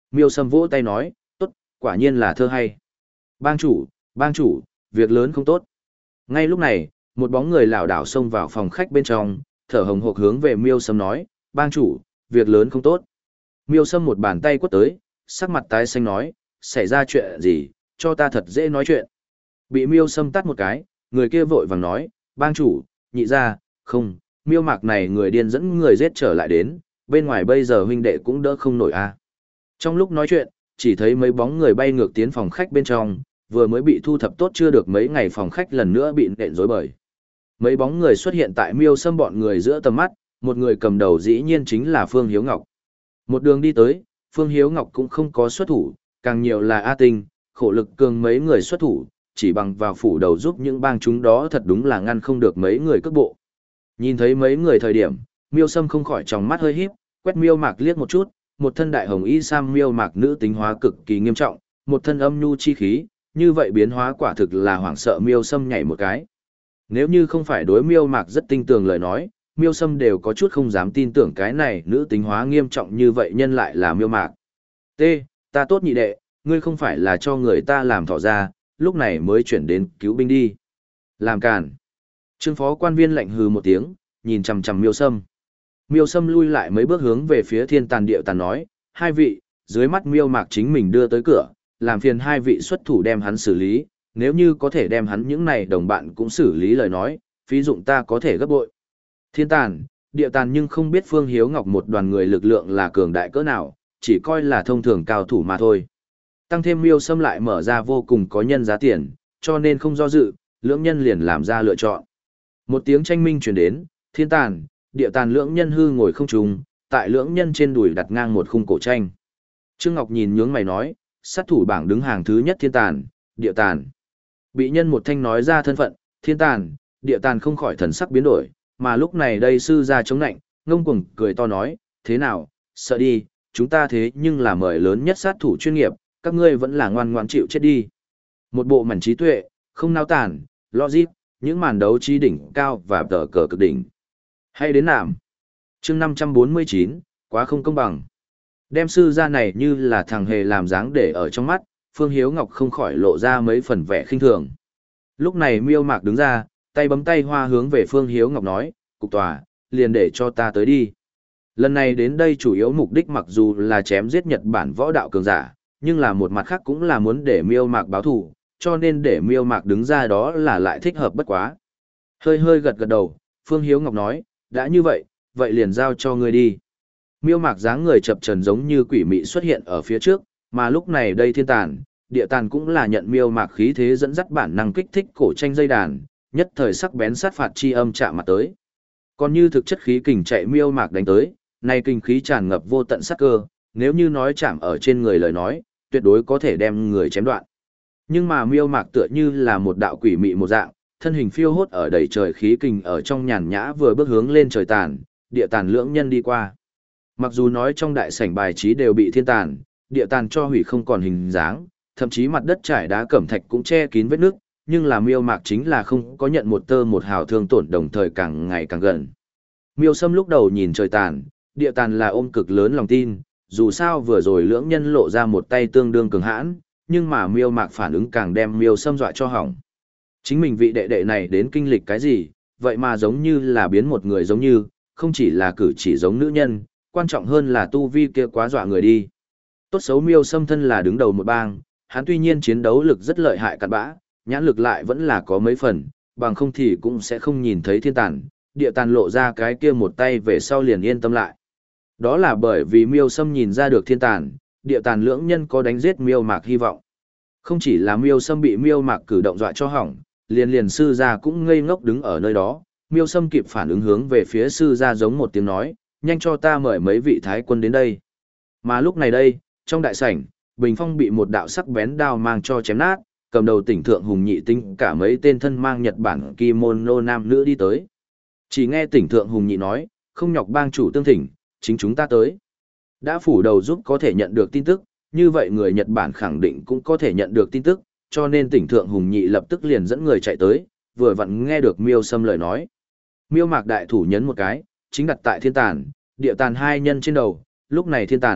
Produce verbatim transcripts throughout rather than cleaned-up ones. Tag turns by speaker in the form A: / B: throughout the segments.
A: Miêu Sâm vỗ tay nói, tốt, quả nhiên là thơ hay. Bang chủ, bang chủ, việc lớn không tốt. Ngay lúc này, một bóng người lảo đảo xông vào phòng khách bên trong, thở hồng hộc hướng về Miêu Sâm nói, bang chủ, việc lớn không tốt. Miêu Sâm một bàn tay quất tới, sắc mặt tái xanh nói, xảy ra chuyện gì, cho ta thật dễ nói chuyện. Bị Miêu Sâm tắt một cái, người kia vội vàng nói, bang chủ, nhị ra, không, Miêu Mạc này người điên dẫn người giết trở lại đến, bên ngoài bây giờ huynh đệ cũng đỡ không nổi a. Trong lúc nói chuyện, chỉ thấy mấy bóng người bay ngược tiến phòng khách bên trong, vừa mới bị thu thập tốt chưa được mấy ngày phòng khách lần nữa bị nện rối bời. Mấy bóng người xuất hiện tại Miêu Sâm bọn người giữa tầm mắt, một người cầm đầu dĩ nhiên chính là Phương Hiếu Ngọc. Một đường đi tới, Phương Hiếu Ngọc cũng không có xuất thủ, càng nhiều là A Tinh, khổ lực cường mấy người xuất thủ, chỉ bằng vào phủ đầu giúp những bang chúng đó thật đúng là ngăn không được mấy người cước bộ. Nhìn thấy mấy người thời điểm, Miêu Sâm không khỏi tròng mắt hơi híp, quét Miêu Mạc liếc một chút, một thân đại hồng y sam Miêu Mạc nữ tính hóa cực kỳ nghiêm trọng, một thân âm nhu chi khí, như vậy biến hóa quả thực là hoảng sợ Miêu Sâm nhảy một cái. Nếu như không phải đối Miêu Mạc rất tinh tường lời nói, Miêu Sâm đều có chút không dám tin tưởng cái này nữ tính hóa nghiêm trọng như vậy nhân lại là Miêu Mạc. T, ta tốt nhị đệ, ngươi không phải là cho người ta làm thỏ ra, lúc này mới chuyển đến cứu binh đi. Làm càn. Trương phó quan viên lạnh hừ một tiếng, nhìn chằm chằm Miêu Sâm. Miêu Sâm lui lại mấy bước hướng về phía Thiên Tàn Điệu Tàn nói, hai vị, dưới mắt Miêu Mạc chính mình đưa tới cửa, làm phiền hai vị xuất thủ đem hắn xử lý, nếu như có thể đem hắn những này đồng bạn cũng xử lý lời nói, phí dụng ta có thể gấp bội. Thiên Tàn, Điệu Tàn nhưng không biết Phương Hiếu Ngọc một đoàn người lực lượng là cường đại cỡ nào, chỉ coi là thông thường cao thủ mà thôi. Tăng thêm Miêu Sâm lại mở ra vô cùng có nhân giá tiền, cho nên không do dự, lưỡng nhân liền làm ra lựa chọn. Một tiếng tranh minh truyền đến, Thiên Tàn, Điệu Tàn lưỡng nhân hư ngồi không trùng, tại lưỡng nhân trên đùi đặt ngang một khung cổ tranh. Trương Ngọc nhìn nhướng mày nói, sát thủ bảng đứng hàng thứ nhất Thiên Tàn, Điệu Tàn. Bị nhân một thanh nói ra thân phận, Thiên Tàn, Điệu Tàn không khỏi thần sắc biến đổi, mà lúc này đây sư ra chống nạnh, ngông cuồng cười to nói, thế nào, sợ đi, chúng ta thế nhưng là mời lớn nhất sát thủ chuyên nghiệp, các ngươi vẫn là ngoan ngoãn chịu chết đi. Một bộ mảnh trí tuệ, không nao tản, logic, những màn đấu trí đỉnh cao và tờ cờ cực đỉnh. Hay đến nạm. chương năm trăm bốn mươi chín, quá không công bằng. Đem sư ra này như là thằng hề làm dáng để ở trong mắt, Phương Hiếu Ngọc không khỏi lộ ra mấy phần vẻ khinh thường. Lúc này Miêu Mạc đứng ra, tay bấm tay hoa hướng về Phương Hiếu Ngọc nói, cục tòa, liền để cho ta tới đi. Lần này đến đây chủ yếu mục đích mặc dù là chém giết Nhật Bản võ đạo cường giả, nhưng là một mặt khác cũng là muốn để Miêu Mạc báo thù, cho nên để Miêu Mạc đứng ra đó là lại thích hợp bất quá. Hơi hơi gật gật đầu, Phương Hiếu Ngọc nói, đã như vậy, vậy liền giao cho ngươi đi. Miêu Mạc dáng người chập trần giống như quỷ mị xuất hiện ở phía trước, mà lúc này đây Thiên Tàn, Địa Tàn cũng là nhận Miêu Mạc khí thế dẫn dắt bản năng kích thích cổ tranh dây đàn, nhất thời sắc bén sát phạt chi âm chạm mặt tới. Còn như thực chất khí kình chạy Miêu Mạc đánh tới, này kinh khí tràn ngập vô tận sát cơ, nếu như nói chạm ở trên người lời nói, tuyệt đối có thể đem người chém đoạn. Nhưng mà Miêu Mạc tựa như là một đạo quỷ mị một dạng, thân hình phiêu hốt ở đầy trời khí kình ở trong nhàn nhã vừa bước hướng lên trời Tàn, Địa Tàn lưỡng nhân đi qua. Mặc dù nói trong đại sảnh bài trí đều bị Thiên Tàn, Địa Tàn cho hủy không còn hình dáng, thậm chí mặt đất trải đá cẩm thạch cũng che kín vết nước, nhưng là Miêu Mạc chính là không có nhận một tơ một hào thương tổn, đồng thời càng ngày càng gần. Miêu Sâm lúc đầu nhìn trời Tàn, Địa Tàn là ôm cực lớn lòng tin, dù sao vừa rồi lưỡng nhân lộ ra một tay tương đương cường hãn, nhưng mà Miêu Mạc phản ứng càng đem Miêu Sâm dọa cho hỏng. Chính mình vị đệ đệ này đến kinh lịch cái gì, vậy mà giống như là biến một người giống như, không chỉ là cử chỉ giống nữ nhân, quan trọng hơn là tu vi kia quá dọa người đi. Tốt xấu Miêu Sâm thân là đứng đầu một bang, hắn tuy nhiên chiến đấu lực rất lợi hại cặn bã, nhãn lực lại vẫn là có mấy phần, bằng không thì cũng sẽ không nhìn thấy Thiên Tàn, Địa Tàn lộ ra cái kia một tay về sau liền yên tâm lại. Đó là bởi vì Miêu Sâm nhìn ra được Thiên Tàn, Địa Tàn lưỡng nhân có đánh giết Miêu Mạc hy vọng. Không chỉ là Miêu Sâm bị Miêu Mạc cử động dọa cho hỏng, liền liền sư gia cũng ngây ngốc đứng ở nơi đó, Miêu Sâm kịp phản ứng hướng về phía sư gia giống một tiếng nói, nhanh cho ta mời mấy vị thái quân đến đây. Mà lúc này đây, trong đại sảnh, Bình Phong bị một đạo sắc bén đao mang cho chém nát, cầm đầu tỉnh thượng hùng nhị tinh cả mấy tên thân mang Nhật Bản kimono nam nữ đi tới. Chỉ nghe tỉnh thượng hùng nhị nói, không nhọc bang chủ tương thỉnh, chính chúng ta tới. Đã phủ đầu giúp có thể nhận được tin tức, như vậy người Nhật Bản khẳng định cũng có thể nhận được tin tức, cho nên tỉnh thượng hùng nhị lập tức liền dẫn người chạy tới, vừa vặn nghe được Miêu Sâm lời nói. Miêu Mạc đại thủ nhấn một cái, chính đặt tại Thiên Tàn, Địa Tàn hai nhân trên đầu, lúc này Thiên Tàn,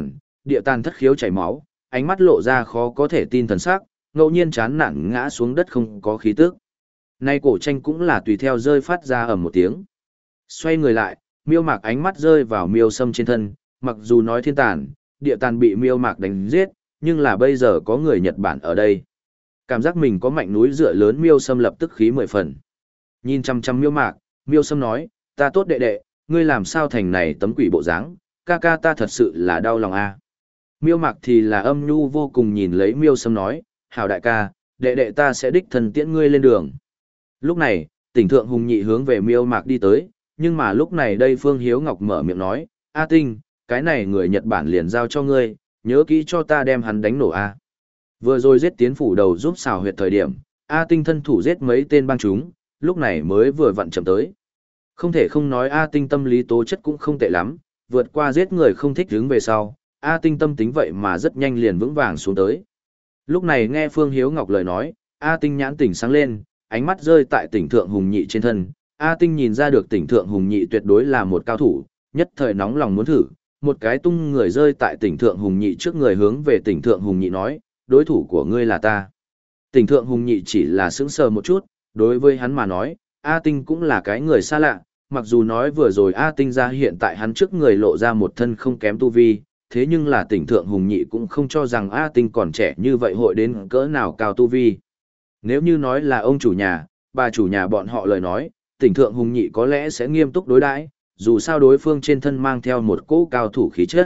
A: địa tàn thất khiếu chảy máu, ánh mắt lộ ra khó có thể tin thần sắc, ngẫu nhiên chán nản ngã xuống đất không có khí tức. Nay cổ tranh cũng là tùy theo rơi phát ra ầm một tiếng. Xoay người lại, Miêu Mạc ánh mắt rơi vào Miêu Sâm trên thân, mặc dù nói thiên tàn, địa tàn bị Miêu Mạc đánh giết, nhưng là bây giờ có người Nhật Bản ở đây. Cảm giác mình có mạnh núi dựa lớn, Miêu Sâm lập tức khí mười phần. Nhìn chăm chăm Miêu Mạc, Miêu Sâm nói, ta tốt đệ đệ, ngươi làm sao thành này tấm quỷ bộ dáng, ca ca ta thật sự là đau lòng a. Miêu Mạc thì là âm nhu vô cùng nhìn lấy Miêu Sâm nói, hảo đại ca, đệ đệ ta sẽ đích thân tiễn ngươi lên đường. Lúc này, Tỉnh Thượng Hùng Nhị hướng về Miêu Mạc đi tới, nhưng mà lúc này đây Phương Hiếu Ngọc mở miệng nói, A Tinh, cái này người Nhật Bản liền giao cho ngươi, nhớ kỹ cho ta đem hắn đánh nổ a. Vừa rồi giết tiến phủ đầu giúp xào huyệt thời điểm, A Tinh thân thủ giết mấy tên bang chúng, lúc này mới vừa vặn chậm tới. Không thể không nói A Tinh tâm lý tố chất cũng không tệ lắm, vượt qua giết người không thích đứng về sau, A Tinh tâm tính vậy mà rất nhanh liền vững vàng xuống tới. Lúc này nghe Phương Hiếu Ngọc lời nói, A Tinh nhãn tỉnh sáng lên, ánh mắt rơi tại Tỉnh Thượng Hùng Nhị trên thân. A Tinh nhìn ra được Tỉnh Thượng Hùng Nhị tuyệt đối là một cao thủ, nhất thời nóng lòng muốn thử, một cái tung người rơi tại Tỉnh Thượng Hùng Nhị trước người hướng về Tỉnh Thượng Hùng Nhị nói, đối thủ của ngươi là ta. Tỉnh Thượng Hùng Nhị chỉ là sững sờ một chút, đối với hắn mà nói, A Tinh cũng là cái người xa lạ, mặc dù nói vừa rồi A Tinh ra hiện tại hắn trước người lộ ra một thân không kém tu vi, thế nhưng là Tỉnh Thượng Hùng Nhị cũng không cho rằng A Tinh còn trẻ như vậy hội đến cỡ nào cao tu vi. Nếu như nói là ông chủ nhà, bà chủ nhà bọn họ lời nói, Tỉnh Thượng Hùng Nhị có lẽ sẽ nghiêm túc đối đãi, dù sao đối phương trên thân mang theo một cỗ cao thủ khí chất.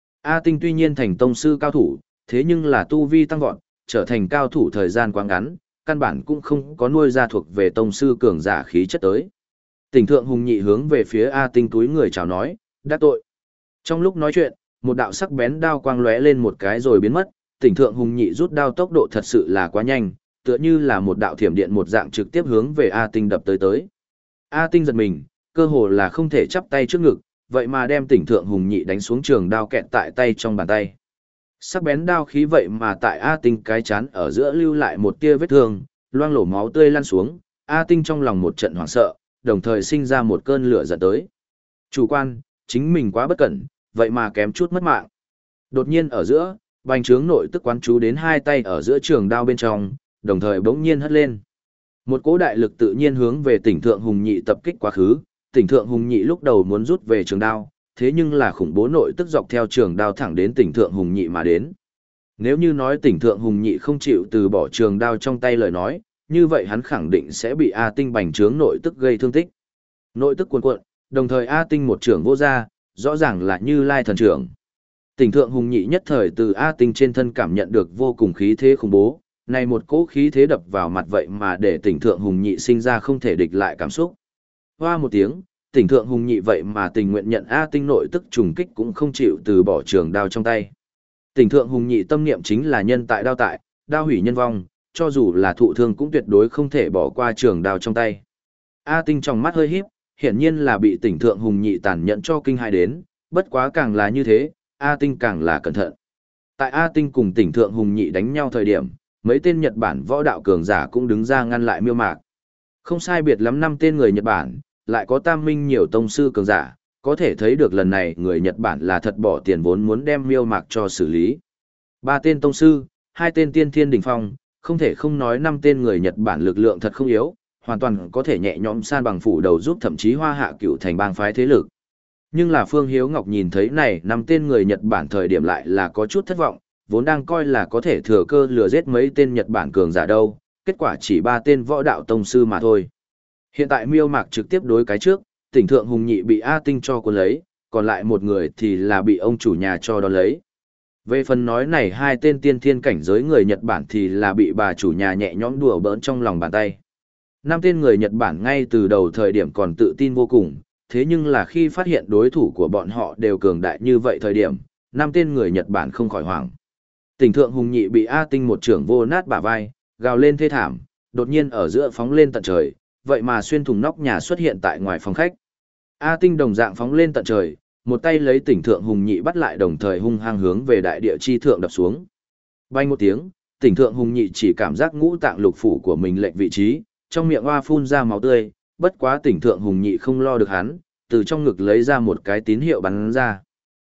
A: A Tinh tuy nhiên thành tông sư cao thủ, thế nhưng là tu vi tăng vọt, trở thành cao thủ thời gian quá ngắn, căn bản cũng không có nuôi ra thuộc về tông sư cường giả khí chất tới. Tỉnh Thượng Hùng Nhị hướng về phía A Tinh túi người chào nói, đắc tội. Trong lúc nói chuyện, một đạo sắc bén đao quang lóe lên một cái rồi biến mất, Tỉnh Thượng Hùng Nhị rút đao tốc độ thật sự là quá nhanh, tựa như là một đạo thiểm điện một dạng trực tiếp hướng về A Tinh đập tới tới. A Tinh giật mình, cơ hồ là không thể chắp tay trước ngực, vậy mà đem Tỉnh Thượng Hùng Nhị đánh xuống trường đao kẹt tại tay trong bàn tay. Sắc bén đao khí vậy mà tại A Tinh cái chán ở giữa lưu lại một tia vết thương, loang lổ máu tươi lăn xuống, A Tinh trong lòng một trận hoảng sợ, đồng thời sinh ra một cơn lửa giận tới. Chủ quan, chính mình quá bất cẩn, vậy mà kém chút mất mạng. Đột nhiên ở giữa, bành trướng nội tức quán chú đến hai tay ở giữa trường đao bên trong, đồng thời bỗng nhiên hất lên. Một cỗ đại lực tự nhiên hướng về Tỉnh Thượng Hùng Nhị tập kích quá khứ, Tỉnh Thượng Hùng Nhị lúc đầu muốn rút về trường đao, thế nhưng là khủng bố nội tức dọc theo trường đao thẳng đến Tỉnh Thượng Hùng Nhị mà đến. Nếu như nói Tỉnh Thượng Hùng Nhị không chịu từ bỏ trường đao trong tay lời nói, như vậy hắn khẳng định sẽ bị A Tinh bành trướng nội tức gây thương tích. Nội tức cuồn cuộn, đồng thời A Tinh một trường vô ra, rõ ràng là Như Lai thần trưởng. Tỉnh Thượng Hùng Nhị nhất thời từ A Tinh trên thân cảm nhận được vô cùng khí thế khủng bố, này một cỗ khí thế đập vào mặt vậy mà để Tỉnh Thượng Hùng Nhị sinh ra không thể địch lại cảm xúc. Hoa một tiếng, Tỉnh Thượng Hùng Nhị vậy mà tình nguyện nhận A Tinh nội tức trùng kích cũng không chịu từ bỏ trường đao trong tay. Tỉnh Thượng Hùng Nhị tâm niệm chính là nhân tại đao tại, đao hủy nhân vong, cho dù là thụ thương cũng tuyệt đối không thể bỏ qua trường đao trong tay. A Tinh trong mắt hơi híp, hiển nhiên là bị Tỉnh Thượng Hùng Nhị tàn nhẫn cho kinh hãi đến, bất quá càng là như thế, A Tinh càng là cẩn thận. Tại A Tinh cùng Tỉnh Thượng Hùng Nhị đánh nhau thời điểm, mấy tên Nhật Bản võ đạo cường giả cũng đứng ra ngăn lại Miêu Mạc. Không sai biệt lắm năm tên người Nhật Bản, lại có tam minh nhiều tông sư cường giả, có thể thấy được lần này người Nhật Bản là thật bỏ tiền vốn muốn đem Miêu Mạc cho xử lý. Ba tên tông sư, hai tên tiên thiên đỉnh phong, không thể không nói năm tên người Nhật Bản lực lượng thật không yếu, hoàn toàn có thể nhẹ nhõm san bằng phủ đầu giúp thậm chí Hoa Hạ cựu thành bang phái thế lực. Nhưng là Phương Hiếu Ngọc nhìn thấy này năm tên người Nhật Bản thời điểm lại là có chút thất vọng, vốn đang coi là có thể thừa cơ lừa giết mấy tên Nhật Bản cường giả đâu, kết quả chỉ ba tên võ đạo tông sư mà thôi. Hiện tại Miêu Mạc trực tiếp đối cái trước, Tỉnh Thượng Hùng Nhị bị A Tinh cho cuốn lấy, còn lại một người thì là bị ông chủ nhà cho đón lấy. Về phần nói này hai tên tiên thiên cảnh giới người Nhật Bản thì là bị bà chủ nhà nhẹ nhõm đùa bỡn trong lòng bàn tay. Năm tên người Nhật Bản ngay từ đầu thời điểm còn tự tin vô cùng, thế nhưng là khi phát hiện đối thủ của bọn họ đều cường đại như vậy thời điểm, năm tên người Nhật Bản không khỏi hoảng. Tỉnh Thượng Hùng Nhị bị A Tinh một trưởng vô nát bả vai, gào lên thê thảm, đột nhiên ở giữa phóng lên tận trời, vậy mà xuyên thủng nóc nhà xuất hiện tại ngoài phòng khách. A Tinh đồng dạng phóng lên tận trời, một tay lấy Tỉnh Thượng Hùng Nhị bắt lại đồng thời hung hăng hướng về đại địa chi thượng đập xuống. Bay một tiếng, Tỉnh Thượng Hùng Nhị chỉ cảm giác ngũ tạng lục phủ của mình lệch vị trí, trong miệng hoa phun ra máu tươi, bất quá Tỉnh Thượng Hùng Nhị không lo được hắn, từ trong ngực lấy ra một cái tín hiệu bắn ra.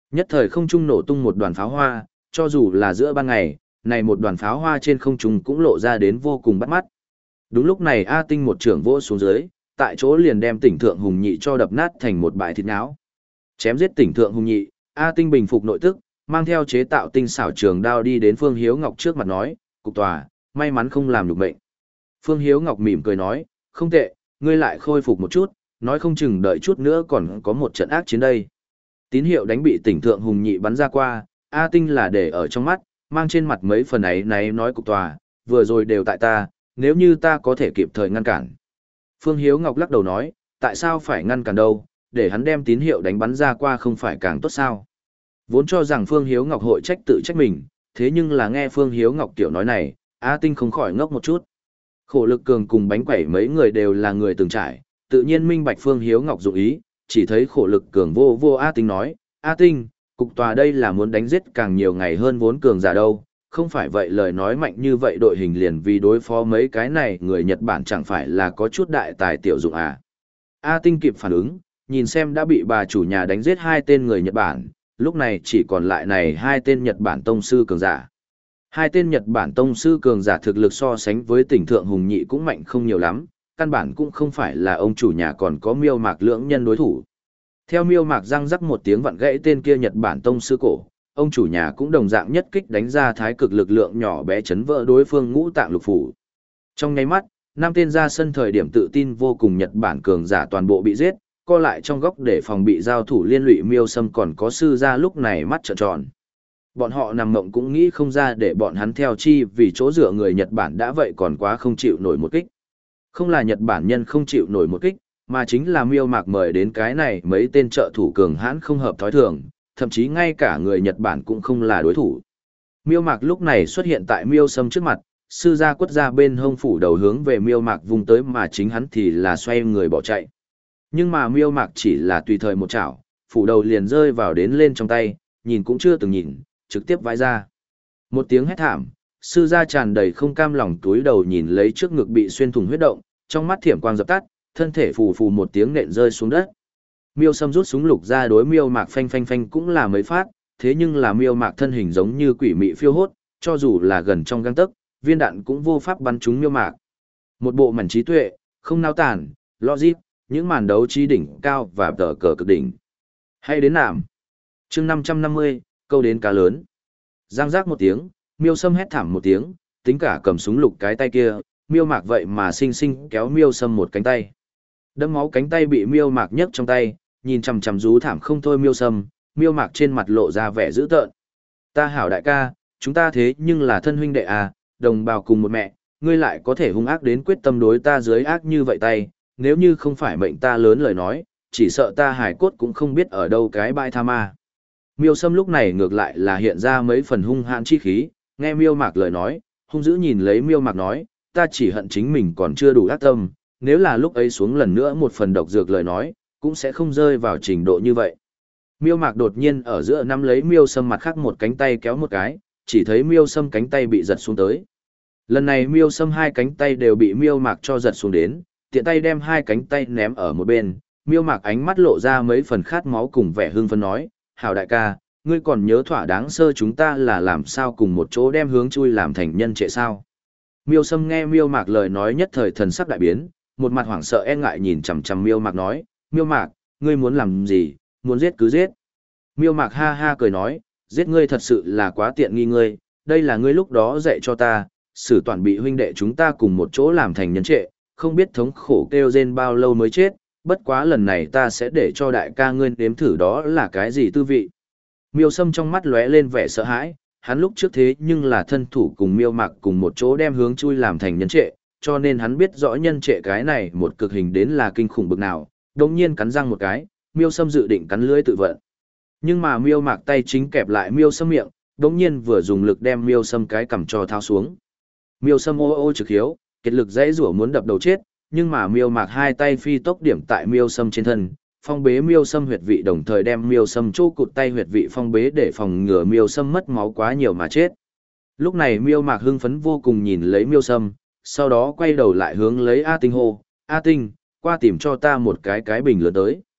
A: Nhất thời không trung nổ tung một đoàn pháo hoa, cho dù là giữa ban ngày, này một đoàn pháo hoa trên không trung cũng lộ ra đến vô cùng bắt mắt. Đúng lúc này A Tinh một trưởng vỗ xuống dưới, tại chỗ liền đem Tỉnh Thượng Hùng Nhị cho đập nát thành một bãi thịt nhão. Chém giết Tỉnh Thượng Hùng Nhị, A Tinh bình phục nội tức, mang theo chế tạo tinh xảo trường đao đi đến Phương Hiếu Ngọc trước mặt nói, "Cục tòa, may mắn không làm nhục mệnh." Phương Hiếu Ngọc mỉm cười nói, "Không tệ, ngươi lại khôi phục một chút, nói không chừng đợi chút nữa còn có một trận ác chiến đây." Tín hiệu đánh bị Tỉnh Thượng Hùng Nhị bắn ra qua, A Tinh là để ở trong mắt, mang trên mặt mấy phần ấy náy nói, "Cục tòa, vừa rồi đều tại ta, nếu như ta có thể kịp thời ngăn cản." Phương Hiếu Ngọc lắc đầu nói, "Tại sao phải ngăn cản đâu, để hắn đem tín hiệu đánh bắn ra qua không phải càng tốt sao?" Vốn cho rằng Phương Hiếu Ngọc hội trách tự trách mình, thế nhưng là nghe Phương Hiếu Ngọc kiểu nói này, A Tinh không khỏi ngốc một chút. Khổ Lực Cường cùng Bánh Quẩy mấy người đều là người từng trải, tự nhiên minh bạch Phương Hiếu Ngọc dụng ý, chỉ thấy Khổ Lực Cường vô vô A Tinh nói, "A Tinh, cục tòa đây là muốn đánh giết càng nhiều ngày hơn vốn cường giả đâu, không phải vậy lời nói mạnh như vậy đội hình liền vì đối phó mấy cái này người Nhật Bản chẳng phải là có chút đại tài tiểu dụng à." A Tinh kịp phản ứng, nhìn xem đã bị bà chủ nhà đánh giết hai tên người Nhật Bản, lúc này chỉ còn lại này hai tên Nhật Bản tông sư cường giả. Hai tên Nhật Bản tông sư cường giả thực lực so sánh với Tỉnh Thượng Hùng Nhị cũng mạnh không nhiều lắm, căn bản cũng không phải là ông chủ nhà còn có Miêu Mạc lưỡng nhân đối thủ. Theo Miêu Mạc răng rắc một tiếng vặn gãy tên kia Nhật Bản tông sư cổ, ông chủ nhà cũng đồng dạng nhất kích đánh ra thái cực lực lượng nhỏ bé chấn vỡ đối phương ngũ tạng lục phủ. Trong nháy mắt, năm tên ra sân thời điểm tự tin vô cùng Nhật Bản cường giả toàn bộ bị giết, co lại trong góc để phòng bị giao thủ liên lụy Miêu Sâm còn có sư gia lúc này mắt trợn tròn. Bọn họ nằm mộng cũng nghĩ không ra để bọn hắn theo chi vì chỗ dựa người Nhật Bản đã vậy còn quá không chịu nổi một kích. Không là Nhật Bản nhân không chịu nổi một kích, mà chính là Miêu Mạc mời đến cái này mấy tên trợ thủ cường hãn không hợp thói thường, thậm chí ngay cả người Nhật Bản cũng không là đối thủ. Miêu Mạc lúc này xuất hiện tại Miêu Sâm trước mặt, sư gia quất ra bên hông phủ đầu hướng về Miêu Mạc vùng tới mà chính hắn thì là xoay người bỏ chạy. Nhưng mà Miêu Mạc chỉ là tùy thời một chảo, phủ đầu liền rơi vào đến lên trong tay, nhìn cũng chưa từng nhìn, trực tiếp vãi ra. Một tiếng hét thảm, sư gia tràn đầy không cam lòng túi đầu nhìn lấy trước ngực bị xuyên thủng huyết động, trong mắt thiểm quang dập tắt, thân thể phù phù một tiếng nện rơi xuống đất. Miêu Sâm rút súng lục ra đối Miêu Mạc phanh phanh phanh cũng là mấy phát, thế nhưng là Miêu Mạc thân hình giống như quỷ mị phiêu hốt, cho dù là gần trong gang tấc, viên đạn cũng vô pháp bắn trúng Miêu Mạc. Một bộ mảnh trí tuệ, không nao tản, logic, những màn đấu trí đỉnh cao và tờ cờ cực đỉnh. Hay đến nạm. Chương năm trăm năm mươi, câu đến cá lớn. Giang giác một tiếng, Miêu Sâm hét thảm một tiếng, tính cả cầm súng lục cái tay kia, Miêu Mạc vậy mà xinh xinh kéo Miêu Sâm một cánh tay. Đẫm máu cánh tay bị Miêu Mạc nhấc trong tay, nhìn chằm chằm rú thảm không thôi Miêu Sâm, Miêu Mạc trên mặt lộ ra vẻ dữ tợn. "Ta hảo đại ca, chúng ta thế nhưng là thân huynh đệ à, đồng bào cùng một mẹ, ngươi lại có thể hung ác đến quyết tâm đối ta dưới ác như vậy tay, nếu như không phải mệnh ta lớn lời nói, chỉ sợ ta hải cốt cũng không biết ở đâu cái bãi tha ma." Miêu Sâm lúc này ngược lại là hiện ra mấy phần hung hãn chi khí, nghe Miêu Mạc lời nói, hung dữ nhìn lấy Miêu Mạc nói, "Ta chỉ hận chính mình còn chưa đủ ác tâm, nếu là lúc ấy xuống lần nữa một phần độc dược lời nói, cũng sẽ không rơi vào trình độ như vậy." Miêu Mạc đột nhiên ở giữa nắm lấy Miêu Sâm mặt khác một cánh tay kéo một cái, chỉ thấy Miêu Sâm cánh tay bị giật xuống tới. Lần này Miêu Sâm hai cánh tay đều bị Miêu Mạc cho giật xuống đến, tiện tay đem hai cánh tay ném ở một bên, Miêu Mạc ánh mắt lộ ra mấy phần khát máu cùng vẻ hưng phấn nói, "Hảo đại ca, ngươi còn nhớ thỏa đáng sơ chúng ta là làm sao cùng một chỗ đem hướng chui làm thành nhân trệ sao?" Miêu Sâm nghe Miêu Mạc lời nói nhất thời thần sắc đại biến, một mặt hoảng sợ e ngại nhìn chằm chằm Miêu Mạc nói, "Miêu Mạc, ngươi muốn làm gì, muốn giết cứ giết." Miêu Mạc ha ha cười nói, "Giết ngươi thật sự là quá tiện nghi ngươi, đây là ngươi lúc đó dạy cho ta, xử toàn bị huynh đệ chúng ta cùng một chỗ làm thành nhân trệ, không biết thống khổ kêu rên bao lâu mới chết, bất quá lần này ta sẽ để cho đại ca ngươi nếm thử đó là cái gì tư vị." Miêu Sâm trong mắt lóe lên vẻ sợ hãi, hắn lúc trước thế nhưng là thân thủ cùng Miêu Mạc cùng một chỗ đem hướng chui làm thành nhân trệ, cho nên hắn biết rõ nhân trệ cái này một cực hình đến là kinh khủng bực nào, đồng nhiên cắn răng một cái, Miêu Sâm dự định cắn lưỡi tự vận. Nhưng mà Miêu Mạc tay chính kẹp lại Miêu Sâm miệng, đồng nhiên vừa dùng lực đem Miêu Sâm cái cằm cho thao xuống. Miêu Sâm ô ô trực hiếu, kết lực dãy rủa muốn đập đầu chết, nhưng mà Miêu Mạc hai tay phi tốc điểm tại Miêu Sâm trên thân, phong bế Miêu Sâm huyệt vị đồng thời đem Miêu Sâm chỗ cụt tay huyệt vị phong bế để phòng ngừa Miêu Sâm mất máu quá nhiều mà chết. Lúc này Miêu Mạc hưng phấn vô cùng nhìn lấy Miêu Sâm, sau đó quay đầu lại hướng lấy A Tinh hô, "A Tinh, qua tìm cho ta một cái cái bình lớn tới."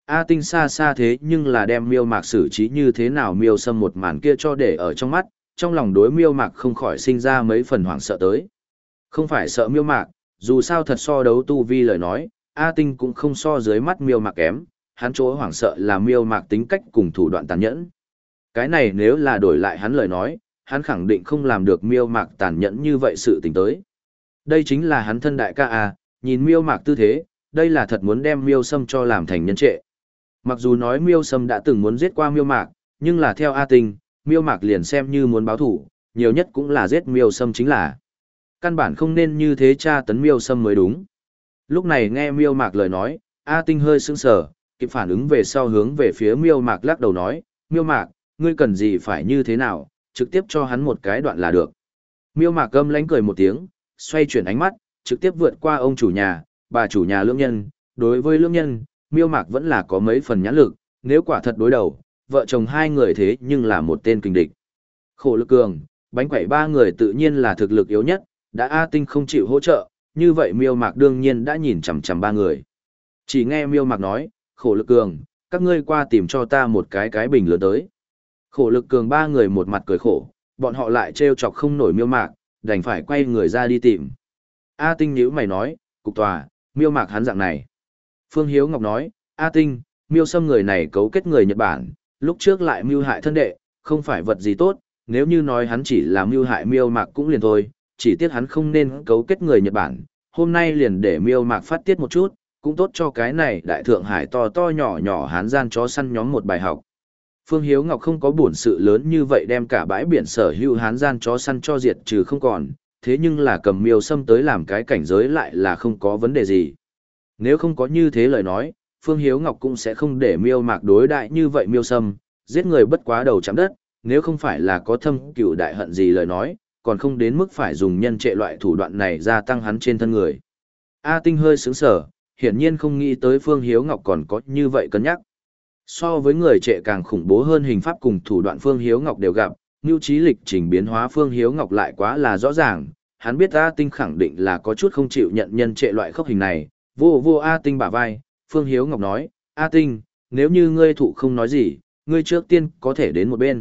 A: A Tinh xa xa thế nhưng là đem Miêu Mạc xử trí như thế nào Miêu Sâm một màn kia cho để ở trong mắt, trong lòng đối Miêu Mạc không khỏi sinh ra mấy phần hoảng sợ tới. Không phải sợ Miêu Mạc, dù sao thật so đấu tu vi lời nói, A Tinh cũng không so dưới mắt Miêu Mạc kém, hắn chỗ hoảng sợ là Miêu Mạc tính cách cùng thủ đoạn tàn nhẫn. Cái này nếu là đổi lại hắn lời nói, hắn khẳng định không làm được Miêu Mạc tàn nhẫn như vậy sự tình tới. Đây chính là hắn thân đại ca à, nhìn Miêu Mạc tư thế, đây là thật muốn đem Miêu Sâm cho làm thành nhân trệ. Mặc dù nói Miêu Sâm đã từng muốn giết qua Miêu Mạc, nhưng là theo A Tinh, Miêu Mạc liền xem như muốn báo thủ, nhiều nhất cũng là giết Miêu Sâm chính là. Căn bản không nên như thế tra tấn Miêu Sâm mới đúng. Lúc này nghe Miêu Mạc lời nói, A Tinh hơi sững sờ, kịp phản ứng về sau hướng về phía Miêu Mạc lắc đầu nói, Miêu Mạc, ngươi cần gì phải như thế nào, trực tiếp cho hắn một cái đoạn là được. Miêu Mạc câm lánh cười một tiếng, xoay chuyển ánh mắt, trực tiếp vượt qua ông chủ nhà, bà chủ nhà lưỡng nhân. Đối với lưỡng nhân, Miêu Mạc vẫn là có mấy phần nhãn lực, nếu quả thật đối đầu, vợ chồng hai người thế nhưng là một tên kình địch. Khổ lực cường, bánh quẩy ba người tự nhiên là thực lực yếu nhất, đã A Tinh không chịu hỗ trợ, như vậy Miêu Mạc đương nhiên đã nhìn chằm chằm ba người. Chỉ nghe Miêu Mạc nói, khổ lực cường, các ngươi qua tìm cho ta một cái cái bình lớn tới. Khổ lực cường ba người một mặt cười khổ, bọn họ lại trêu chọc không nổi Miêu Mạc, đành phải quay người ra đi tìm. A Tinh nhíu mày nói, cục tòa, Miêu Mạc hắn dạng này. Phương Hiếu Ngọc nói, A Tinh, Miêu Sâm người này cấu kết người Nhật Bản, lúc trước lại mưu hại thân đệ, không phải vật gì tốt, nếu như nói hắn chỉ là mưu hại Miêu Mạc cũng liền thôi, chỉ tiếc hắn không nên cấu kết người Nhật Bản, hôm nay liền để Miêu Mạc phát tiết một chút, cũng tốt cho cái này đại thượng hải to to nhỏ nhỏ hán gian chó săn nhóm một bài học. Phương Hiếu Ngọc không có buồn sự lớn như vậy đem cả bãi biển sở hữu hán gian chó săn cho diệt trừ không còn, thế nhưng là cầm Miêu Sâm tới làm cái cảnh giới lại là không có vấn đề gì. Nếu không có như thế lời nói, Phương Hiếu Ngọc cũng sẽ không để Miêu Mạc đối đại như vậy Miêu Sâm, giết người bất quá đầu chạm đất, nếu không phải là có thâm cửu đại hận gì lời nói, còn không đến mức phải dùng nhân trệ loại thủ đoạn này gia tăng hắn trên thân người. A Tinh hơi sướng sở, hiển nhiên không nghĩ tới Phương Hiếu Ngọc còn có như vậy cân nhắc. So với người trệ càng khủng bố hơn hình pháp cùng thủ đoạn Phương Hiếu Ngọc đều gặp, nưu trí lịch trình biến hóa Phương Hiếu Ngọc lại quá là rõ ràng, hắn biết A Tinh khẳng định là có chút không chịu nhận nhân trệ loại khốc hình này, vô vô A Tinh bả vai, Phương Hiếu Ngọc nói, A Tinh, nếu như ngươi thụ không nói gì, ngươi trước tiên có thể đến một bên.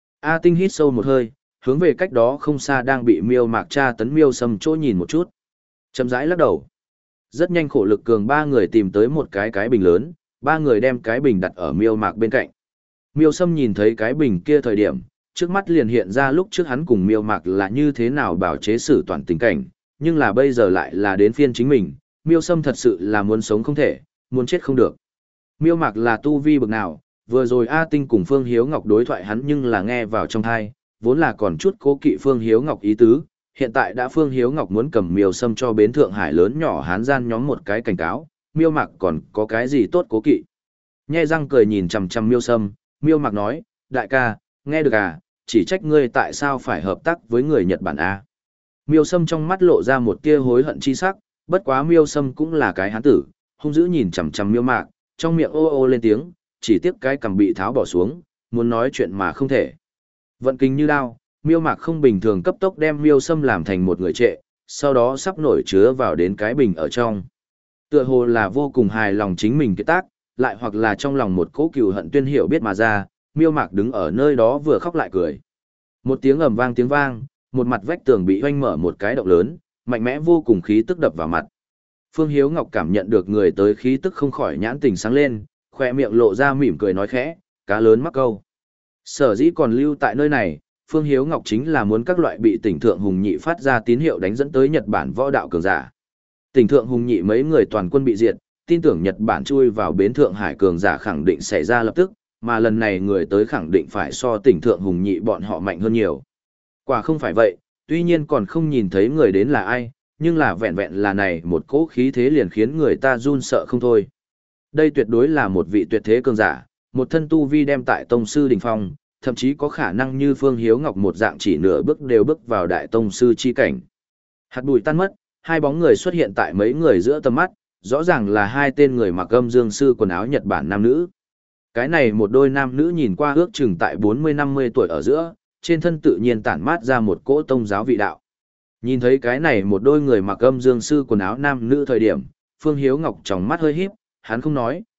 A: A Tinh hít sâu một hơi, hướng về cách đó không xa đang bị Miêu Mạc tra tấn Miêu Sâm chỗ nhìn một chút. Chậm rãi lắc đầu. Rất nhanh khổ lực cường ba người tìm tới một cái cái bình lớn, ba người đem cái bình đặt ở Miêu Mạc bên cạnh. Miêu Sâm nhìn thấy cái bình kia thời điểm, trước mắt liền hiện ra lúc trước hắn cùng Miêu Mạc là như thế nào bảo chế xử toàn tình cảnh, nhưng là bây giờ lại là đến phiên chính mình, Miêu Sâm thật sự là muốn sống không thể, muốn chết không được. Miêu Mạc là tu vi bậc nào, vừa rồi A Tinh cùng Phương Hiếu Ngọc đối thoại hắn nhưng là nghe vào trong tai, vốn là còn chút cố kỵ Phương Hiếu Ngọc ý tứ, hiện tại đã Phương Hiếu Ngọc muốn cầm Miêu Sâm cho bến Thượng Hải lớn nhỏ hán gian nhóm một cái cảnh cáo, Miêu Mạc còn có cái gì tốt cố kỵ. Nhe răng cười nhìn chằm chằm Miêu Sâm, Miêu Mạc nói, đại ca, nghe được à, chỉ trách ngươi tại sao phải hợp tác với người Nhật Bản a. Miêu Sâm trong mắt lộ ra một tia hối hận chi sắc, bất quá Miêu Sâm cũng là cái hán tử, hung dữ nhìn chằm chằm Miêu Mạc, trong miệng ô ô lên tiếng, chỉ tiếc cái cằm bị tháo bỏ xuống, muốn nói chuyện mà không thể. Vận kinh như đao, Miêu Mạc không bình thường cấp tốc đem Miêu Sâm làm thành một người trệ, sau đó sắp nổi chứa vào đến cái bình ở trong. Tựa hồ là vô cùng hài lòng chính mình cái tác, lại hoặc là trong lòng một cỗ cừu hận tuyên hiểu biết mà ra, Miêu Mạc đứng ở nơi đó vừa khóc lại cười. Một tiếng ầm vang tiếng vang, một mặt vách tường bị hoanh mở một cái động lớn, mạnh mẽ vô cùng khí tức đập vào mặt. Phương Hiếu Ngọc cảm nhận được người tới khí tức không khỏi nhãn tình sáng lên, khoe miệng lộ ra mỉm cười nói khẽ, cá lớn mắc câu. Sở dĩ còn lưu tại nơi này, Phương Hiếu Ngọc chính là muốn các loại bị tỉnh thượng hùng nhị phát ra tín hiệu đánh dẫn tới Nhật Bản võ đạo cường giả. Tỉnh thượng hùng nhị mấy người toàn quân bị diệt, tin tưởng Nhật Bản chui vào bến Thượng Hải cường giả khẳng định xảy ra lập tức, mà lần này người tới khẳng định phải so tỉnh thượng hùng nhị bọn họ mạnh hơn nhiều. Quả không phải vậy, tuy nhiên còn không nhìn thấy người đến là ai, nhưng là vẹn vẹn là này một cỗ khí thế liền khiến người ta run sợ không thôi. Đây tuyệt đối là một vị tuyệt thế cường giả, một thân tu vi đem tại tông sư đỉnh phong, thậm chí có khả năng như Phương Hiếu Ngọc một dạng chỉ nửa bước đều bước vào đại tông sư chi cảnh. Hạt bụi tan mất, hai bóng người xuất hiện tại mấy người giữa tầm mắt, rõ ràng là hai tên người mặc âm dương sư quần áo Nhật Bản nam nữ. Cái này một đôi nam nữ nhìn qua ước chừng tại bốn mươi năm mươi tuổi ở giữa, trên thân tự nhiên tản mát ra một cỗ tông giáo vị đạo. Nhìn thấy cái này một đôi người mặc âm dương sư quần áo nam nữ thời điểm, Phương Hiếu Ngọc trong mắt hơi híp, hắn không nói,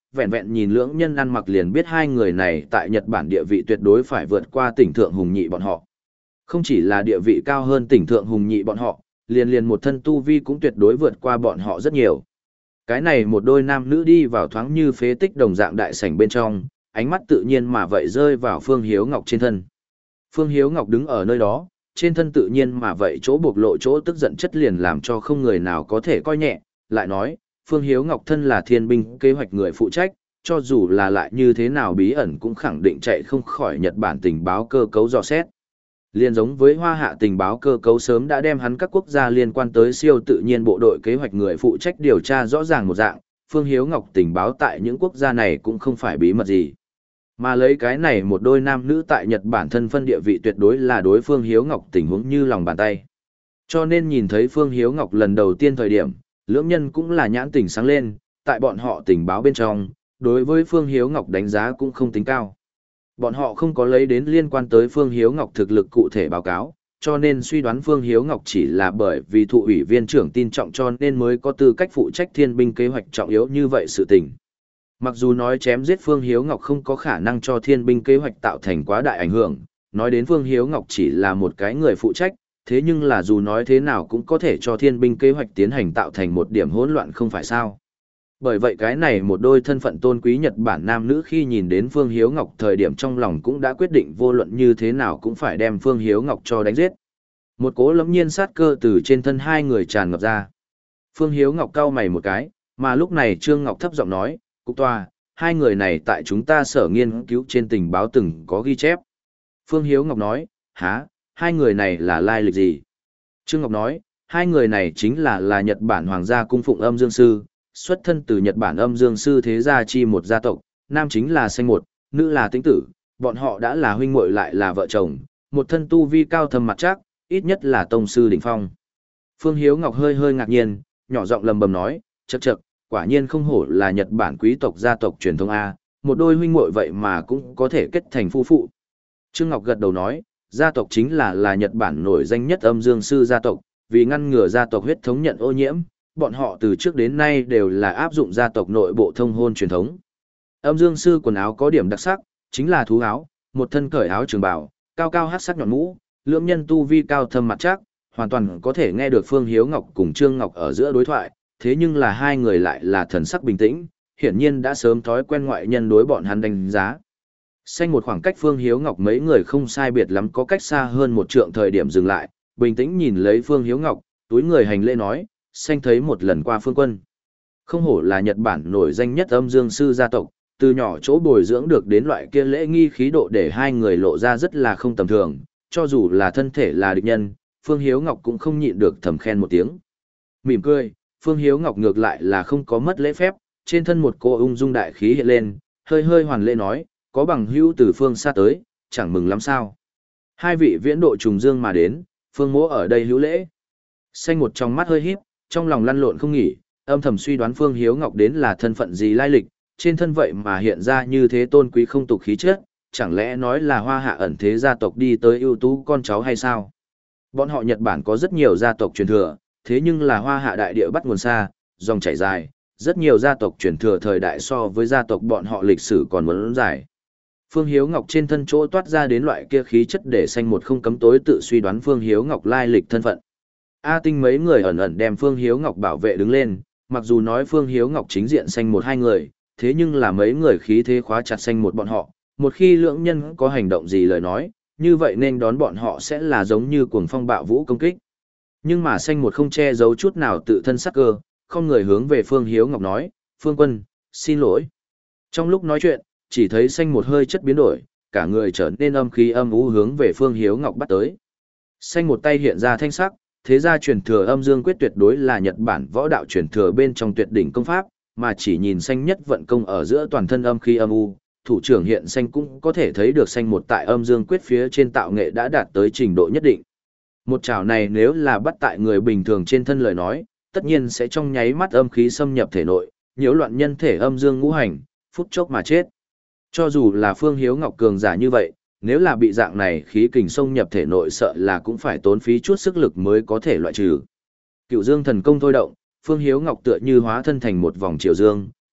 A: vẹn vẹn nhìn lưỡng nhân ăn mặc liền biết hai người này tại Nhật Bản địa vị tuyệt đối phải vượt qua tỉnh thượng hùng nhị bọn họ. Không chỉ là địa vị cao hơn tỉnh thượng hùng nhị bọn họ, liền liền một thân tu vi cũng tuyệt đối vượt qua bọn họ rất nhiều. Cái này một đôi nam nữ đi vào thoáng như phế tích đồng dạng đại sảnh bên trong, ánh mắt tự nhiên mà vậy rơi vào Phương Hiếu Ngọc trên thân. Phương Hiếu Ngọc đứng ở nơi đó, trên thân tự nhiên mà vậy chỗ bộc lộ chỗ tức giận chất liền làm cho không người nào có thể coi nhẹ, lại nói, Phương Hiếu Ngọc thân là thiên binh kế hoạch người phụ trách, cho dù là lại như thế nào bí ẩn cũng khẳng định chạy không khỏi Nhật Bản tình báo cơ cấu dò xét. Liên giống với Hoa Hạ tình báo cơ cấu sớm đã đem hắn các quốc gia liên quan tới siêu tự nhiên bộ đội kế hoạch người phụ trách điều tra rõ ràng một dạng, Phương Hiếu Ngọc tình báo tại những quốc gia này cũng không phải bí mật gì. Mà lấy cái này một đôi nam nữ tại Nhật Bản thân phân địa vị tuyệt đối là đối Phương Hiếu Ngọc tình huống như lòng bàn tay. Cho nên nhìn thấy Phương Hiếu Ngọc lần đầu tiên thời điểm, lưỡng nhân cũng là nhãn tình sáng lên, tại bọn họ tình báo bên trong, đối với Phương Hiếu Ngọc đánh giá cũng không tính cao. Bọn họ không có lấy đến liên quan tới Phương Hiếu Ngọc thực lực cụ thể báo cáo, cho nên suy đoán Phương Hiếu Ngọc chỉ là bởi vì thụ ủy viên trưởng tin trọng cho nên mới có tư cách phụ trách thiên binh kế hoạch trọng yếu như vậy sự tình. Mặc dù nói chém giết Phương Hiếu Ngọc không có khả năng cho thiên binh kế hoạch tạo thành quá đại ảnh hưởng, nói đến Phương Hiếu Ngọc chỉ là một cái người phụ trách, thế nhưng là dù nói thế nào cũng có thể cho thiên binh kế hoạch tiến hành tạo thành một điểm hỗn loạn không phải sao. Bởi vậy cái này một đôi thân phận tôn quý Nhật Bản nam nữ khi nhìn đến Phương Hiếu Ngọc thời điểm trong lòng cũng đã quyết định vô luận như thế nào cũng phải đem Phương Hiếu Ngọc cho đánh giết. Một cố lẫm nhiên sát cơ từ trên thân hai người tràn ngập ra. Phương Hiếu Ngọc cau mày một cái, mà lúc này Trương Ngọc thấp giọng nói, Cục Tòa, hai người này tại chúng ta sở nghiên cứu trên tình báo từng có ghi chép. Phương Hiếu Ngọc nói, hả, hai người này là lai lịch gì? Trương Ngọc nói, hai người này chính là là Nhật Bản Hoàng gia cung phụng âm dương sư, xuất thân từ Nhật Bản âm dương sư thế gia chi một gia tộc, nam chính là Xanh Một, nữ là Tĩnh Tử, bọn họ đã là huynh muội lại là vợ chồng, một thân tu vi cao thâm mặt chắc, ít nhất là tông sư đỉnh phong. Phương Hiếu Ngọc hơi hơi ngạc nhiên, nhỏ giọng lầm bầm nói, chậc chậc, quả nhiên không hổ là Nhật Bản quý tộc gia tộc truyền thống A, một đôi huynh muội vậy mà cũng có thể kết thành phu phụ. Trương Ngọc gật đầu nói, gia tộc chính là là Nhật Bản nổi danh nhất âm dương sư gia tộc, vì ngăn ngừa gia tộc huyết thống nhận ô nhiễm, bọn họ từ trước đến nay đều là áp dụng gia tộc nội bộ thông hôn truyền thống. Âm dương sư quần áo có điểm đặc sắc, chính là thú áo, một thân cởi áo trường bào, cao cao hắc sắc nhọn mũ, lưỡng nhân tu vi cao thâm mặt chắc, hoàn toàn có thể nghe được Phương Hiếu Ngọc cùng Trương Ngọc ở giữa đối thoại, thế nhưng là hai người lại là thần sắc bình tĩnh, hiển nhiên đã sớm thói quen ngoại nhân đối bọn hắn đánh giá. Xanh một khoảng cách Phương Hiếu Ngọc mấy người không sai biệt lắm có cách xa hơn một trượng thời điểm dừng lại, bình tĩnh nhìn lấy Phương Hiếu Ngọc, túi người hành lễ nói, xanh thấy một lần qua Phương Quân. Không hổ là Nhật Bản nổi danh nhất âm dương sư gia tộc, từ nhỏ chỗ bồi dưỡng được đến loại kia lễ nghi khí độ để hai người lộ ra rất là không tầm thường, cho dù là thân thể là địch nhân, Phương Hiếu Ngọc cũng không nhịn được thầm khen một tiếng. Mỉm cười, Phương Hiếu Ngọc ngược lại là không có mất lễ phép, trên thân một cô ung dung đại khí hiện lên, hơi hơi hoàn lễ nói, có bằng hữu từ phương xa tới, chẳng mừng lắm sao. Hai vị viễn độ trùng dương mà đến, Phương Mỗ ở đây hữu lễ. Xanh một trong mắt hơi híp, trong lòng lăn lộn không nghỉ, âm thầm suy đoán Phương Hiếu Ngọc đến là thân phận gì lai lịch, trên thân vậy mà hiện ra như thế tôn quý không tục khí chất, chẳng lẽ nói là Hoa Hạ ẩn thế gia tộc đi tới ưu tú con cháu hay sao? Bọn họ Nhật Bản có rất nhiều gia tộc truyền thừa, thế nhưng là Hoa Hạ đại địa bắt nguồn xa, dòng chảy dài, rất nhiều gia tộc truyền thừa thời đại so với gia tộc bọn họ lịch sử còn muốn dài. Phương Hiếu Ngọc trên thân chỗ toát ra đến loại kia khí chất để xanh một không cấm tối tự suy đoán Phương Hiếu Ngọc lai lịch thân phận. A Tinh mấy người ẩn ẩn đem Phương Hiếu Ngọc bảo vệ đứng lên, mặc dù nói Phương Hiếu Ngọc chính diện xanh một hai người, thế nhưng là mấy người khí thế khóa chặt xanh một bọn họ, một khi lưỡng nhân có hành động gì lời nói, như vậy nên đón bọn họ sẽ là giống như cuồng phong bạo vũ công kích. Nhưng mà xanh một không che giấu chút nào tự thân sắc cơ, không người hướng về Phương Hiếu Ngọc nói, Phương Quân, xin lỗi. Trong lúc nói chuyện, chỉ thấy xanh một hơi chất biến đổi, cả người trở nên âm khí âm u hướng về Phương Hiếu Ngọc bắt tới. Xanh một tay hiện ra thanh sắc, thế gia truyền thừa âm dương quyết tuyệt đối là Nhật Bản võ đạo truyền thừa bên trong tuyệt đỉnh công pháp, mà chỉ nhìn xanh nhất vận công ở giữa toàn thân âm khí âm u, thủ trưởng hiện xanh cũng có thể thấy được xanh một tại âm dương quyết phía trên tạo nghệ đã đạt tới trình độ nhất định. Một chảo này nếu là bắt tại người bình thường trên thân lời nói, tất nhiên sẽ trong nháy mắt âm khí xâm nhập thể nội, nhiễu loạn nhân thể âm dương ngũ hành, phút chốc mà chết. Cho dù là Phương Hiếu Ngọc cường giả như vậy, nếu là bị dạng này khí kình xông nhập thể nội sợ là cũng phải tốn phí chút sức lực mới có thể loại trừ. Cựu Dương thần công thôi động, Phương Hiếu Ngọc tựa như hóa thân thành một vòng triều dương,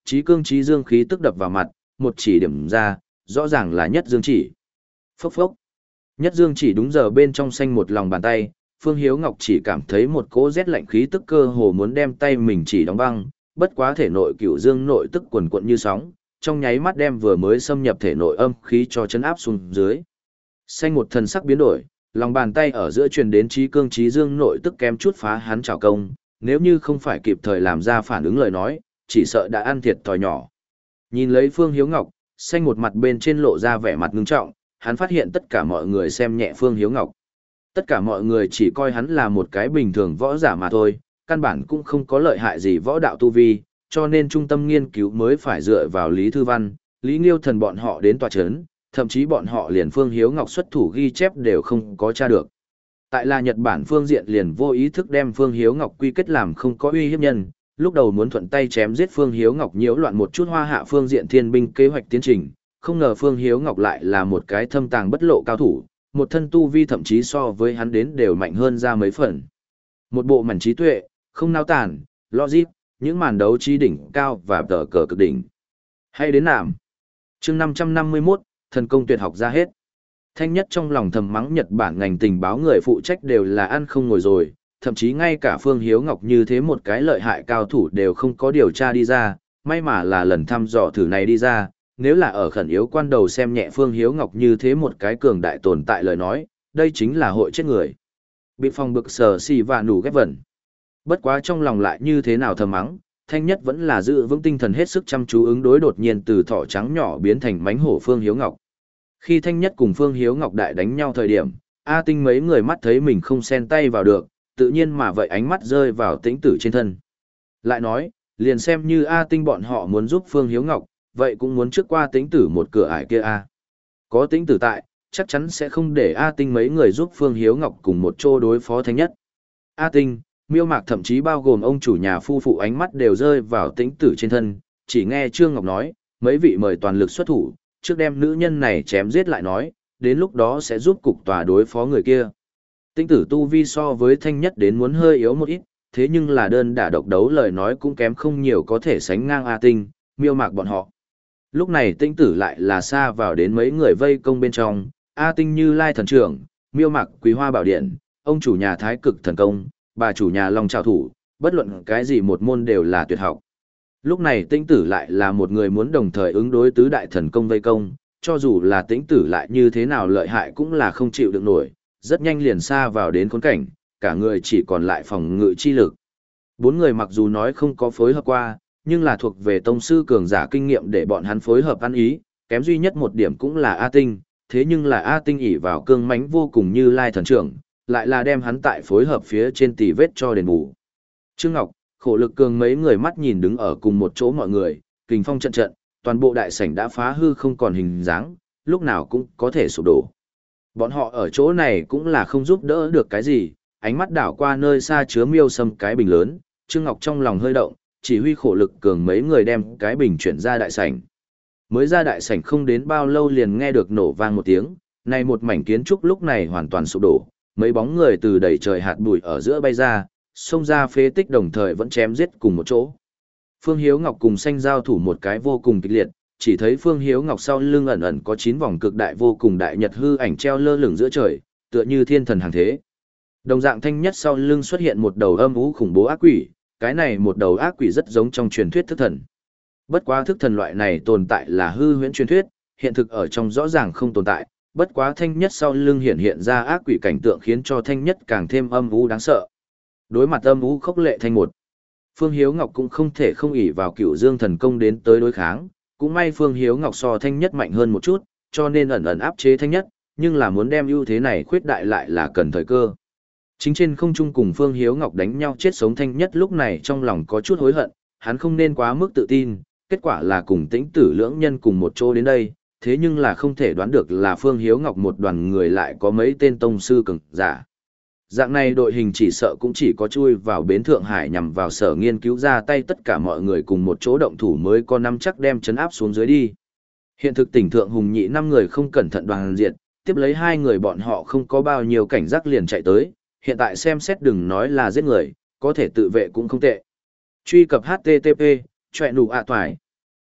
A: trí cương trí dương khí tức đập vào mặt, một chỉ điểm ra, rõ ràng là nhất dương chỉ. Phốc phốc. Nhất dương chỉ đúng giờ bên trong xanh một lòng bàn tay, Phương Hiếu Ngọc chỉ cảm thấy một cỗ rét lạnh khí tức cơ hồ muốn đem tay mình chỉ đóng băng, bất quá thể nội cửu dương nội tức quần quận như sóng, trong nháy mắt đem vừa mới xâm nhập thể nội âm khí cho chấn áp xuống dưới. Xanh một thần sắc biến đổi, lòng bàn tay ở giữa truyền đến trí cương trí dương nội tức kém chút phá hắn trảo công, nếu như không phải kịp thời làm ra phản ứng lời nói, chỉ sợ đã ăn thiệt thòi nhỏ. Nhìn lấy Phương Hiếu Ngọc, xanh một mặt bên trên lộ ra vẻ mặt ngưng trọng, hắn phát hiện tất cả mọi người xem nhẹ Phương Hiếu Ngọc. Tất cả mọi người chỉ coi hắn là một cái bình thường võ giả mà thôi, căn bản cũng không có lợi hại gì võ đạo tu vi, cho nên trung tâm nghiên cứu mới phải dựa vào Lý Thư Văn, Lý Nghiêu Thần bọn họ đến tòa chấn, thậm chí bọn họ liền Phương Hiếu Ngọc xuất thủ ghi chép đều không có tra được. Tại là Nhật Bản phương diện liền vô ý thức đem Phương Hiếu Ngọc quy kết làm không có uy hiếp nhân, lúc đầu muốn thuận tay chém giết Phương Hiếu Ngọc nhiễu loạn một chút hoa hạ phương diện thiên binh kế hoạch tiến trình, không ngờ Phương Hiếu Ngọc lại là một cái thâm tàng bất lộ cao thủ, một thân tu vi thậm chí so với hắn đến đều mạnh hơn ra mấy phần. Một bộ mảnh trí tuệ, không nao tản, logic, những màn đấu trí đỉnh cao và tờ cờ cực đỉnh. Hay đến nạm. chương năm trăm năm mươi mốt, thần công tuyệt học ra hết. Thanh Nhất trong lòng thầm mắng Nhật Bản ngành tình báo người phụ trách đều là ăn không ngồi rồi, thậm chí ngay cả Phương Hiếu Ngọc như thế một cái lợi hại cao thủ đều không có điều tra đi ra, may mà là lần thăm dò thử này đi ra, nếu là ở khẩn yếu quan đầu xem nhẹ Phương Hiếu Ngọc như thế một cái cường đại tồn tại lời nói, đây chính là hội chết người. Bị phòng bực sờ xì và nủ ghép vẩn. Bất quá trong lòng lại như thế nào thầm mắng, Thanh Nhất vẫn là giữ vững tinh thần hết sức chăm chú ứng đối đột nhiên từ thỏ trắng nhỏ biến thành mánh hổ Phương Hiếu Ngọc. Khi Thanh Nhất cùng Phương Hiếu Ngọc đại đánh nhau thời điểm, A Tinh mấy người mắt thấy mình không xen tay vào được, tự nhiên mà vậy ánh mắt rơi vào Tĩnh Tử trên thân. Lại nói, liền xem như A Tinh bọn họ muốn giúp Phương Hiếu Ngọc, vậy cũng muốn trước qua Tĩnh Tử một cửa ải kia a. Có Tĩnh Tử tại, chắc chắn sẽ không để A Tinh mấy người giúp Phương Hiếu Ngọc cùng một chỗ đối phó Thanh Nhất. A Tinh, Miêu Mạc thậm chí bao gồm ông chủ nhà phu phụ ánh mắt đều rơi vào Tĩnh Tử trên thân, chỉ nghe Trương Ngọc nói, mấy vị mời toàn lực xuất thủ, trước đem nữ nhân này chém giết lại nói, đến lúc đó sẽ giúp cục tòa đối phó người kia. Tĩnh Tử tu vi so với Thanh Nhất đến muốn hơi yếu một ít, thế nhưng là đơn đả độc đấu lời nói cũng kém không nhiều có thể sánh ngang A Tinh, Miêu Mạc bọn họ. Lúc này Tĩnh Tử lại là xa vào đến mấy người vây công bên trong, A Tinh Như Lai thần trưởng, Miêu Mạc Quý Hoa Bảo Điện, ông chủ nhà Thái Cực thần công, bà chủ nhà Long Trảo thủ, bất luận cái gì một môn đều là tuyệt học. Lúc này Tĩnh Tử lại là một người muốn đồng thời ứng đối tứ đại thần công vây công, cho dù là Tĩnh Tử lại như thế nào lợi hại cũng là không chịu được nổi, rất nhanh liền xa vào đến khốn cảnh, cả người chỉ còn lại phòng ngự chi lực. Bốn người mặc dù nói không có phối hợp qua, nhưng là thuộc về tông sư cường giả kinh nghiệm để bọn hắn phối hợp ăn ý, kém duy nhất một điểm cũng là A Tinh, thế nhưng là A Tinh ỷ vào cương mãnh vô cùng Như Lai thần trưởng, lại là đem hắn tại phối hợp phía trên tỉ vết cho đền bù. Trương Ngọc, khổ lực cường mấy người mắt nhìn đứng ở cùng một chỗ mọi người, kình phong trận trận, toàn bộ đại sảnh đã phá hư không còn hình dáng, lúc nào cũng có thể sụp đổ. Bọn họ ở chỗ này cũng là không giúp đỡ được cái gì, ánh mắt đảo qua nơi xa chứa miêu sâm cái bình lớn, Trương Ngọc trong lòng hơi động, chỉ huy khổ lực cường mấy người đem cái bình chuyển ra đại sảnh. Mới ra đại sảnh không đến bao lâu liền nghe được nổ vang một tiếng, này một mảnh kiến trúc lúc này hoàn toàn sụp đổ, mấy bóng người từ đầy trời hạt bụi ở giữa bay ra, xông ra phế tích đồng thời vẫn chém giết cùng một chỗ. Phương Hiếu Ngọc cùng xanh giao thủ một cái vô cùng kịch liệt, chỉ thấy Phương Hiếu Ngọc sau lưng ẩn ẩn có chín vòng cực đại vô cùng đại nhật hư ảnh treo lơ lửng giữa trời, tựa như thiên thần hàng thế. Đồng dạng Thanh Nhất sau lưng xuất hiện một đầu âm u khủng bố ác quỷ, cái này một đầu ác quỷ rất giống trong truyền thuyết thức thần. Bất quá thức thần loại này tồn tại là hư huyễn truyền thuyết, hiện thực ở trong rõ ràng không tồn tại, bất quá Thanh Nhất sau lưng hiện hiện ra ác quỷ cảnh tượng khiến cho Thanh Nhất càng thêm âm u đáng sợ. Đối mặt âm u khốc lệ thanh một, Phương Hiếu Ngọc cũng không thể không ỷ vào Cửu Dương thần công đến tới đối kháng, cũng may Phương Hiếu Ngọc so Thanh Nhất mạnh hơn một chút, cho nên ẩn ẩn áp chế Thanh Nhất, nhưng là muốn đem ưu thế này khuyết đại lại là cần thời cơ. Chính trên không trung cùng Phương Hiếu Ngọc đánh nhau chết sống Thanh Nhất lúc này trong lòng có chút hối hận, hắn không nên quá mức tự tin, kết quả là cùng Tĩnh Tử lưỡng nhân cùng một chỗ đến đây, thế nhưng là không thể đoán được là Phương Hiếu Ngọc một đoàn người lại có mấy tên tông sư cường giả. Dạng này đội hình chỉ sợ cũng chỉ có chui vào bến Thượng Hải nhằm vào sở nghiên cứu ra tay tất cả mọi người cùng một chỗ động thủ mới có nắm chắc đem chấn áp xuống dưới đi. Hiện thực tỉnh Thượng Hùng Nhị năm người không cẩn thận đoàn diện, tiếp lấy hai người bọn họ không có bao nhiêu cảnh giác liền chạy tới, hiện tại xem xét đừng nói là giết người, có thể tự vệ cũng không tệ. Truy cập H T T P, chọe nụ ạ toài.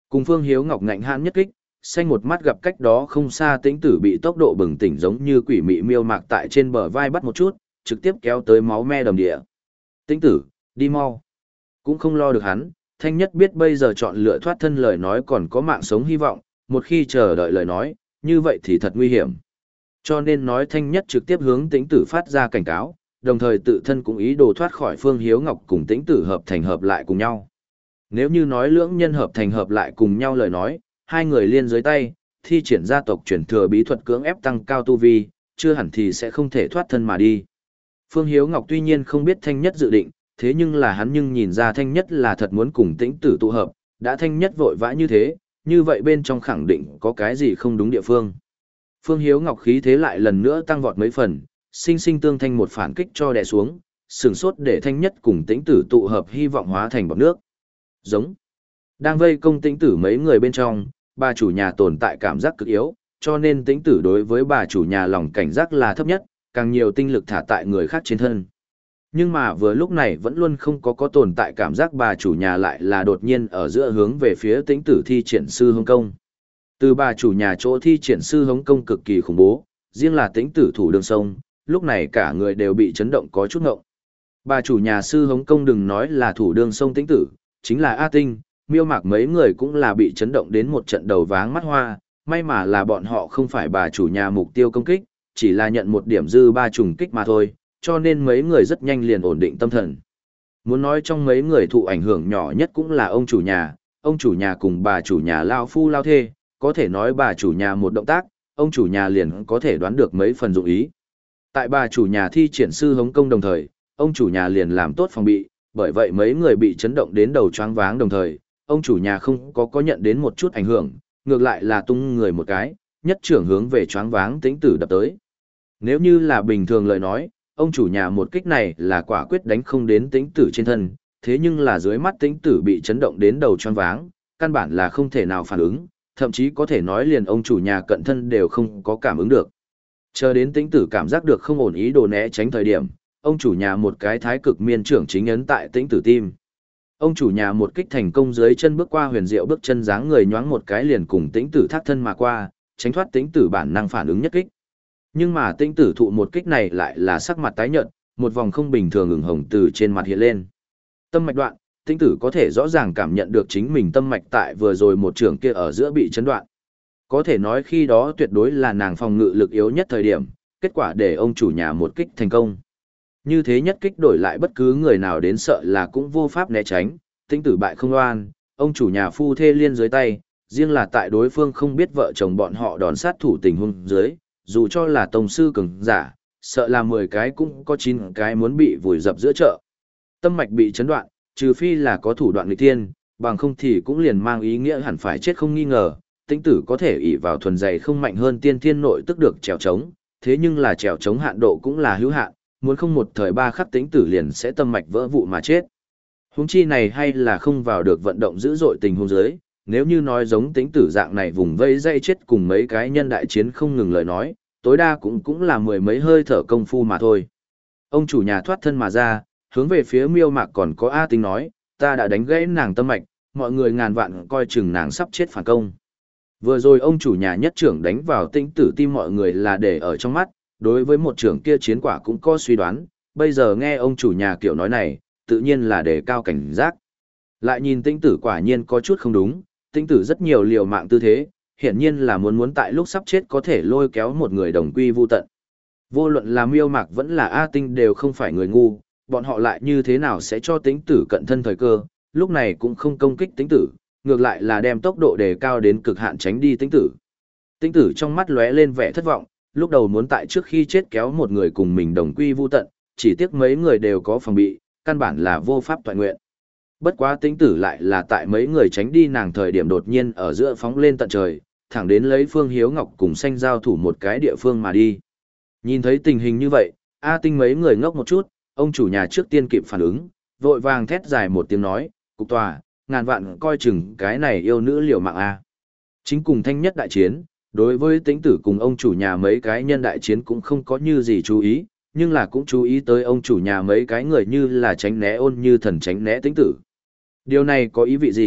A: Cùng Phương Hiếu Ngọc ngạnh hãn nhất kích, xanh một mắt gặp cách đó không xa Tĩnh Tử bị tốc độ bừng tỉnh giống như quỷ mị miêu mạc tại trên bờ vai bắt một chút, trực tiếp kéo tới máu me đầm địa. Tĩnh Tử, đi mau. Cũng không lo được hắn, Thanh Nhất biết bây giờ chọn lựa thoát thân lời nói còn có mạng sống hy vọng, một khi chờ đợi lời nói, như vậy thì thật nguy hiểm. Cho nên nói Thanh Nhất trực tiếp hướng Tĩnh Tử phát ra cảnh cáo, đồng thời tự thân cũng ý đồ thoát khỏi Phương Hiếu Ngọc cùng Tĩnh Tử hợp thành hợp lại cùng nhau. Nếu như nói lưỡng nhân hợp thành hợp lại cùng nhau lời nói, hai người liên dưới tay, thi triển gia tộc chuyển thừa bí thuật cưỡng ép tăng cao tu vi, chưa hẳn thì sẽ không thể thoát thân mà đi. Phương Hiếu Ngọc tuy nhiên không biết Thanh Nhất dự định, thế nhưng là hắn nhưng nhìn ra Thanh Nhất là thật muốn cùng Tĩnh Tử tụ hợp, đã Thanh Nhất vội vã như thế, như vậy bên trong khẳng định có cái gì không đúng địa phương. Phương Hiếu Ngọc khí thế lại lần nữa tăng vọt mấy phần, sinh sinh tương thanh một phản kích cho đè xuống, sừng sốt để Thanh Nhất cùng Tĩnh Tử tụ hợp hy vọng hóa thành bọt nước. Giống. Đang vây công Tĩnh Tử mấy người bên trong, bà chủ nhà tồn tại cảm giác cực yếu, cho nên Tĩnh Tử đối với bà chủ nhà lòng cảnh giác là thấp nhất, càng nhiều tinh lực thả tại người khác trên thân. Nhưng mà vừa lúc này vẫn luôn không có có tồn tại cảm giác bà chủ nhà lại là đột nhiên ở giữa hướng về phía Tĩnh Tử thi triển sư hống công. Từ bà chủ nhà chỗ thi triển sư hống công cực kỳ khủng bố, riêng là Tĩnh Tử thủ đường sông, lúc này cả người đều bị chấn động có chút ngộng. Bà chủ nhà sư hống công đừng nói là thủ đường sông Tĩnh Tử, chính là A Tinh, Miêu Mạc mấy người cũng là bị chấn động đến một trận đầu váng mắt hoa, may mà là bọn họ không phải bà chủ nhà mục tiêu công kích, chỉ là nhận một điểm dư ba trùng kích mà thôi, cho nên mấy người rất nhanh liền ổn định tâm thần. Muốn nói trong mấy người thụ ảnh hưởng nhỏ nhất cũng là ông chủ nhà, ông chủ nhà cùng bà chủ nhà lao phu lao thê, có thể nói bà chủ nhà một động tác, ông chủ nhà liền có thể đoán được mấy phần dụng ý. Tại bà chủ nhà thi triển sư hống công đồng thời, ông chủ nhà liền làm tốt phòng bị, bởi vậy mấy người bị chấn động đến đầu choáng váng đồng thời, ông chủ nhà không có có nhận đến một chút ảnh hưởng, ngược lại là tung người một cái, nhất trưởng hướng về choáng váng Tĩnh Tử đập tới. Nếu như là bình thường lời nói, ông chủ nhà một kích này là quả quyết đánh không đến Tĩnh Tử trên thân, thế nhưng là dưới mắt Tĩnh Tử bị chấn động đến đầu choáng váng, căn bản là không thể nào phản ứng, thậm chí có thể nói liền ông chủ nhà cận thân đều không có cảm ứng được. Chờ đến Tĩnh Tử cảm giác được không ổn ý đồ né tránh thời điểm, ông chủ nhà một cái thái cực miên trưởng chính ấn tại Tĩnh Tử tim. Ông chủ nhà một kích thành công dưới chân bước qua huyền diệu bước chân dáng người nhoáng một cái liền cùng Tĩnh Tử thác thân mà qua, tránh thoát Tĩnh Tử bản năng phản ứng nhất kích. Nhưng mà Tĩnh Tử thụ một kích này lại là sắc mặt tái nhợt, một vòng không bình thường ửng hồng từ trên mặt hiện lên. Tâm mạch đoạn, Tĩnh Tử có thể rõ ràng cảm nhận được chính mình tâm mạch tại vừa rồi một trường kia ở giữa bị chấn đoạn. Có thể nói khi đó tuyệt đối là nàng phòng ngự lực yếu nhất thời điểm, kết quả để ông chủ nhà một kích thành công. Như thế nhất kích đổi lại bất cứ người nào đến sợ là cũng vô pháp né tránh, Tĩnh Tử bại không oan, ông chủ nhà phu thê liên dưới tay, riêng là tại đối phương không biết vợ chồng bọn họ đòn sát thủ tình huống dưới, dù cho là tông sư cường giả, sợ là mười cái cũng có chín cái muốn bị vùi dập giữa chợ. Tâm mạch bị chấn đoạn, trừ phi là có thủ đoạn nghịch thiên, bằng không thì cũng liền mang ý nghĩa hẳn phải chết không nghi ngờ, Tĩnh Tử có thể ỷ vào thuần dày không mạnh hơn tiên thiên nội tức được trèo trống, thế nhưng là trèo trống hạn độ cũng là hữu hạn, muốn không một thời ba khắc Tĩnh Tử liền sẽ tâm mạch vỡ vụ mà chết. Huống chi này hay là không vào được vận động dữ dội tình huống dưới, nếu như nói giống Tĩnh Tử dạng này vùng vây dây chết cùng mấy cái nhân đại chiến không ngừng lời nói, tối đa cũng cũng là mười mấy hơi thở công phu mà thôi. Ông chủ nhà thoát thân mà ra, hướng về phía Miêu Mạc còn có A Tinh nói, ta đã đánh gãy nàng tâm mạch, mọi người ngàn vạn coi chừng nàng sắp chết phản công. Vừa rồi ông chủ nhà nhất trưởng đánh vào Tĩnh Tử tim mọi người là để ở trong mắt, đối với một trưởng kia chiến quả cũng có suy đoán, bây giờ nghe ông chủ nhà kiểu nói này, tự nhiên là để cao cảnh giác. Lại nhìn Tĩnh Tử quả nhiên có chút không đúng, Tĩnh Tử rất nhiều liều mạng tư thế, hiển nhiên là muốn muốn tại lúc sắp chết có thể lôi kéo một người đồng quy vu tận. Vô luận là Miêu Mạc vẫn là A Tinh đều không phải người ngu, bọn họ lại như thế nào sẽ cho Tĩnh Tử cận thân thời cơ, lúc này cũng không công kích Tĩnh Tử, ngược lại là đem tốc độ đề cao đến cực hạn tránh đi Tĩnh Tử. Tĩnh Tử trong mắt lóe lên vẻ thất vọng, lúc đầu muốn tại trước khi chết kéo một người cùng mình đồng quy vu tận, chỉ tiếc mấy người đều có phòng bị, căn bản là vô pháp toại nguyện. Bất quá Tĩnh Tử lại là tại mấy người tránh đi nàng thời điểm đột nhiên ở giữa phóng lên tận trời, thẳng đến lấy Phương Hiếu Ngọc cùng Xanh giao thủ một cái địa phương mà đi. Nhìn thấy tình hình như vậy, A Tinh mấy người ngốc một chút, ông chủ nhà trước tiên kịp phản ứng, vội vàng thét dài một tiếng nói, cục tòa, ngàn vạn coi chừng cái này yêu nữ liều mạng A. Chính cùng Thanh Nhất đại chiến, đối với Tĩnh Tử cùng ông chủ nhà mấy cái nhân đại chiến cũng không có như gì chú ý, nhưng là cũng chú ý tới ông chủ nhà mấy cái người như là tránh né ôn như thần tránh né Tĩnh Tử. Điều này có ý vị gì?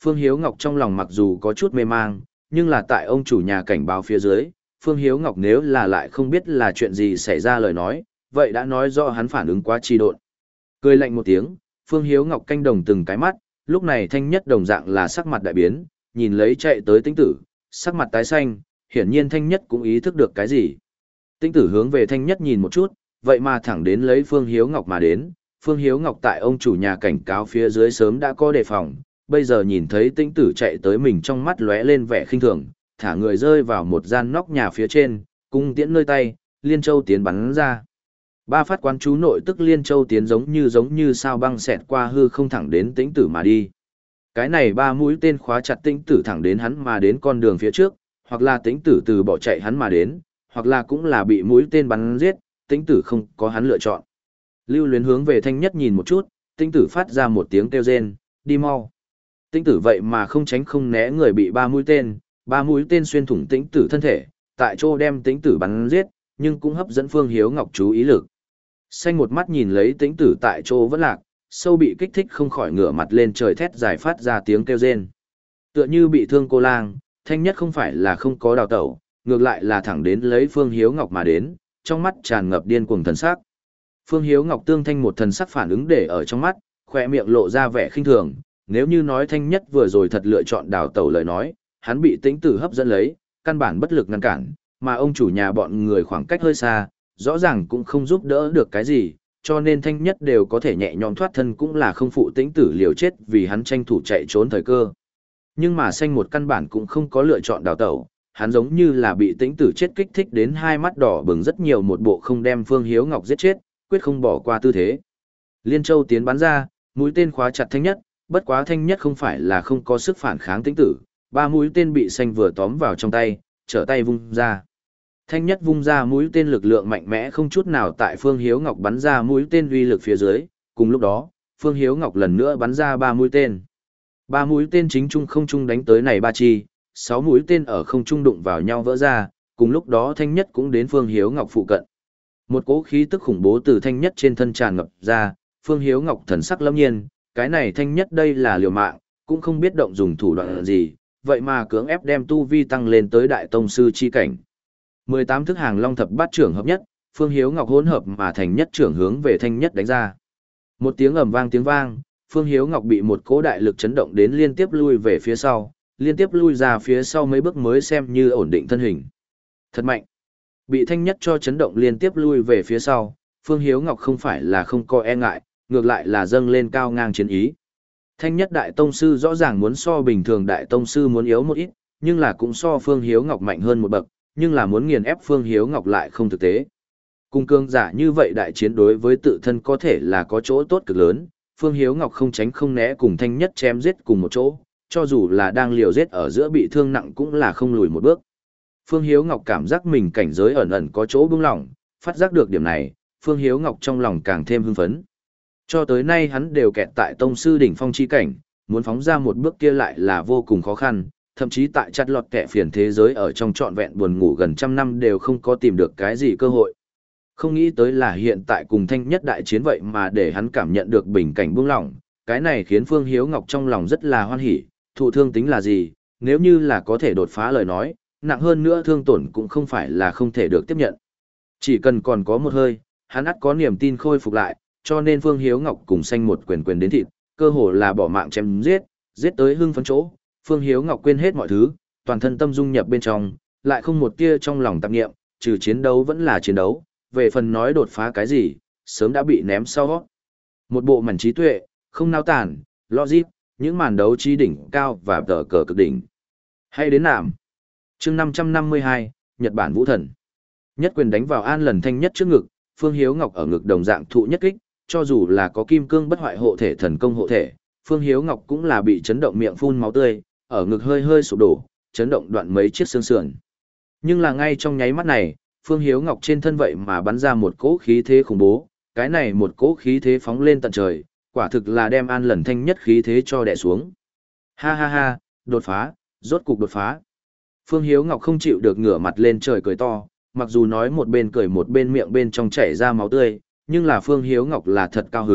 A: Phương Hiếu Ngọc trong lòng mặc dù có chút mê mang, nhưng là tại ông chủ nhà cảnh báo phía dưới, Phương Hiếu Ngọc nếu là lại không biết là chuyện gì xảy ra lời nói, vậy đã nói rõ hắn phản ứng quá trì độn. Cười lạnh một tiếng, Phương Hiếu Ngọc canh đồng từng cái mắt, lúc này Thanh Nhất đồng dạng là sắc mặt đại biến, nhìn lấy chạy tới Tĩnh Tử, sắc mặt tái xanh, hiển nhiên Thanh Nhất cũng ý thức được cái gì. Tĩnh Tử hướng về Thanh Nhất nhìn một chút, vậy mà thẳng đến lấy Phương Hiếu Ngọc mà đến, Phương Hiếu Ngọc tại ông chủ nhà cảnh cáo phía dưới sớm đã có đề phòng, bây giờ nhìn thấy Tĩnh Tử chạy tới mình trong mắt lóe lên vẻ khinh thường, thả người rơi vào một gian nóc nhà phía trên, cung tiễn nơi tay, liên châu tiến bắn ra. Ba phát quán chú nội tức liên châu tiến giống như giống như sao băng xẹt qua hư không thẳng đến Tĩnh Tử mà đi. Cái này ba mũi tên khóa chặt Tĩnh Tử thẳng đến hắn mà đến con đường phía trước, hoặc là Tĩnh Tử từ bỏ chạy hắn mà đến, hoặc là cũng là bị mũi tên bắn giết, Tĩnh Tử không có hắn lựa chọn. Lưu Luyến hướng về Thanh Nhất nhìn một chút, Tĩnh Tử phát ra một tiếng kêu rên, đi mau. Tĩnh Tử vậy mà không tránh không né người bị ba mũi tên, ba mũi tên xuyên thủng Tĩnh Tử thân thể, tại chỗ đem Tĩnh Tử bắn giết, nhưng cũng hấp dẫn Phương Hiếu Ngọc chú ý lực. Xanh một mắt nhìn lấy Tĩnh Tử tại chỗ vẫn lạc, sâu bị kích thích không khỏi ngửa mặt lên trời thét dài phát ra tiếng kêu rên. Tựa như bị thương cô lang, Thanh Nhất không phải là không có đào tẩu, ngược lại là thẳng đến lấy Phương Hiếu Ngọc mà đến, trong mắt tràn ngập điên cuồng thần sắc. Phương Hiếu Ngọc tương thanh một thần sắc phản ứng để ở trong mắt, khỏe miệng lộ ra vẻ khinh thường, nếu như nói Thanh Nhất vừa rồi thật lựa chọn đào tẩu lời nói, hắn bị Tĩnh Tử hấp dẫn lấy, căn bản bất lực ngăn cản, mà ông chủ nhà bọn người khoảng cách hơi xa, rõ ràng cũng không giúp đỡ được cái gì, cho nên Thanh Nhất đều có thể nhẹ nhõm thoát thân cũng là không phụ Tĩnh Tử liều chết vì hắn tranh thủ chạy trốn thời cơ. Nhưng mà xanh một căn bản cũng không có lựa chọn đào tẩu, hắn giống như là bị Tĩnh Tử chết kích thích đến hai mắt đỏ bừng rất nhiều một bộ không đem Phương Hiếu Ngọc giết chết, quyết không bỏ qua tư thế. Liên châu tiến bắn ra, mũi tên khóa chặt Thanh Nhất, bất quá Thanh Nhất không phải là không có sức phản kháng Tĩnh Tử, ba mũi tên bị xanh vừa tóm vào trong tay, trở tay vung ra. Thanh Nhất vung ra mũi tên lực lượng mạnh mẽ không chút nào tại Phương Hiếu Ngọc bắn ra mũi tên uy lực phía dưới, cùng lúc đó, Phương Hiếu Ngọc lần nữa bắn ra ba mũi tên. Ba mũi tên chính trung không trung đánh tới này ba chi, sáu mũi tên ở không trung đụng vào nhau vỡ ra, cùng lúc đó Thanh Nhất cũng đến Phương Hiếu Ngọc phụ cận. Một cỗ khí tức khủng bố từ Thanh Nhất trên thân tràn ngập ra, Phương Hiếu Ngọc thần sắc lâm nhiên, cái này Thanh Nhất đây là liều mạng, cũng không biết động dùng thủ đoạn gì, vậy mà cưỡng ép đem tu vi tăng lên tới đại tông sư chi cảnh. mười tám thức hàng long thập bát trưởng hợp nhất, Phương Hiếu Ngọc hỗn hợp mà thành nhất trưởng hướng về Thanh Nhất đánh ra. Một tiếng ầm vang tiếng vang, Phương Hiếu Ngọc bị một cỗ đại lực chấn động đến liên tiếp lui về phía sau, liên tiếp lui ra phía sau mấy bước mới xem như ổn định thân hình. Thật mạnh. Bị Thanh Nhất cho chấn động liên tiếp lui về phía sau, Phương Hiếu Ngọc không phải là không có e ngại, ngược lại là dâng lên cao ngang chiến ý. Thanh Nhất đại tông sư rõ ràng muốn so bình thường đại tông sư muốn yếu một ít, nhưng là cũng so Phương Hiếu Ngọc mạnh hơn một bậc, nhưng là muốn nghiền ép Phương Hiếu Ngọc lại không thực tế. Cùng cương giả như vậy đại chiến đối với tự thân có thể là có chỗ tốt cực lớn, Phương Hiếu Ngọc không tránh không né cùng Thanh Nhất chém giết cùng một chỗ, cho dù là đang liều giết ở giữa bị thương nặng cũng là không lùi một bước. Phương Hiếu Ngọc cảm giác mình cảnh giới ẩn ẩn có chỗ bưng lỏng, phát giác được điểm này, Phương Hiếu Ngọc trong lòng càng thêm hưng phấn. Cho tới nay hắn đều kẹt tại tông sư đỉnh phong chi cảnh, muốn phóng ra một bước kia lại là vô cùng khó khăn, thậm chí tại chặt lọt kẻ phiền thế giới ở trong trọn vẹn buồn ngủ gần trăm năm đều không có tìm được cái gì cơ hội. Không nghĩ tới là hiện tại cùng Thanh Nhất đại chiến vậy mà để hắn cảm nhận được bình cảnh buông lỏng, cái này khiến Phương Hiếu Ngọc trong lòng rất là hoan hỉ, thụ thương tính là gì, nếu như là có thể đột phá lời nói, nặng hơn nữa thương tổn cũng không phải là không thể được tiếp nhận. Chỉ cần còn có một hơi, hắn ắt có niềm tin khôi phục lại, cho nên Phương Hiếu Ngọc cùng xanh một quyền quyền đến thịt, cơ hồ là bỏ mạng chém giết, giết tới hưng phấn chỗ, Phương Hiếu Ngọc quên hết mọi thứ, toàn thân tâm dung nhập bên trong, lại không một tia trong lòng tạp niệm, trừ chiến đấu vẫn là chiến đấu, về phần nói đột phá cái gì, sớm đã bị ném sau. Một bộ mảnh trí tuệ, không nao tản, logic, những màn đấu trí đỉnh cao và tờ cờ cực đỉnh. Hay đến nạm. Chương năm trăm năm mươi hai, Nhật Bản Vũ Thần. Nhất quyền đánh vào An Lần Thanh Nhất trước ngực, Phương Hiếu Ngọc ở ngực đồng dạng thụ nhất kích, cho dù là có kim cương bất hoại hộ thể thần công hộ thể, Phương Hiếu Ngọc cũng là bị chấn động miệng phun máu tươi, ở ngực hơi hơi sụp đổ, chấn động đoạn mấy chiếc xương sườn. Nhưng là ngay trong nháy mắt này, Phương Hiếu Ngọc trên thân vậy mà bắn ra một cỗ khí thế khủng bố, cái này một cỗ khí thế phóng lên tận trời, quả thực là đem An Lần Thanh Nhất khí thế cho đè xuống. Ha ha ha, đột phá, rốt cục đột phá. Phương Hiếu Ngọc không chịu được ngửa mặt lên trời cười to, mặc dù nói một bên cười một bên miệng bên trong chảy ra máu tươi, nhưng là Phương Hiếu Ngọc là thật cao hứng,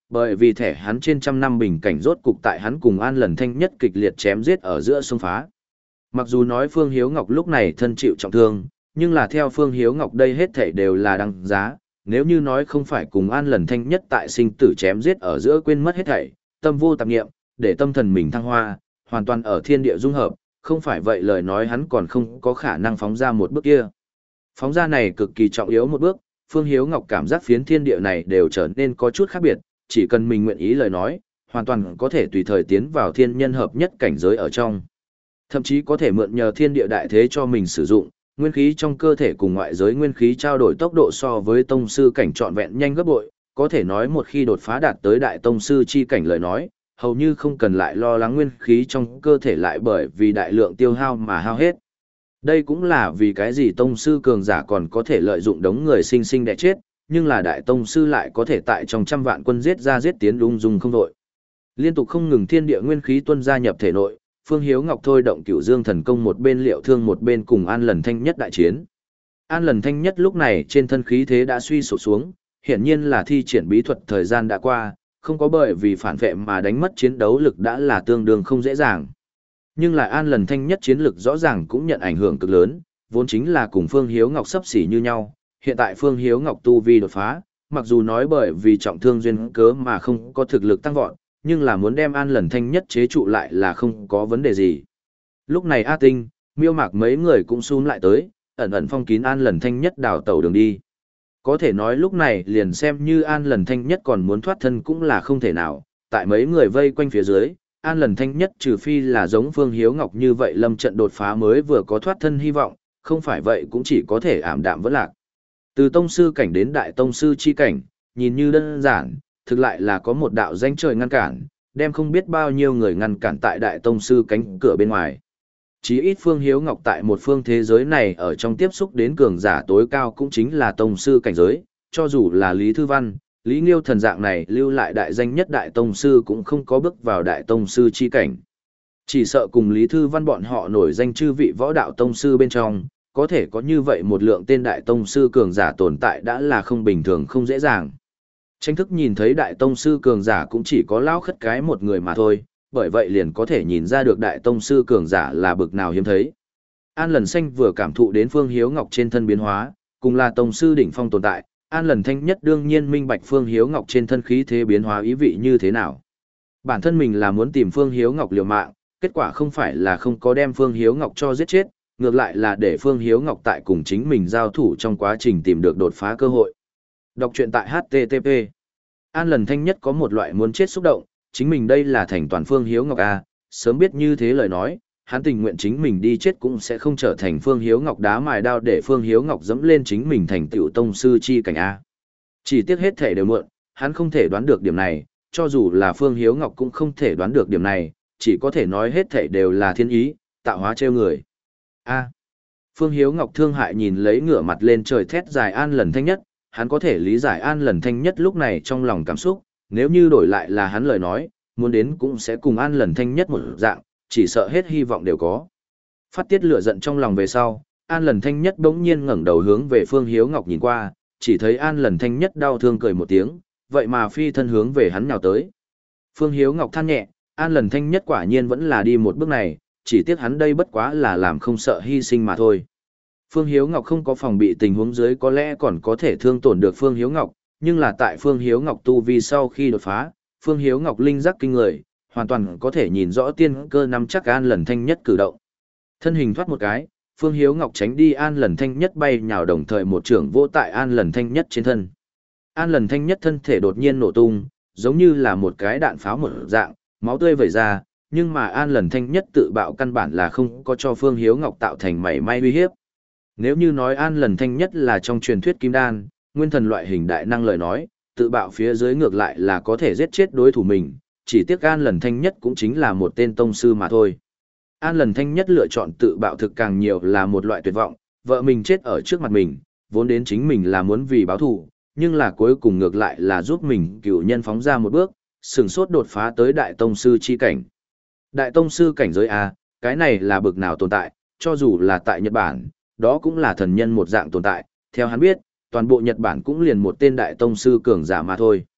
A: Bởi vì thẻ hắn trên trăm năm bình cảnh rốt cục tại hắn cùng An Lần Thanh Nhất kịch liệt chém giết ở giữa sông phá. Mặc dù nói Phương Hiếu Ngọc lúc này thân chịu trọng thương, nhưng là theo Phương Hiếu Ngọc đây hết thảy đều là đăng giá, nếu như nói không phải cùng An Lần Thanh Nhất tại sinh tử chém giết ở giữa quên mất hết thảy, tâm vô tạp niệm, để tâm thần mình thăng hoa, hoàn toàn ở thiên địa dung hợp, không phải vậy lời nói hắn còn không có khả năng phóng ra một bước kia. Phóng ra này cực kỳ trọng yếu một bước, Phương Hiếu Ngọc cảm giác phiến thiên địa này đều trở nên có chút khác biệt, chỉ cần mình nguyện ý lời nói, hoàn toàn có thể tùy thời tiến vào thiên nhân hợp nhất cảnh giới ở trong. Thậm chí có thể mượn nhờ thiên địa đại thế cho mình sử dụng, nguyên khí trong cơ thể cùng ngoại giới nguyên khí trao đổi tốc độ so với tông sư cảnh trọn vẹn nhanh gấp bội, có thể nói một khi đột phá đạt tới đại tông sư chi cảnh lời nói, hầu như không cần lại lo lắng nguyên khí trong cơ thể lại bởi vì đại lượng tiêu hao mà hao hết. Đây cũng là vì cái gì tông sư cường giả còn có thể lợi dụng đống người sinh sinh đẻ chết, nhưng là đại tông sư lại có thể tại trong trăm vạn quân giết ra giết tiến lung dung không đội. Liên tục không ngừng thiên địa nguyên khí tuôn ra nhập thể nội, Phương Hiếu Ngọc thôi động Cửu Dương thần công một bên liệu thương một bên cùng An Lần Thanh Nhất đại chiến. An Lần Thanh Nhất lúc này trên thân khí thế đã suy sụp xuống, hiển nhiên là thi triển bí thuật thời gian đã qua, không có bởi vì phản vệ mà đánh mất chiến đấu lực đã là tương đương không dễ dàng. Nhưng lại An Lần Thanh Nhất chiến lực rõ ràng cũng nhận ảnh hưởng cực lớn, vốn chính là cùng Phương Hiếu Ngọc sấp xỉ như nhau, hiện tại Phương Hiếu Ngọc tu vi đột phá, mặc dù nói bởi vì trọng thương duyên cớ mà không có thực lực tăng vọt, nhưng là muốn đem An Lần Thanh Nhất chế trụ lại là không có vấn đề gì. Lúc này A Tinh, Miêu Mạc mấy người cũng xúm lại tới, ẩn ẩn phong kín An Lần Thanh Nhất đào tẩu đường đi. Có thể nói lúc này liền xem như An Lần Thanh Nhất còn muốn thoát thân cũng là không thể nào, tại mấy người vây quanh phía dưới, An Lần Thanh Nhất trừ phi là giống Phương Hiếu Ngọc như vậy lâm trận đột phá mới vừa có thoát thân hy vọng, không phải vậy cũng chỉ có thể ảm đạm vẫn lạc. Từ tông sư cảnh đến đại tông sư chi cảnh, nhìn như đơn giản, thực lại là có một đạo danh trời ngăn cản, đem không biết bao nhiêu người ngăn cản tại đại tông sư cánh cửa bên ngoài. Chí ít Phương Hiếu Ngọc tại một phương thế giới này ở trong tiếp xúc đến cường giả tối cao cũng chính là tông sư cảnh giới, cho dù là Lý Thư Văn, Lý Nghiêu thần dạng này lưu lại đại danh nhất đại tông sư cũng không có bước vào đại tông sư chi cảnh. Chỉ sợ cùng Lý Thư Văn bọn họ nổi danh chư vị võ đạo tông sư bên trong, có thể có như vậy một lượng tên đại tông sư cường giả tồn tại đã là không bình thường không dễ dàng. Tranh thức nhìn thấy đại tông sư cường giả cũng chỉ có lão khất cái một người mà thôi, bởi vậy liền có thể nhìn ra được đại tông sư cường giả là bực nào hiếm thấy. An Lần Xanh vừa cảm thụ đến Phương Hiếu Ngọc trên thân biến hóa, cùng là tông sư đỉnh phong tồn tại, An Lần Thanh Nhất đương nhiên minh bạch Phương Hiếu Ngọc trên thân khí thế biến hóa ý vị như thế nào. Bản thân mình là muốn tìm Phương Hiếu Ngọc liều mạng, kết quả không phải là không có đem Phương Hiếu Ngọc cho giết chết, ngược lại là để Phương Hiếu Ngọc tại cùng chính mình giao thủ trong quá trình tìm được đột phá cơ hội. Đọc truyện tại hát tê tê pê. An Lần Thanh Nhất có một loại muốn chết xúc động, chính mình đây là thành toàn Phương Hiếu Ngọc A, sớm biết như thế lời nói, hắn tình nguyện chính mình đi chết cũng sẽ không trở thành Phương Hiếu Ngọc đá mài đao để Phương Hiếu Ngọc dẫm lên chính mình thành tựu tông sư chi cảnh A. Chỉ tiếc hết thể đều muộn, hắn không thể đoán được điểm này, cho dù là Phương Hiếu Ngọc cũng không thể đoán được điểm này, chỉ có thể nói hết thể đều là thiên ý, tạo hóa trêu người. A. Phương Hiếu Ngọc thương hại nhìn lấy ngửa mặt lên trời thét dài An Lần Thanh Nhất, hắn có thể lý giải An Lần Thanh Nhất lúc này trong lòng cảm xúc, nếu như đổi lại là hắn lời nói, muốn đến cũng sẽ cùng An Lần Thanh Nhất một dạng, chỉ sợ hết hy vọng đều có. Phát tiết lửa giận trong lòng về sau, An Lần Thanh Nhất bỗng nhiên ngẩng đầu hướng về Phương Hiếu Ngọc nhìn qua, chỉ thấy An Lần Thanh Nhất đau thương cười một tiếng, vậy mà phi thân hướng về hắn nhào tới. Phương Hiếu Ngọc than nhẹ, An Lần Thanh Nhất quả nhiên vẫn là đi một bước này, chỉ tiếc hắn đây bất quá là làm không sợ hy sinh mà thôi. Phương Hiếu Ngọc không có phòng bị tình huống dưới có lẽ còn có thể thương tổn được Phương Hiếu Ngọc, nhưng là tại Phương Hiếu Ngọc tu vi sau khi đột phá, Phương Hiếu Ngọc linh giác kinh người, hoàn toàn có thể nhìn rõ tiên cơ nắm chắc An Lần Thanh Nhất cử động. Thân hình thoát một cái, Phương Hiếu Ngọc tránh đi An Lần Thanh Nhất bay nhào đồng thời một trưởng vỗ tại An Lần Thanh Nhất trên thân. An Lần Thanh Nhất thân thể đột nhiên nổ tung, giống như là một cái đạn pháo một dạng, máu tươi vẩy ra, nhưng mà An Lần Thanh Nhất tự bạo căn bản là không có cho Phương Hiếu Ngọc tạo thành mảy may uy hiếp. Nếu như nói An Lần Thanh Nhất là trong truyền thuyết kim đan, nguyên thần loại hình đại năng lời nói, tự bạo phía dưới ngược lại là có thể giết chết đối thủ mình, chỉ tiếc An Lần Thanh Nhất cũng chính là một tên tông sư mà thôi. An Lần Thanh Nhất lựa chọn tự bạo thực càng nhiều là một loại tuyệt vọng, vợ mình chết ở trước mặt mình, vốn đến chính mình là muốn vì báo thù, nhưng là cuối cùng ngược lại là giúp mình cựu nhân phóng ra một bước, sừng sốt đột phá tới đại tông sư chi cảnh. Đại tông sư cảnh giới A, cái này là bực nào tồn tại, cho dù là tại Nhật Bản, đó cũng là thần nhân một dạng tồn tại, theo hắn biết, toàn bộ Nhật Bản cũng liền một tên đại tông sư cường giả mà thôi.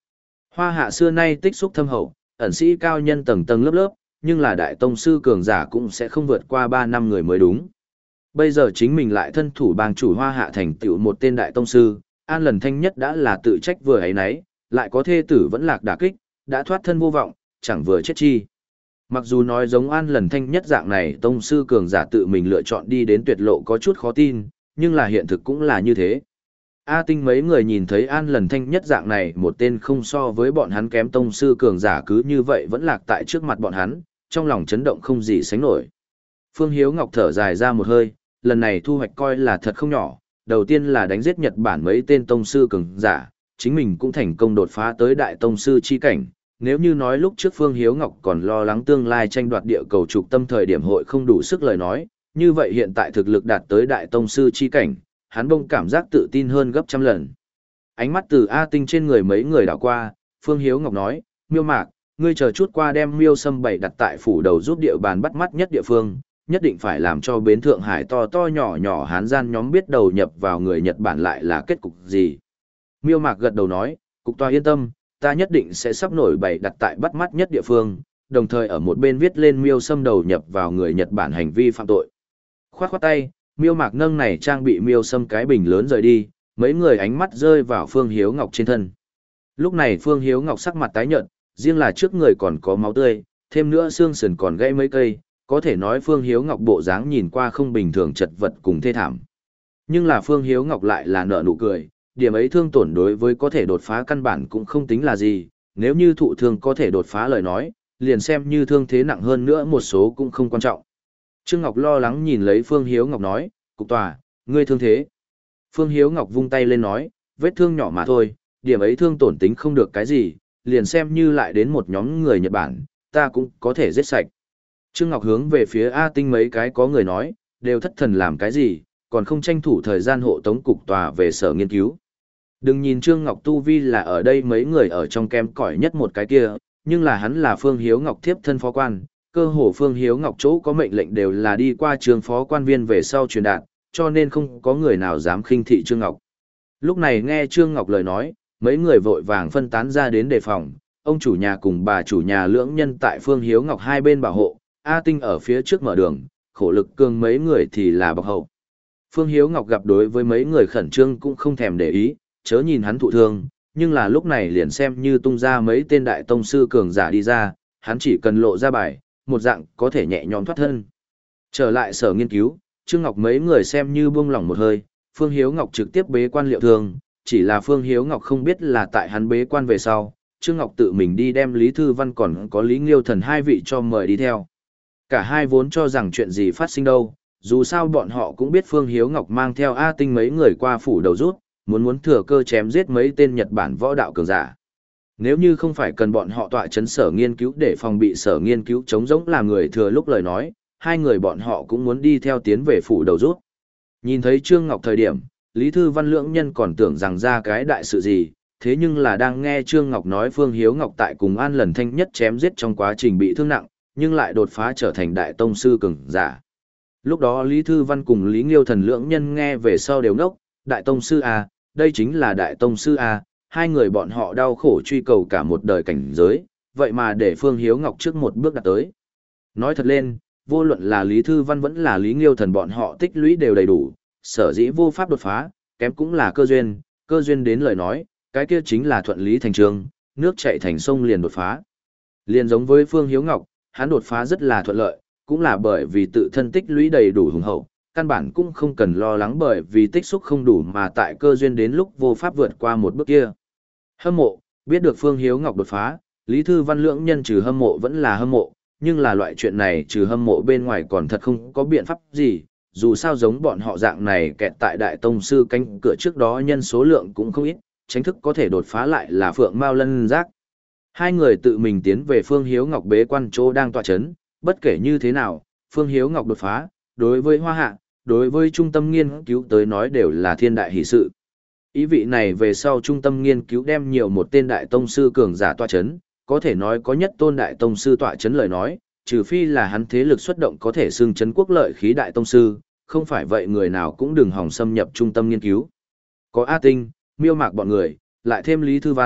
A: Hoa hạ xưa nay tích xúc thâm hậu, ẩn sĩ cao nhân tầng tầng lớp lớp, nhưng là đại tông sư cường giả cũng sẽ không vượt qua ba năm người mới đúng. Bây giờ chính mình lại thân thủ bang chủ Hoa hạ thành tựu một tên đại tông sư, An Lần Thanh Nhất đã là tự trách vừa ấy nấy, lại có thê tử vẫn lạc đả kích, đã thoát thân vô vọng, chẳng vừa chết chi. Mặc dù nói giống An Lần Thanh Nhất dạng này tông sư cường giả tự mình lựa chọn đi đến tuyệt lộ có chút khó tin, nhưng là hiện thực cũng là như thế. A Tinh mấy người nhìn thấy An Lần Thanh Nhất dạng này một tên không so với bọn hắn kém tông sư cường giả cứ như vậy vẫn lạc tại trước mặt bọn hắn, trong lòng chấn động không gì sánh nổi. Phương Hiếu Ngọc thở dài ra một hơi, lần này thu hoạch coi là thật không nhỏ, đầu tiên là đánh giết Nhật Bản mấy tên tông sư cường giả, chính mình cũng thành công đột phá tới đại tông sư chi cảnh. Nếu như nói lúc trước Phương Hiếu Ngọc còn lo lắng tương lai tranh đoạt địa cầu trục tâm thời điểm hội không đủ sức lời nói, như vậy hiện tại thực lực đạt tới đại tông sư chi cảnh, hắn bông cảm giác tự tin hơn gấp trăm lần. Ánh mắt từ A Tinh trên người mấy người đảo qua, Phương Hiếu Ngọc nói, Miêu Mạc, ngươi chờ chút qua đem Miêu Sâm bảy đặt tại phủ đầu giúp địa bàn bắt mắt nhất địa phương, nhất định phải làm cho bến Thượng Hải to to nhỏ nhỏ hán gian nhóm biết đầu nhập vào người Nhật Bản lại là kết cục gì. Miêu Mạc gật đầu nói, cục toa yên tâm, ta nhất định sẽ sắp nổi bảy đặt tại bắt mắt nhất địa phương, đồng thời ở một bên viết lên Miêu Sâm đầu nhập vào người Nhật Bản hành vi phạm tội. Khoát khoát tay, Miêu Mạc nâng này trang bị Miêu Sâm cái bình lớn rời đi, mấy người ánh mắt rơi vào Phương Hiếu Ngọc trên thân. Lúc này Phương Hiếu Ngọc sắc mặt tái nhợt, riêng là trước người còn có máu tươi, thêm nữa xương sườn còn gãy mấy cây, có thể nói Phương Hiếu Ngọc bộ dáng nhìn qua không bình thường chật vật cùng thê thảm. Nhưng là Phương Hiếu Ngọc lại là nở nụ cười, điểm ấy thương tổn đối với có thể đột phá căn bản cũng không tính là gì, nếu như thụ thương có thể đột phá lời nói, liền xem như thương thế nặng hơn nữa một số cũng không quan trọng. Trương Ngọc lo lắng nhìn lấy Phương Hiếu Ngọc nói, cục tòa, ngươi thương thế. Phương Hiếu Ngọc vung tay lên nói, vết thương nhỏ mà thôi, điểm ấy thương tổn tính không được cái gì, liền xem như lại đến một nhóm người Nhật Bản, ta cũng có thể giết sạch. Trương Ngọc hướng về phía A Tinh mấy cái có người nói, đều thất thần làm cái gì, còn không tranh thủ thời gian hộ tống cục tòa về sở nghiên cứu. Đừng nhìn Trương Ngọc tu vi là ở đây mấy người ở trong kem cỏi nhất một cái kia, nhưng là hắn là Phương Hiếu Ngọc thiếp thân phó quan, cơ hồ Phương Hiếu Ngọc chỗ có mệnh lệnh đều là đi qua trường phó quan viên về sau truyền đạt, cho nên không có người nào dám khinh thị Trương Ngọc. Lúc này nghe Trương Ngọc lời nói, mấy người vội vàng phân tán ra đến đề phòng, ông chủ nhà cùng bà chủ nhà lưỡng nhân tại Phương Hiếu Ngọc hai bên bảo hộ, A Tinh ở phía trước mở đường, khổ lực cường mấy người thì là bọc hậu. Phương Hiếu Ngọc gặp đối với mấy người khẩn trương cũng không thèm để ý, chớ nhìn hắn thụ thương, nhưng là lúc này liền xem như tung ra mấy tên đại tông sư cường giả đi ra, hắn chỉ cần lộ ra bài, một dạng có thể nhẹ nhõm thoát thân. Trở lại sở nghiên cứu, Trương Ngọc mấy người xem như buông lỏng một hơi, Phương Hiếu Ngọc trực tiếp bế quan liệu thương, chỉ là Phương Hiếu Ngọc không biết là tại hắn bế quan về sau, Trương Ngọc tự mình đi đem Lý Thư Văn còn có Lý Nghiêu Thần hai vị cho mời đi theo. Cả hai vốn cho rằng chuyện gì phát sinh đâu, dù sao bọn họ cũng biết Phương Hiếu Ngọc mang theo A Tinh mấy người qua phủ đầu rút, muốn muốn thừa cơ chém giết mấy tên Nhật Bản võ đạo cường giả. Nếu như không phải cần bọn họ tọa chấn sở nghiên cứu để phòng bị sở nghiên cứu chống giống làm người thừa lúc lời nói, hai người bọn họ cũng muốn đi theo tiến về phủ đầu rút. Nhìn thấy Trương Ngọc thời điểm, Lý Thư Văn lưỡng nhân còn tưởng rằng ra cái đại sự gì, thế nhưng là đang nghe Trương Ngọc nói Phương Hiếu Ngọc tại cùng An Lần Thanh Nhất chém giết trong quá trình bị thương nặng, nhưng lại đột phá trở thành đại tông sư cường giả. Lúc đó Lý Thư Văn cùng Lý Nghiêu Thần lưỡng nhân nghe về sau đều ngốc, đại tông sư A, đây chính là đại tông sư A, hai người bọn họ đau khổ truy cầu cả một đời cảnh giới, vậy mà để Phương Hiếu Ngọc trước một bước đạt tới. Nói thật lên, vô luận là Lý Thư Văn vẫn là Lý Nghiêu Thần bọn họ tích lũy đều đầy đủ, sở dĩ vô pháp đột phá, kém cũng là cơ duyên, cơ duyên đến lời nói, cái kia chính là thuận lý thành trường, nước chảy thành sông liền đột phá. Liền giống với Phương Hiếu Ngọc, hắn đột phá rất là thuận lợi, cũng là bởi vì tự thân tích lũy đầy đủ hùng hậu, căn bản cũng không cần lo lắng bởi vì tích xúc không đủ mà tại cơ duyên đến lúc vô pháp vượt qua một bước kia. Hâm mộ, biết được Phương Hiếu Ngọc đột phá, Lý Thư Văn lưỡng nhân trừ hâm mộ vẫn là hâm mộ, nhưng là loại chuyện này trừ hâm mộ bên ngoài còn thật không có biện pháp gì, dù sao giống bọn họ dạng này kẹt tại đại tông sư cánh cửa trước đó nhân số lượng cũng không ít, tránh thức có thể đột phá lại là Phượng Mao Lân Giác. Hai người tự mình tiến về Phương Hiếu Ngọc bế quan chỗ đang tọa chấn, bất kể như thế nào, Phương Hiếu Ngọc đột phá, đối với Hoa Hạ, đối với trung tâm nghiên cứu tới nói đều là thiên đại hỷ sự. Ý vị này về sau trung tâm nghiên cứu đem nhiều một tên đại tông sư cường giả tọa chấn, có thể nói có nhất tôn đại tông sư tọa chấn lời nói, trừ phi là hắn thế lực xuất động có thể xưng chấn quốc lợi khí đại tông sư, không phải vậy người nào cũng đừng hòng xâm nhập trung tâm nghiên cứu. Có A Tinh, Miêu Mạc bọn người, lại thêm Lý Thư Văn,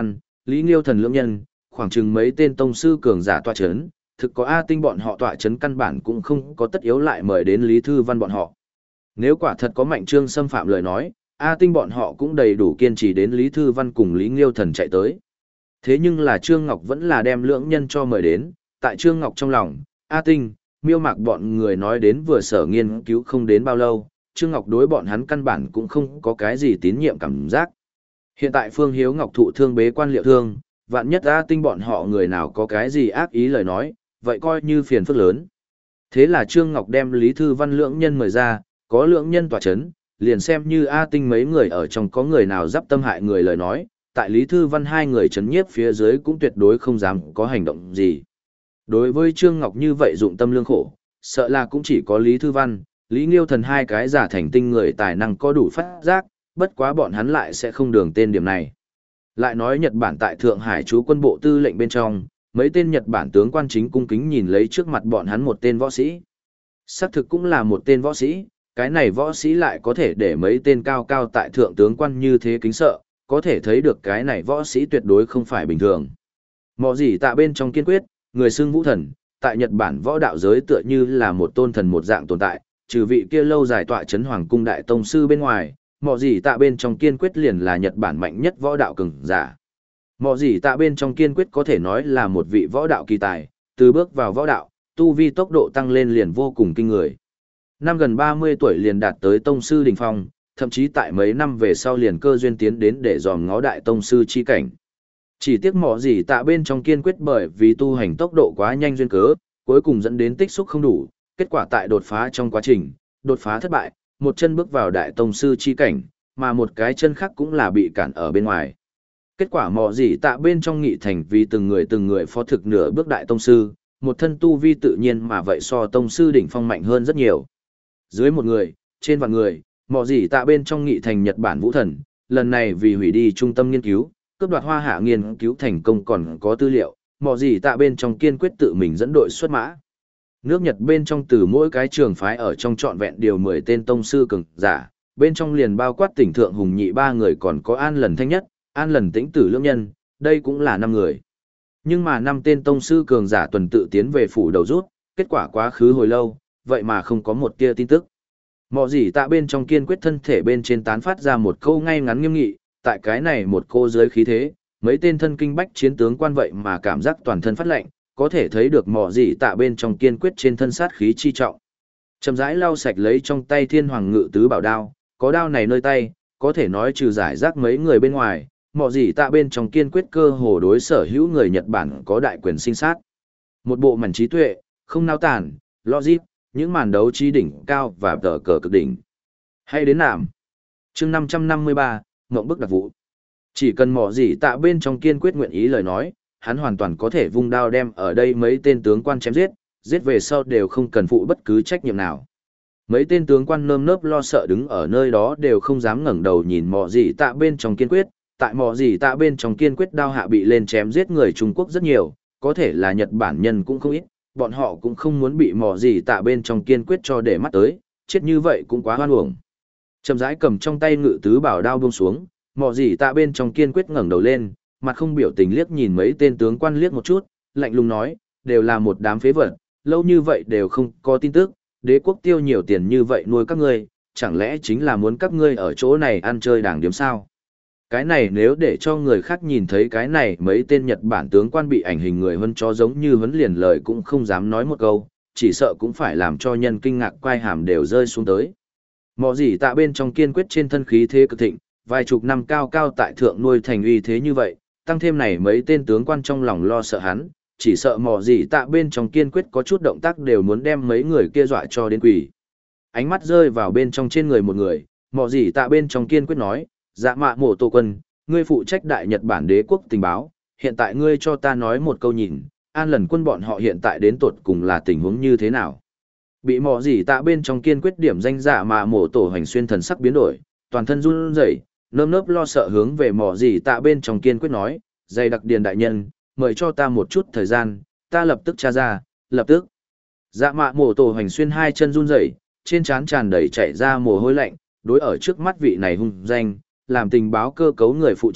A: Lý Nghiêu Thần lưỡng nhân, khoảng chừng mấy tên tông sư cường giả tọa chấn, thực có A Tinh bọn họ tọa chấn căn bản cũng không có tất yếu lại mời đến Lý Thư Văn bọn họ. Nếu quả thật có Mạnh Trương xâm phạm lời nói, A Tinh bọn họ cũng đầy đủ kiên trì đến Lý Thư Văn cùng Lý Nghiêu Thần chạy tới. Thế nhưng là Trương Ngọc vẫn là đem lưỡng nhân cho mời đến, tại Trương Ngọc trong lòng, A Tinh, Miêu Mạc bọn người nói đến vừa sở nghiên cứu không đến bao lâu, Trương Ngọc đối bọn hắn căn bản cũng không có cái gì tín nhiệm cảm giác. Hiện tại Phương Hiếu Ngọc thụ thương bế quan liệu thương, vạn nhất A Tinh bọn họ người nào có cái gì ác ý lời nói, vậy coi như phiền phức lớn. Thế là Trương Ngọc đem Lý Thư Văn lưỡng nhân mời ra, có lưỡng nhân tỏa chấn, liền xem như A Tinh mấy người ở trong có người nào dắp tâm hại người lời nói, tại Lý Thư Văn hai người chấn nhiếp phía dưới cũng tuyệt đối không dám có hành động gì. Đối với Trương Ngọc như vậy dụng tâm lương khổ, sợ là cũng chỉ có Lý Thư Văn, Lý Nghiêu Thần hai cái giả thành tinh người tài năng có đủ phát giác, bất quá bọn hắn lại sẽ không đường tên điểm này. Lại nói Nhật Bản tại Thượng Hải trú quân bộ tư lệnh bên trong, mấy tên Nhật Bản tướng quan chính cung kính nhìn lấy trước mặt bọn hắn một tên võ sĩ. Xác thực cũng là một tên võ sĩ, cái này võ sĩ lại có thể để mấy tên cao cao tại thượng tướng quan như thế kính sợ, có thể thấy được cái này võ sĩ tuyệt đối không phải bình thường. Mọ gì tạ bên trong kiên quyết, người xưng vũ thần, tại Nhật Bản võ đạo giới tựa như là một tôn thần một dạng tồn tại, trừ vị kia lâu dài tọa chấn hoàng cung đại tông sư bên ngoài, mọ gì tạ bên trong kiên quyết liền là Nhật Bản mạnh nhất võ đạo cường giả. Mọ gì tạ bên trong kiên quyết có thể nói là một vị võ đạo kỳ tài, từ bước vào võ đạo, tu vi tốc độ tăng lên liền vô cùng kinh người. Năm gần ba mươi tuổi liền đạt tới tông sư đỉnh phong, thậm chí tại mấy năm về sau liền cơ duyên tiến đến để dòm ngó đại tông sư chi cảnh. Chỉ tiếc mọ gì tạ bên trong kiên quyết bởi vì tu hành tốc độ quá nhanh duyên cớ, cuối cùng dẫn đến tích xúc không đủ, kết quả tại đột phá trong quá trình, đột phá thất bại, một chân bước vào đại tông sư chi cảnh, mà một cái chân khác cũng là bị cản ở bên ngoài. Kết quả mọ gì tạ bên trong nghị thành vì từng người từng người phó thực nửa bước đại tông sư, một thân tu vi tự nhiên mà vậy so tông sư đỉnh phong mạnh hơn rất nhiều. Dưới một người, trên vạn người, mọ gì tạ bên trong nghị thành Nhật Bản vũ thần, lần này vì hủy đi trung tâm nghiên cứu, cướp đoạt hoa hạ nghiên cứu thành công còn có tư liệu, mọ gì tạ bên trong kiên quyết tự mình dẫn đội xuất mã. Nước Nhật bên trong từ mỗi cái trường phái ở trong trọn vẹn điều mười tên tông sư cường giả, bên trong liền bao quát tỉnh thượng hùng nhị ba người còn có An Lần Thanh Nhất, An Lần Tĩnh Tử Lưỡng Nhân, đây cũng là năm người. Nhưng mà năm tên tông sư cường giả tuần tự tiến về phủ đầu rút, kết quả quá khứ hồi lâu, vậy mà không có một tia tin tức. Mọ gì tạ bên trong kiên quyết thân thể bên trên tán phát ra một câu ngay ngắn nghiêm nghị, tại cái này một cô dưới khí thế, mấy tên thân kinh bách chiến tướng quan vậy mà cảm giác toàn thân phát lạnh, có thể thấy được mọ gì tạ bên trong kiên quyết trên thân sát khí chi trọng. Chậm rãi lau sạch lấy trong tay thiên hoàng ngự tứ bảo đao, có đao này nơi tay, có thể nói trừ giải rác mấy người bên ngoài, mọ gì tạ bên trong kiên quyết cơ hồ đối sở hữu người Nhật Bản có đại quyền sinh sát. Một bộ mảnh trí tuệ, không nao tản, logic, những màn đấu trí đỉnh cao và tờ cờ cực đỉnh. Hay đến nàm. chương năm trăm năm mươi ba, Ngộng bức đặc vụ. Chỉ cần mọ gì tạ bên trong kiên quyết nguyện ý lời nói, hắn hoàn toàn có thể vung đao đem ở đây mấy tên tướng quan chém giết, giết về sau đều không cần phụ bất cứ trách nhiệm nào. Mấy tên tướng quan nơm nớp lo sợ đứng ở nơi đó đều không dám ngẩng đầu nhìn mọ gì tạ bên trong kiên quyết, tại mọ gì tạ bên trong kiên quyết đao hạ bị lên chém giết người Trung Quốc rất nhiều, có thể là Nhật Bản nhân cũng không ít, bọn họ cũng không muốn bị mọ gì tạ bên trong kiên quyết cho để mắt tới, chết như vậy cũng quá hoan uổng. Chậm rãi cầm trong tay ngự tứ bảo đao buông xuống, mọ gì tạ bên trong kiên quyết ngẩng đầu lên, mặt không biểu tình liếc nhìn mấy tên tướng quan liếc một chút, lạnh lùng nói, đều là một đám phế vật, lâu như vậy đều không có tin tức, đế quốc tiêu nhiều tiền như vậy nuôi các ngươi, chẳng lẽ chính là muốn các ngươi ở chỗ này ăn chơi đàng điếm sao? Cái này nếu để cho người khác nhìn thấy cái này mấy tên Nhật Bản tướng quan bị ảnh hình người hơn cho giống như huấn liền lời cũng không dám nói một câu, chỉ sợ cũng phải làm cho nhân kinh ngạc quai hàm đều rơi xuống tới. Mọ gì tạ bên trong kiên quyết trên thân khí thế cực thịnh, vài chục năm cao cao tại thượng nuôi thành uy thế như vậy, tăng thêm này mấy tên tướng quan trong lòng lo sợ hắn, chỉ sợ mọ gì tạ bên trong kiên quyết có chút động tác đều muốn đem mấy người kia dọa cho đến quỷ. Ánh mắt rơi vào bên trong trên người một người, mọ gì tạ bên trong kiên quyết nói, dạ mạ mổ tổ quân, ngươi phụ trách đại Nhật Bản đế quốc tình báo, hiện tại ngươi cho ta nói một câu nhìn, An Lần quân bọn họ hiện tại đến tột cùng là tình huống như thế nào. Bị mọ gì tạ bên trong kiên quyết điểm danh dạ mạ mổ tổ hành xuyên thần sắc biến đổi, toàn thân run rẩy, nơm nớp lo sợ hướng về mọ gì tạ bên trong kiên quyết nói, dày đặc điền đại nhân, mời cho ta một chút thời gian, ta lập tức tra ra, lập tức. Dạ mạ mổ tổ hành xuyên hai chân run rẩy, trên trán tràn đầy chảy ra mồ hôi lạnh, đối ở trước mắt vị này hung danh, làm tình báo cơ cấu người phụ trách,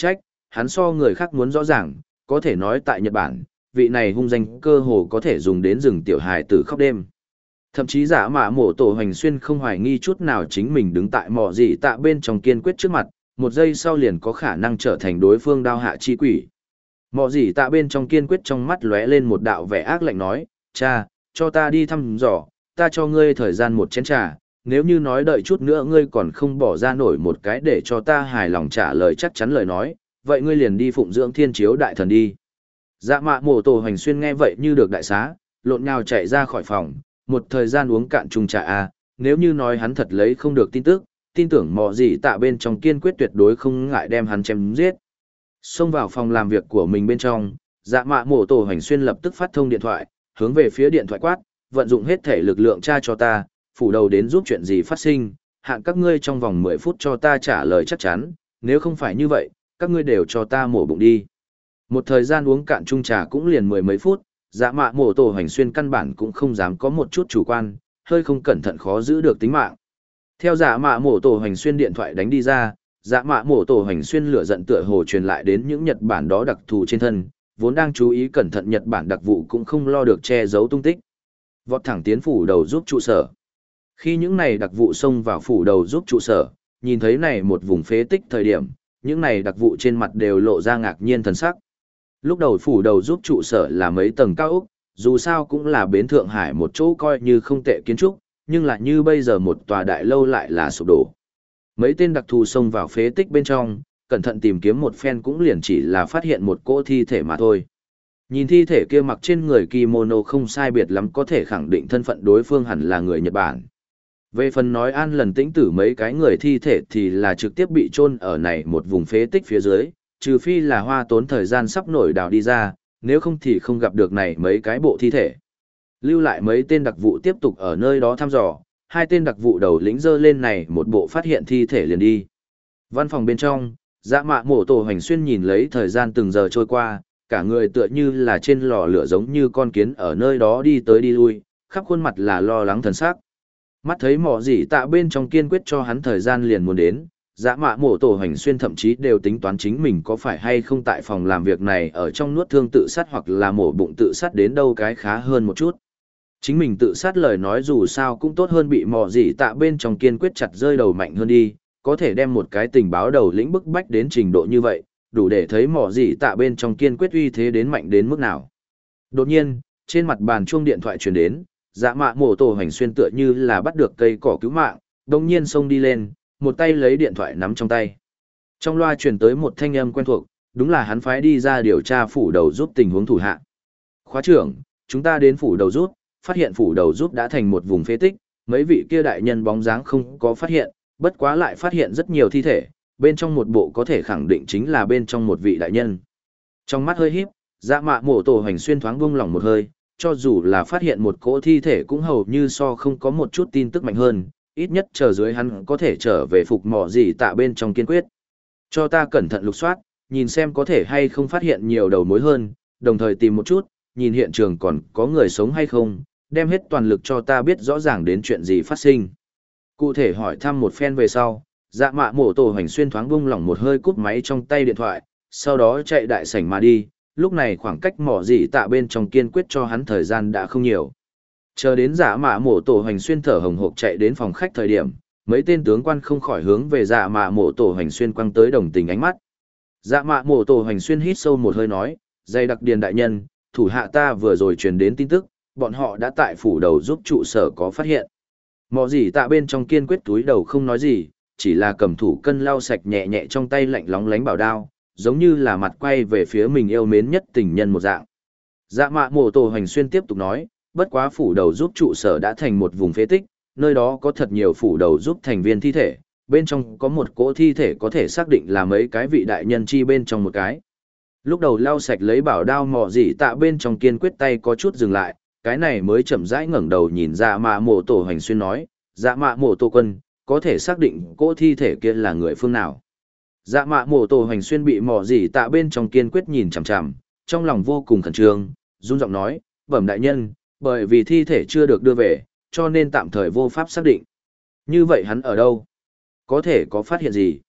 A: hắn so người khác muốn rõ ràng, có thể nói tại Nhật Bản, vị này hung danh cơ hồ có thể dùng đến rừng tiểu hài tử khóc đêm. Thậm chí giả mạ mổ tổ hành xuyên không hoài nghi chút nào chính mình đứng tại mỏ gì tạ bên trong kiên quyết trước mặt, một giây sau liền có khả năng trở thành đối phương đao hạ chi quỷ. Mỏ gì tạ bên trong kiên quyết trong mắt lóe lên một đạo vẻ ác lạnh nói, cha, cho ta đi thăm dò, ta cho ngươi thời gian một chén trà, nếu như nói đợi chút nữa ngươi còn không bỏ ra nổi một cái để cho ta hài lòng trả lời chắc chắn lời nói, vậy ngươi liền đi phụng dưỡng thiên chiếu đại thần đi. Dạ mạ mổ tổ hành xuyên nghe vậy như được đại xá, lộn nhào chạy ra khỏi phòng, một thời gian uống cạn chung trà a, nếu như nói hắn thật lấy không được tin tức, tin tưởng mò gì tạ bên trong kiên quyết tuyệt đối không ngại đem hắn chém giết. Xông vào phòng làm việc của mình bên trong, dạ mạ mổ tổ hành xuyên lập tức phát thông điện thoại, hướng về phía điện thoại quát, vận dụng hết thể lực lượng tra cho ta, phủ đầu đến giúp chuyện gì phát sinh, hạn các ngươi trong vòng mười phút cho ta trả lời chắc chắn, nếu không phải như vậy, các ngươi đều cho ta mổ bụng đi. Một thời gian uống cạn chung trà cũng liền mười mấy phút, dạ mạ mổ tổ hành xuyên căn bản cũng không dám có một chút chủ quan, hơi không cẩn thận khó giữ được tính mạng. Theo dạ mạ mổ tổ hành xuyên điện thoại đánh đi ra, dạ mạ mổ tổ hành xuyên lửa giận tựa hồ truyền lại đến những Nhật Bản đó đặc thù trên thân, vốn đang chú ý cẩn thận Nhật Bản đặc vụ cũng không lo được che giấu tung tích. Vọt thẳng tiến phủ đầu giúp trụ sở. Khi những này đặc vụ xông vào phủ đầu giúp trụ sở, nhìn thấy này một vùng phế tích thời điểm, những này đặc vụ trên mặt đều lộ ra ngạc nhiên thần sắc. Lúc đầu phủ đầu giúp trụ sở là mấy tầng cao ốc, dù sao cũng là bến Thượng Hải một chỗ coi như không tệ kiến trúc, nhưng lại như bây giờ một tòa đại lâu lại là sụp đổ. Mấy tên đặc thù xông vào phế tích bên trong, cẩn thận tìm kiếm một phen cũng liền chỉ là phát hiện một cỗ thi thể mà thôi. Nhìn thi thể kia mặc trên người kimono không sai biệt lắm có thể khẳng định thân phận đối phương hẳn là người Nhật Bản. Về phần nói an lần tĩnh tử mấy cái người thi thể thì là trực tiếp bị chôn ở này một vùng phế tích phía dưới, trừ phi là hoa tốn thời gian sắp nổi đào đi ra, nếu không thì không gặp được này mấy cái bộ thi thể. Lưu lại mấy tên đặc vụ tiếp tục ở nơi đó thăm dò, hai tên đặc vụ đầu lĩnh dơ lên này một bộ phát hiện thi thể liền đi. Văn phòng bên trong, dạ mạ mổ tổ hành xuyên nhìn lấy thời gian từng giờ trôi qua, cả người tựa như là trên lò lửa giống như con kiến ở nơi đó đi tới đi lui, khắp khuôn mặt là lo lắng thần sắc. Mắt thấy mỏ gì tạ bên trong kiên quyết cho hắn thời gian liền muốn đến, dạ mạ mổ tổ hành xuyên thậm chí đều tính toán chính mình có phải hay không tại phòng làm việc này ở trong nuốt thương tự sát hoặc là mổ bụng tự sát đến đâu cái khá hơn một chút. Chính mình tự sát lời nói dù sao cũng tốt hơn bị mỏ gì tạ bên trong kiên quyết chặt rơi đầu mạnh hơn đi, có thể đem một cái tình báo đầu lĩnh bức bách đến trình độ như vậy, đủ để thấy mỏ gì tạ bên trong kiên quyết uy thế đến mạnh đến mức nào. Đột nhiên, trên mặt bàn chuông điện thoại truyền đến, dạ mạ mổ tổ hành xuyên tựa như là bắt được cây cỏ cứu mạng, đồng nhiên xông đi lên, một tay lấy điện thoại nắm trong tay. Trong loa truyền tới một thanh âm quen thuộc, đúng là hắn phái đi ra điều tra phủ đầu giúp tình huống thủ hạ. Khóa trưởng, chúng ta đến phủ đầu giúp, phát hiện phủ đầu giúp đã thành một vùng phế tích, mấy vị kia đại nhân bóng dáng không có phát hiện, bất quá lại phát hiện rất nhiều thi thể, bên trong một bộ có thể khẳng định chính là bên trong một vị đại nhân. Trong mắt hơi híp, dạ mạ mổ tổ hành xuyên thoáng buông lỏng một hơi, cho dù là phát hiện một cỗ thi thể cũng hầu như so không có một chút tin tức mạnh hơn, ít nhất chờ dưới hắn có thể trở về phục mỏ gì tạ bên trong kiên quyết. Cho ta cẩn thận lục soát, nhìn xem có thể hay không phát hiện nhiều đầu mối hơn, đồng thời tìm một chút, nhìn hiện trường còn có người sống hay không, đem hết toàn lực cho ta biết rõ ràng đến chuyện gì phát sinh. Cụ thể hỏi thăm một phen về sau, dạ mạ mổ tổ hành xuyên thoáng buông lỏng một hơi cút máy trong tay điện thoại, sau đó chạy đại sảnh mà đi, lúc này khoảng cách mỏ gì tạ bên trong kiên quyết cho hắn thời gian đã không nhiều. Chờ đến dạ mạ mổ tổ hành xuyên thở hồng hộc chạy đến phòng khách thời điểm, mấy tên tướng quan không khỏi hướng về dạ mạ mổ tổ hành xuyên quăng tới đồng tình ánh mắt. Dạ mạ mổ tổ hành xuyên hít sâu một hơi nói, dây đặc điền đại nhân, thủ hạ ta vừa rồi truyền đến tin tức, bọn họ đã tại phủ đầu giúp trụ sở có phát hiện. Mỏ gì tạ bên trong kiên quyết túi đầu không nói gì, chỉ là cầm thủ cân lau sạch nhẹ nhẹ trong tay lạnh lóng lánh bảo đao, giống như là mặt quay về phía mình yêu mến nhất tình nhân một dạng. Dạ mạ mổ tổ hành xuyên tiếp tục nói, bất quá phủ đầu giúp trụ sở đã thành một vùng phế tích, nơi đó có thật nhiều phủ đầu giúp thành viên thi thể, bên trong có một cỗ thi thể có thể xác định là mấy cái vị đại nhân chi bên trong một cái. Lúc đầu lau sạch lấy bảo đao mỏ gì tạ bên trong kiên quyết tay có chút dừng lại, cái này mới chậm rãi ngẩng đầu nhìn dạ mạ mổ tổ hành xuyên nói, dạ mạ mổ tổ quân, có thể xác định cỗ thi thể kia là người phương nào. Dạ mạ mổ tổ hành xuyên bị mỏ gì tạ bên trong kiên quyết nhìn chằm chằm, trong lòng vô cùng khẩn trương, run giọng nói, bẩm đại nhân, bởi vì thi thể chưa được đưa về, cho nên tạm thời vô pháp xác định. Như vậy hắn ở đâu? Có thể có phát hiện gì?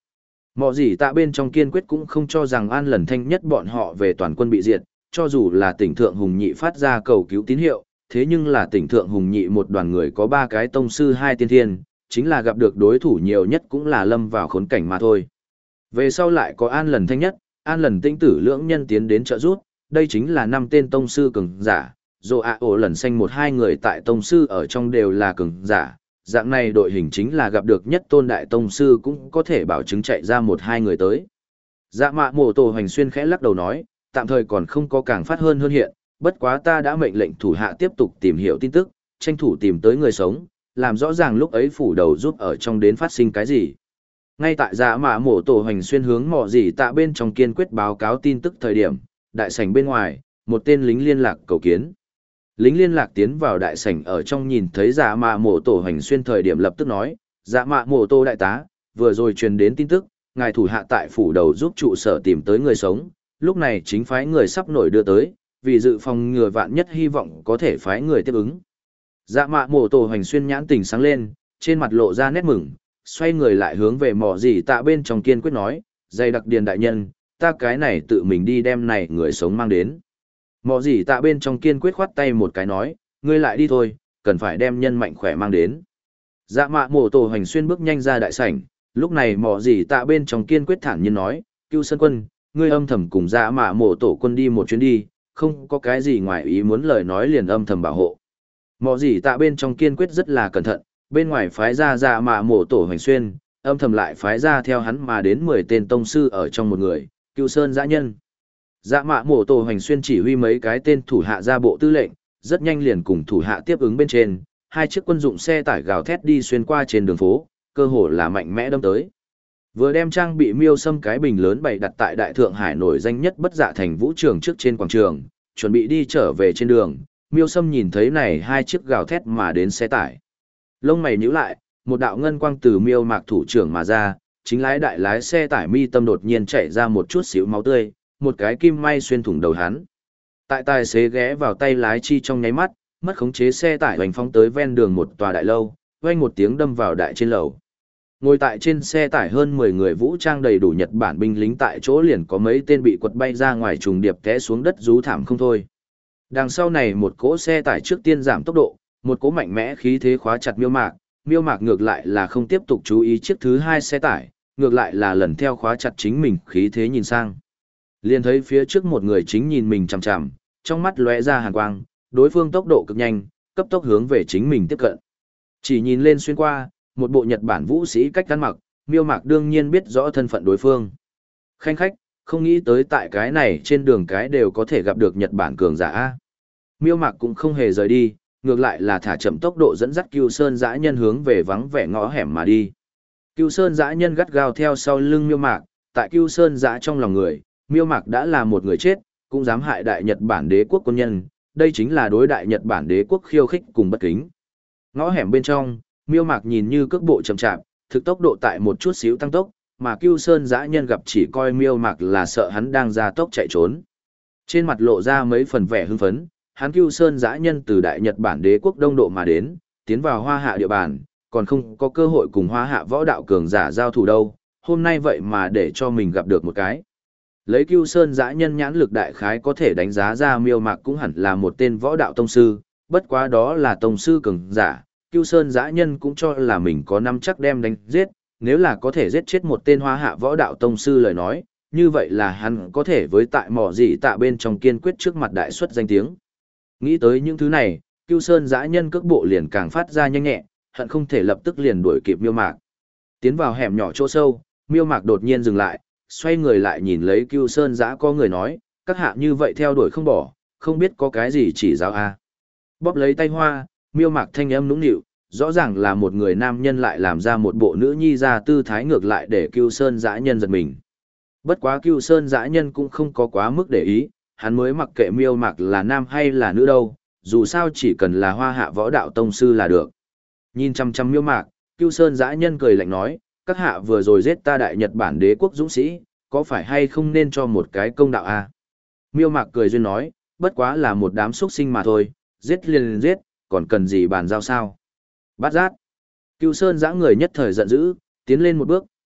A: Mọ gì tạ bên trong kiên quyết cũng không cho rằng An Lần Thanh nhất bọn họ về toàn quân bị diệt, cho dù là tỉnh Thượng Hùng Nhị phát ra cầu cứu tín hiệu, thế nhưng là tỉnh Thượng Hùng Nhị một đoàn người có ba cái tông sư hai tiên thiên, chính là gặp được đối thủ nhiều nhất cũng là lâm vào khốn cảnh mà thôi. Về sau lại có An Lần Thanh nhất, An Lần Tinh Tử lưỡng nhân tiến đến trợ giúp, đây chính là năm tên tông sư cường giả, dù ạ ổ lần xanh một hai người tại tông sư ở trong đều là cường giả, dạng này đội hình chính là gặp được nhất tôn đại tông sư cũng có thể bảo chứng chạy ra một hai người tới. Dạ mạ mổ tổ hoành xuyên khẽ lắc đầu nói, tạm thời còn không có càng phát hơn hơn hiện, bất quá ta đã mệnh lệnh thủ hạ tiếp tục tìm hiểu tin tức, tranh thủ tìm tới người sống, làm rõ ràng lúc ấy phủ đầu giúp ở trong đến phát sinh cái gì. Ngay tại dạ mạ mổ tổ hoành xuyên hướng mỏ gì tạ bên trong kiên quyết báo cáo tin tức thời điểm, đại sảnh bên ngoài, một tên lính liên lạc cầu kiến. Lính liên lạc tiến vào đại sảnh ở trong nhìn thấy dạ mạ mổ tổ hoành xuyên thời điểm lập tức nói, dạ mạ mổ tổ đại tá, vừa rồi truyền đến tin tức, ngài thủ hạ tại phủ đầu giúp trụ sở tìm tới người sống, lúc này chính phái người sắp nổi đưa tới, vì dự phòng ngừa vạn nhất hy vọng có thể phái người tiếp ứng. Dạ mạ mổ tổ hoành xuyên nhãn tình sáng lên, trên mặt lộ ra nét mừng, xoay người lại hướng về mỏ gì tạ bên trong kiên quyết nói, dày đặc điền đại nhân, ta cái này tự mình đi đem này người sống mang đến. Mỏ gì tạ bên trong kiên quyết khoát tay một cái nói, ngươi lại đi thôi, cần phải đem nhân mạnh khỏe mang đến. Dạ mạ mổ tổ hoành xuyên bước nhanh ra đại sảnh, lúc này mỏ gì tạ bên trong kiên quyết thản nhiên nói, Cưu Sơn Quân, ngươi âm thầm cùng dạ mạ mổ tổ quân đi một chuyến đi, không có cái gì ngoài ý muốn lời nói liền âm thầm bảo hộ. Mỏ gì tạ bên trong kiên quyết rất là cẩn thận, bên ngoài phái ra dạ mạ mổ tổ hoành xuyên, âm thầm lại phái ra theo hắn mà đến mười tên tông sư ở trong một người, Cưu Sơn dã nhân. Dạ mạ mổ tổ hoành xuyên chỉ huy mấy cái tên thủ hạ ra bộ tư lệnh, rất nhanh liền cùng thủ hạ tiếp ứng bên trên, hai chiếc quân dụng xe tải gào thét đi xuyên qua trên đường phố, cơ hồ là mạnh mẽ đâm tới. Vừa đem trang bị miêu xâm cái bình lớn bày đặt tại Đại Thượng Hải nổi danh nhất bất dạ thành vũ trường trước trên quảng trường, chuẩn bị đi trở về trên đường, miêu xâm nhìn thấy này hai chiếc gào thét mà đến xe tải. Lông mày nhíu lại, một đạo ngân quang từ miêu mạc thủ trưởng mà ra, chính lái đại lái xe tải mi tâm đột nhiên chảy ra một chút xíu máu tươi, một cái kim may xuyên thủng đầu hắn. Tại tài xế ghé vào tay lái chi trong nháy mắt, mất khống chế xe tải hoành phóng tới ven đường một tòa đại lâu, vang một tiếng đâm vào đại trên lầu. Ngồi tại trên xe tải hơn mười người vũ trang đầy đủ Nhật Bản binh lính tại chỗ liền có mấy tên bị quật bay ra ngoài trùng điệp té xuống đất rú thảm không thôi. Đằng sau này một cỗ xe tải trước tiên giảm tốc độ, một cỗ mạnh mẽ khí thế khóa chặt miêu mạc, miêu mạc ngược lại là không tiếp tục chú ý chiếc thứ hai xe tải, ngược lại là lần theo khóa chặt chính mình khí thế nhìn sang. Liền thấy phía trước một người chính nhìn mình chằm chằm, trong mắt lóe ra hàn quang, đối phương tốc độ cực nhanh, cấp tốc hướng về chính mình tiếp cận. Chỉ nhìn lên xuyên qua, một bộ Nhật Bản vũ sĩ cách ăn mặc, miêu mạc đương nhiên biết rõ thân phận đối phương. Khanh khách, không nghĩ tới tại cái này trên đường cái đều có thể gặp được Nhật Bản cường giả. Miêu mạc cũng không hề rời đi, ngược lại là thả chậm tốc độ dẫn dắt Cưu Sơn dã nhân hướng về vắng vẻ ngõ hẻm mà đi. Cưu Sơn dã nhân gắt gao theo sau lưng miêu mạc, tại Cưu Sơn dã trong lòng người, miêu mạc đã là một người chết, cũng dám hại đại Nhật Bản đế quốc quân nhân, đây chính là đối đại Nhật Bản đế quốc khiêu khích cùng bất kính. Ngõ hẻm bên trong, miêu mạc nhìn như cước bộ chậm chạp, thực tốc độ tại một chút xíu tăng tốc, mà Cưu Sơn dã nhân gặp chỉ coi miêu mạc là sợ hắn đang ra tốc chạy trốn. Trên mặt lộ ra mấy phần vẻ hưng phấn, hắn Cưu Sơn dã nhân từ đại Nhật Bản đế quốc đông độ mà đến, tiến vào Hoa Hạ địa bàn, còn không có cơ hội cùng Hoa Hạ võ đạo cường giả giao thủ đâu, hôm nay vậy mà để cho mình gặp được một cái. Lấy Cưu Sơn dã nhân nhãn lực đại khái có thể đánh giá ra miêu mạc cũng hẳn là một tên võ đạo tông sư, bất quá đó là tông sư cường giả, Cưu Sơn dã nhân cũng cho là mình có năm chắc đem đánh giết, nếu là có thể giết chết một tên Hoa Hạ võ đạo tông sư lời nói, như vậy là hắn có thể với tại mỏ gì tạ bên trong kiên quyết trước mặt đại xuất danh tiếng. Nghĩ tới những thứ này, Cưu Sơn dã nhân cước bộ liền càng phát ra nhanh nhẹ, hận không thể lập tức liền đuổi kịp miêu mạc. Tiến vào hẻm nhỏ chỗ sâu, miêu mạc đột nhiên dừng lại, xoay người lại nhìn lấy Cưu Sơn dã có người nói, các hạ như vậy theo đuổi không bỏ, không biết có cái gì chỉ giáo a. Bóp lấy tay hoa, miêu mạc thanh âm nũng nịu, rõ ràng là một người nam nhân lại làm ra một bộ nữ nhi ra tư thái ngược lại để Cưu Sơn dã nhân giật mình. Bất quá Cưu Sơn dã nhân cũng không có quá mức để ý, hắn mới mặc kệ miêu mạc là nam hay là nữ đâu, dù sao chỉ cần là Hoa Hạ võ đạo tông sư là được. Nhìn chăm chăm miêu mạc, Cưu Sơn dã nhân cười lạnh nói, các hạ vừa rồi giết ta đại Nhật Bản đế quốc dũng sĩ, có phải hay không nên cho một cái công đạo a? Miêu mạc cười duyên nói, bất quá là một đám xuất sinh mà thôi, giết liền liền giết, còn cần gì bàn giao sao? Bát giác. Cưu Sơn dã người nhất thời giận dữ, tiến lên một bước,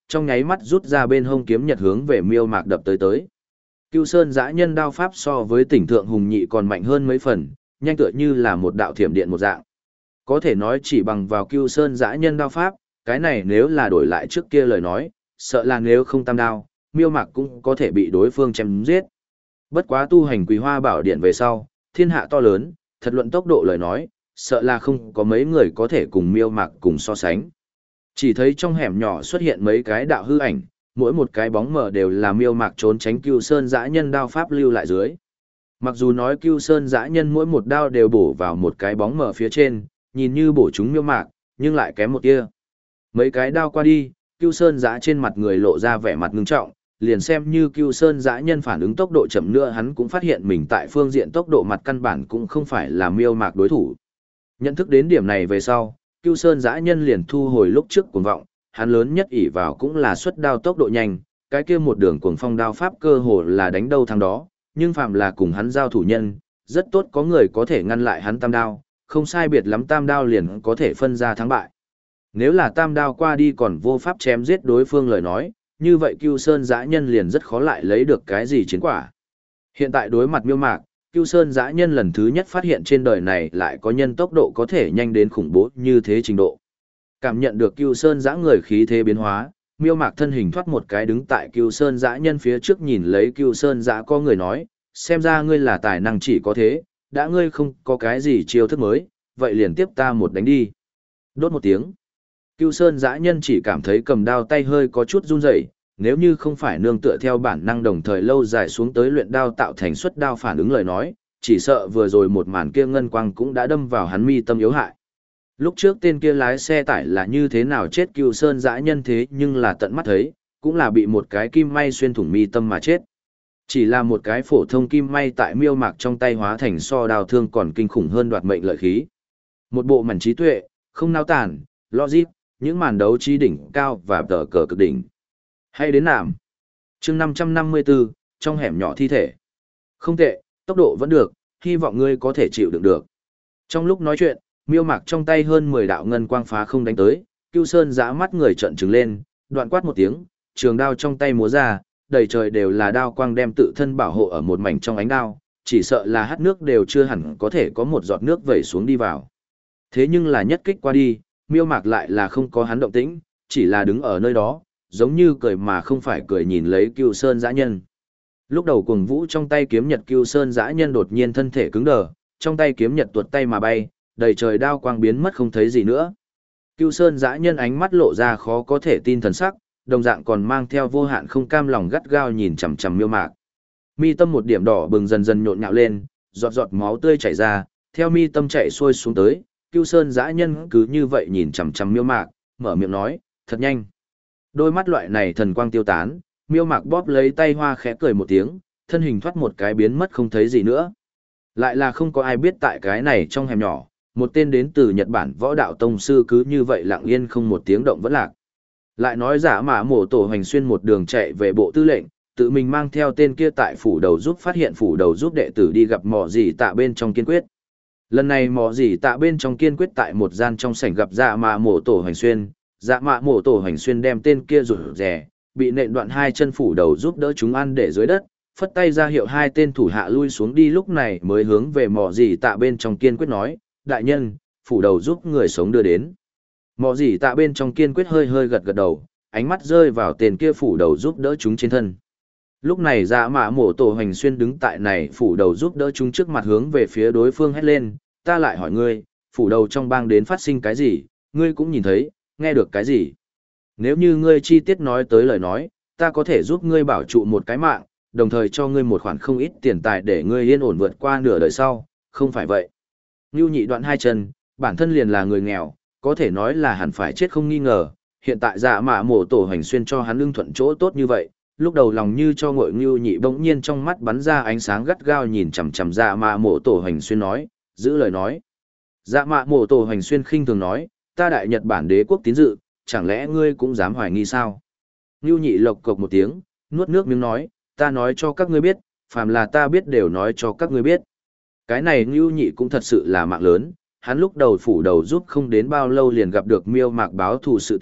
A: trong nháy mắt rút ra bên hông kiếm nhật hướng về Miêu Mạc đập tới tới. Cưu Sơn Dã Nhân đao pháp so với Tỉnh Thượng Hùng Nhị còn mạnh hơn mấy phần, nhanh tựa như là một đạo thiểm điện một dạng. Có thể nói chỉ bằng vào Cưu Sơn Dã Nhân đao pháp, cái này nếu là đổi lại trước kia lời nói, sợ là nếu không tam đao, Miêu Mạc cũng có thể bị đối phương chém giết. Bất quá tu hành Quý Hoa Bảo Điện về sau, thiên hạ to lớn, thật luận tốc độ lời nói, sợ là không có mấy người có thể cùng Miêu Mạc cùng so sánh. Chỉ thấy trong hẻm nhỏ xuất hiện mấy cái đạo hư ảnh, mỗi một cái bóng mờ đều là Miêu Mạc trốn tránh Cưu Sơn Dã Nhân đao pháp lưu lại dưới. Mặc dù nói Cưu Sơn Dã Nhân mỗi một đao đều bổ vào một cái bóng mờ phía trên, nhìn như bổ trúng Miêu Mạc, nhưng lại kém một tia. Mấy cái đao qua đi, Cưu Sơn Dã trên mặt người lộ ra vẻ mặt ngưng trọng, liền xem như Cưu Sơn Dã Nhân phản ứng tốc độ chậm nữa, hắn cũng phát hiện mình tại phương diện tốc độ mặt căn bản cũng không phải là Miêu Mạc đối thủ. Nhận thức đến điểm này về sau, Cưu Sơn Dã Nhân liền thu hồi lúc trước cuồng vọng, hắn lớn nhất ỷ vào cũng là xuất đao tốc độ nhanh, cái kia một đường cuồng phong đao pháp cơ hồ là đánh đâu thắng đó, nhưng phạm là cùng hắn giao thủ nhân, rất tốt có người có thể ngăn lại hắn tam đao, không sai biệt lắm tam đao liền có thể phân ra thắng bại. Nếu là tam đao qua đi còn vô pháp chém giết đối phương lời nói, như vậy Cưu Sơn Dã Nhân liền rất khó lại lấy được cái gì chiến quả. Hiện tại đối mặt Miêu Mạc, Cưu Sơn Dã Nhân lần thứ nhất phát hiện trên đời này lại có nhân tốc độ có thể nhanh đến khủng bố như thế trình độ. Cảm nhận được Cưu Sơn Dã người khí thế biến hóa, Miêu Mạc thân hình thoát một cái đứng tại Cưu Sơn Dã Nhân phía trước nhìn lấy Cưu Sơn Dã có người nói, xem ra ngươi là tài năng chỉ có thế, đã ngươi không có cái gì chiêu thức mới, vậy liền tiếp ta một đánh đi. Đốt một tiếng. Cưu Sơn Dã Nhân chỉ cảm thấy cầm đao tay hơi có chút run rẩy, nếu như không phải nương tựa theo bản năng đồng thời lâu dài xuống tới luyện đao tạo thành xuất đao phản ứng lời nói, chỉ sợ vừa rồi một màn kia ngân quang cũng đã đâm vào hắn mi tâm yếu hại. Lúc trước tên kia lái xe tải là như thế nào chết Cưu Sơn Dã Nhân thế nhưng là tận mắt thấy, cũng là bị một cái kim may xuyên thủng mi tâm mà chết. Chỉ là một cái phổ thông kim may tại Miêu Mạc trong tay hóa thành so đao thương còn kinh khủng hơn đoạt mệnh lợi khí. Một bộ mảnh trí tuệ, không nao tản, logic, những màn đấu trí đỉnh cao và tờ cờ cực đỉnh. Hay đến nàm. chương năm trăm năm mươi tư, trong hẻm nhỏ thi thể. Không tệ, tốc độ vẫn được, hy vọng ngươi có thể chịu đựng được. Trong lúc nói chuyện, Miêu Mạc trong tay hơn mười đạo ngân quang phá không đánh tới, Cưu Sơn Dã mắt người trợn trừng lên, đoạn quát một tiếng, trường đao trong tay múa ra, đầy trời đều là đao quang đem tự thân bảo hộ ở một mảnh trong ánh đao, chỉ sợ là hắt nước đều chưa hẳn có thể có một giọt nước vẩy xuống đi vào. Thế nhưng là nhất kích qua đi, Miêu Mạc lại là không có hắn động tĩnh, chỉ là đứng ở nơi đó, giống như cười mà không phải cười nhìn lấy Cưu Sơn Dã Nhân. Lúc đầu Cuồng Vũ trong tay kiếm nhật Cưu Sơn Dã Nhân đột nhiên thân thể cứng đờ, trong tay kiếm nhật tuột tay mà bay, đầy trời đao quang biến mất không thấy gì nữa. Cưu Sơn Dã Nhân ánh mắt lộ ra khó có thể tin thần sắc, đồng dạng còn mang theo vô hạn không cam lòng gắt gao nhìn chằm chằm Miêu Mạc. Mi tâm một điểm đỏ bừng dần dần nhộn nhạo lên, giọt giọt máu tươi chảy ra, theo mi tâm chảy xuôi xuống tới, Cưu Sơn Dã Nhân cứ như vậy nhìn chằm chằm Miêu Mạc, mở miệng nói, thật nhanh. Đôi mắt loại này thần quang tiêu tán, Miêu Mạc bóp lấy tay hoa khẽ cười một tiếng, thân hình thoát một cái biến mất không thấy gì nữa. Lại là không có ai biết tại cái này trong hẻm nhỏ, một tên đến từ Nhật Bản võ đạo tông sư cứ như vậy lặng yên không một tiếng động vẫn lạc. Lại nói giả mã mổ tổ hành xuyên một đường chạy về bộ tư lệnh, tự mình mang theo tên kia tại phủ đầu giúp phát hiện phủ đầu giúp đệ tử đi gặp mỏ gì tạ bên trong kiên quyết. Lần này mỏ gì tạ bên trong kiên quyết tại một gian trong sảnh gặp dạ mã mổ tổ hành xuyên, dạ mã mổ tổ hành xuyên đem tên kia rụt rè, bị nện đoạn hai chân phủ đầu giúp đỡ chúng ăn để dưới đất, phất tay ra hiệu hai tên thủ hạ lui xuống đi, lúc này mới hướng về mỏ gì tạ bên trong kiên quyết nói, đại nhân, phủ đầu giúp người sống đưa đến. Mỏ gì tạ bên trong kiên quyết hơi hơi gật gật đầu, ánh mắt rơi vào tên kia phủ đầu giúp đỡ chúng trên thân. Lúc này dạ mã mổ tổ hành xuyên đứng tại này phủ đầu giúp đỡ chúng trước mặt hướng về phía đối phương hét lên, ta lại hỏi ngươi, phủ đầu trong bang đến phát sinh cái gì, ngươi cũng nhìn thấy, nghe được cái gì. Nếu như ngươi chi tiết nói tới lời nói, ta có thể giúp ngươi bảo trụ một cái mạng, đồng thời cho ngươi một khoản không ít tiền tài để ngươi yên ổn vượt qua nửa đời sau, không phải vậy. Ngưu Nhị đoạn hai chân, bản thân liền là người nghèo, có thể nói là hẳn phải chết không nghi ngờ, hiện tại dạ mã mổ tổ hành xuyên cho hắn lương thuận chỗ tốt như vậy, lúc đầu lòng như cho ngội Ngưu Nhị bỗng nhiên trong mắt bắn ra ánh sáng gắt gao nhìn chằm chằm dạ mã mổ tổ hành xuyên nói, giữ lời nói. Dạ mã mổ tổ hành xuyên khinh thường nói, ta đại Nhật Bản đế quốc tín dự, chẳng lẽ ngươi cũng dám hoài nghi sao? Ngưu Nhị lộc cộc một tiếng, nuốt nước miếng nói, ta nói cho các ngươi biết, phàm là ta biết đều nói cho các ngươi biết. Cái này Ngưu Nhị cũng thật sự là mạng lớn, hắn lúc đầu phủ đầu giúp không đến bao lâu liền gặp được Miêu Mạc báo thù sự tình,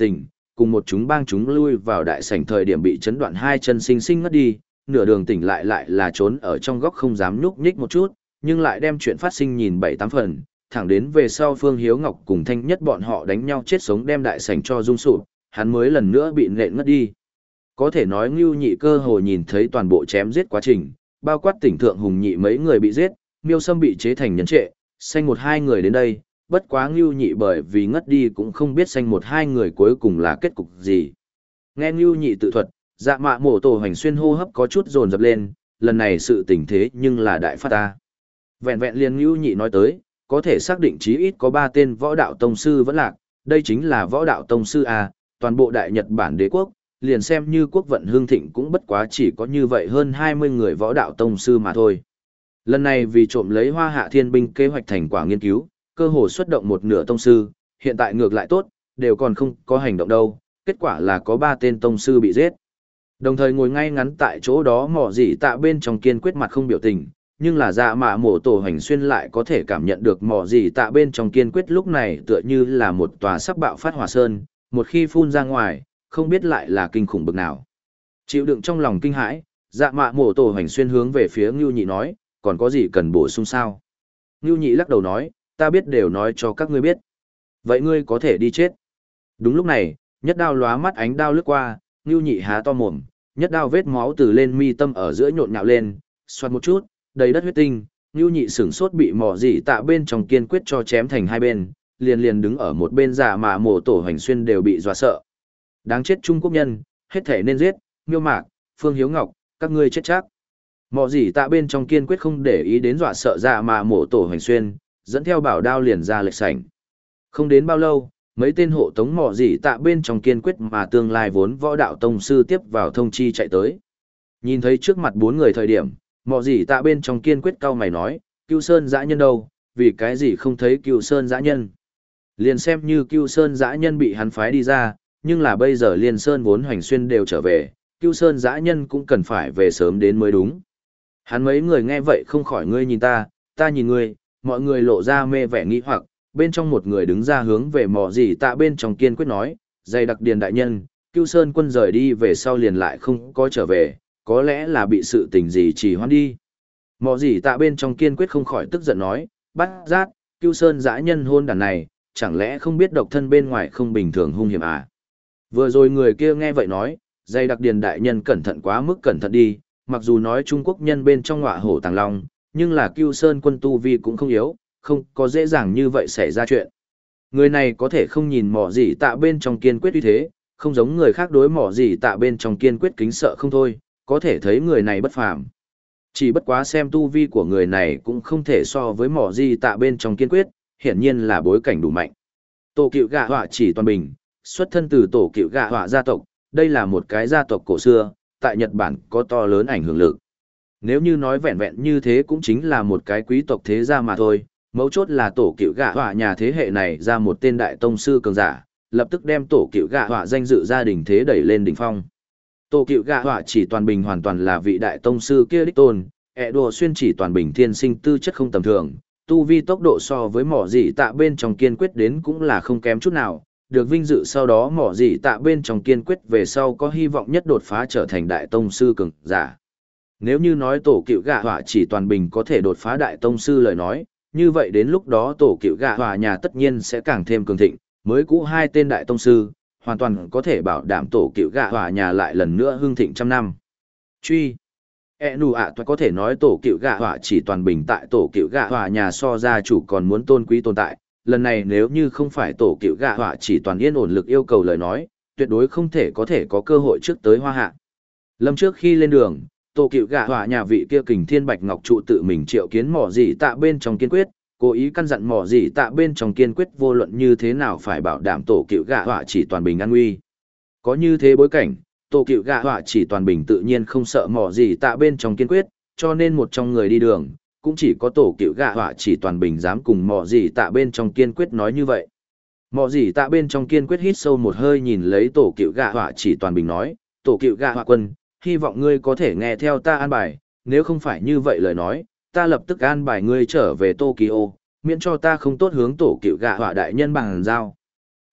A: cùng một chúng bang chúng lui vào đại sảnh thời điểm bị chấn đoạn hai chân sinh sinh ngất đi, nửa đường tỉnh lại lại là trốn ở trong góc không dám nhúc nhích một chút, nhưng lại đem chuyện phát sinh nhìn bảy tám phần, thẳng đến về sau Phương Hiếu Ngọc cùng Thanh Nhất bọn họ đánh nhau chết sống đem đại sảnh cho rung sụp, hắn mới lần nữa bị nện ngất đi. Có thể nói Ngưu Nhị cơ hồ nhìn thấy toàn bộ chém giết quá trình, bao quát tỉnh thượng hùng nhị mấy người bị giết, Miêu Sâm bị chế thành nhân trệ, xanh một hai người đến đây, bất quá Ngưu Nhị bởi vì ngất đi cũng không biết xanh một hai người cuối cùng là kết cục gì. Nghe Ngưu Nhị tự thuật, Dạ Mạ Mổ Tổ Hoành Xuyên hô hấp có chút dồn dập lên, lần này sự tình thế nhưng là đại phát ta. Vẹn vẹn liền Ngưu Nhị nói tới, có thể xác định chí ít có ba tên võ đạo tông sư vẫn lạc, đây chính là võ đạo tông sư A, toàn bộ đại Nhật Bản đế quốc, liền xem như quốc vận hương thịnh cũng bất quá chỉ có như vậy hơn hai mươi người võ đạo tông sư mà thôi. Lần này vì trộm lấy Hoa Hạ Thiên binh kế hoạch thành quả nghiên cứu, cơ hồ xuất động một nửa tông sư, hiện tại ngược lại tốt, đều còn không có hành động đâu, kết quả là có ba tên tông sư bị giết. Đồng thời ngồi ngay ngắn tại chỗ đó Mỏ Dị Tạ bên trong kiên quyết mặt không biểu tình, nhưng là Dạ Mạ Mổ Tổ Hoành Xuyên lại có thể cảm nhận được Mỏ Dị Tạ bên trong kiên quyết lúc này tựa như là một tòa sắp bạo phát hỏa sơn, một khi phun ra ngoài, không biết lại là kinh khủng bực nào. Chịu đựng trong lòng kinh hãi, Dạ Mạ Mổ Tổ Hoành Xuyên hướng về phía Ngưu Nhị nói, còn có gì cần bổ sung sao? Ngưu Nhị lắc đầu nói, ta biết đều nói cho các ngươi biết. Vậy ngươi có thể đi chết. Đúng lúc này, nhất đao lóa mắt ánh đao lướt qua, Ngưu Nhị há to mồm, nhất đao vết máu từ lên mi tâm ở giữa nhộn nhạo lên, xoát một chút, đầy đất huyết tinh, Ngưu Nhị sửng sốt bị Mỏ Dị Tạ bên trong kiên quyết cho chém thành hai bên, liền liền đứng ở một bên Dạ Mạ Mổ Tổ Hoành Xuyên đều bị dọa sợ. Đáng chết Trung Quốc nhân, hết thể nên giết, Miêu Mạc, Phương Hiếu Ngọc, các ngươi chết chắc. Mỏ Dị Tạ bên trong kiên quyết không để ý đến dọa sợ Dạ Mạ Mổ Tổ Hoành Xuyên, dẫn theo bảo đao liền ra lệch sảnh. Không đến bao lâu, mấy tên hộ tống Mỏ Dị Tạ bên trong kiên quyết mà tương lai vốn võ đạo tông sư tiếp vào thông chi chạy tới. Nhìn thấy trước mặt bốn người thời điểm, Mỏ Dị Tạ bên trong kiên quyết cau mày nói, Cưu Sơn dã nhân đâu, vì cái gì không thấy Cưu Sơn dã nhân? Liền xem như Cưu Sơn dã nhân bị hắn phái đi ra, nhưng là bây giờ Liên Sơn vốn Hoành Xuyên đều trở về, Cưu Sơn dã nhân cũng cần phải về sớm đến mới đúng. Hắn mấy người nghe vậy không khỏi ngươi nhìn ta, ta nhìn ngươi, mọi người lộ ra mê vẻ nghi hoặc, bên trong một người đứng ra hướng về Mỏ Dị Tạ bên trong kiên quyết nói, dày đặc điền đại nhân, Cưu Sơn quân rời đi về sau liền lại không có trở về, có lẽ là bị sự tình gì trì hoãn đi. Mỏ Dị Tạ bên trong kiên quyết không khỏi tức giận nói, bắt giác, Cưu Sơn dã nhân hôn đàn này, chẳng lẽ không biết độc thân bên ngoài không bình thường hung hiểm à? Vừa rồi người kia nghe vậy nói, dày đặc điền đại nhân cẩn thận quá mức cẩn thận đi, mặc dù nói Trung Quốc nhân bên trong ngọa hổ tàng long, nhưng là Cưu Sơn quân tu vi cũng không yếu, không có dễ dàng như vậy xảy ra chuyện. Người này có thể không nhìn Mỏ Dị Tạ bên trong kiên quyết như thế, không giống người khác đối Mỏ Dị Tạ bên trong kiên quyết kính sợ không thôi, có thể thấy người này bất phàm. Chỉ bất quá xem tu vi của người này cũng không thể so với Mỏ Dị Tạ bên trong kiên quyết, hiển nhiên là bối cảnh đủ mạnh. Tổ Cựu Gạ Họa Chỉ Toàn Bình, xuất thân từ Tổ Cựu Gạ Họa gia tộc, đây là một cái gia tộc cổ xưa, tại Nhật Bản có to lớn ảnh hưởng lực. Nếu như nói vẹn vẹn như thế cũng chính là một cái quý tộc thế gia mà thôi, mấu chốt là Tổ Cựu Gạ Họa nhà thế hệ này ra một tên đại tông sư cường giả, lập tức đem Tổ Cựu Gạ Họa danh dự gia đình thế đẩy lên đỉnh phong. Tổ Cựu Gạ Họa Chỉ Toàn Bình hoàn toàn là vị đại tông sư kia đích tôn, ẹ đùa xuyên Chỉ Toàn Bình thiên sinh tư chất không tầm thường, tu vi tốc độ so với Mỏ Dị Tạ bên trong kiên quyết đến cũng là không kém chút nào, được vinh dự sau đó Mỏ Dị Tạ bên trong kiên quyết về sau có hy vọng nhất đột phá trở thành đại tông sư cường giả. Nếu như nói Tổ Cựu Gạ Họa Chỉ Toàn Bình có thể đột phá đại tông sư lời nói, như vậy đến lúc đó Tổ Cựu Gạ Họa nhà tất nhiên sẽ càng thêm cường thịnh, mới cũ hai tên đại tông sư, hoàn toàn có thể bảo đảm Tổ Cựu Gạ Họa nhà lại lần nữa hưng thịnh trăm năm. Truy E nù ạ toại có thể nói Tổ Cựu Gạ Họa Chỉ Toàn Bình tại Tổ Cựu Gạ Họa nhà so gia chủ còn muốn tôn quý tồn tại, lần này nếu như không phải Tổ Cựu Gạ Họa Chỉ Toàn yên ổn lực yêu cầu lời nói, tuyệt đối không thể có thể có cơ hội trước tới Hoa Hạ. Lâm trước khi lên đường, Tổ Cựu Gạ Họa nhà vị kia Kình Thiên Bạch Ngọc trụ tự mình triệu kiến Mỏ Dị Tạ bên trong kiên quyết, cố ý căn dặn Mỏ Dị Tạ bên trong kiên quyết vô luận như thế nào phải bảo đảm Tổ Cựu Gạ Họa Chỉ Toàn Bình an nguy. Có như thế bối cảnh, Tổ Cựu Gạ Họa Chỉ Toàn Bình tự nhiên không sợ Mỏ Dị Tạ bên trong kiên quyết, cho nên một trong người đi đường, cũng chỉ có Tổ Cựu Gạ Họa Chỉ Toàn Bình dám cùng Mỏ Dị Tạ bên trong kiên quyết nói như vậy. Mỏ Dị Tạ bên trong kiên quyết hít sâu một hơi nhìn lấy Tổ Cựu Gạ Họa Chỉ Toàn Bình nói, Tổ Cựu Gạ Họa quân, hy vọng ngươi có thể nghe theo ta an bài, nếu không phải như vậy lời nói, ta lập tức an bài ngươi trở về Tokyo, miễn cho ta không tốt hướng Tổ Cựu Gạ Họa đại nhân bằng giao.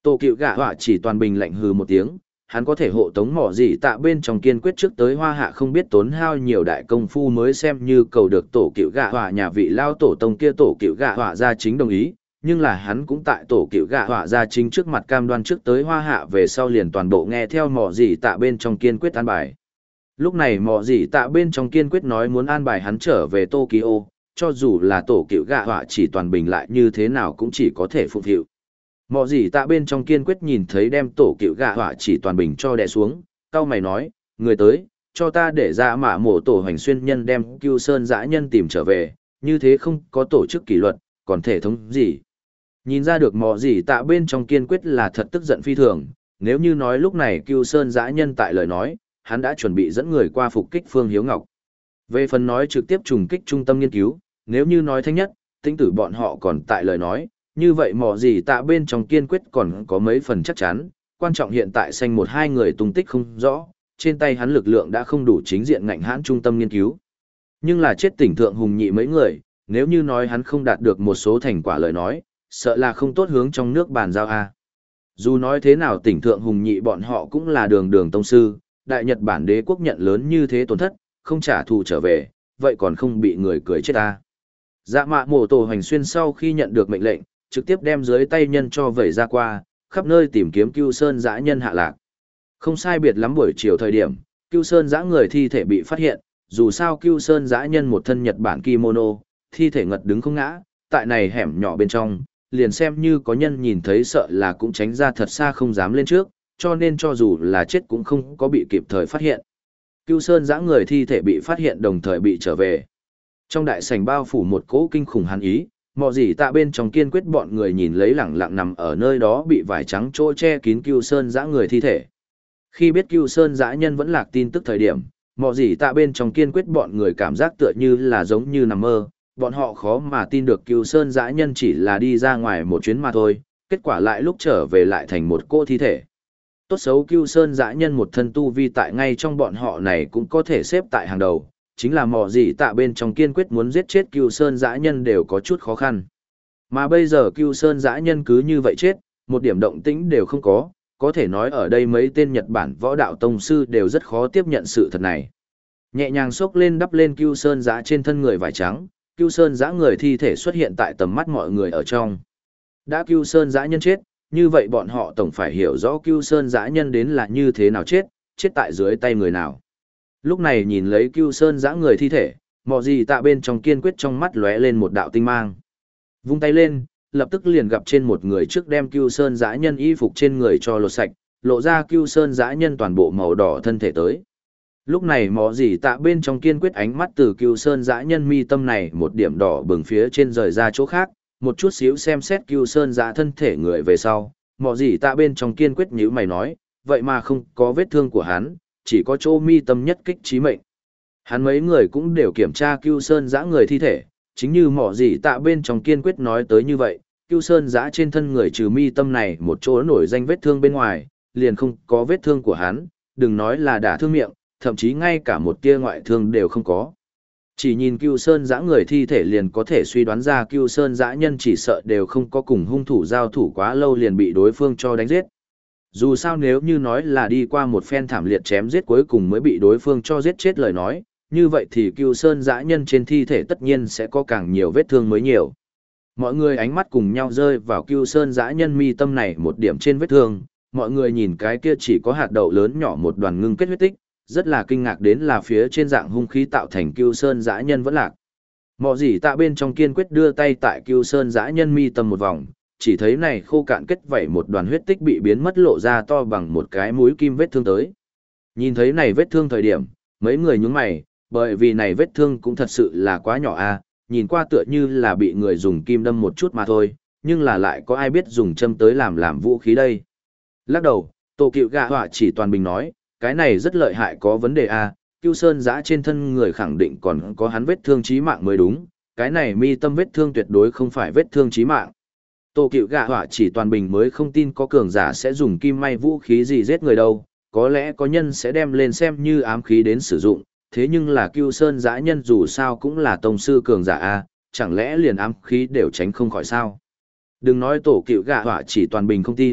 A: Tổ cựu gạ họa chỉ toàn bình lạnh hừ một tiếng, hắn có thể hộ tống mỏ gì tạ bên trong kiên quyết trước tới hoa hạ không biết tốn hao nhiều đại công phu mới xem như cầu được tổ cựu gạ họa nhà vị lao tổ tông kia tổ cựu gạ họa gia chính đồng ý, nhưng là hắn cũng tại tổ cựu gạ họa gia chính trước mặt cam đoan trước tới hoa hạ về sau liền toàn bộ nghe theo mỏ gì tạ bên trong kiên quyết an bài. Lúc này mỏ gì tạ bên trong kiên quyết nói muốn an bài hắn trở về Tokyo, cho dù là tổ cựu gạ họa chỉ toàn bình lại như thế nào cũng chỉ có thể phục hiệu. Mọ gì tạ bên trong kiên quyết nhìn thấy đem tổ cựu gạ họa chỉ toàn bình cho đè xuống, cao mày nói, người tới, cho ta để ra mạ mổ tổ hoành xuyên nhân đem Cưu Sơn dã nhân tìm trở về, như thế không có tổ chức kỷ luật, còn thể thống gì. Nhìn ra được mọ gì tạ bên trong kiên quyết là thật tức giận phi thường, nếu như nói lúc này Cưu Sơn dã nhân tại lời nói, hắn đã chuẩn bị dẫn người qua phục kích Phương Hiếu Ngọc. Về phần nói trực tiếp trùng kích trung tâm nghiên cứu, nếu như nói thanh nhất, tính tử bọn họ còn tại lời nói, như vậy mỏ gì tạ bên trong kiên quyết còn có mấy phần chắc chắn, quan trọng hiện tại xanh một hai người tung tích không rõ, trên tay hắn lực lượng đã không đủ chính diện ngạnh hãn trung tâm nghiên cứu. Nhưng là chết tỉnh thượng hùng nhị mấy người, nếu như nói hắn không đạt được một số thành quả lời nói, sợ là không tốt hướng trong nước bàn giao a. Dù nói thế nào tỉnh thượng hùng nhị bọn họ cũng là đường đường tông sư, đại Nhật Bản đế quốc nhận lớn như thế tổn thất, không trả thù trở về, vậy còn không bị người cười chết ta. Dạ mạ mổ tổ hành xuyên sau khi nhận được mệnh lệnh, trực tiếp đem dưới tay nhân cho vẩy ra qua, khắp nơi tìm kiếm Cưu Sơn dã nhân hạ lạc. Không sai biệt lắm buổi chiều thời điểm, Cưu Sơn dã người thi thể bị phát hiện, dù sao Cưu Sơn dã nhân một thân Nhật Bản kimono, thi thể ngật đứng không ngã, tại này hẻm nhỏ bên trong, liền xem như có nhân nhìn thấy sợ là cũng tránh ra thật xa không dám lên trước, cho nên cho dù là chết cũng không có bị kịp thời phát hiện. Cưu Sơn dã người thi thể bị phát hiện đồng thời bị trở về. Trong đại sảnh bao phủ một cỗ kinh khủng hàn ý, mọ gì tạ bên trong kiên quyết bọn người nhìn lấy lẳng lặng nằm ở nơi đó bị vải trắng chỗ che kín Cưu Sơn dã người thi thể. Khi biết Cưu Sơn dã nhân vẫn lạc tin tức thời điểm, mọ gì tạ bên trong kiên quyết bọn người cảm giác tựa như là giống như nằm mơ, bọn họ khó mà tin được Cưu Sơn dã nhân chỉ là đi ra ngoài một chuyến mà thôi, kết quả lại lúc trở về lại thành một cô thi thể. Tốt xấu Cưu Sơn dã nhân một thân tu vi tại ngay trong bọn họ này cũng có thể xếp tại hàng đầu, chính là mỏ gì tạ bên trong kiên quyết muốn giết chết Cưu Sơn dã nhân đều có chút khó khăn. Mà bây giờ Cưu Sơn dã nhân cứ như vậy chết, một điểm động tĩnh đều không có, có thể nói ở đây mấy tên Nhật Bản võ đạo tông sư đều rất khó tiếp nhận sự thật này. Nhẹ nhàng xốc lên đắp lên Cưu Sơn dã trên thân người vải trắng, Cưu Sơn dã người thi thể xuất hiện tại tầm mắt mọi người ở trong. Đã Cưu Sơn dã nhân chết, như vậy bọn họ tổng phải hiểu rõ Cưu Sơn dã nhân đến là như thế nào chết, chết tại dưới tay người nào. Lúc này nhìn lấy Cưu Sơn dã người thi thể, mọ gì tạ bên trong kiên quyết trong mắt lóe lên một đạo tinh mang. Vung tay lên, lập tức liền gặp trên một người trước đem Cưu Sơn dã nhân y phục trên người cho lột sạch, lộ ra Cưu Sơn dã nhân toàn bộ màu đỏ thân thể tới. Lúc này mọ gì tạ bên trong kiên quyết ánh mắt từ Cưu Sơn dã nhân mi tâm này một điểm đỏ bừng phía trên rời ra chỗ khác, một chút xíu xem xét Cưu Sơn dã thân thể người về sau, mọ gì tạ bên trong kiên quyết nhíu mày nói, vậy mà không có vết thương của hắn, chỉ có chỗ mi tâm nhất kích chí mệnh. Hắn mấy người cũng đều kiểm tra Cưu Sơn dã người thi thể, chính như mỏ gì tạ bên trong kiên quyết nói tới như vậy, Cưu Sơn dã trên thân người trừ mi tâm này một chỗ nổi danh vết thương bên ngoài, liền không có vết thương của hắn, đừng nói là đả thương miệng, thậm chí ngay cả một tia ngoại thương đều không có. Chỉ nhìn Cưu Sơn dã người thi thể liền có thể suy đoán ra Cưu Sơn dã nhân chỉ sợ đều không có cùng hung thủ giao thủ quá lâu liền bị đối phương cho đánh giết. Dù sao nếu như nói là đi qua một phen thảm liệt chém giết cuối cùng mới bị đối phương cho giết chết lời nói, như vậy thì Cưu Sơn dã nhân trên thi thể tất nhiên sẽ có càng nhiều vết thương mới nhiều. Mọi người ánh mắt cùng nhau rơi vào Cưu Sơn dã nhân mi tâm này một điểm trên vết thương, mọi người nhìn cái kia chỉ có hạt đậu lớn nhỏ một đoàn ngưng kết huyết tích, rất là kinh ngạc đến là phía trên dạng hung khí tạo thành Cưu Sơn dã nhân vẫn lạc. Mọ gì tạ bên trong kiên quyết đưa tay tại Cưu Sơn dã nhân mi tâm một vòng, chỉ thấy này khô cạn kết vảy một đoàn huyết tích bị biến mất lộ ra to bằng một cái mũi kim vết thương tới. Nhìn thấy này vết thương thời điểm, mấy người nhướng mày, bởi vì này vết thương cũng thật sự là quá nhỏ a, nhìn qua tựa như là bị người dùng kim đâm một chút mà thôi, nhưng là lại có ai biết dùng châm tới làm làm vũ khí đây. Lắc đầu, Tổ Cựu Gạ Họa chỉ toàn bình nói, cái này rất lợi hại có vấn đề a, Cưu Sơn dã trên thân người khẳng định còn có hắn vết thương chí mạng mới đúng, cái này mi tâm vết thương tuyệt đối không phải vết thương chí mạng. Tổ Cựu Gạ Họa chỉ toàn bình mới không tin có cường giả sẽ dùng kim may vũ khí gì giết người đâu, có lẽ có nhân sẽ đem lên xem như ám khí đến sử dụng, thế nhưng là Cưu Sơn dã nhân dù sao cũng là tông sư cường giả a, chẳng lẽ liền ám khí đều tránh không khỏi sao? Đừng nói Tổ Cựu Gạ Họa chỉ toàn bình không tin,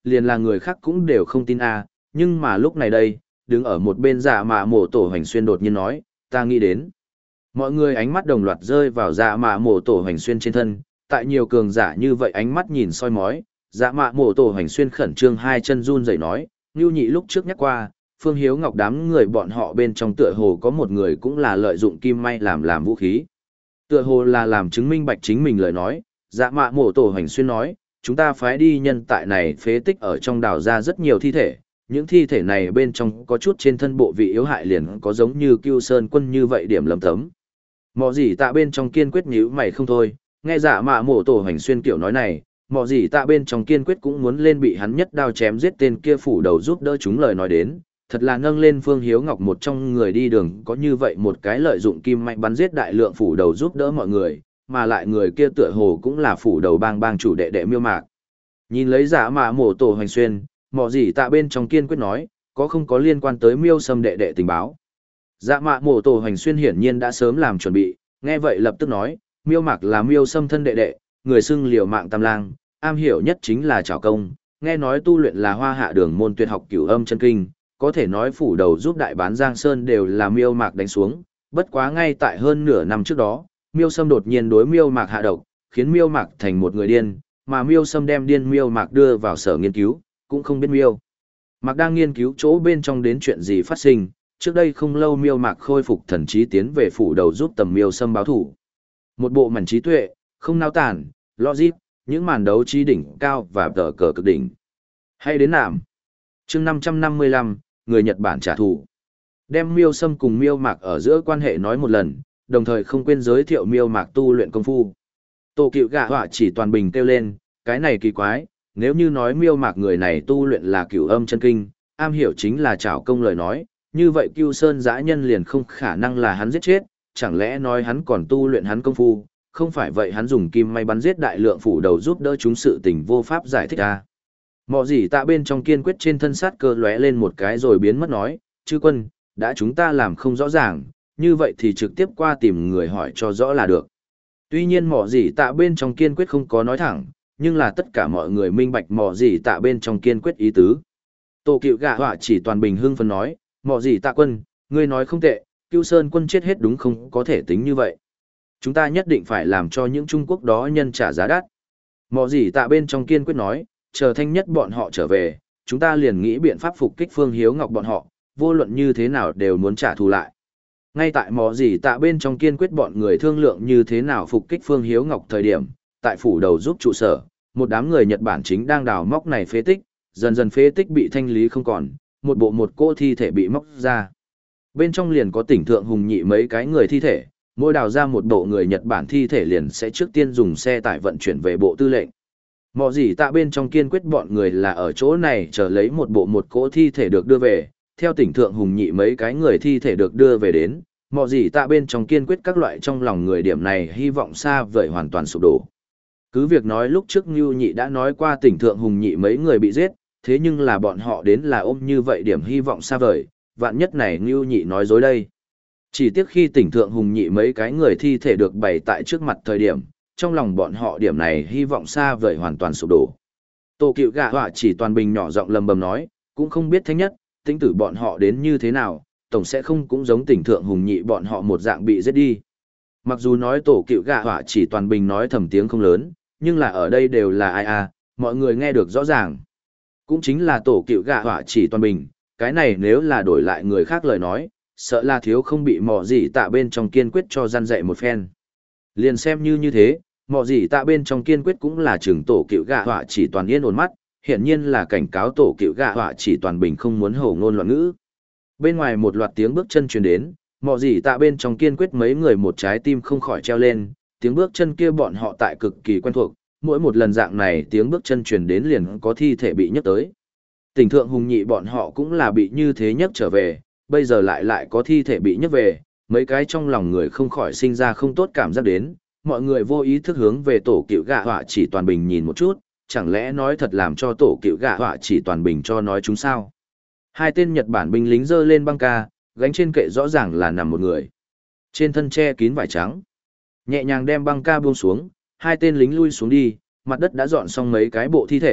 A: liền là người khác cũng đều không tin a. Nhưng mà lúc này đây, đứng ở một bên dạ mạ mổ tổ hoành xuyên đột nhiên nói, ta nghĩ đến. Mọi người ánh mắt đồng loạt rơi vào dạ mạ mổ tổ hoành xuyên trên thân, tại nhiều cường giả như vậy ánh mắt nhìn soi mói, dạ mạ mổ tổ hoành xuyên khẩn trương hai chân run rẩy nói, Ngưu Nhị lúc trước nhắc qua, Phương Hiếu Ngọc đám người bọn họ bên trong tựa hồ có một người cũng là lợi dụng kim may làm làm vũ khí. Tựa hồ là làm chứng minh bạch chính mình lời nói, dạ mạ mổ tổ hoành xuyên nói, chúng ta phái đi nhân tại này phế tích ở trong đào ra rất nhiều thi thể, những thi thể này bên trong có chút trên thân bộ vị yếu hại liền có giống như Cưu Sơn Quân như vậy điểm lầm tấm. Mọ gì tạ bên trong kiên quyết nhíu mày không thôi, nghe dạ mạ mổ tổ hoành xuyên kiểu nói này, mọ gì tạ bên trong kiên quyết cũng muốn lên bị hắn nhất đao chém giết tên kia phủ đầu giúp đỡ chúng lời nói đến, thật là nâng lên Phương Hiếu Ngọc một trong người đi đường có như vậy một cái lợi dụng kim mạnh bắn giết đại lượng phủ đầu giúp đỡ mọi người, mà lại người kia tựa hồ cũng là phủ đầu bang bang chủ đệ đệ Miêu Mạc. Nhìn lấy giả mạ mổ tổ hoành xuyên, mọ gì tạ bên trong kiên quyết nói, có không có liên quan tới Miêu Sâm đệ đệ tình báo. Dạ mạ mổ tổ hoành xuyên hiển nhiên đã sớm làm chuẩn bị, nghe vậy lập tức nói, Miêu Mạc là Miêu Sâm thân đệ đệ, người xưng liều mạng tam lang, am hiểu nhất chính là trảo công, nghe nói tu luyện là hoa hạ đường môn tuyệt học cửu âm chân kinh, có thể nói phủ đầu giúp đại bán Giang Sơn đều là Miêu Mạc đánh xuống, bất quá ngay tại hơn nửa năm trước đó, Miêu Sâm đột nhiên đối Miêu Mạc hạ độc, khiến Miêu Mạc thành một người điên, mà Miêu Sâm đem điên Miêu Mạc đưa vào sở nghiên cứu, cũng không biết Miêu Mạc đang nghiên cứu chỗ bên trong đến chuyện gì phát sinh, trước đây không lâu Miêu Mạc khôi phục thần trí tiến về phủ đầu giúp tầm Miêu Sâm báo thủ. Một bộ mảnh trí tuệ, không nao tản, logic, những màn đấu trí đỉnh cao và tờ cờ cực đỉnh. Hay đến nạm. Chương năm trăm năm mươi lăm, người Nhật Bản trả thù. Đem Miêu Sâm cùng Miêu Mạc ở giữa quan hệ nói một lần, đồng thời không quên giới thiệu Miêu Mạc tu luyện công phu. Tổ Cựu Gạ Họa chỉ toàn bình kêu lên, cái này kỳ quái, nếu như nói Miêu Mạc người này tu luyện là cửu âm chân kinh, am hiểu chính là trảo công lời nói, như vậy Cưu Sơn dã nhân liền không khả năng là hắn giết chết, chẳng lẽ nói hắn còn tu luyện hắn công phu, không phải vậy hắn dùng kim may bắn giết đại lượng phủ đầu giúp đỡ chúng sự tình vô pháp giải thích ra. Mọ gì tạ bên trong kiên quyết trên thân sát cơ lóe lên một cái rồi biến mất nói, chư quân, đã chúng ta làm không rõ ràng, như vậy thì trực tiếp qua tìm người hỏi cho rõ là được. Tuy nhiên mọ gì tạ bên trong kiên quyết không có nói thẳng, nhưng là tất cả mọi người minh bạch mọ gì tạ bên trong kiên quyết ý tứ. Tổ Cựu Gạ Họa chỉ toàn bình hưng phấn nói, mọ gì tạ quân, ngươi nói không tệ, Cưu Sơn quân chết hết đúng không có thể tính như vậy. Chúng ta nhất định phải làm cho những Trung Quốc đó nhân trả giá đắt. Mọ gì tạ bên trong kiên quyết nói, chờ thanh nhất bọn họ trở về, chúng ta liền nghĩ biện pháp phục kích Phương Hiếu Ngọc bọn họ, vô luận như thế nào đều muốn trả thù lại. Ngay tại mọ gì tạ bên trong kiên quyết bọn người thương lượng như thế nào phục kích Phương Hiếu Ngọc thời điểm, tại phủ đầu giúp trụ sở, một đám người Nhật Bản chính đang đào móc này phế tích, dần dần phế tích bị thanh lý không còn, một bộ một cô thi thể bị móc ra. Bên trong liền có tỉnh thượng hùng nhị mấy cái người thi thể, mỗi đào ra một bộ người Nhật Bản thi thể liền sẽ trước tiên dùng xe tải vận chuyển về bộ tư lệnh. Mọ gì tạ bên trong kiên quyết bọn người là ở chỗ này chờ lấy một bộ một cỗ thi thể được đưa về, theo tỉnh thượng hùng nhị mấy cái người thi thể được đưa về đến, mọ gì tạ bên trong kiên quyết các loại trong lòng người điểm này hy vọng xa vời hoàn toàn sụp đổ. Cứ việc nói lúc trước Ngưu Nhị đã nói qua tỉnh thượng hùng nhị mấy người bị giết, thế nhưng là bọn họ đến là ôm như vậy điểm hy vọng xa vời, vạn nhất này Ngưu Nhị nói dối đây. Chỉ tiếc khi tỉnh thượng hùng nhị mấy cái người thi thể được bày tại trước mặt thời điểm, trong lòng bọn họ điểm này hy vọng xa vời hoàn toàn sụp đổ. Tổ Cựu Gạ Họa chỉ toàn bình nhỏ giọng lầm bầm nói, cũng không biết thanh nhất, tính tử bọn họ đến như thế nào, tổng sẽ không cũng giống tỉnh thượng hùng nhị bọn họ một dạng bị giết đi. Mặc dù nói Tổ Cựu Gạ Họa chỉ toàn bình nói thầm tiếng không lớn, nhưng là ở đây đều là ai à, mọi người nghe được rõ ràng. Cũng chính là Tổ Cựu Gạ Họa chỉ toàn bình, cái này nếu là đổi lại người khác lời nói, sợ là thiếu không bị mò gì tạ bên trong kiên quyết cho gian dạy một phen. Liền xem như như thế, mò gì tạ bên trong kiên quyết cũng là chừng Tổ Cựu Gạ Họa chỉ toàn yên ổn mắt, hiển nhiên là cảnh cáo Tổ Cựu Gạ Họa chỉ toàn bình không muốn hổ ngôn loạn ngữ. Bên ngoài một loạt tiếng bước chân truyền đến, mò gì tạ bên trong kiên quyết mấy người một trái tim không khỏi treo lên, tiếng bước chân kia bọn họ tại cực kỳ quen thuộc, mỗi một lần dạng này tiếng bước chân truyền đến liền có thi thể bị nhấc tới. Tỉnh thượng hùng nhị bọn họ cũng là bị như thế nhấc trở về, bây giờ lại lại có thi thể bị nhấc về, mấy cái trong lòng người không khỏi sinh ra không tốt cảm giác đến, mọi người vô ý thức hướng về Tổ Cựu Gạ Họa chỉ toàn bình nhìn một chút, chẳng lẽ nói thật làm cho Tổ Cựu Gạ Họa chỉ toàn bình cho nói chúng sao. Hai tên Nhật Bản binh lính giơ lên băng ca, gánh trên kệ rõ ràng là nằm một người. Trên thân che kín vải trắng. Nhẹ nhàng đem băng ca buông xuống, hai tên lính lui xuống đi, mặt đất đã dọn xong mấy cái bộ thi thể,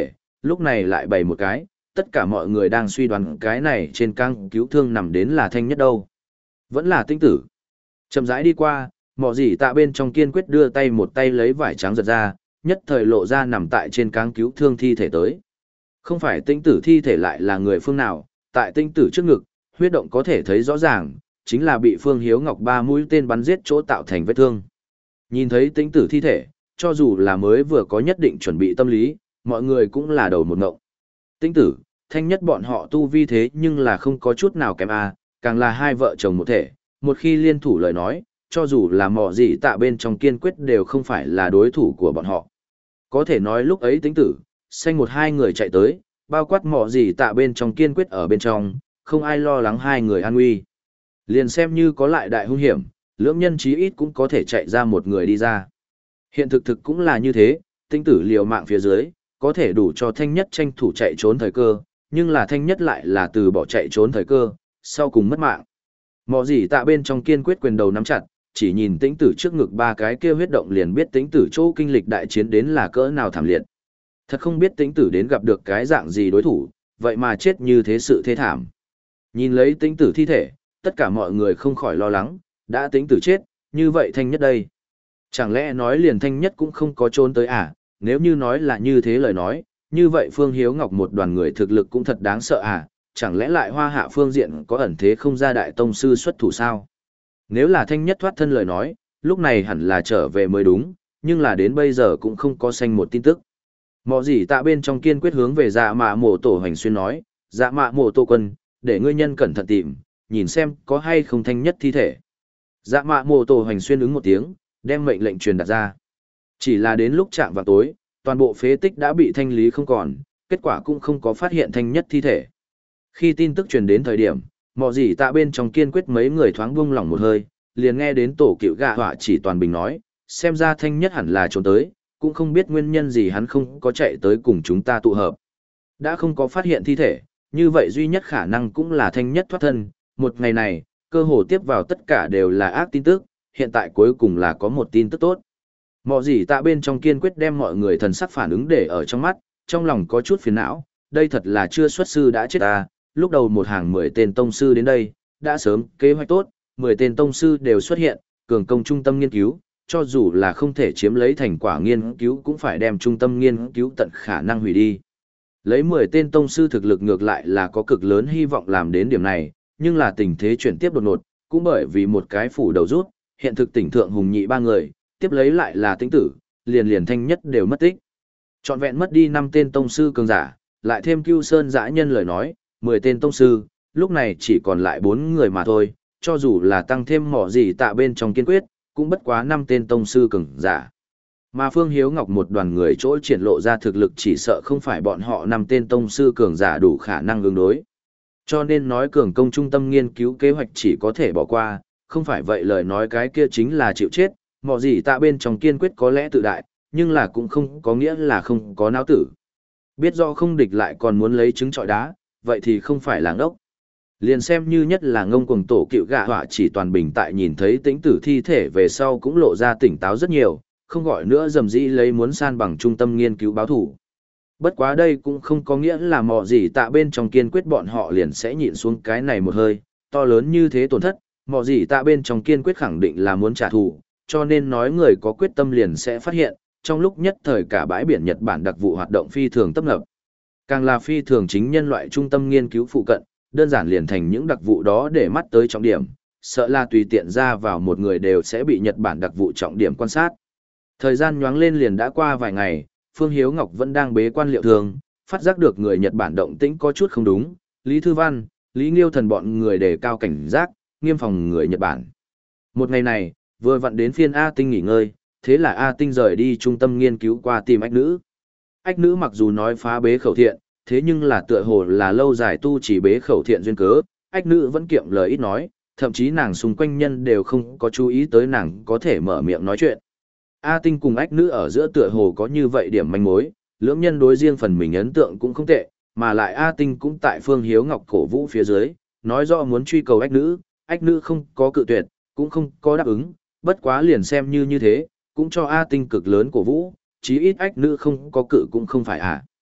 A: lúc này lại bày một cái, tất cả mọi người đang suy đoán cái này trên căng cứu thương nằm đến là thanh nhất đâu. Vẫn là tinh tử. Chậm rãi đi qua, mọ gì tạ bên trong kiên quyết đưa tay một tay lấy vải trắng giật ra, nhất thời lộ ra nằm tại trên cáng cứu thương thi thể tới. Không phải tinh tử thi thể lại là người phương nào, tại tinh tử trước ngực, huyết động có thể thấy rõ ràng, chính là bị Phương Hiếu Ngọc ba mũi tên bắn giết chỗ tạo thành vết thương. Nhìn thấy tinh tử thi thể, cho dù là mới vừa có nhất định chuẩn bị tâm lý, mọi người cũng là đầu một ngộng. Tinh tử, thanh nhất bọn họ tu vi thế nhưng là không có chút nào kém a, càng là hai vợ chồng một thể, một khi liên thủ lời nói, cho dù là mọ gì tạ bên trong kiên quyết đều không phải là đối thủ của bọn họ. Có thể nói lúc ấy tinh tử, xanh một hai người chạy tới, bao quát mọ gì tạ bên trong kiên quyết ở bên trong, không ai lo lắng hai người an nguy. Liền xem như có lại đại hung hiểm, lưỡng nhân chí ít cũng có thể chạy ra một người đi ra. Hiện thực thực cũng là như thế, tinh tử liều mạng phía dưới, có thể đủ cho thanh nhất tranh thủ chạy trốn thời cơ, nhưng là thanh nhất lại là từ bỏ chạy trốn thời cơ, sau cùng mất mạng. Mọ gì tạ bên trong kiên quyết quyền đầu nắm chặt, chỉ nhìn tĩnh tử trước ngực ba cái kia huyết động liền biết tĩnh tử chỗ kinh lịch đại chiến đến là cỡ nào thảm liệt. Thật không biết tĩnh tử đến gặp được cái dạng gì đối thủ, vậy mà chết như thế sự thế thảm. Nhìn lấy tĩnh tử thi thể, tất cả mọi người không khỏi lo lắng, đã tĩnh tử chết, như vậy thanh nhất đây. Chẳng lẽ nói liền thanh nhất cũng không có trốn tới à, nếu như nói là như thế lời nói, như vậy Phương Hiếu Ngọc một đoàn người thực lực cũng thật đáng sợ à, chẳng lẽ lại hoa hạ phương diện có ẩn thế không ra đại tông sư xuất thủ sao? Nếu là thanh nhất thoát thân lời nói, lúc này hẳn là trở về mới đúng, nhưng là đến bây giờ cũng không có xanh một tin tức. Mọ gì tạ bên trong kiên quyết hướng về dạ mạ mộ tổ hành xuyên nói, dạ mạ mộ tổ quân, để ngươi nhân cẩn thận tìm, nhìn xem có hay không thanh nhất thi thể. Dạ mạ mộ tổ hành xuyên ứng một tiếng, đem mệnh lệnh truyền đặt ra. Chỉ là đến lúc chạm vào tối, toàn bộ phế tích đã bị thanh lý không còn, kết quả cũng không có phát hiện thanh nhất thi thể. Khi tin tức truyền đến thời điểm, mọ gì tạ bên trong kiên quyết mấy người thoáng buông lỏng một hơi, liền nghe đến tổ cựu gạ họa chỉ toàn bình nói, xem ra thanh nhất hẳn là trốn tới, cũng không biết nguyên nhân gì hắn không có chạy tới cùng chúng ta tụ hợp. Đã không có phát hiện thi thể, như vậy duy nhất khả năng cũng là thanh nhất thoát thân, một ngày này, cơ hồ tiếp vào tất cả đều là ác tin tức, hiện tại cuối cùng là có một tin tức tốt. Mọ gì tạ bên trong kiên quyết đem mọi người thần sắc phản ứng để ở trong mắt, trong lòng có chút phiền não, đây thật là chưa xuất sư đã chết ta, lúc đầu một hàng mười tên tông sư đến đây, đã sớm kế hoạch tốt, mười tên tông sư đều xuất hiện, cường công trung tâm nghiên cứu, cho dù là không thể chiếm lấy thành quả nghiên cứu cũng phải đem trung tâm nghiên cứu tận khả năng hủy đi. Lấy mười tên tông sư thực lực ngược lại là có cực lớn hy vọng làm đến điểm này, nhưng là tình thế chuyển tiếp đột ngột, cũng bởi vì một cái phủ đầu rút, hiện thực tỉnh thượng hùng nhị ba người, tiếp lấy lại là tĩnh tử, liền liền thanh nhất đều mất tích. Trọn vẹn mất đi năm tên tông sư cường giả, lại thêm Cưu Sơn dã nhân lời nói, mười tên tông sư, lúc này chỉ còn lại bốn người mà thôi, cho dù là tăng thêm mỏ gì tạ bên trong kiên quyết, cũng bất quá năm tên tông sư cường giả. Mà Phương Hiếu Ngọc một đoàn người chỗ triển lộ ra thực lực chỉ sợ không phải bọn họ năm tên tông sư cường giả đủ khả năng ứng đối. Cho nên nói cường công trung tâm nghiên cứu kế hoạch chỉ có thể bỏ qua, không phải vậy lời nói cái kia chính là chịu chết, mỏ gì tạ bên trong kiên quyết có lẽ tự đại, nhưng là cũng không có nghĩa là không có não tử. Biết do không địch lại còn muốn lấy trứng trọi đá, vậy thì không phải là ngốc. Liền xem như nhất là ngông cuồng tổ cựu gạ họa chỉ toàn bình tại nhìn thấy tĩnh tử thi thể về sau cũng lộ ra tỉnh táo rất nhiều, không gọi nữa dầm dĩ lấy muốn san bằng trung tâm nghiên cứu báo thủ. Bất quá đây cũng không có nghĩa là mò gì tạ bên trong kiên quyết bọn họ liền sẽ nhịn xuống cái này một hơi, to lớn như thế tổn thất, mò gì tạ bên trong kiên quyết khẳng định là muốn trả thù, cho nên nói người có quyết tâm liền sẽ phát hiện, trong lúc nhất thời cả bãi biển Nhật Bản đặc vụ hoạt động phi thường tấp nập. Càng là phi thường chính nhân loại trung tâm nghiên cứu phụ cận, đơn giản liền thành những đặc vụ đó để mắt tới trọng điểm, sợ là tùy tiện ra vào một người đều sẽ bị Nhật Bản đặc vụ trọng điểm quan sát. Thời gian nhoáng lên liền đã qua vài ngày, Phương Hiếu Ngọc vẫn đang bế quan liệu thường, phát giác được người Nhật Bản động tĩnh có chút không đúng, Lý Thư Văn, Lý Nghiêu Thần bọn người đề cao cảnh giác, nghiêm phòng người Nhật Bản. Một ngày này, vừa vặn đến phiên A Tinh nghỉ ngơi, thế là A Tinh rời đi trung tâm nghiên cứu qua tìm ách nữ. Ách nữ mặc dù nói phá bế khẩu thiện, thế nhưng là tựa hồ là lâu dài tu chỉ bế khẩu thiện duyên cớ, ách nữ vẫn kiệm lời ít nói, thậm chí nàng xung quanh nhân đều không có chú ý tới nàng có thể mở miệng nói chuyện. A Tinh cùng ách nữ ở giữa tựa hồ có như vậy điểm manh mối, lưỡng nhân đối riêng phần mình ấn tượng cũng không tệ, mà lại A Tinh cũng tại Phương Hiếu Ngọc cổ vũ phía dưới, nói rõ muốn truy cầu ách nữ, ách nữ không có cự tuyệt, cũng không có đáp ứng, bất quá liền xem như như thế, cũng cho A Tinh cực lớn cổ vũ, chí ít ách nữ không có cự cũng không phải à.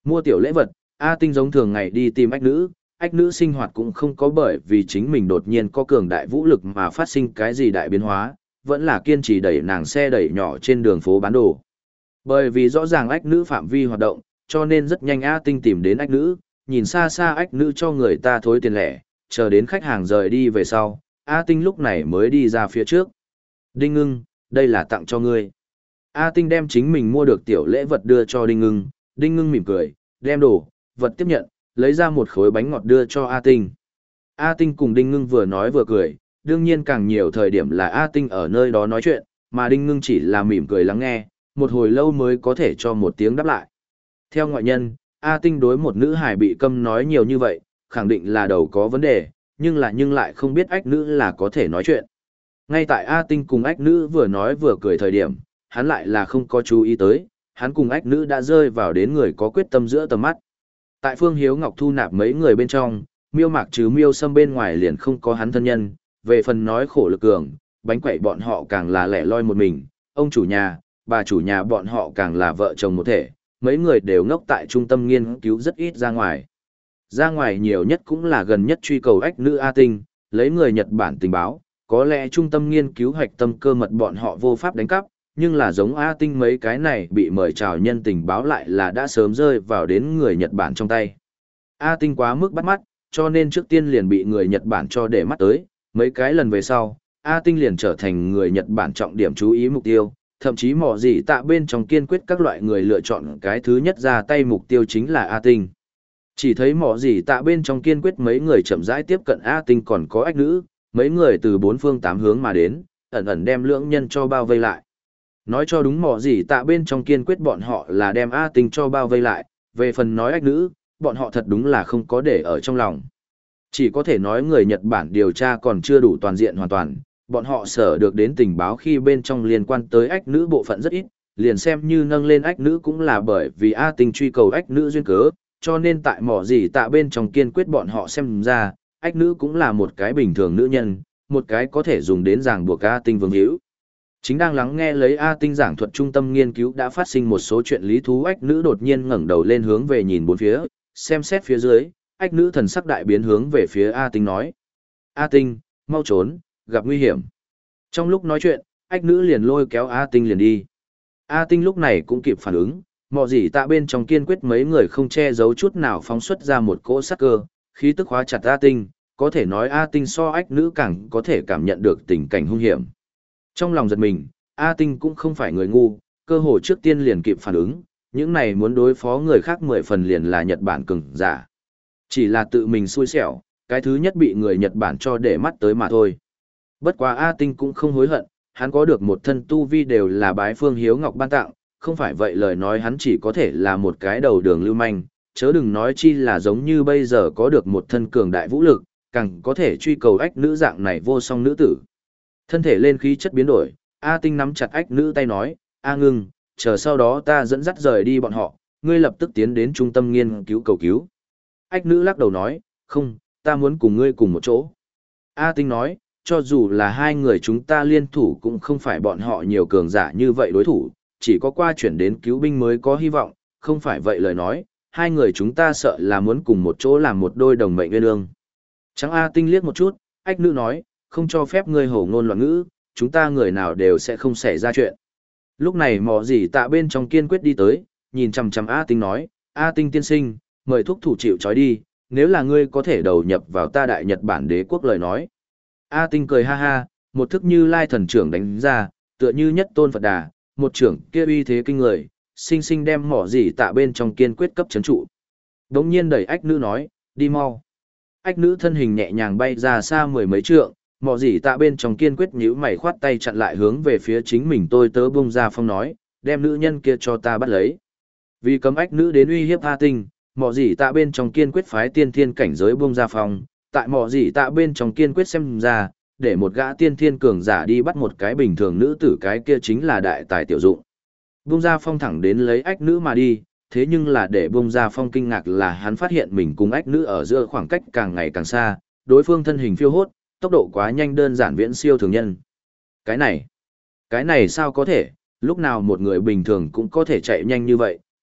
A: Mua tiểu lễ vật, A Tinh giống thường ngày đi tìm ách nữ, ách nữ sinh hoạt cũng không có bởi vì chính mình đột nhiên có cường đại vũ lực mà phát sinh cái gì đại biến hóa, vẫn là kiên trì đẩy nàng xe đẩy nhỏ trên đường phố bán đồ. Bởi vì rõ ràng ách nữ phạm vi hoạt động, cho nên rất nhanh A Tinh tìm đến ách nữ, nhìn xa xa ách nữ cho người ta thối tiền lẻ, chờ đến khách hàng rời đi về sau, A Tinh lúc này mới đi ra phía trước. Đinh Ngưng, đây là tặng cho ngươi. A Tinh đem chính mình mua được tiểu lễ vật đưa cho Đinh Ngưng, Đinh Ngưng mỉm cười, đem đồ, vật tiếp nhận, lấy ra một khối bánh ngọt đưa cho A Tinh. A Tinh cùng Đinh Ngưng vừa nói vừa cười, đương nhiên càng nhiều thời điểm là A Tinh ở nơi đó nói chuyện, mà Đinh Ngưng chỉ là mỉm cười lắng nghe, một hồi lâu mới có thể cho một tiếng đáp lại. Theo ngoại nhân, A Tinh đối một nữ hài bị câm nói nhiều như vậy, khẳng định là đầu có vấn đề, nhưng là nhưng lại không biết ách nữ là có thể nói chuyện. Ngay tại A Tinh cùng ách nữ vừa nói vừa cười thời điểm, hắn lại là không có chú ý tới, hắn cùng ách nữ đã rơi vào đến người có quyết tâm giữa tầm mắt. Tại Phương Hiếu Ngọc thu nạp mấy người bên trong, Miêu Mạc trừ Miêu Sâm bên ngoài liền không có hắn thân nhân, về phần nói khổ lực cường, bánh quẩy bọn họ càng là lẻ loi một mình, ông chủ nhà, bà chủ nhà bọn họ càng là vợ chồng một thể, mấy người đều ngốc tại trung tâm nghiên cứu rất ít ra ngoài. Ra ngoài nhiều nhất cũng là gần nhất truy cầu ách nữ A Tinh, lấy người Nhật Bản tình báo, có lẽ trung tâm nghiên cứu hoạch tâm cơ mật bọn họ vô pháp đánh cắp, nhưng là giống A Tinh mấy cái này bị mời chào nhân tình báo lại là đã sớm rơi vào đến người Nhật Bản trong tay. A Tinh quá mức bắt mắt, cho nên trước tiên liền bị người Nhật Bản cho để mắt tới, mấy cái lần về sau, A Tinh liền trở thành người Nhật Bản trọng điểm chú ý mục tiêu, thậm chí mỏ gì tạ bên trong kiên quyết các loại người lựa chọn cái thứ nhất ra tay mục tiêu chính là A Tinh. Chỉ thấy mỏ gì tạ bên trong kiên quyết mấy người chậm rãi tiếp cận A Tinh còn có ách nữ, mấy người từ bốn phương tám hướng mà đến, ẩn ẩn đem lưỡng nhân cho bao vây lại. Nói cho đúng mỏ gì tạ bên trong kiên quyết bọn họ là đem A Tinh cho bao vây lại, về phần nói ách nữ, bọn họ thật đúng là không có để ở trong lòng. Chỉ có thể nói người Nhật Bản điều tra còn chưa đủ toàn diện hoàn toàn, bọn họ sở được đến tình báo khi bên trong liên quan tới ách nữ bộ phận rất ít, liền xem như nâng lên ách nữ cũng là bởi vì A Tinh truy cầu ách nữ duyên cớ, cho nên tại mỏ gì tạ bên trong kiên quyết bọn họ xem ra, ách nữ cũng là một cái bình thường nữ nhân, một cái có thể dùng đến ràng buộc A Tinh vương hữu. Chính đang lắng nghe lấy A Tinh giảng thuật trung tâm nghiên cứu đã phát sinh một số chuyện lý thú, ách nữ đột nhiên ngẩng đầu lên hướng về nhìn bốn phía, xem xét phía dưới, ách nữ thần sắc đại biến hướng về phía A Tinh nói. A Tinh, mau trốn, gặp nguy hiểm. Trong lúc nói chuyện, ách nữ liền lôi kéo A Tinh liền đi. A Tinh lúc này cũng kịp phản ứng, mọ gì tạ bên trong kiên quyết mấy người không che giấu chút nào phóng xuất ra một cỗ sát cơ, khí tức hóa chặt A Tinh, có thể nói A Tinh so ách nữ càng có thể cảm nhận được tình cảnh hung hiểm. Trong lòng giật mình, A Tinh cũng không phải người ngu, cơ hồ trước tiên liền kịp phản ứng, những này muốn đối phó người khác mười phần liền là Nhật Bản cường giả. Chỉ là tự mình xui xẻo, cái thứ nhất bị người Nhật Bản cho để mắt tới mà thôi. Bất quá A Tinh cũng không hối hận, hắn có được một thân tu vi đều là bái Phương Hiếu Ngọc ban tặng, không phải vậy lời nói hắn chỉ có thể là một cái đầu đường lưu manh, chớ đừng nói chi là giống như bây giờ có được một thân cường đại vũ lực, càng có thể truy cầu ách nữ dạng này vô song nữ tử. Thân thể lên khí chất biến đổi, A Tinh nắm chặt ách nữ tay nói, A Ngưng, chờ sau đó ta dẫn dắt rời đi bọn họ, ngươi lập tức tiến đến trung tâm nghiên cứu cầu cứu. Ách nữ lắc đầu nói, không, ta muốn cùng ngươi cùng một chỗ. A Tinh nói, cho dù là hai người chúng ta liên thủ cũng không phải bọn họ nhiều cường giả như vậy đối thủ, chỉ có qua chuyển đến cứu binh mới có hy vọng, không phải vậy lời nói, hai người chúng ta sợ là muốn cùng một chỗ làm một đôi đồng mệnh nguyên ương. Trắng A Tinh liếc một chút, ách nữ nói, không cho phép ngươi hổ ngôn loạn ngữ, chúng ta người nào đều sẽ không xảy ra chuyện. Lúc này mò gì tạ bên trong kiên quyết đi tới, nhìn chằm chằm A Tinh nói, A Tinh tiên sinh, mời thúc thủ chịu trói đi, nếu là ngươi có thể đầu nhập vào ta đại Nhật Bản đế quốc lời nói. A Tinh cười ha ha, một thức như lai thần trưởng đánh ra, tựa như nhất tôn Phật Đà, một trưởng kia uy thế kinh người, sinh sinh đem mỏ gì tạ bên trong kiên quyết cấp chấn trụ. Đống nhiên đẩy ách nữ nói, đi mau. Ách nữ thân hình nhẹ nhàng bay ra xa mười mấy trượng, mỏ gì tạ bên trong kiên quyết nhíu mày khoát tay chặn lại hướng về phía chính mình tôi tớ bung ra phong nói, đem nữ nhân kia cho ta bắt lấy. Vì cấm ách nữ đến uy hiếp A Tinh, mỏ gì tạ bên trong kiên quyết phái tiên thiên cảnh giới bung ra phong, tại mỏ gì tạ bên trong kiên quyết xem ra, để một gã tiên thiên cường giả đi bắt một cái bình thường nữ tử cái kia chính là đại tài tiểu dụng. Bung ra phong thẳng đến lấy ách nữ mà đi, thế nhưng là để bung ra phong kinh ngạc là hắn phát hiện mình cùng ách nữ ở giữa khoảng cách càng ngày càng xa, đối phương thân hình phiêu hốt, tốc độ quá nhanh đơn giản viễn siêu thường nhân. Cái này, cái này sao có thể, lúc nào một người bình thường cũng có thể chạy nhanh như vậy,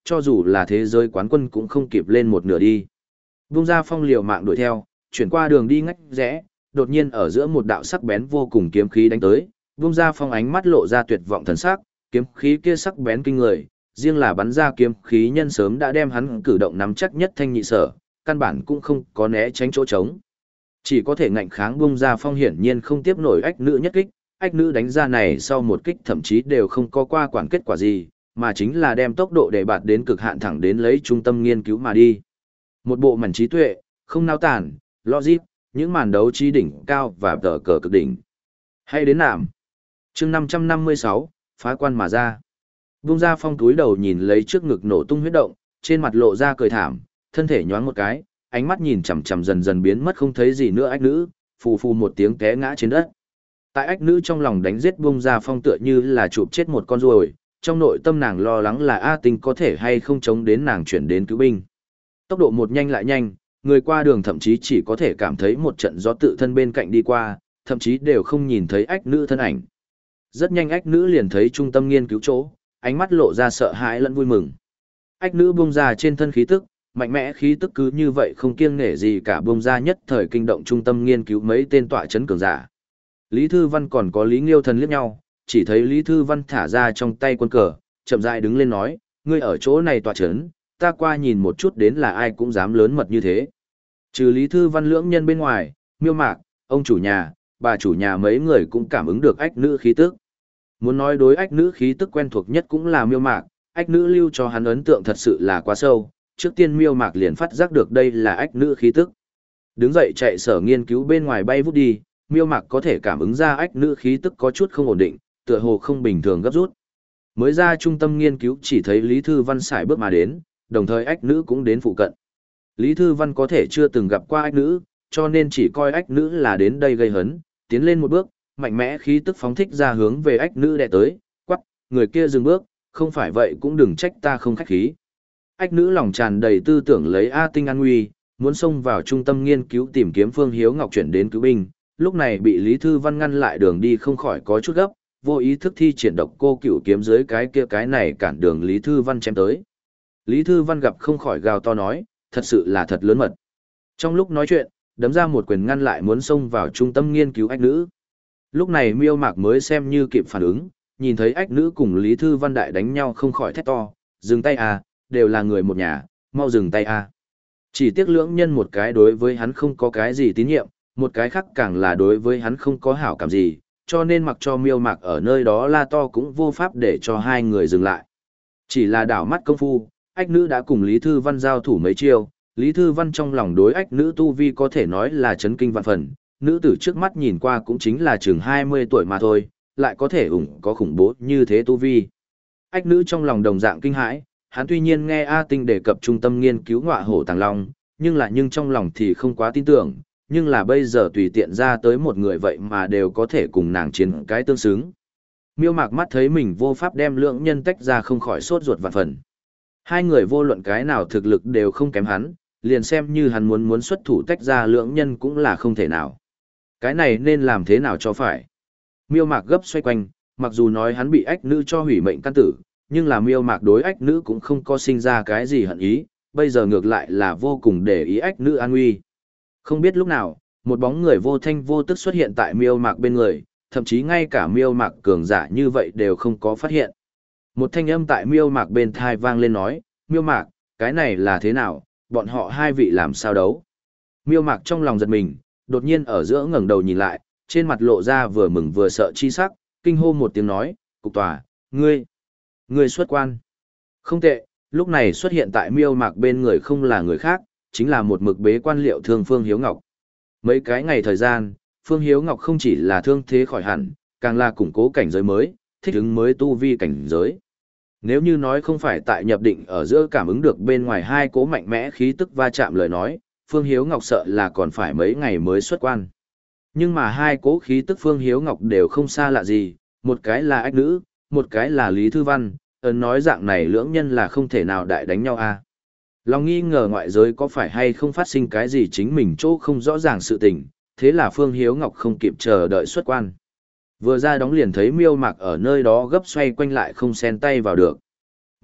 A: cho dù là thế giới quán quân cũng không kịp lên một nửa đi. Vung ra phong liều mạng đuổi theo, chuyển qua đường đi ngách rẽ, đột nhiên ở giữa một đạo sắc bén vô cùng kiếm khí đánh tới, vung ra phong ánh mắt lộ ra tuyệt vọng thần sắc, kiếm khí kia sắc bén kinh người, riêng là bắn ra kiếm khí nhân sớm đã đem hắn cử động nắm chắc nhất thanh nhị sở, căn bản cũng không có né tránh chỗ trống. Chỉ có thể ngạnh kháng vung ra phong hiển nhiên không tiếp nổi ách nữ nhất kích, ách nữ đánh ra này sau một kích thậm chí đều không có qua quản kết quả gì, mà chính là đem tốc độ để bạt đến cực hạn thẳng đến lấy trung tâm nghiên cứu mà đi. Một bộ mảnh trí tuệ, không nao tản, logic, những màn đấu trí đỉnh cao và tờ cờ cực đỉnh. Hay đến nạm. chương năm trăm năm mươi sáu, phá quan mà ra. Vung ra phong túi đầu nhìn lấy trước ngực nổ tung huyết động, trên mặt lộ ra cười thảm, thân thể nhoáng một cái, ánh mắt nhìn chằm chằm dần dần biến mất không thấy gì nữa ách nữ, phù phù một tiếng té ngã trên đất. Tại ách nữ trong lòng đánh giết vung ra phong tựa như là chụp chết một con ruồi, trong nội tâm nàng lo lắng là A Tinh có thể hay không chống đến nàng chuyển đến cứu binh. Tốc độ một nhanh lại nhanh, người qua đường thậm chí chỉ có thể cảm thấy một trận gió tự thân bên cạnh đi qua, thậm chí đều không nhìn thấy ách nữ thân ảnh. Rất nhanh ách nữ liền thấy trung tâm nghiên cứu chỗ, ánh mắt lộ ra sợ hãi lẫn vui mừng. Ách nữ bung ra trên thân khí tức, mạnh mẽ khí tức cứ như vậy không kiêng nể gì cả bung ra nhất thời kinh động trung tâm nghiên cứu mấy tên tọa chấn cường giả. Lý Thư Văn còn có Lý Nghiêu Thần liếc nhau, chỉ thấy Lý Thư Văn thả ra trong tay quân cờ, chậm rãi đứng lên nói, ngươi ở chỗ này tọa chấn, ta qua nhìn một chút đến là ai cũng dám lớn mật như thế. Trừ Lý Thư Văn lưỡng nhân bên ngoài, Miêu Mạc, ông chủ nhà, bà chủ nhà mấy người cũng cảm ứng được ách nữ khí tức. Muốn nói đối ách nữ khí tức quen thuộc nhất cũng là Miêu Mạc, ách nữ lưu cho hắn ấn tượng thật sự là quá sâu, trước tiên Miêu Mạc liền phát giác được đây là ách nữ khí tức. Đứng dậy chạy sở nghiên cứu bên ngoài bay vút đi, Miêu Mạc có thể cảm ứng ra ách nữ khí tức có chút không ổn định, tựa hồ không bình thường gấp rút. Mới ra trung tâm nghiên cứu chỉ thấy Lý Thư Văn xài bước mà đến, đồng thời ách nữ cũng đến phụ cận. Lý Thư Văn có thể chưa từng gặp qua ách nữ, cho nên chỉ coi ách nữ là đến đây gây hấn, tiến lên một bước, mạnh mẽ khí tức phóng thích ra hướng về ách nữ đè tới, quắc, người kia dừng bước, không phải vậy cũng đừng trách ta không khách khí. Ách nữ lòng tràn đầy tư tưởng lấy A Tinh an nguy, muốn xông vào trung tâm nghiên cứu tìm kiếm Phương Hiếu Ngọc chuyển đến cứu binh, lúc này bị Lý Thư Văn ngăn lại đường đi không khỏi có chút gấp, vô ý thức thi triển độc cô cửu kiếm dưới cái kia cái này cản đường Lý Thư Văn chém tới. Lý Thư Văn gặp không khỏi gào to nói, thật sự là thật lớn mật. Trong lúc nói chuyện, đấm ra một quyền ngăn lại muốn xông vào trung tâm nghiên cứu ách nữ. Lúc này Miêu Mạc mới xem như kịp phản ứng, nhìn thấy ách nữ cùng Lý Thư Văn đại đánh nhau không khỏi thét to, dừng tay à, đều là người một nhà, mau dừng tay à. Chỉ tiếc lưỡng nhân một cái đối với hắn không có cái gì tín nhiệm, một cái khác càng là đối với hắn không có hảo cảm gì, cho nên mặc cho Miêu Mạc ở nơi đó la to cũng vô pháp để cho hai người dừng lại. Chỉ là đảo mắt công phu, ách nữ đã cùng Lý Thư Văn giao thủ mấy chiêu, Lý Thư Văn trong lòng đối ách nữ tu vi có thể nói là chấn kinh vạn phần, nữ tử trước mắt nhìn qua cũng chính là chừng hai mươi tuổi mà thôi, lại có thể ủng có khủng bố như thế tu vi. Ách nữ trong lòng đồng dạng kinh hãi, hắn tuy nhiên nghe A Tinh đề cập trung tâm nghiên cứu ngọa hổ tàng long, nhưng là nhưng trong lòng thì không quá tin tưởng, nhưng là bây giờ tùy tiện ra tới một người vậy mà đều có thể cùng nàng chiến cái tương xứng. Miêu Mạc mắt thấy mình vô pháp đem lượng nhân tách ra không khỏi sốt ruột vạn phần. Hai người vô luận cái nào thực lực đều không kém hắn, liền xem như hắn muốn muốn xuất thủ tách ra lượng nhân cũng là không thể nào. Cái này nên làm thế nào cho phải? Miêu Mạc gấp xoay quanh, mặc dù nói hắn bị ách nữ cho hủy mệnh căn tử, nhưng là Miêu Mạc đối ách nữ cũng không có sinh ra cái gì hận ý, bây giờ ngược lại là vô cùng để ý ách nữ an nguy. Không biết lúc nào, một bóng người vô thanh vô tức xuất hiện tại Miêu Mạc bên người, thậm chí ngay cả Miêu Mạc cường giả như vậy đều không có phát hiện. Một thanh âm tại Miêu Mạc bên thai vang lên nói, Miêu Mạc, cái này là thế nào, bọn họ hai vị làm sao đấu? Miêu Mạc trong lòng giật mình, đột nhiên ở giữa ngẩng đầu nhìn lại, trên mặt lộ ra vừa mừng vừa sợ chi sắc, kinh hô một tiếng nói, cục tòa, ngươi, ngươi xuất quan. Không tệ, lúc này xuất hiện tại Miêu Mạc bên người không là người khác, chính là một mực bế quan liệu thương Phương Hiếu Ngọc. Mấy cái ngày thời gian, Phương Hiếu Ngọc không chỉ là thương thế khỏi hẳn, càng là củng cố cảnh giới mới, thích ứng mới tu vi cảnh giới. Nếu như nói không phải tại nhập định ở giữa cảm ứng được bên ngoài hai cố mạnh mẽ khí tức va chạm lời nói, Phương Hiếu Ngọc sợ là còn phải mấy ngày mới xuất quan. Nhưng mà hai cố khí tức Phương Hiếu Ngọc đều không xa lạ gì, một cái là ách nữ, một cái là Lý Thư Văn, ấn nói dạng này lưỡng nhân là không thể nào đại đánh nhau a. Lòng nghi ngờ ngoại giới có phải hay không phát sinh cái gì chính mình chỗ không rõ ràng sự tình, thế là Phương Hiếu Ngọc không kịp chờ đợi xuất quan. Vừa ra đóng liền thấy Miêu Mạc ở nơi đó gấp xoay quanh lại không xen tay vào được.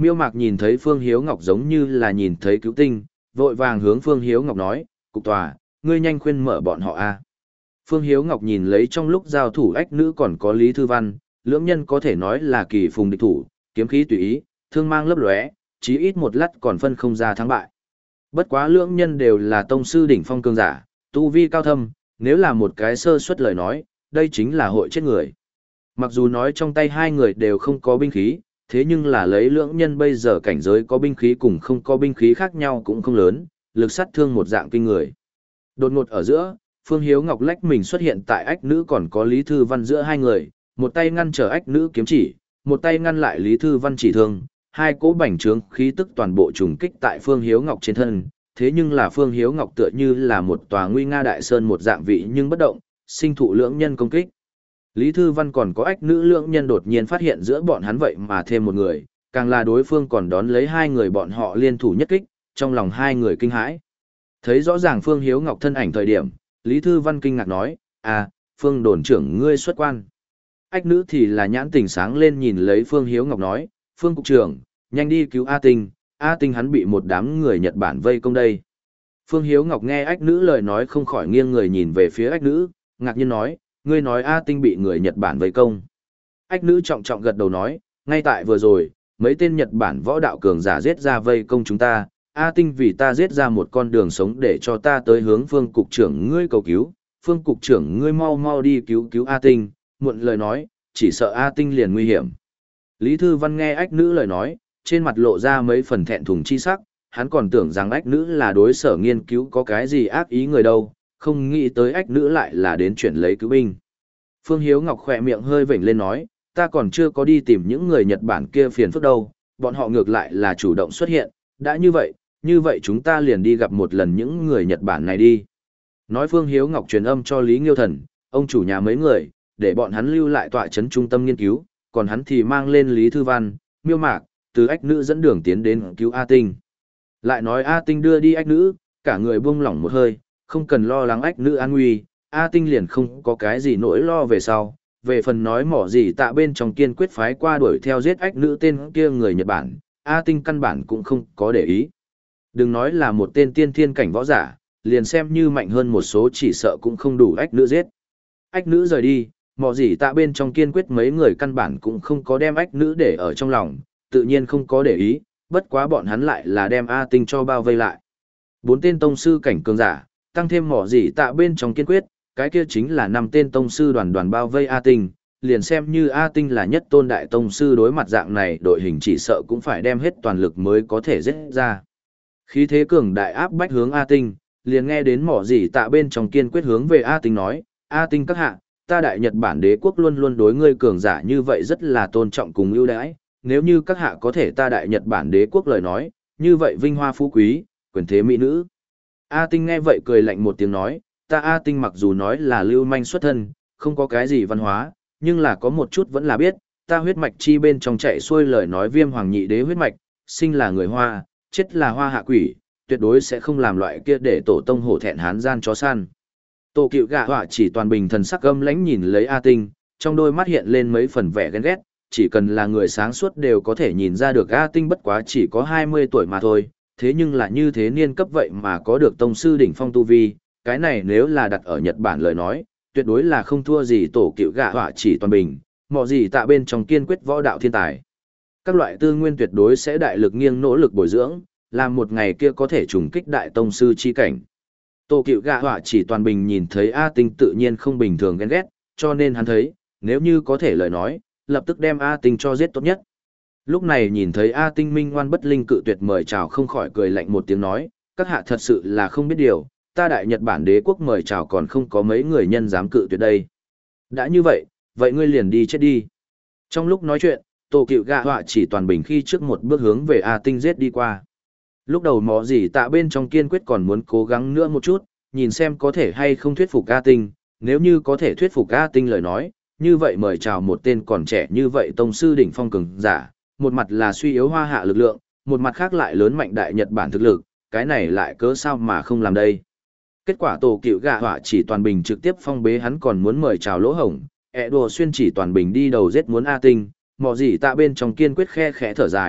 A: Miêu Mạc nhìn thấy Phương Hiếu Ngọc giống như là nhìn thấy cứu tinh, vội vàng hướng Phương Hiếu Ngọc nói, cục tòa, ngươi nhanh khuyên mở bọn họ a. Phương Hiếu Ngọc nhìn lấy trong lúc giao thủ ách nữ còn có Lý Thư Văn, lưỡng nhân có thể nói là kỳ phùng địch thủ, kiếm khí tùy ý, thương mang lấp lóe, chí ít một lát còn phân không ra thắng bại. Bất quá lưỡng nhân đều là tông sư đỉnh phong cường giả, tu vi cao thâm, nếu là một cái sơ suất lời nói, đây chính là hội chết người. Mặc dù nói trong tay hai người đều không có binh khí, thế nhưng là lấy lưỡng nhân bây giờ cảnh giới có binh khí cùng không có binh khí khác nhau cũng không lớn, lực sát thương một dạng kinh người. Đột ngột ở giữa, Phương Hiếu Ngọc lách mình xuất hiện tại ách nữ còn có Lý Thư Văn giữa hai người, một tay ngăn trở ách nữ kiếm chỉ, một tay ngăn lại Lý Thư Văn chỉ thương, hai cỗ bành trướng khí tức toàn bộ trùng kích tại Phương Hiếu Ngọc trên thân, thế nhưng là Phương Hiếu Ngọc tựa như là một tòa nguy nga đại sơn một dạng vị nhưng bất động, sinh thụ lưỡng nhân công kích. Lý Thư Văn còn có ách nữ lưỡng nhân đột nhiên phát hiện giữa bọn hắn vậy mà thêm một người, càng là đối phương còn đón lấy hai người bọn họ liên thủ nhất kích, trong lòng hai người kinh hãi. Thấy rõ ràng Phương Hiếu Ngọc thân ảnh thời điểm, Lý Thư Văn kinh ngạc nói, à, Phương đồn trưởng ngươi xuất quan. Ách nữ thì là nhãn tình sáng lên nhìn lấy Phương Hiếu Ngọc nói, Phương cục trưởng, nhanh đi cứu A Tinh, A Tinh hắn bị một đám người Nhật Bản vây công đây. Phương Hiếu Ngọc nghe ách nữ lời nói không khỏi nghiêng người nhìn về phía ách nữ, ngạc nhiên nói, ngươi nói A Tinh bị người Nhật Bản vây công. Ách nữ trọng trọng gật đầu nói, ngay tại vừa rồi, mấy tên Nhật Bản võ đạo cường giả giết ra vây công chúng ta, A Tinh vì ta giết ra một con đường sống để cho ta tới hướng Phương cục trưởng ngươi cầu cứu, Phương cục trưởng ngươi mau mau đi cứu cứu A Tinh, muộn lời nói, chỉ sợ A Tinh liền nguy hiểm. Lý Thư Văn nghe ách nữ lời nói, trên mặt lộ ra mấy phần thẹn thùng chi sắc, hắn còn tưởng rằng ách nữ là đối sở nghiên cứu có cái gì ác ý người đâu, không nghĩ tới ách nữ lại là đến chuyển lấy cứu binh. Phương Hiếu Ngọc khỏe miệng hơi vểnh lên nói, ta còn chưa có đi tìm những người Nhật Bản kia phiền phức đâu, bọn họ ngược lại là chủ động xuất hiện, đã như vậy, như vậy chúng ta liền đi gặp một lần những người Nhật Bản này đi. Nói Phương Hiếu Ngọc truyền âm cho Lý Nghiêu Thần, ông chủ nhà mấy người, để bọn hắn lưu lại tọa trấn trung tâm nghiên cứu, còn hắn thì mang lên Lý Thư Văn, Miêu Mạc, từ ách nữ dẫn đường tiến đến cứu A Tinh. Lại nói A Tinh đưa đi ách nữ, cả người buông lỏng một hơi, không cần lo lắng ách nữ an nguy, A Tinh liền không có cái gì nỗi lo về sau. Về phần nói mỏ gì tạ bên trong kiên quyết phái qua đuổi theo giết ách nữ tên kia người Nhật Bản, A Tinh căn bản cũng không có để ý. Đừng nói là một tên tiên thiên cảnh võ giả, liền xem như mạnh hơn một số chỉ sợ cũng không đủ ách nữ giết. Ách nữ rời đi, mỏ gì tạ bên trong kiên quyết mấy người căn bản cũng không có đem ách nữ để ở trong lòng, tự nhiên không có để ý, bất quá bọn hắn lại là đem A Tinh cho bao vây lại. Bốn tên tông sư cảnh cường giả, tăng thêm mỏ gì tạ bên trong kiên quyết, cái kia chính là năm tên tông sư đoàn đoàn bao vây A Tinh, liền xem như A Tinh là nhất tôn đại tông sư đối mặt dạng này đội hình chỉ sợ cũng phải đem hết toàn lực mới có thể giết ra. Khí thế cường đại áp bách hướng A Tinh, liền nghe đến mỏ gì tạ bên trong kiên quyết hướng về A Tinh nói, A Tinh các hạ, ta đại Nhật Bản đế quốc luôn luôn đối ngươi cường giả như vậy rất là tôn trọng cùng ưu đãi, nếu như các hạ có thể ta đại Nhật Bản đế quốc lời nói, như vậy vinh hoa phú quý, quyền thế mỹ nữ. A Tinh nghe vậy cười lạnh một tiếng nói, ta A Tinh mặc dù nói là lưu manh xuất thân, không có cái gì văn hóa, nhưng là có một chút vẫn là biết, ta huyết mạch chi bên trong chạy xuôi lời nói viêm hoàng nhị đế huyết mạch, sinh là người Hoa, chết là Hoa hạ quỷ, tuyệt đối sẽ không làm loại kia để tổ tông hổ thẹn hán gian chó săn. Tổ cựu gạ họa chỉ toàn bình thần sắc gâm lãnh nhìn lấy A Tinh, trong đôi mắt hiện lên mấy phần vẻ ghen ghét, chỉ cần là người sáng suốt đều có thể nhìn ra được A Tinh bất quá chỉ có hai mươi tuổi mà thôi, thế nhưng là như thế niên cấp vậy mà có được tông sư đỉnh phong tu vi, cái này nếu là đặt ở Nhật Bản lời nói, tuyệt đối là không thua gì tổ cựu gạ họa chỉ toàn bình, mọ gì tạ bên trong kiên quyết võ đạo thiên tài. Các loại tư nguyên tuyệt đối sẽ đại lực nghiêng nỗ lực bồi dưỡng, làm một ngày kia có thể trùng kích đại tông sư chi cảnh. Tổ cựu gạ họa chỉ toàn bình nhìn thấy A Tinh tự nhiên không bình thường ghen ghét, cho nên hắn thấy, nếu như có thể lời nói, lập tức đem A Tinh cho giết tốt nhất. Lúc này nhìn thấy A Tinh minh ngoan bất linh cự tuyệt mời chào không khỏi cười lạnh một tiếng nói, các hạ thật sự là không biết điều, ta đại Nhật Bản đế quốc mời chào còn không có mấy người nhân dám cự tuyệt đây. Đã như vậy, vậy ngươi liền đi chết đi. Trong lúc nói chuyện, tổ cựu gạ họa chỉ toàn bình khi trước một bước hướng về A Tinh giết đi qua. Lúc đầu mò gì tạ bên trong kiên quyết còn muốn cố gắng nữa một chút, nhìn xem có thể hay không thuyết phục A Tinh, nếu như có thể thuyết phục A Tinh lời nói, như vậy mời chào một tên còn trẻ như vậy tông sư đỉnh phong cường giả, một mặt là suy yếu Hoa hạ lực lượng, một mặt khác lại lớn mạnh đại Nhật Bản thực lực, cái này lại cớ sao mà không làm đây. Kết quả tổ cựu gạ họa chỉ toàn bình trực tiếp phong bế hắn còn muốn mời chào lỗ hổng, ẹ đùa xuyên chỉ toàn bình đi đầu giết muốn A Tinh, mò gì tạ bên trong kiên quyết khe khẽ thở dài,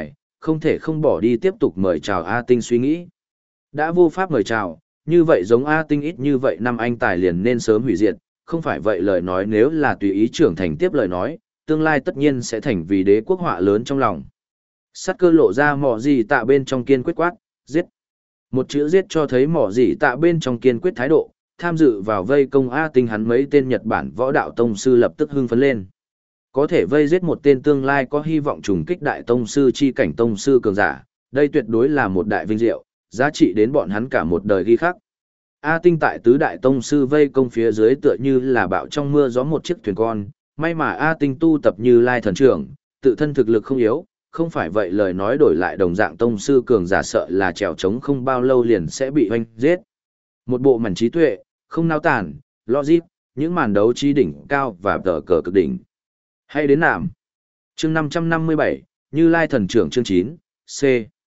A: không thể không bỏ đi tiếp tục mời chào A Tinh suy nghĩ. Đã vô pháp mời chào, như vậy giống A Tinh ít như vậy năm anh tài liền nên sớm hủy diệt, không phải vậy lời nói nếu là tùy ý trưởng thành tiếp lời nói, tương lai tất nhiên sẽ thành vì đế quốc họa lớn trong lòng. Sát cơ lộ ra mỏ gì tạ bên trong kiên quyết quát, giết. Một chữ giết cho thấy mỏ gì tạ bên trong kiên quyết thái độ, tham dự vào vây công A Tinh hắn mấy tên Nhật Bản võ đạo tông sư lập tức hưng phấn lên. Có thể vây giết một tên tương lai có hy vọng trùng kích đại tông sư chi cảnh tông sư cường giả, đây tuyệt đối là một đại vinh diệu, giá trị đến bọn hắn cả một đời ghi khắc. A Tinh tại tứ đại tông sư vây công phía dưới tựa như là bão trong mưa gió một chiếc thuyền con, may mà A Tinh tu tập như lai thần trưởng, tự thân thực lực không yếu, không phải vậy lời nói đổi lại đồng dạng tông sư cường giả sợ là trèo trống không bao lâu liền sẽ bị hoanh giết. Một bộ mảnh trí tuệ, không nao tản, logic, những màn đấu trí đỉnh cao và tờ cờ cực đỉnh. Hay đến nạm. Chương năm trăm năm mươi bảy, Như Lai thần trưởng chương chín, C.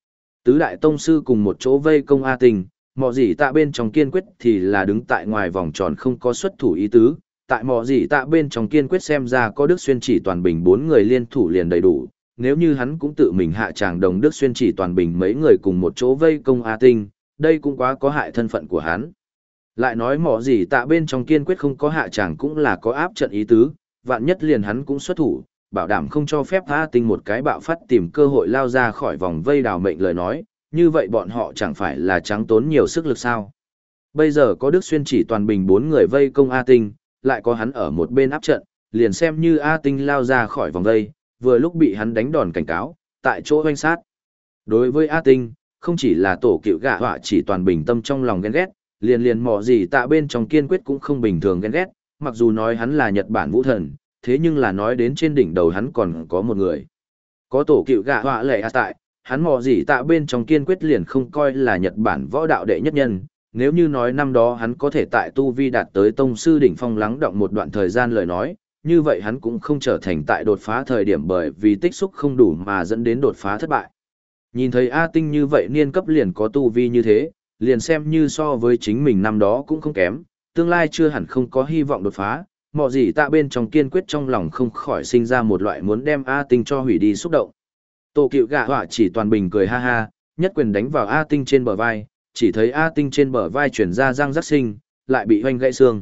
A: Tứ đại tông sư cùng một chỗ vây công A Tinh, mọ gì tạ bên trong kiên quyết thì là đứng tại ngoài vòng tròn không có xuất thủ ý tứ. Tại mọ gì tạ bên trong kiên quyết xem ra có Đức Xuyên chỉ toàn bình bốn người liên thủ liền đầy đủ, nếu như hắn cũng tự mình hạ tràng đồng Đức Xuyên chỉ toàn bình mấy người cùng một chỗ vây công A Tinh, đây cũng quá có hại thân phận của hắn. Lại nói mỏ gì tạ bên trong kiên quyết không có hạ tràng cũng là có áp trận ý tứ, vạn nhất liền hắn cũng xuất thủ, bảo đảm không cho phép A Tinh một cái bạo phát tìm cơ hội lao ra khỏi vòng vây đào mệnh lời nói, như vậy bọn họ chẳng phải là trắng tốn nhiều sức lực sao. Bây giờ có Đức Xuyên chỉ toàn bình bốn người vây công A Tinh, lại có hắn ở một bên áp trận, liền xem như A Tinh lao ra khỏi vòng vây, vừa lúc bị hắn đánh đòn cảnh cáo, tại chỗ hoanh sát. Đối với A Tinh, không chỉ là tổ cựu gạ họa chỉ toàn bình tâm trong lòng ghen ghét, liền liền mỏ gì tạ bên trong kiên quyết cũng không bình thường ghen ghét, mặc dù nói hắn là Nhật Bản vũ thần, thế nhưng là nói đến trên đỉnh đầu hắn còn có một người. Có tổ cựu gạ họa lệ A tại, hắn mỏ gì tạ bên trong kiên quyết liền không coi là Nhật Bản võ đạo đệ nhất nhân, nếu như nói năm đó hắn có thể tại tu vi đạt tới tông sư đỉnh phong lắng động một đoạn thời gian lời nói, như vậy hắn cũng không trở thành tại đột phá thời điểm bởi vì tích xúc không đủ mà dẫn đến đột phá thất bại. Nhìn thấy A Tinh như vậy niên cấp liền có tu vi như thế, liền xem như so với chính mình năm đó cũng không kém, tương lai chưa hẳn không có hy vọng đột phá, mọ gì tạ bên trong kiên quyết trong lòng không khỏi sinh ra một loại muốn đem A Tinh cho hủy đi xúc động. Tổ cựu gạ họa chỉ toàn bình cười ha ha, nhất quyền đánh vào A Tinh trên bờ vai, chỉ thấy A Tinh trên bờ vai chuyển ra răng rắc sinh, lại bị hoanh gãy xương.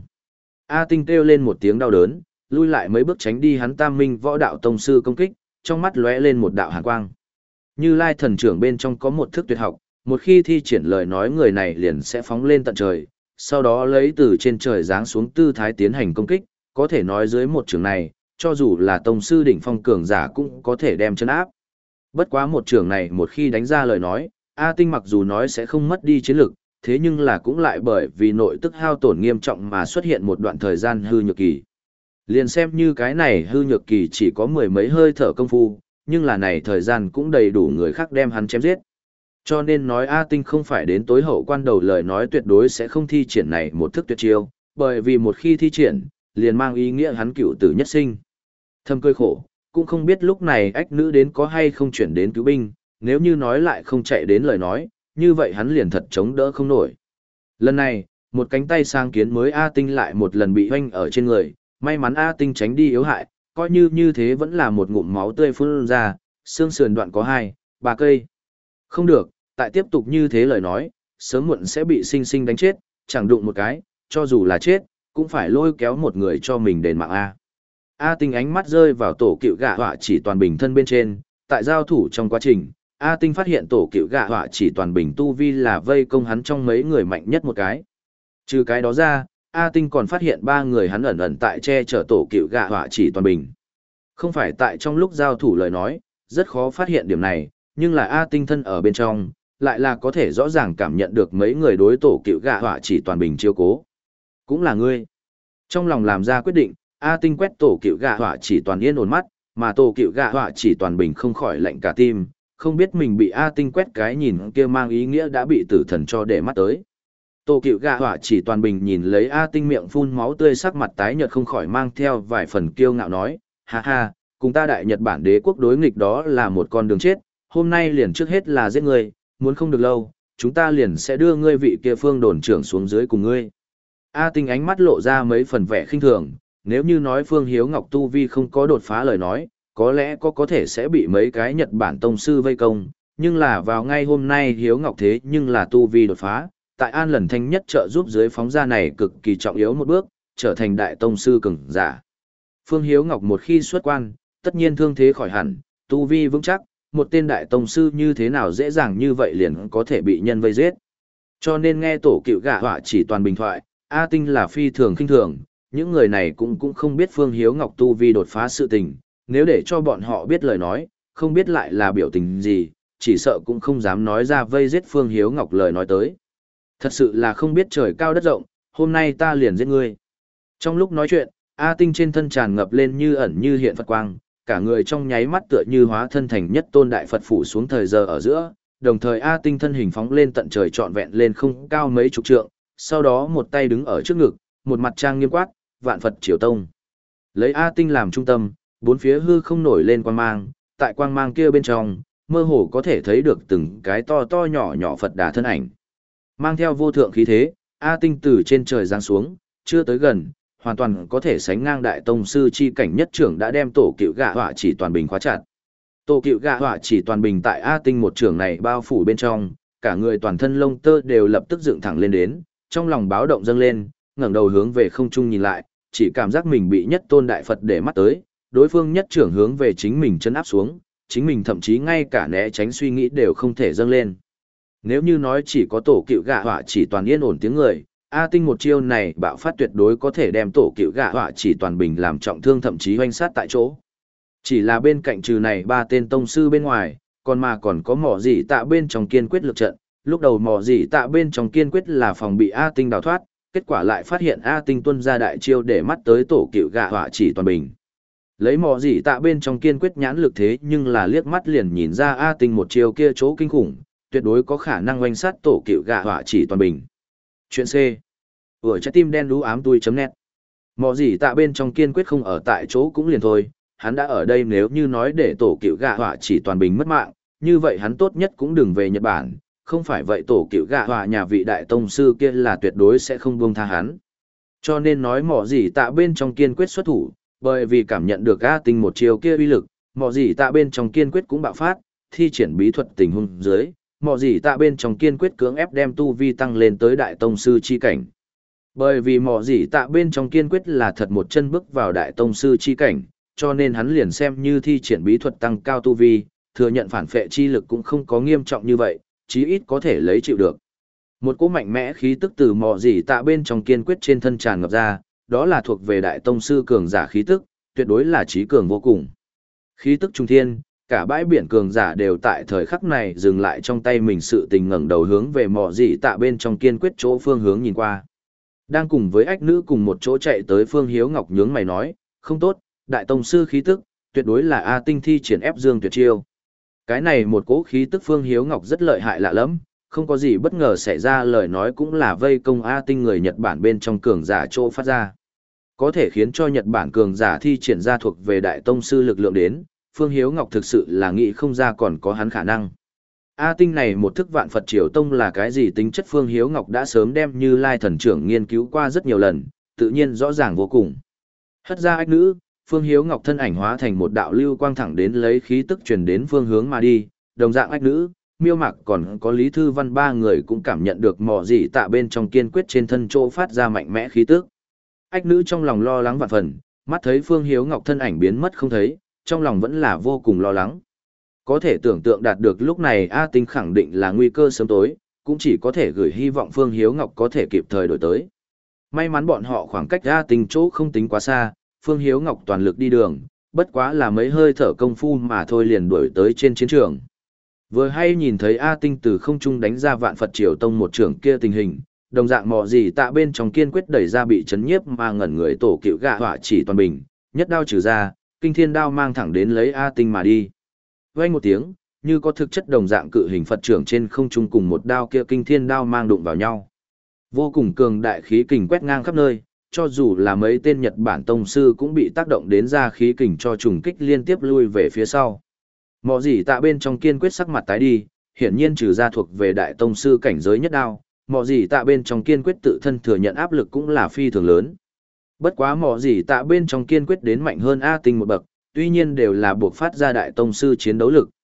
A: A Tinh kêu lên một tiếng đau đớn, lui lại mấy bước tránh đi hắn tam minh võ đạo tông sư công kích, trong mắt lóe lên một đạo hàn quang. Như Lai thần trưởng bên trong có một thức tuyệt học, một khi thi triển lời nói người này liền sẽ phóng lên tận trời, sau đó lấy từ trên trời giáng xuống tư thái tiến hành công kích, có thể nói dưới một trường này, cho dù là tông sư đỉnh phong cường giả cũng có thể đem chân áp. Bất quá một trường này một khi đánh ra lời nói, A Tinh mặc dù nói sẽ không mất đi chiến lực, thế nhưng là cũng lại bởi vì nội tức hao tổn nghiêm trọng mà xuất hiện một đoạn thời gian hư nhược kỳ. Liền xem như cái này hư nhược kỳ chỉ có mười mấy hơi thở công phu, nhưng là này thời gian cũng đầy đủ người khác đem hắn chém giết. Cho nên nói A Tinh không phải đến tối hậu quan đầu lời nói tuyệt đối sẽ không thi triển này một thức tuyệt chiêu, bởi vì một khi thi triển, liền mang ý nghĩa hắn cựu tử nhất sinh. Thâm cơi khổ, cũng không biết lúc này ách nữ đến có hay không chuyển đến cứu binh, nếu như nói lại không chạy đến lời nói, như vậy hắn liền thật chống đỡ không nổi. Lần này, một cánh tay sang kiến mới A Tinh lại một lần bị hoanh ở trên người, may mắn A Tinh tránh đi yếu hại, coi như như thế vẫn là một ngụm máu tươi phun ra, xương sườn đoạn có hai, ba cây. Không được, tại tiếp tục như thế lời nói, sớm muộn sẽ bị sinh sinh đánh chết, chẳng đụng một cái, cho dù là chết, cũng phải lôi kéo một người cho mình đền mạng A. A Tinh ánh mắt rơi vào tổ cựu gạ họa chỉ toàn bình thân bên trên, tại giao thủ trong quá trình, A Tinh phát hiện tổ cựu gạ họa chỉ toàn bình tu vi là vây công hắn trong mấy người mạnh nhất một cái. Trừ cái đó ra, A Tinh còn phát hiện ba người hắn ẩn ẩn tại che chở tổ cựu gạ họa chỉ toàn bình. Không phải tại trong lúc giao thủ lời nói, rất khó phát hiện điểm này, nhưng là A Tinh thân ở bên trong, lại là có thể rõ ràng cảm nhận được mấy người đối tổ cựu gạ họa chỉ toàn bình chiếu cố. Cũng là ngươi. Trong lòng làm ra quyết định, A Tinh quét tổ cựu gạ họa chỉ toàn yên ổn mắt, mà tổ cựu gạ họa chỉ toàn bình không khỏi lạnh cả tim, không biết mình bị A Tinh quét cái nhìn kia mang ý nghĩa đã bị tử thần cho để mắt tới. Tổ cựu gạ họa chỉ toàn bình nhìn lấy A Tinh miệng phun máu tươi sắc mặt tái nhợt không khỏi mang theo vài phần kiêu ngạo nói, ha ha, cùng ta đại Nhật Bản đế quốc đối nghịch đó là một con đường chết, hôm nay liền trước hết là giết ngươi, muốn không được lâu, chúng ta liền sẽ đưa ngươi vị kia phương đồn trưởng xuống dưới cùng ngươi. A Tinh ánh mắt lộ ra mấy phần vẻ khinh thường, nếu như nói Phương Hiếu Ngọc tu vi không có đột phá lời nói, có lẽ có có thể sẽ bị mấy cái Nhật Bản tông sư vây công, nhưng là vào ngay hôm nay Hiếu Ngọc thế nhưng là tu vi đột phá, tại An Lần Thanh nhất trợ giúp dưới phóng ra này cực kỳ trọng yếu một bước, trở thành đại tông sư cường giả. Phương Hiếu Ngọc một khi xuất quan, tất nhiên thương thế khỏi hẳn, tu vi vững chắc, một tên đại tông sư như thế nào dễ dàng như vậy liền có thể bị nhân vây giết. Cho nên nghe tổ cựu gạ họa chỉ toàn bình thoại, A Tinh là phi thường khinh thường, những người này cũng cũng không biết Phương Hiếu Ngọc tu vi đột phá sự tình, nếu để cho bọn họ biết lời nói, không biết lại là biểu tình gì, chỉ sợ cũng không dám nói ra vây giết Phương Hiếu Ngọc lời nói tới. Thật sự là không biết trời cao đất rộng, hôm nay ta liền giết ngươi. Trong lúc nói chuyện, A Tinh trên thân tràn ngập lên như ẩn như hiện Phật quang, cả người trong nháy mắt tựa như hóa thân thành nhất tôn đại Phật phủ xuống thời giờ ở giữa, đồng thời A Tinh thân hình phóng lên tận trời trọn vẹn lên không cao mấy chục trượng, sau đó một tay đứng ở trước ngực, một mặt trang nghiêm quát, vạn Phật triều tông. Lấy A Tinh làm trung tâm, bốn phía hư không nổi lên quang mang, tại quang mang kia bên trong, mơ hồ có thể thấy được từng cái to to nhỏ nhỏ Phật đà thân ảnh. Mang theo vô thượng khí thế, A Tinh từ trên trời giáng xuống, chưa tới gần, hoàn toàn có thể sánh ngang đại tông sư chi cảnh nhất trưởng đã đem tổ cựu gạ họa chỉ toàn bình khóa chặt. Tổ cựu gạ họa chỉ toàn bình tại A Tinh một trưởng này bao phủ bên trong, cả người toàn thân lông tơ đều lập tức dựng thẳng lên đến, trong lòng báo động dâng lên, ngẩng đầu hướng về không trung nhìn lại, chỉ cảm giác mình bị nhất tôn đại Phật để mắt tới, đối phương nhất trưởng hướng về chính mình chân áp xuống, chính mình thậm chí ngay cả né tránh suy nghĩ đều không thể dâng lên. Nếu như nói chỉ có tổ cựu gạ họa chỉ toàn yên ổn tiếng người, A Tinh một chiêu này bạo phát tuyệt đối có thể đem tổ cựu gạ họa chỉ toàn bình làm trọng thương thậm chí hoanh sát tại chỗ. Chỉ là bên cạnh trừ này ba tên tông sư bên ngoài, còn mà còn có mỏ gì tạ bên trong kiên quyết lực trận, lúc đầu mỏ gì tạ bên trong kiên quyết là phòng bị A Tinh đào thoát, kết quả lại phát hiện A Tinh tuân ra đại chiêu để mắt tới tổ cựu gạ họa chỉ toàn bình. Lấy mỏ gì tạ bên trong kiên quyết nhãn lực thế nhưng là liếc mắt liền nhìn ra A Tinh một chiêu kia chỗ kinh khủng, tuyệt đối có khả năng oanh sát tổ cựu gạ họa chỉ toàn bình. Chuyện C. Ở trái tim đen đú ám tui chấm net. Mỏ gì tạ bên trong kiên quyết không ở tại chỗ cũng liền thôi, hắn đã ở đây nếu như nói để tổ cựu gạ họa chỉ toàn bình mất mạng, như vậy hắn tốt nhất cũng đừng về Nhật Bản, không phải vậy tổ cựu gạ họa nhà vị đại tông sư kia là tuyệt đối sẽ không buông tha hắn. Cho nên nói mỏ gì tạ bên trong kiên quyết xuất thủ, bởi vì cảm nhận được A Tinh một chiều kia uy lực, mỏ gì tạ bên trong kiên quyết cũng bạo phát, thi triển bí thuật tình huống dưới, mỏ gì tạ bên trong kiên quyết cưỡng ép đem tu vi tăng lên tới đại tông sư chi cảnh. Bởi vì mỏ gì tạ bên trong kiên quyết là thật một chân bước vào đại tông sư chi cảnh, cho nên hắn liền xem như thi triển bí thuật tăng cao tu vi, thừa nhận phản phệ chi lực cũng không có nghiêm trọng như vậy, chí ít có thể lấy chịu được. Một cỗ mạnh mẽ khí tức từ mỏ gì tạ bên trong kiên quyết trên thân tràn ngập ra, đó là thuộc về đại tông sư cường giả khí tức, tuyệt đối là trí cường vô cùng. Khí tức trung thiên, cả bãi biển cường giả đều tại thời khắc này dừng lại trong tay mình sự tình ngẩng đầu hướng về mỏ gì tạ bên trong kiên quyết chỗ phương hướng nhìn qua. Đang cùng với ách nữ cùng một chỗ chạy tới Phương Hiếu Ngọc nhướng mày nói, không tốt, đại tông sư khí tức, tuyệt đối là A Tinh thi triển ép dương tuyệt chiêu. Cái này một cỗ khí tức Phương Hiếu Ngọc rất lợi hại lạ lắm, không có gì bất ngờ xảy ra lời nói cũng là vây công A Tinh người Nhật Bản bên trong cường giả chỗ phát ra. Có thể khiến cho Nhật Bản cường giả thi triển ra thuộc về đại tông sư lực lượng đến, Phương Hiếu Ngọc thực sự là nghĩ không ra còn có hắn khả năng. A Tinh này một thức vạn Phật triều tông là cái gì tính chất Phương Hiếu Ngọc đã sớm đem Như Lai thần trưởng nghiên cứu qua rất nhiều lần, tự nhiên rõ ràng vô cùng. Hất ra ách nữ, Phương Hiếu Ngọc thân ảnh hóa thành một đạo lưu quang thẳng đến lấy khí tức truyền đến phương hướng mà đi, đồng dạng ách nữ, Miêu Mạc còn có Lý Thư Văn ba người cũng cảm nhận được mỏ gì tạ bên trong kiên quyết trên thân chỗ phát ra mạnh mẽ khí tức. Ách nữ trong lòng lo lắng vạn phần, mắt thấy Phương Hiếu Ngọc thân ảnh biến mất không thấy, trong lòng vẫn là vô cùng lo lắng. Có thể tưởng tượng đạt được lúc này A Tinh khẳng định là nguy cơ sớm tối, cũng chỉ có thể gửi hy vọng Phương Hiếu Ngọc có thể kịp thời đổi tới. May mắn bọn họ khoảng cách A Tinh chỗ không tính quá xa, Phương Hiếu Ngọc toàn lực đi đường, bất quá là mấy hơi thở công phu mà thôi liền đuổi tới trên chiến trường. Vừa hay nhìn thấy A Tinh từ không trung đánh ra vạn Phật triều tông một trưởng kia tình hình, đồng dạng mò gì tạ bên trong kiên quyết đẩy ra bị chấn nhiếp mà ngẩn người tổ cựu gạ họa chỉ toàn bình, nhất đao trừ ra, kinh thiên đao mang thẳng đến lấy A Tinh mà đi. Vang một tiếng, như có thực chất đồng dạng cự hình Phật trưởng trên không trung cùng một đao kia kinh thiên đao mang đụng vào nhau. Vô cùng cường đại khí kình quét ngang khắp nơi, cho dù là mấy tên Nhật Bản tông sư cũng bị tác động đến ra khí kình cho trùng kích liên tiếp lui về phía sau. Mọ gì tạ bên trong kiên quyết sắc mặt tái đi, hiển nhiên trừ ra thuộc về đại tông sư cảnh giới nhất đao, mọ gì tạ bên trong kiên quyết tự thân thừa nhận áp lực cũng là phi thường lớn. Bất quá mọ gì tạ bên trong kiên quyết đến mạnh hơn A Tinh một bậc, tuy nhiên đều là buộc phát ra đại tông sư chiến đấu lực,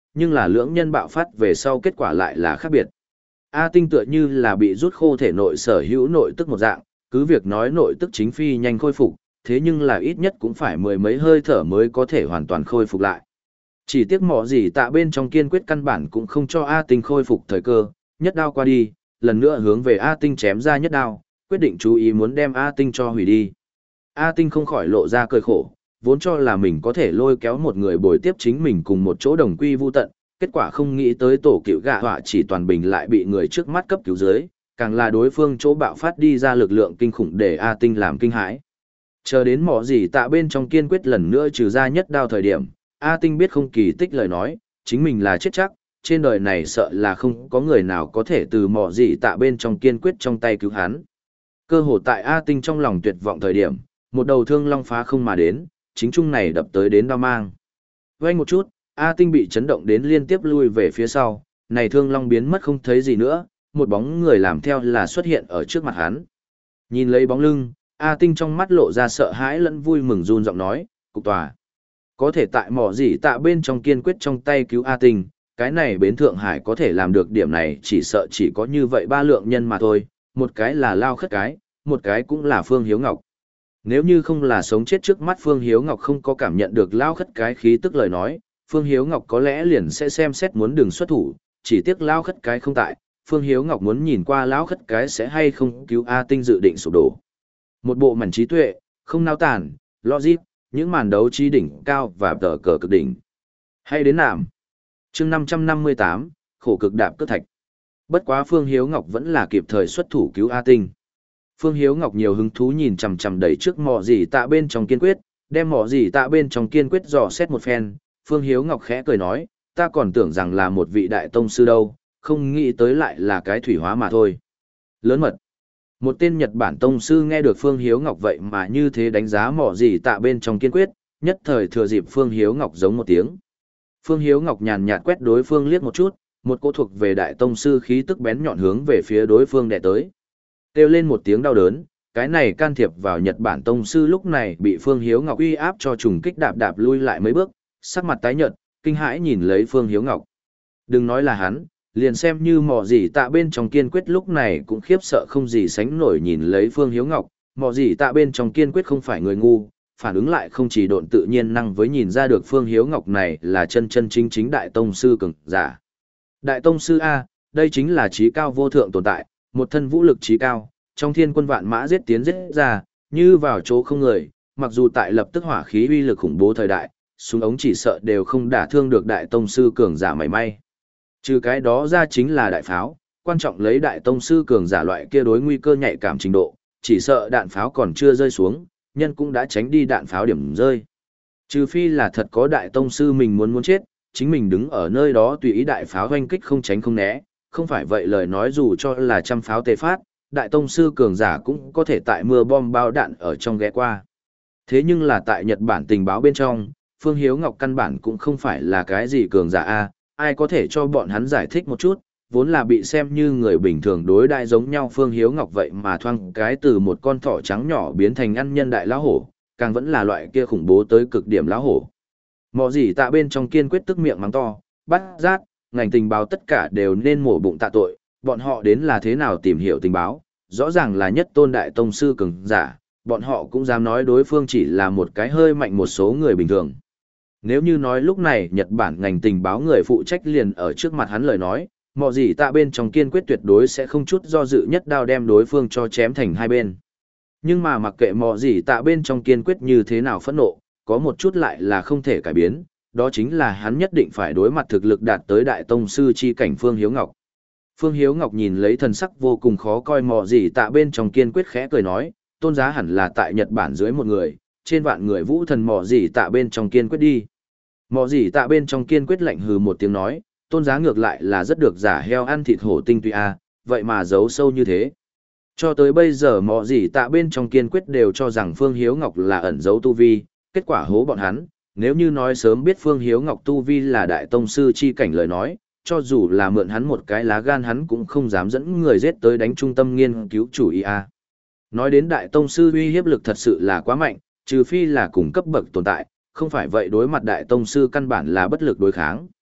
A: nhưng là lưỡng nhân bạo phát về sau kết quả lại là khác biệt. A Tinh tựa như là bị rút khô thể nội sở hữu nội tức một dạng, cứ việc nói nội tức chính phi nhanh khôi phục, thế nhưng là ít nhất cũng phải mười mấy hơi thở mới có thể hoàn toàn khôi phục lại. Chỉ tiếc mỏ gì tạ bên trong kiên quyết căn bản cũng không cho A Tinh khôi phục thời cơ, nhất đao qua đi, lần nữa hướng về A Tinh chém ra nhất đao, quyết định chú ý muốn đem A Tinh cho hủy đi. A Tinh không khỏi lộ ra cười khổ, vốn cho là mình có thể lôi kéo một người bồi tiếp chính mình cùng một chỗ đồng quy vu tận, kết quả không nghĩ tới tổ cựu gạ họa chỉ toàn bình lại bị người trước mắt cấp cứu dưới, càng là đối phương chỗ bạo phát đi ra lực lượng kinh khủng để A Tinh làm kinh hãi. Chờ đến mỏ gì tạ bên trong kiên quyết lần nữa trừ ra nhất đao thời điểm, A Tinh biết không kỳ tích lời nói, chính mình là chết chắc, trên đời này sợ là không có người nào có thể từ mỏ gì tạ bên trong kiên quyết trong tay cứu hắn. Cơ hồ tại A Tinh trong lòng tuyệt vọng thời điểm, một đầu thương long phá không mà đến, chính trung này đập tới đến đao mang. Vây một chút, A Tinh bị chấn động đến liên tiếp lui về phía sau, này thương long biến mất không thấy gì nữa, một bóng người làm theo là xuất hiện ở trước mặt hắn. Nhìn lấy bóng lưng, A Tinh trong mắt lộ ra sợ hãi lẫn vui mừng run giọng nói, cục tòa. Có thể tại mỏ gì tạ bên trong kiên quyết trong tay cứu A Tinh, cái này bến Thượng Hải có thể làm được điểm này chỉ sợ chỉ có như vậy ba lượng nhân mà thôi, một cái là Lao Khất Cái, một cái cũng là Phương Hiếu Ngọc. Nếu như không là sống chết trước mắt Phương Hiếu Ngọc không có cảm nhận được Lao Khất Cái khí tức lời nói, Phương Hiếu Ngọc có lẽ liền sẽ xem xét muốn đường xuất thủ, chỉ tiếc Lao Khất Cái không tại, Phương Hiếu Ngọc muốn nhìn qua Lao Khất Cái sẽ hay không cứu A Tinh dự định sụp đổ. Một bộ mảnh trí tuệ, không nao tản, logic, những màn đấu trí đỉnh cao và tờ cờ cực đỉnh. Hay đến nạm. chương năm trăm năm mươi tám, khổ cực đạp cước thạch. Bất quá Phương Hiếu Ngọc vẫn là kịp thời xuất thủ cứu A Tinh. Phương Hiếu Ngọc nhiều hứng thú nhìn chằm chằm đẩy trước mỏ gì tạ bên trong kiên quyết, đem mỏ gì tạ bên trong kiên quyết dò xét một phen. Phương Hiếu Ngọc khẽ cười nói, ta còn tưởng rằng là một vị đại tông sư đâu, không nghĩ tới lại là cái thủy hóa mà thôi. Lớn mật. Một tên Nhật Bản tông sư nghe được Phương Hiếu Ngọc vậy mà như thế đánh giá mỏ gì tạ bên trong kiên quyết, nhất thời thừa dịp Phương Hiếu Ngọc giống một tiếng. Phương Hiếu Ngọc nhàn nhạt quét đối phương liếc một chút, một cỗ thuộc về đại tông sư khí tức bén nhọn hướng về phía đối phương đè tới. Kêu lên một tiếng đau đớn, cái này can thiệp vào Nhật Bản tông sư lúc này bị Phương Hiếu Ngọc uy áp cho trùng kích đạp đạp lui lại mấy bước, sắc mặt tái nhợt, kinh hãi nhìn lấy Phương Hiếu Ngọc. Đừng nói là hắn, liền xem như mỏ gì tạ bên trong kiên quyết lúc này cũng khiếp sợ không gì sánh nổi nhìn lấy Phương Hiếu Ngọc, mỏ gì tạ bên trong kiên quyết không phải người ngu, phản ứng lại không chỉ độn tự nhiên năng với nhìn ra được Phương Hiếu Ngọc này là chân chân chính chính đại tông sư cường giả. Đại tông sư A, đây chính là trí cao vô thượng tồn tại, một thân vũ lực trí cao, trong thiên quân vạn mã giết tiến giết ra, như vào chỗ không người, mặc dù tại lập tức hỏa khí uy lực khủng bố thời đại, súng ống chỉ sợ đều không đả thương được đại tông sư cường giả mảy may. Trừ cái đó ra chính là đại pháo, quan trọng lấy đại tông sư cường giả loại kia đối nguy cơ nhạy cảm trình độ, chỉ sợ đạn pháo còn chưa rơi xuống, nhân cũng đã tránh đi đạn pháo điểm rơi. Trừ phi là thật có đại tông sư mình muốn muốn chết, chính mình đứng ở nơi đó tùy ý đại pháo hoanh kích không tránh không né, không phải vậy lời nói dù cho là trăm pháo tề phát, đại tông sư cường giả cũng có thể tại mưa bom bao đạn ở trong ghé qua. Thế nhưng là tại Nhật Bản tình báo bên trong, Phương Hiếu Ngọc căn bản cũng không phải là cái gì cường giả A, ai có thể cho bọn hắn giải thích một chút, vốn là bị xem như người bình thường đối đại giống nhau Phương Hiếu Ngọc vậy mà thoang cái từ một con thỏ trắng nhỏ biến thành ăn nhân đại lão hổ, càng vẫn là loại kia khủng bố tới cực điểm lão hổ. Mọ gì tạ bên trong kiên quyết tức miệng mắng to, bắt rát, ngành tình báo tất cả đều nên mổ bụng tạ tội, bọn họ đến là thế nào tìm hiểu tình báo, rõ ràng là nhất tôn đại tông sư cường giả, bọn họ cũng dám nói đối phương chỉ là một cái hơi mạnh một số người bình thường. Nếu như nói lúc này Nhật Bản ngành tình báo người phụ trách liền ở trước mặt hắn lời nói, mọ gì tạ bên trong kiên quyết tuyệt đối sẽ không chút do dự nhất đao đem đối phương cho chém thành hai bên. Nhưng mà mặc kệ mọ gì tạ bên trong kiên quyết như thế nào phẫn nộ, có một chút lại là không thể cải biến, đó chính là hắn nhất định phải đối mặt thực lực đạt tới đại tông sư chi cảnh Phương Hiếu Ngọc. Phương Hiếu Ngọc nhìn lấy thần sắc vô cùng khó coi mọ gì tạ bên trong kiên quyết khẽ cười nói, tôn giá hẳn là tại Nhật Bản dưới một người, trên vạn người vũ thần mọ gì tạ bên trong kiên quyết đi. Mọ gì tạ bên trong kiên quyết lạnh hừ một tiếng nói, tôn giá ngược lại là rất được giả heo ăn thịt hổ tinh tuy a, vậy mà giấu sâu như thế. Cho tới bây giờ mọ gì tạ bên trong kiên quyết đều cho rằng Phương Hiếu Ngọc là ẩn giấu tu vi, kết quả hố bọn hắn, nếu như nói sớm biết Phương Hiếu Ngọc tu vi là đại tông sư chi cảnh lời nói, cho dù là mượn hắn một cái lá gan hắn cũng không dám dẫn người giết tới đánh trung tâm nghiên cứu chủ ý a. Nói đến đại tông sư uy hiếp lực thật sự là quá mạnh, trừ phi là cùng cấp bậc tồn tại, không phải vậy đối mặt đại tông sư căn bản là bất lực đối kháng.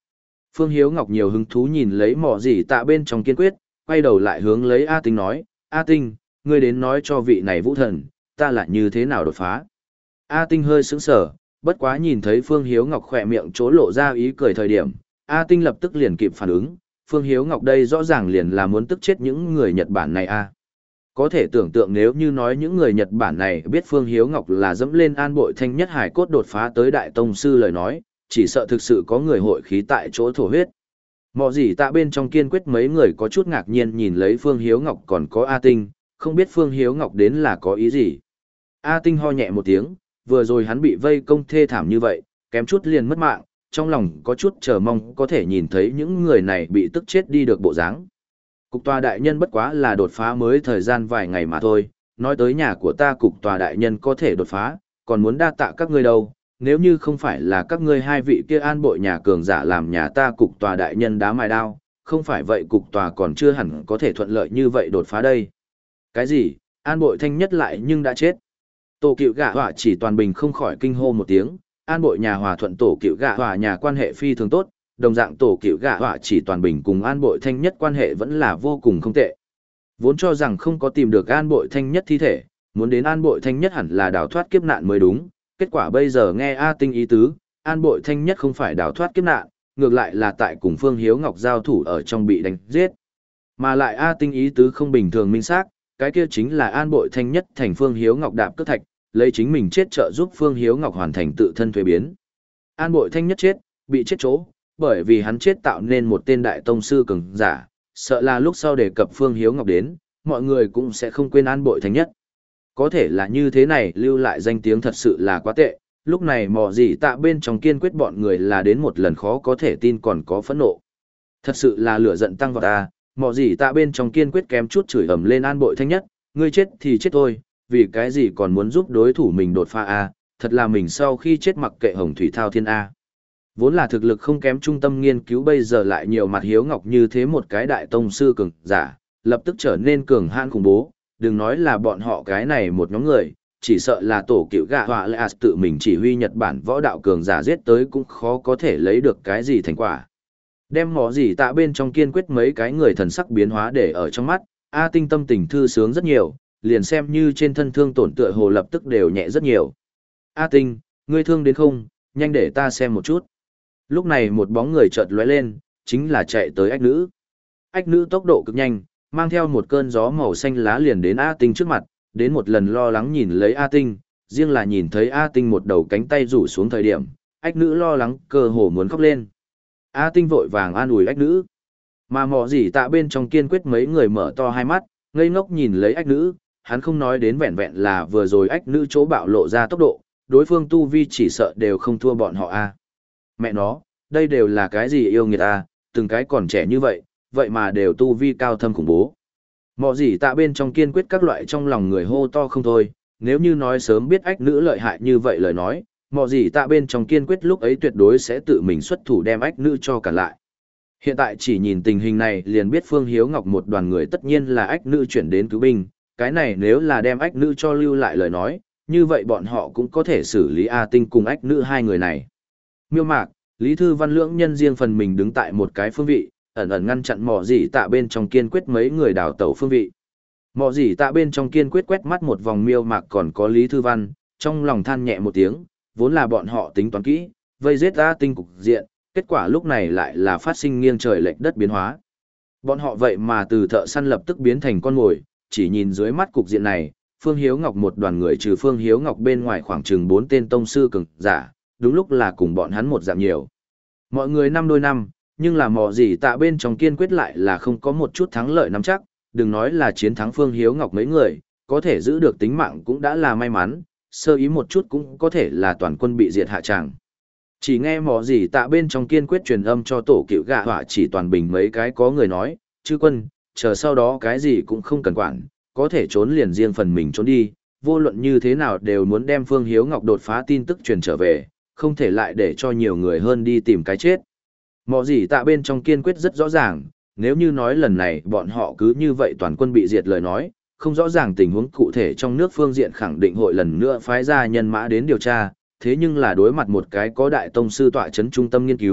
A: Phương Hiếu Ngọc nhiều hứng thú nhìn lấy mỏ gì tạ bên trong kiên quyết, quay đầu lại hướng lấy A Tinh nói, A Tinh, ngươi đến nói cho vị này vũ thần, ta là như thế nào đột phá. A Tinh hơi sững sờ, bất quá nhìn thấy Phương Hiếu Ngọc khỏe miệng chỗ lộ ra ý cười thời điểm, A Tinh lập tức liền kịp phản ứng, Phương Hiếu Ngọc đây rõ ràng liền là muốn tức chết những người Nhật Bản này a. Có thể tưởng tượng nếu như nói những người Nhật Bản này biết Phương Hiếu Ngọc là dẫm lên an bội thanh nhất hải cốt đột phá tới đại tông sư lời nói, chỉ sợ thực sự có người hội khí tại chỗ thổ huyết. Mọ gì tạ bên trong kiên quyết mấy người có chút ngạc nhiên nhìn lấy Phương Hiếu Ngọc còn có A Tinh, không biết Phương Hiếu Ngọc đến là có ý gì. A Tinh ho nhẹ một tiếng, vừa rồi hắn bị vây công thê thảm như vậy, kém chút liền mất mạng, trong lòng có chút chờ mong có thể nhìn thấy những người này bị tức chết đi được bộ dáng. Cục tòa đại nhân bất quá là đột phá mới thời gian vài ngày mà thôi, nói tới nhà của ta cục tòa đại nhân có thể đột phá, còn muốn đa tạ các ngươi đâu, nếu như không phải là các ngươi hai vị kia an bội nhà cường giả làm nhà ta cục tòa đại nhân đá mài đao, không phải vậy cục tòa còn chưa hẳn có thể thuận lợi như vậy đột phá đây. Cái gì, an bội thanh nhất lại nhưng đã chết. Tổ cựu gạ hỏa chỉ toàn bình không khỏi kinh hô một tiếng, an bội nhà hòa thuận tổ cựu gạ hỏa nhà quan hệ phi thường tốt, đồng dạng tổ cựu gạ hỏa chỉ toàn bình cùng an bội thanh nhất quan hệ vẫn là vô cùng không tệ. Vốn cho rằng không có tìm được an bội thanh nhất thi thể, muốn đến an bội thanh nhất hẳn là đào thoát kiếp nạn mới đúng, kết quả bây giờ nghe A Tinh ý tứ, an bội thanh nhất không phải đào thoát kiếp nạn, ngược lại là tại cùng Phương Hiếu Ngọc giao thủ ở trong bị đánh giết. Mà lại A Tinh ý tứ không bình thường minh xác, cái kia chính là an bội thanh nhất thành Phương Hiếu Ngọc đạp cước thạch, lấy chính mình chết trợ giúp Phương Hiếu Ngọc hoàn thành tự thân thuế biến. An bội thanh nhất chết, bị chết chỗ, bởi vì hắn chết tạo nên một tên đại tông sư cường giả, sợ là lúc sau đề cập Phương Hiếu Ngọc đến, mọi người cũng sẽ không quên an bội thanh nhất. Có thể là như thế này lưu lại danh tiếng thật sự là quá tệ, lúc này mò gì tạ bên trong kiên quyết bọn người là đến một lần khó có thể tin còn có phẫn nộ. Thật sự là lửa giận tăng vào ta, mò gì tạ bên trong kiên quyết kém chút chửi ầm lên an bội thanh nhất, ngươi chết thì chết thôi, vì cái gì còn muốn giúp đối thủ mình đột phá a, thật là mình sau khi chết mặc kệ hồng thủy thao thiên a. Vốn là thực lực không kém trung tâm nghiên cứu bây giờ lại nhiều mặt hiếu ngọc như thế một cái đại tông sư cường giả, lập tức trở nên cường hãn khủng bố, đừng nói là bọn họ cái này một nhóm người, chỉ sợ là tổ cựu gạ họa lệ tự mình chỉ huy Nhật Bản võ đạo cường giả giết tới cũng khó có thể lấy được cái gì thành quả. Đem mỏ gì tạ bên trong kiên quyết mấy cái người thần sắc biến hóa để ở trong mắt, A Tinh tâm tình thư sướng rất nhiều, liền xem như trên thân thương tổn tựa hồ lập tức đều nhẹ rất nhiều. A Tinh, ngươi thương đến không, nhanh để ta xem một chút. Lúc này một bóng người chợt lóe lên, chính là chạy tới ách nữ. Ách nữ tốc độ cực nhanh, mang theo một cơn gió màu xanh lá liền đến A Tinh trước mặt, đến một lần lo lắng nhìn lấy A Tinh, riêng là nhìn thấy A Tinh một đầu cánh tay rủ xuống thời điểm, ách nữ lo lắng cơ hồ muốn khóc lên. A Tinh vội vàng an ủi ách nữ. Mà mỏ gì tạ bên trong kiên quyết mấy người mở to hai mắt, ngây ngốc nhìn lấy ách nữ, hắn không nói đến vẹn vẹn là vừa rồi ách nữ chỗ bạo lộ ra tốc độ, đối phương tu vi chỉ sợ đều không thua bọn họ A. Mẹ nó, đây đều là cái gì yêu nghiệt A, từng cái còn trẻ như vậy, vậy mà đều tu vi cao thâm khủng bố. Mọ gì tạ bên trong kiên quyết các loại trong lòng người hô to không thôi, nếu như nói sớm biết ách nữ lợi hại như vậy lời nói, mọ gì tạ bên trong kiên quyết lúc ấy tuyệt đối sẽ tự mình xuất thủ đem ách nữ cho cả lại. Hiện tại chỉ nhìn tình hình này liền biết Phương Hiếu Ngọc một đoàn người tất nhiên là ách nữ chuyển đến cứu binh, cái này nếu là đem ách nữ cho lưu lại lời nói, như vậy bọn họ cũng có thể xử lý A Tinh cùng ách nữ hai người này. Miêu Mạc, Lý Thư Văn lưỡng nhân riêng phần mình đứng tại một cái phương vị, ẩn ẩn ngăn chặn mỏ gì tạ bên trong kiên quyết mấy người đào tẩu phương vị. Mỏ gì tạ bên trong kiên quyết quét mắt một vòng Miêu Mạc còn có Lý Thư Văn, trong lòng than nhẹ một tiếng, vốn là bọn họ tính toán kỹ, vây giết A Tinh cục diện, kết quả lúc này lại là phát sinh nghiêng trời lệch đất biến hóa. Bọn họ vậy mà từ thợ săn lập tức biến thành con mồi, chỉ nhìn dưới mắt cục diện này, Phương Hiếu Ngọc một đoàn người trừ Phương Hiếu Ngọc bên ngoài khoảng chừng bốn tên tông sư cường giả, đúng lúc là cùng bọn hắn một dạng nhiều. Mọi người năm đôi năm, nhưng là mò gì tạ bên trong kiên quyết lại là không có một chút thắng lợi nắm chắc, đừng nói là chiến thắng Phương Hiếu Ngọc mấy người, có thể giữ được tính mạng cũng đã là may mắn, sơ ý một chút cũng có thể là toàn quân bị diệt hạ tràng. Chỉ nghe mò gì tạ bên trong kiên quyết truyền âm cho tổ cựu gạ họa chỉ toàn bình mấy cái có người nói, chư quân, chờ sau đó cái gì cũng không cần quản, có thể trốn liền riêng phần mình trốn đi, vô luận như thế nào đều muốn đem Phương Hiếu Ngọc đột phá tin tức truyền trở về, không thể lại để cho nhiều người hơn đi tìm cái chết. Mọ gì tạ bên trong kiên quyết rất rõ ràng, nếu như nói lần này bọn họ cứ như vậy toàn quân bị diệt lời nói, không rõ ràng tình huống cụ thể trong nước phương diện khẳng định hội lần nữa phái ra nhân mã đến điều tra, thế nhưng là đối mặt một cái có đại tông sư tọa chấn trung tâm nghiên cứu,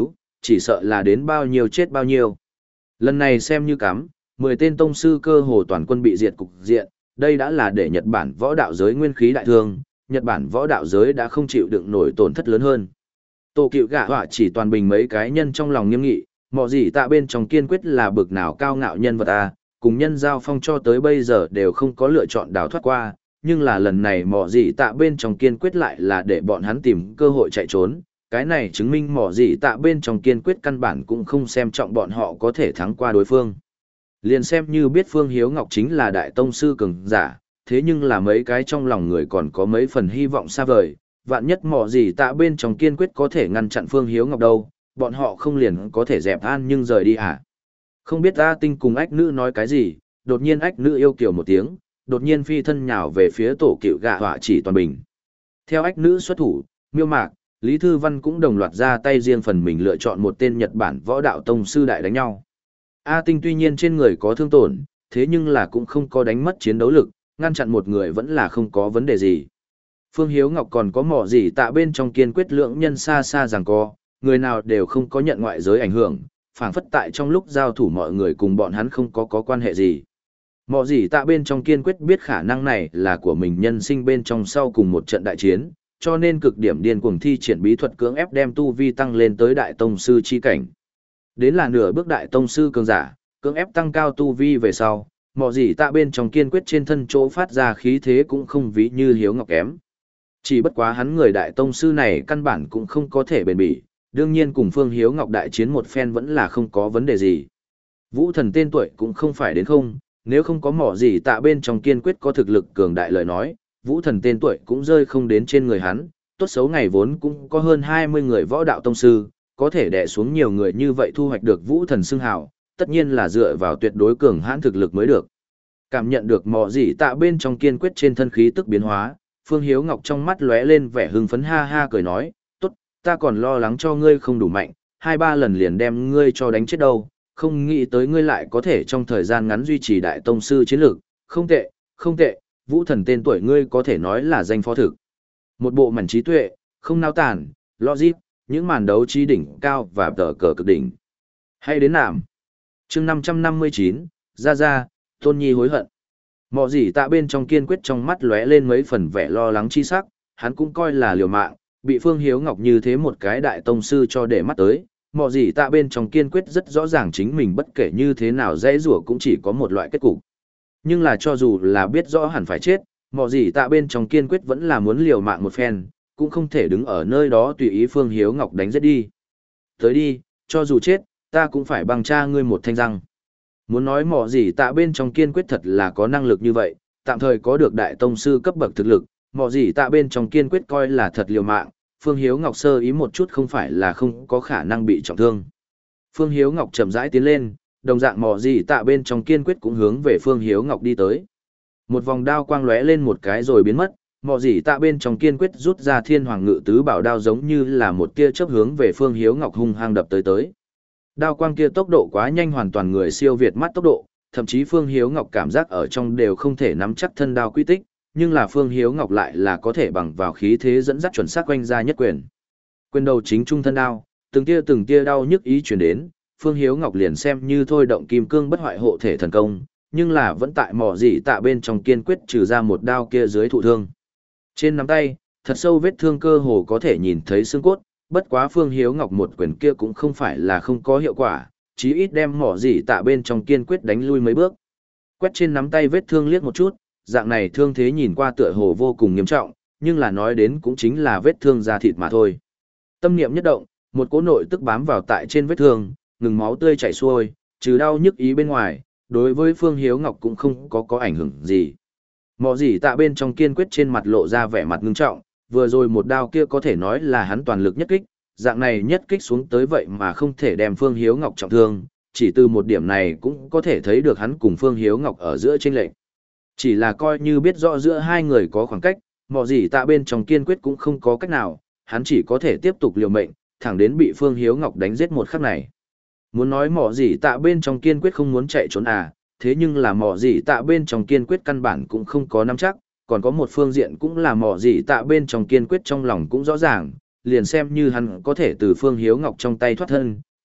A: chỉ sợ là đến bao nhiêu chết bao nhiêu. Lần này xem như cắm, mười tên tông sư cơ hồ toàn quân bị diệt cục diện, đây đã là để Nhật Bản võ đạo giới nguyên khí đại thương, Nhật Bản võ đạo giới đã không chịu đựng nổi tổn thất lớn hơn. Tổ cựu gạ họa chỉ toàn bình mấy cái nhân trong lòng nghiêm nghị, mọ gì tạ bên trong kiên quyết là bực nào cao ngạo nhân vật à, cùng nhân giao phong cho tới bây giờ đều không có lựa chọn đào thoát qua, nhưng là lần này mọ gì tạ bên trong kiên quyết lại là để bọn hắn tìm cơ hội chạy trốn, cái này chứng minh mọ gì tạ bên trong kiên quyết căn bản cũng không xem trọng bọn họ có thể thắng qua đối phương. Liền xem như biết Phương Hiếu Ngọc chính là đại tông sư cường giả, thế nhưng là mấy cái trong lòng người còn có mấy phần hy vọng xa vời, vạn nhất mọ gì tạ bên trong kiên quyết có thể ngăn chặn Phương Hiếu Ngọc đâu, bọn họ không liền có thể dẹp an nhưng rời đi hả? Không biết A Tinh cùng ách nữ nói cái gì, đột nhiên ách nữ yêu kiều một tiếng, đột nhiên phi thân nhào về phía tổ cựu gạ họa chỉ toàn bình. Theo ách nữ xuất thủ, Miêu Mạc, Lý Thư Văn cũng đồng loạt ra tay riêng phần mình lựa chọn một tên Nhật Bản võ đạo tông sư đại đánh nhau. A Tinh tuy nhiên trên người có thương tổn, thế nhưng là cũng không có đánh mất chiến đấu lực, ngăn chặn một người vẫn là không có vấn đề gì. Phương Hiếu Ngọc còn có mỏ gì tạ bên trong kiên quyết lượng nhân xa xa rằng co, người nào đều không có nhận ngoại giới ảnh hưởng, phảng phất tại trong lúc giao thủ mọi người cùng bọn hắn không có có quan hệ gì. Mỏ gì tạ bên trong kiên quyết biết khả năng này là của mình nhân sinh bên trong sau cùng một trận đại chiến, cho nên cực điểm điên cuồng thi triển bí thuật cưỡng ép đem tu vi tăng lên tới đại tông sư chi cảnh. Đến là nửa bước đại tông sư cường giả, cưỡng ép tăng cao tu vi về sau, mỏ gì tạ bên trong kiên quyết trên thân chỗ phát ra khí thế cũng không ví như Hiếu Ngọc kém. Chỉ bất quá hắn người đại tông sư này căn bản cũng không có thể bền bỉ, đương nhiên cùng Phương Hiếu Ngọc đại chiến một phen vẫn là không có vấn đề gì. Vũ thần tên tuổi cũng không phải đến không, nếu không có mỏ gì tạ bên trong kiên quyết có thực lực cường đại lời nói, vũ thần tên tuổi cũng rơi không đến trên người hắn, tốt xấu ngày vốn cũng có hơn hai mươi người võ đạo tông sư, có thể đè xuống nhiều người như vậy thu hoạch được vũ thần xưng hào, tất nhiên là dựa vào tuyệt đối cường hãn thực lực mới được. Cảm nhận được mỏ gì tạ bên trong kiên quyết trên thân khí tức biến hóa, Phương Hiếu Ngọc trong mắt lóe lên vẻ hưng phấn ha ha cười nói, tốt, ta còn lo lắng cho ngươi không đủ mạnh, hai ba lần liền đem ngươi cho đánh chết đâu, không nghĩ tới ngươi lại có thể trong thời gian ngắn duy trì đại tông sư chiến lược, không tệ, không tệ, vũ thần tên tuổi ngươi có thể nói là danh phó thực. Một bộ mảnh trí tuệ, không nao tản, logic, những màn đấu trí đỉnh cao và tờ cờ cực đỉnh. Hay đến nạm. chương năm trăm năm mươi chín, ra ra, Tôn Nhi hối hận. Mọ gì tạ bên trong kiên quyết trong mắt lóe lên mấy phần vẻ lo lắng chi sắc, hắn cũng coi là liều mạng, bị Phương Hiếu Ngọc như thế một cái đại tông sư cho để mắt tới. Mọ gì tạ bên trong kiên quyết rất rõ ràng chính mình bất kể như thế nào dễ rủa cũng chỉ có một loại kết cục. Nhưng là cho dù là biết rõ hẳn phải chết, mọ gì tạ bên trong kiên quyết vẫn là muốn liều mạng một phen, cũng không thể đứng ở nơi đó tùy ý Phương Hiếu Ngọc đánh giết đi. Tới đi, cho dù chết, ta cũng phải bằng cha ngươi một thanh răng. Muốn nói mọ gì tạ bên trong kiên quyết thật là có năng lực như vậy, tạm thời có được đại tông sư cấp bậc thực lực, mọ gì tạ bên trong kiên quyết coi là thật liều mạng, Phương Hiếu Ngọc sơ ý một chút không phải là không có khả năng bị trọng thương. Phương Hiếu Ngọc chậm rãi tiến lên, đồng dạng mọ gì tạ bên trong kiên quyết cũng hướng về Phương Hiếu Ngọc đi tới. Một vòng đao quang lóe lên một cái rồi biến mất, mọ gì tạ bên trong kiên quyết rút ra Thiên Hoàng Ngự Tứ Bảo đao giống như là một tia chớp hướng về Phương Hiếu Ngọc hung hăng đập tới tới. Đao quang kia tốc độ quá nhanh hoàn toàn người siêu việt mắt tốc độ, thậm chí Phương Hiếu Ngọc cảm giác ở trong đều không thể nắm chắc thân đao quy tích, nhưng là Phương Hiếu Ngọc lại là có thể bằng vào khí thế dẫn dắt chuẩn xác quanh ra nhất quyền. Quyền đầu chính trung thân đao, từng tia từng tia đau nhức ý truyền đến, Phương Hiếu Ngọc liền xem như thôi động kim cương bất hoại hộ thể thần công, nhưng là vẫn tại mỏ gì tạ bên trong kiên quyết trừ ra một đao kia dưới thụ thương. Trên nắm tay, thật sâu vết thương cơ hồ có thể nhìn thấy xương cốt, bất quá Phương Hiếu Ngọc một quyền kia cũng không phải là không có hiệu quả, chí ít đem mỏ gì tạ bên trong kiên quyết đánh lui mấy bước. Quét trên nắm tay vết thương liếc một chút, dạng này thương thế nhìn qua tựa hồ vô cùng nghiêm trọng, nhưng là nói đến cũng chính là vết thương da thịt mà thôi. Tâm niệm nhất động, một cỗ nội tức bám vào tại trên vết thương, ngừng máu tươi chảy xuôi, trừ đau nhức ý bên ngoài, đối với Phương Hiếu Ngọc cũng không có có ảnh hưởng gì. Mỏ gì tạ bên trong kiên quyết trên mặt lộ ra vẻ mặt ngưng trọng, vừa rồi một đao kia có thể nói là hắn toàn lực nhất kích, dạng này nhất kích xuống tới vậy mà không thể đem Phương Hiếu Ngọc trọng thương, chỉ từ một điểm này cũng có thể thấy được hắn cùng Phương Hiếu Ngọc ở giữa chênh lệch. Chỉ là coi như biết rõ giữa hai người có khoảng cách, mỏ gì tạ bên trong kiên quyết cũng không có cách nào, hắn chỉ có thể tiếp tục liều mệnh, thẳng đến bị Phương Hiếu Ngọc đánh giết một khắc này. Muốn nói mỏ gì tạ bên trong kiên quyết không muốn chạy trốn à, thế nhưng là mỏ gì tạ bên trong kiên quyết căn bản cũng không có nắm chắc, còn có một phương diện cũng là mỏ gì tạ bên trong kiên quyết trong lòng cũng rõ ràng, liền xem như hắn có thể từ Phương Hiếu Ngọc trong tay thoát thân,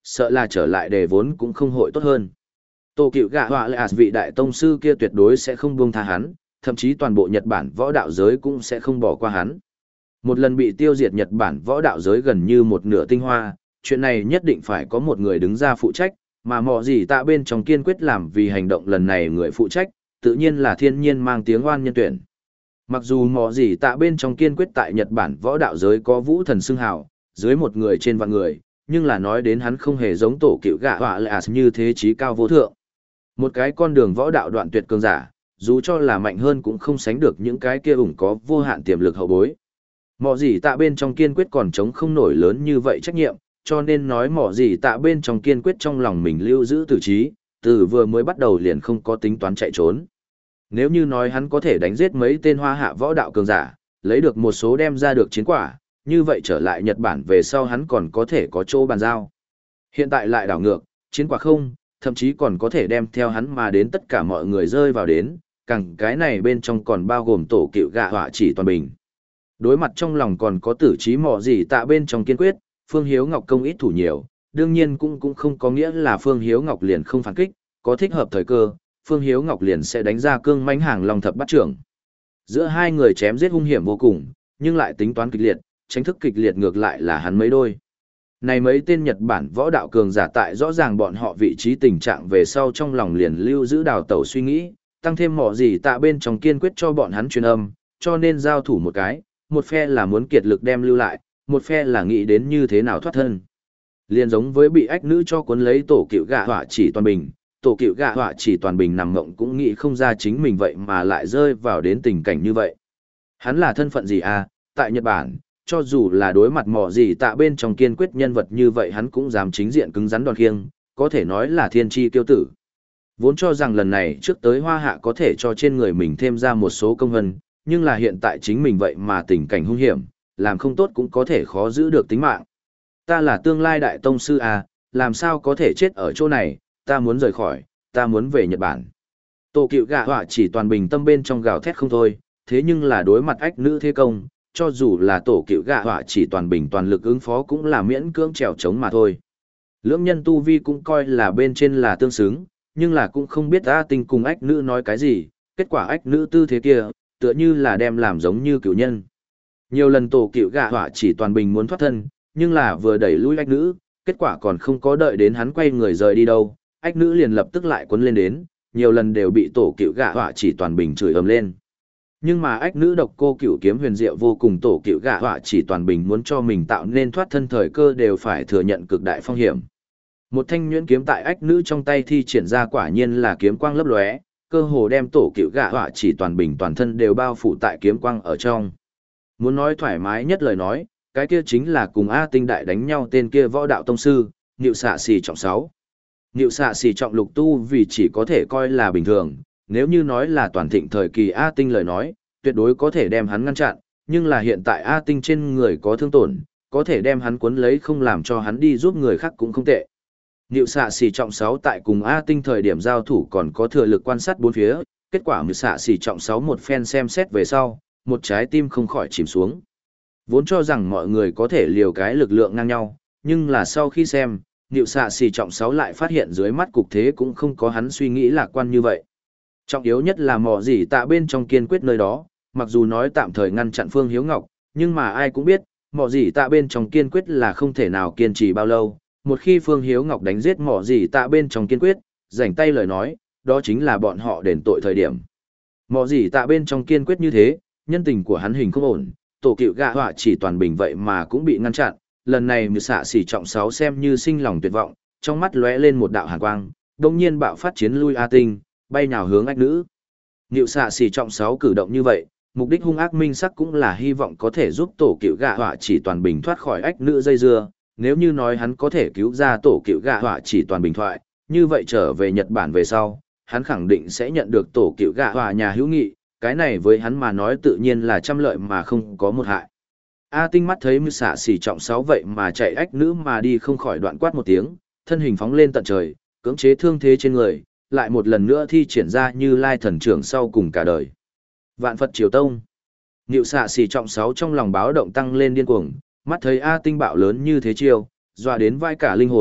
A: sợ là trở lại đề vốn cũng không hội tốt hơn. Tổ cựu gạ họa lệ vị đại tông sư kia tuyệt đối sẽ không buông tha hắn, thậm chí toàn bộ Nhật Bản võ đạo giới cũng sẽ không bỏ qua hắn. Một lần bị tiêu diệt Nhật Bản võ đạo giới gần như một nửa tinh hoa, chuyện này nhất định phải có một người đứng ra phụ trách, mà mọ gì tạ bên trong kiên quyết làm vì hành động lần này người phụ trách, tự nhiên là thiên nhiên mang tiếng oan nhân tuyển. Mặc dù mọ gì tạ bên trong kiên quyết tại Nhật Bản võ đạo giới có vũ thần xưng hào, dưới một người trên vạn người, nhưng là nói đến hắn không hề giống tổ cựu gạ họa lệ như thế trí cao vô thượng. Một cái con đường võ đạo đoạn tuyệt cường giả, dù cho là mạnh hơn cũng không sánh được những cái kia ủng có vô hạn tiềm lực hậu bối. Mọ gì tạ bên trong kiên quyết còn chống không nổi lớn như vậy trách nhiệm, cho nên nói mọ gì tạ bên trong kiên quyết trong lòng mình lưu giữ tử trí, từ vừa mới bắt đầu liền không có tính toán chạy trốn. Nếu như nói hắn có thể đánh giết mấy tên hoa hạ võ đạo cường giả, lấy được một số đem ra được chiến quả, như vậy trở lại Nhật Bản về sau hắn còn có thể có chỗ bàn giao. Hiện tại lại đảo ngược, chiến quả không, thậm chí còn có thể đem theo hắn mà đến tất cả mọi người rơi vào đến, càng cái này bên trong còn bao gồm tổ cựu gạ họa chỉ toàn bình. Đối mặt trong lòng còn có tử trí mọ gì tạ bên trong kiên quyết, Phương Hiếu Ngọc công ít thủ nhiều, đương nhiên cũng cũng không có nghĩa là Phương Hiếu Ngọc liền không phản kích, có thích hợp thời cơ, Phương Hiếu Ngọc liền sẽ đánh ra cương mãnh hàng long thập bắt trưởng. Giữa hai người chém giết hung hiểm vô cùng, nhưng lại tính toán kịch liệt, tránh thức kịch liệt ngược lại là hắn mấy đôi. Này mấy tên Nhật Bản võ đạo cường giả tại rõ ràng bọn họ vị trí tình trạng về sau trong lòng liền lưu giữ đào tẩu suy nghĩ, tăng thêm mỏ gì tạ bên trong kiên quyết cho bọn hắn truyền âm, cho nên giao thủ một cái, một phe là muốn kiệt lực đem lưu lại, một phe là nghĩ đến như thế nào thoát thân. Liền giống với bị ách nữ cho cuốn lấy tổ cựu gạ họa chỉ toàn bình, tổ cựu gạ họa chỉ toàn bình nằm mộng cũng nghĩ không ra chính mình vậy mà lại rơi vào đến tình cảnh như vậy. Hắn là thân phận gì à, tại Nhật Bản, cho dù là đối mặt mỏ gì tạ bên trong kiên quyết nhân vật như vậy hắn cũng dám chính diện cứng rắn đòn khiêng, có thể nói là thiên tri kiêu tử. Vốn cho rằng lần này trước tới Hoa Hạ có thể cho trên người mình thêm ra một số công hân, nhưng là hiện tại chính mình vậy mà tình cảnh hung hiểm, làm không tốt cũng có thể khó giữ được tính mạng. Ta là tương lai đại tông sư à, làm sao có thể chết ở chỗ này, ta muốn rời khỏi, ta muốn về Nhật Bản. Tổ cựu gạ họa chỉ toàn bình tâm bên trong gào thét không thôi, thế nhưng là đối mặt ách nữ thế công, cho dù là tổ cựu gạ họa chỉ toàn bình toàn lực ứng phó cũng là miễn cưỡng trèo chống mà thôi. Lưỡng nhân tu vi cũng coi là bên trên là tương xứng, nhưng là cũng không biết A Tinh cùng ách nữ nói cái gì, kết quả ách nữ tư thế kia, tựa như là đem làm giống như cựu nhân. Nhiều lần tổ cựu gạ họa chỉ toàn bình muốn thoát thân, nhưng là vừa đẩy lui ách nữ, kết quả còn không có đợi đến hắn quay người rời đi đâu, ách nữ liền lập tức lại quấn lên đến, nhiều lần đều bị tổ cựu gạ họa chỉ toàn bình chửi ầm lên. Nhưng mà ách nữ độc cô cựu kiếm huyền diệu vô cùng tổ cựu gạ họa chỉ toàn bình muốn cho mình tạo nên thoát thân thời cơ đều phải thừa nhận cực đại phong hiểm. Một thanh nhuyễn kiếm tại ách nữ trong tay thi triển ra quả nhiên là kiếm quang lấp lóe, cơ hồ đem tổ cựu gạ họa chỉ toàn bình toàn thân đều bao phủ tại kiếm quang ở trong. Muốn nói thoải mái nhất lời nói, cái kia chính là cùng A Tinh đại đánh nhau tên kia võ đạo tông sư, Niệu Xạ Xỉ trọng sáu. Niệu Xạ Xỉ trọng lục tu vì chỉ có thể coi là bình thường, nếu như nói là toàn thịnh thời kỳ A Tinh lời nói, tuyệt đối có thể đem hắn ngăn chặn, nhưng là hiện tại A Tinh trên người có thương tổn, có thể đem hắn cuốn lấy không làm cho hắn đi giúp người khác cũng không tệ. Niệu Xạ Xỉ trọng sáu tại cùng A Tinh thời điểm giao thủ còn có thừa lực quan sát bốn phía, kết quả Niệu Xạ Xỉ trọng sáu một phen xem xét về sau, một trái tim không khỏi chìm xuống. Vốn cho rằng mọi người có thể liều cái lực lượng ngang nhau, nhưng là sau khi xem, Niệu Xạ Xỉ trọng sáu lại phát hiện dưới mắt cục thế cũng không có hắn suy nghĩ lạc quan như vậy. Trọng yếu nhất là mỏ gì tạ bên trong kiên quyết nơi đó, mặc dù nói tạm thời ngăn chặn Phương Hiếu Ngọc, nhưng mà ai cũng biết, mỏ gì tạ bên trong kiên quyết là không thể nào kiên trì bao lâu. Một khi Phương Hiếu Ngọc đánh giết mỏ gì tạ bên trong kiên quyết, rảnh tay lời nói, đó chính là bọn họ đền tội thời điểm. Mỏ gì tạ bên trong kiên quyết như thế, nhân tình của hắn hình không ổn, tổ cựu gạ họa chỉ toàn bình vậy mà cũng bị ngăn chặn, lần này Niệu Xạ Xỉ trọng sáu xem như sinh lòng tuyệt vọng, trong mắt lóe lên một đạo hàn quang, đột nhiên bạo phát chiến lui A Tinh, bay nhào hướng ách nữ. Niệu Xạ Xỉ trọng sáu cử động như vậy, mục đích hung ác minh sắc cũng là hy vọng có thể giúp tổ cựu gạ họa chỉ toàn bình thoát khỏi ách nữ dây dưa, nếu như nói hắn có thể cứu ra tổ cựu gạ họa chỉ toàn bình thoại, như vậy trở về Nhật Bản về sau, hắn khẳng định sẽ nhận được tổ cựu gạ họa nhà hữu nghị, cái này với hắn mà nói tự nhiên là trăm lợi mà không có một hại. A Tinh mắt thấy Niệu Xạ Xỉ trọng sáu vậy mà chạy ách nữ mà đi không khỏi đoạn quát một tiếng, thân hình phóng lên tận trời, cưỡng chế thương thế trên người, lại một lần nữa thi triển ra Như Lai thần trưởng sau cùng cả đời. Vạn Phật Triều Tông. Niệu Xạ Xỉ trọng sáu trong lòng báo động tăng lên điên cuồng, mắt thấy A Tinh bạo lớn như thế chiêu, dọa đến vai cả linh hồn,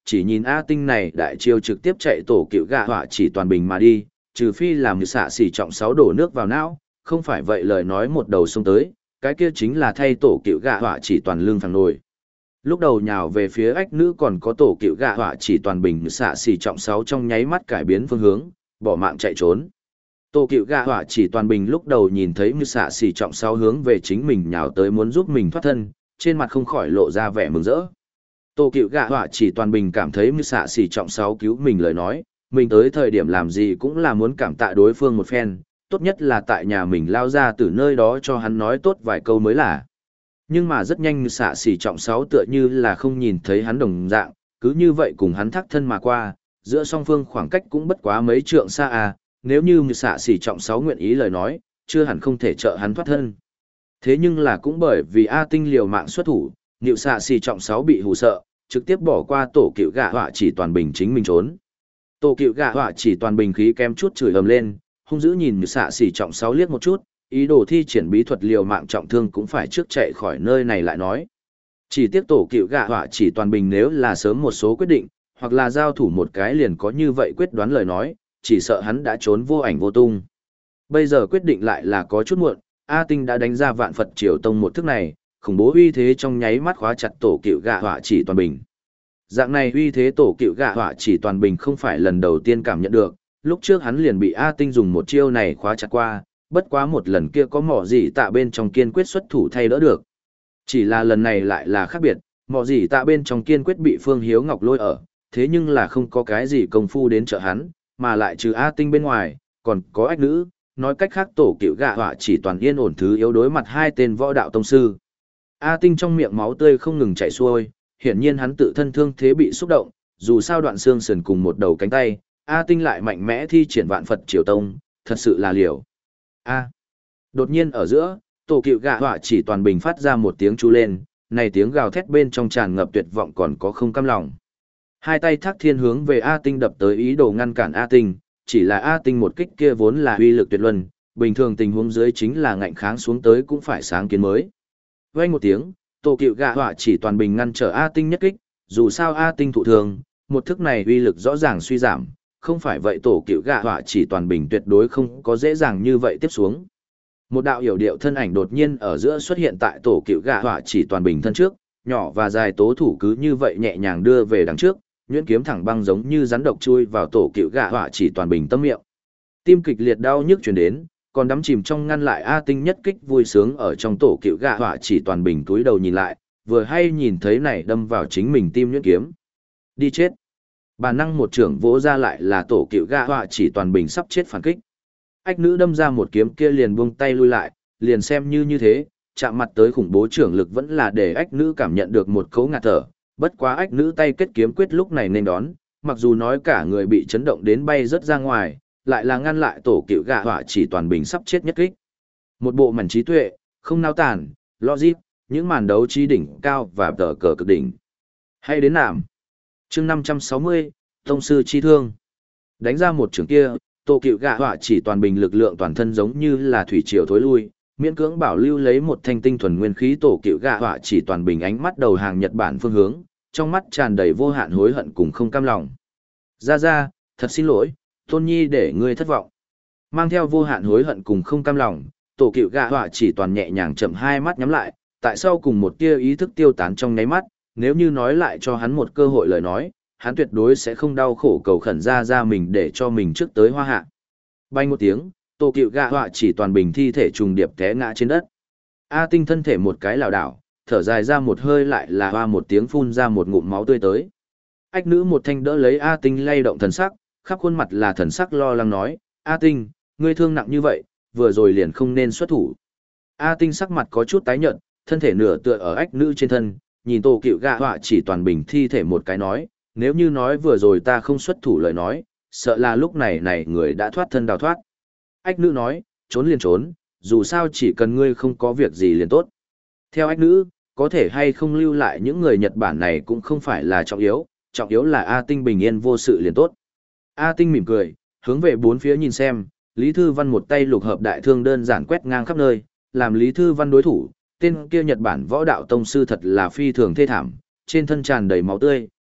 A: chỉ nhìn A Tinh này đại chiêu trực tiếp chạy tổ cựu gạ họa chỉ toàn bình mà đi, trừ phi làm như xạ xỉ trọng sáu đổ nước vào não, không phải vậy lời nói một đầu xông tới, cái kia chính là thay tổ cựu gạ họa chỉ toàn lưng phẳng nồi. Lúc đầu nhào về phía ách nữ còn có tổ cựu gạ họa chỉ toàn bình như xạ xỉ trọng sáu trong nháy mắt cải biến phương hướng, bỏ mạng chạy trốn. Tổ cựu gạ họa chỉ toàn bình lúc đầu nhìn thấy như xạ xỉ trọng sáu hướng về chính mình nhào tới muốn giúp mình thoát thân, trên mặt không khỏi lộ ra vẻ mừng rỡ. Tổ cựu gạ họa chỉ toàn bình cảm thấy như xạ xỉ trọng sáu cứu mình lời nói, mình tới thời điểm làm gì cũng là muốn cảm tạ đối phương một phen, tốt nhất là tại nhà mình lao ra từ nơi đó cho hắn nói tốt vài câu mới là. Nhưng mà rất nhanh như xạ xỉ trọng sáu tựa như là không nhìn thấy hắn đồng dạng, cứ như vậy cùng hắn thác thân mà qua, giữa song phương khoảng cách cũng bất quá mấy trượng xa à, nếu như như xạ xỉ trọng sáu nguyện ý lời nói, chưa hẳn không thể trợ hắn thoát thân. Thế nhưng là cũng bởi vì A Tinh liều mạng xuất thủ, Niệu xạ xỉ trọng sáu bị hù sợ, trực tiếp bỏ qua tổ cựu gạ họa chỉ toàn bình chính mình trốn. Tổ cựu gạ họa chỉ toàn bình khí kém chút chửi ầm lên, hung dữ nhìn Niệu xạ xỉ trọng sáu liếc một chút, ý đồ thi triển bí thuật liều mạng trọng thương cũng phải trước chạy khỏi nơi này lại nói. Chỉ tiếc tổ cựu gạ họa chỉ toàn bình nếu là sớm một số quyết định, hoặc là giao thủ một cái liền có như vậy quyết đoán lời nói, chỉ sợ hắn đã trốn vô ảnh vô tung. Bây giờ quyết định lại là có chút muộn, A Tinh đã đánh ra vạn Phật triều tông một thức này, khủng bố uy thế trong nháy mắt khóa chặt tổ cựu gạ họa chỉ toàn bình. Dạng này uy thế tổ cựu gạ họa chỉ toàn bình không phải lần đầu tiên cảm nhận được, lúc trước hắn liền bị A Tinh dùng một chiêu này khóa chặt qua, bất quá một lần kia có mỏ gì tạ bên trong kiên quyết xuất thủ thay đỡ được. Chỉ là lần này lại là khác biệt, mỏ gì tạ bên trong kiên quyết bị Phương Hiếu Ngọc lôi ở, thế nhưng là không có cái gì công phu đến trợ hắn, mà lại trừ A Tinh bên ngoài, còn có ách nữ, nói cách khác tổ cựu gạ họa chỉ toàn yên ổn thứ yếu đối mặt hai tên võ đạo tông sư. A Tinh trong miệng máu tươi không ngừng chảy xuôi, hiển nhiên hắn tự thân thương thế bị xúc động, dù sao đoạn xương sườn cùng một đầu cánh tay, A Tinh lại mạnh mẽ thi triển vạn Phật triều tông, thật sự là liều. A. Đột nhiên ở giữa, tổ cựu gạ họa chỉ toàn bình phát ra một tiếng chú lên, này tiếng gào thét bên trong tràn ngập tuyệt vọng còn có không cam lòng. Hai tay Thác Thiên hướng về A Tinh đập tới ý đồ ngăn cản A Tinh, chỉ là A Tinh một kích kia vốn là uy lực tuyệt luân, bình thường tình huống dưới chính là ngạnh kháng xuống tới cũng phải sáng kiến mới. Vang một tiếng, tổ cựu gạ họa chỉ toàn bình ngăn trở A Tinh nhất kích, dù sao A Tinh thụ thường, một thức này uy lực rõ ràng suy giảm, không phải vậy tổ cựu gạ họa chỉ toàn bình tuyệt đối không có dễ dàng như vậy tiếp xuống. Một đạo hiểu điệu thân ảnh đột nhiên ở giữa xuất hiện tại tổ cựu gạ họa chỉ toàn bình thân trước, nhỏ và dài tố thủ cứ như vậy nhẹ nhàng đưa về đằng trước, nhuyễn kiếm thẳng băng giống như rắn độc chui vào tổ cựu gạ họa chỉ toàn bình tâm miệng. Tim kịch liệt đau nhức truyền đến, còn đắm chìm trong ngăn lại A Tinh nhất kích vui sướng ở trong tổ cựu gạ họa chỉ toàn bình túi đầu nhìn lại, vừa hay nhìn thấy này đâm vào chính mình tim nhuyễn kiếm. Đi chết. Bản năng một trưởng vỗ ra lại là tổ cựu gạ họa chỉ toàn bình sắp chết phản kích. Ách nữ đâm ra một kiếm kia liền buông tay lui lại, liền xem như như thế, chạm mặt tới khủng bố trưởng lực vẫn là để ách nữ cảm nhận được một cấu ngạt thở. Bất quá ách nữ tay kết kiếm quyết lúc này nên đón, mặc dù nói cả người bị chấn động đến bay rất ra ngoài, lại là ngăn lại tổ cựu gạ họa chỉ toàn bình sắp chết nhất kích. Một bộ mảnh trí tuệ, không nao tản, logic, những màn đấu trí đỉnh cao và tờ cờ cực đỉnh. Hay đến nạm. Chương năm trăm sáu mươi, Tông sư chi thương. Đánh ra một trường kia, tổ cựu gạ họa chỉ toàn bình lực lượng toàn thân giống như là thủy triều thối lui, miễn cưỡng bảo lưu lấy một thanh tinh thuần nguyên khí tổ cựu gạ họa chỉ toàn bình ánh mắt đầu hàng Nhật Bản phương hướng, trong mắt tràn đầy vô hạn hối hận cùng không cam lòng. Ra ra, thật xin lỗi, Tôn Nhi để ngươi thất vọng. Mang theo vô hạn hối hận cùng không cam lòng, tổ cựu gạ họa chỉ toàn nhẹ nhàng chậm hai mắt nhắm lại, tại sao cùng một tia ý thức tiêu tán trong nháy mắt, nếu như nói lại cho hắn một cơ hội lời nói, hắn tuyệt đối sẽ không đau khổ cầu khẩn ra ra mình để cho mình trước tới hoa hạ. Bay một tiếng, tổ cựu gạ họa chỉ toàn bình thi thể trùng điệp té ngã trên đất. A Tinh thân thể một cái lảo đảo, thở dài ra một hơi lại là hoa một tiếng phun ra một ngụm máu tươi tới. Ách nữ một thanh đỡ lấy A Tinh lay động thần sắc, khắp khuôn mặt là thần sắc lo lắng nói, A Tinh, ngươi thương nặng như vậy, vừa rồi liền không nên xuất thủ. A Tinh sắc mặt có chút tái nhợt, thân thể nửa tựa ở ách nữ trên thân, nhìn tổ cựu gạ họa chỉ toàn bình thi thể một cái nói, nếu như nói vừa rồi ta không xuất thủ lời nói, sợ là lúc này này người đã thoát thân đào thoát. Ách nữ nói, trốn liền trốn, dù sao chỉ cần ngươi không có việc gì liền tốt. Theo ách nữ, có thể hay không lưu lại những người Nhật Bản này cũng không phải là trọng yếu, trọng yếu là A Tinh bình yên vô sự liền tốt. A Tinh mỉm cười, hướng về bốn phía nhìn xem, Lý Thư Văn một tay lục hợp đại thương đơn giản quét ngang khắp nơi, làm Lý Thư Văn đối thủ, tên kia Nhật Bản võ đạo tông sư thật là phi thường thê thảm, trên thân tràn đầy máu tươi,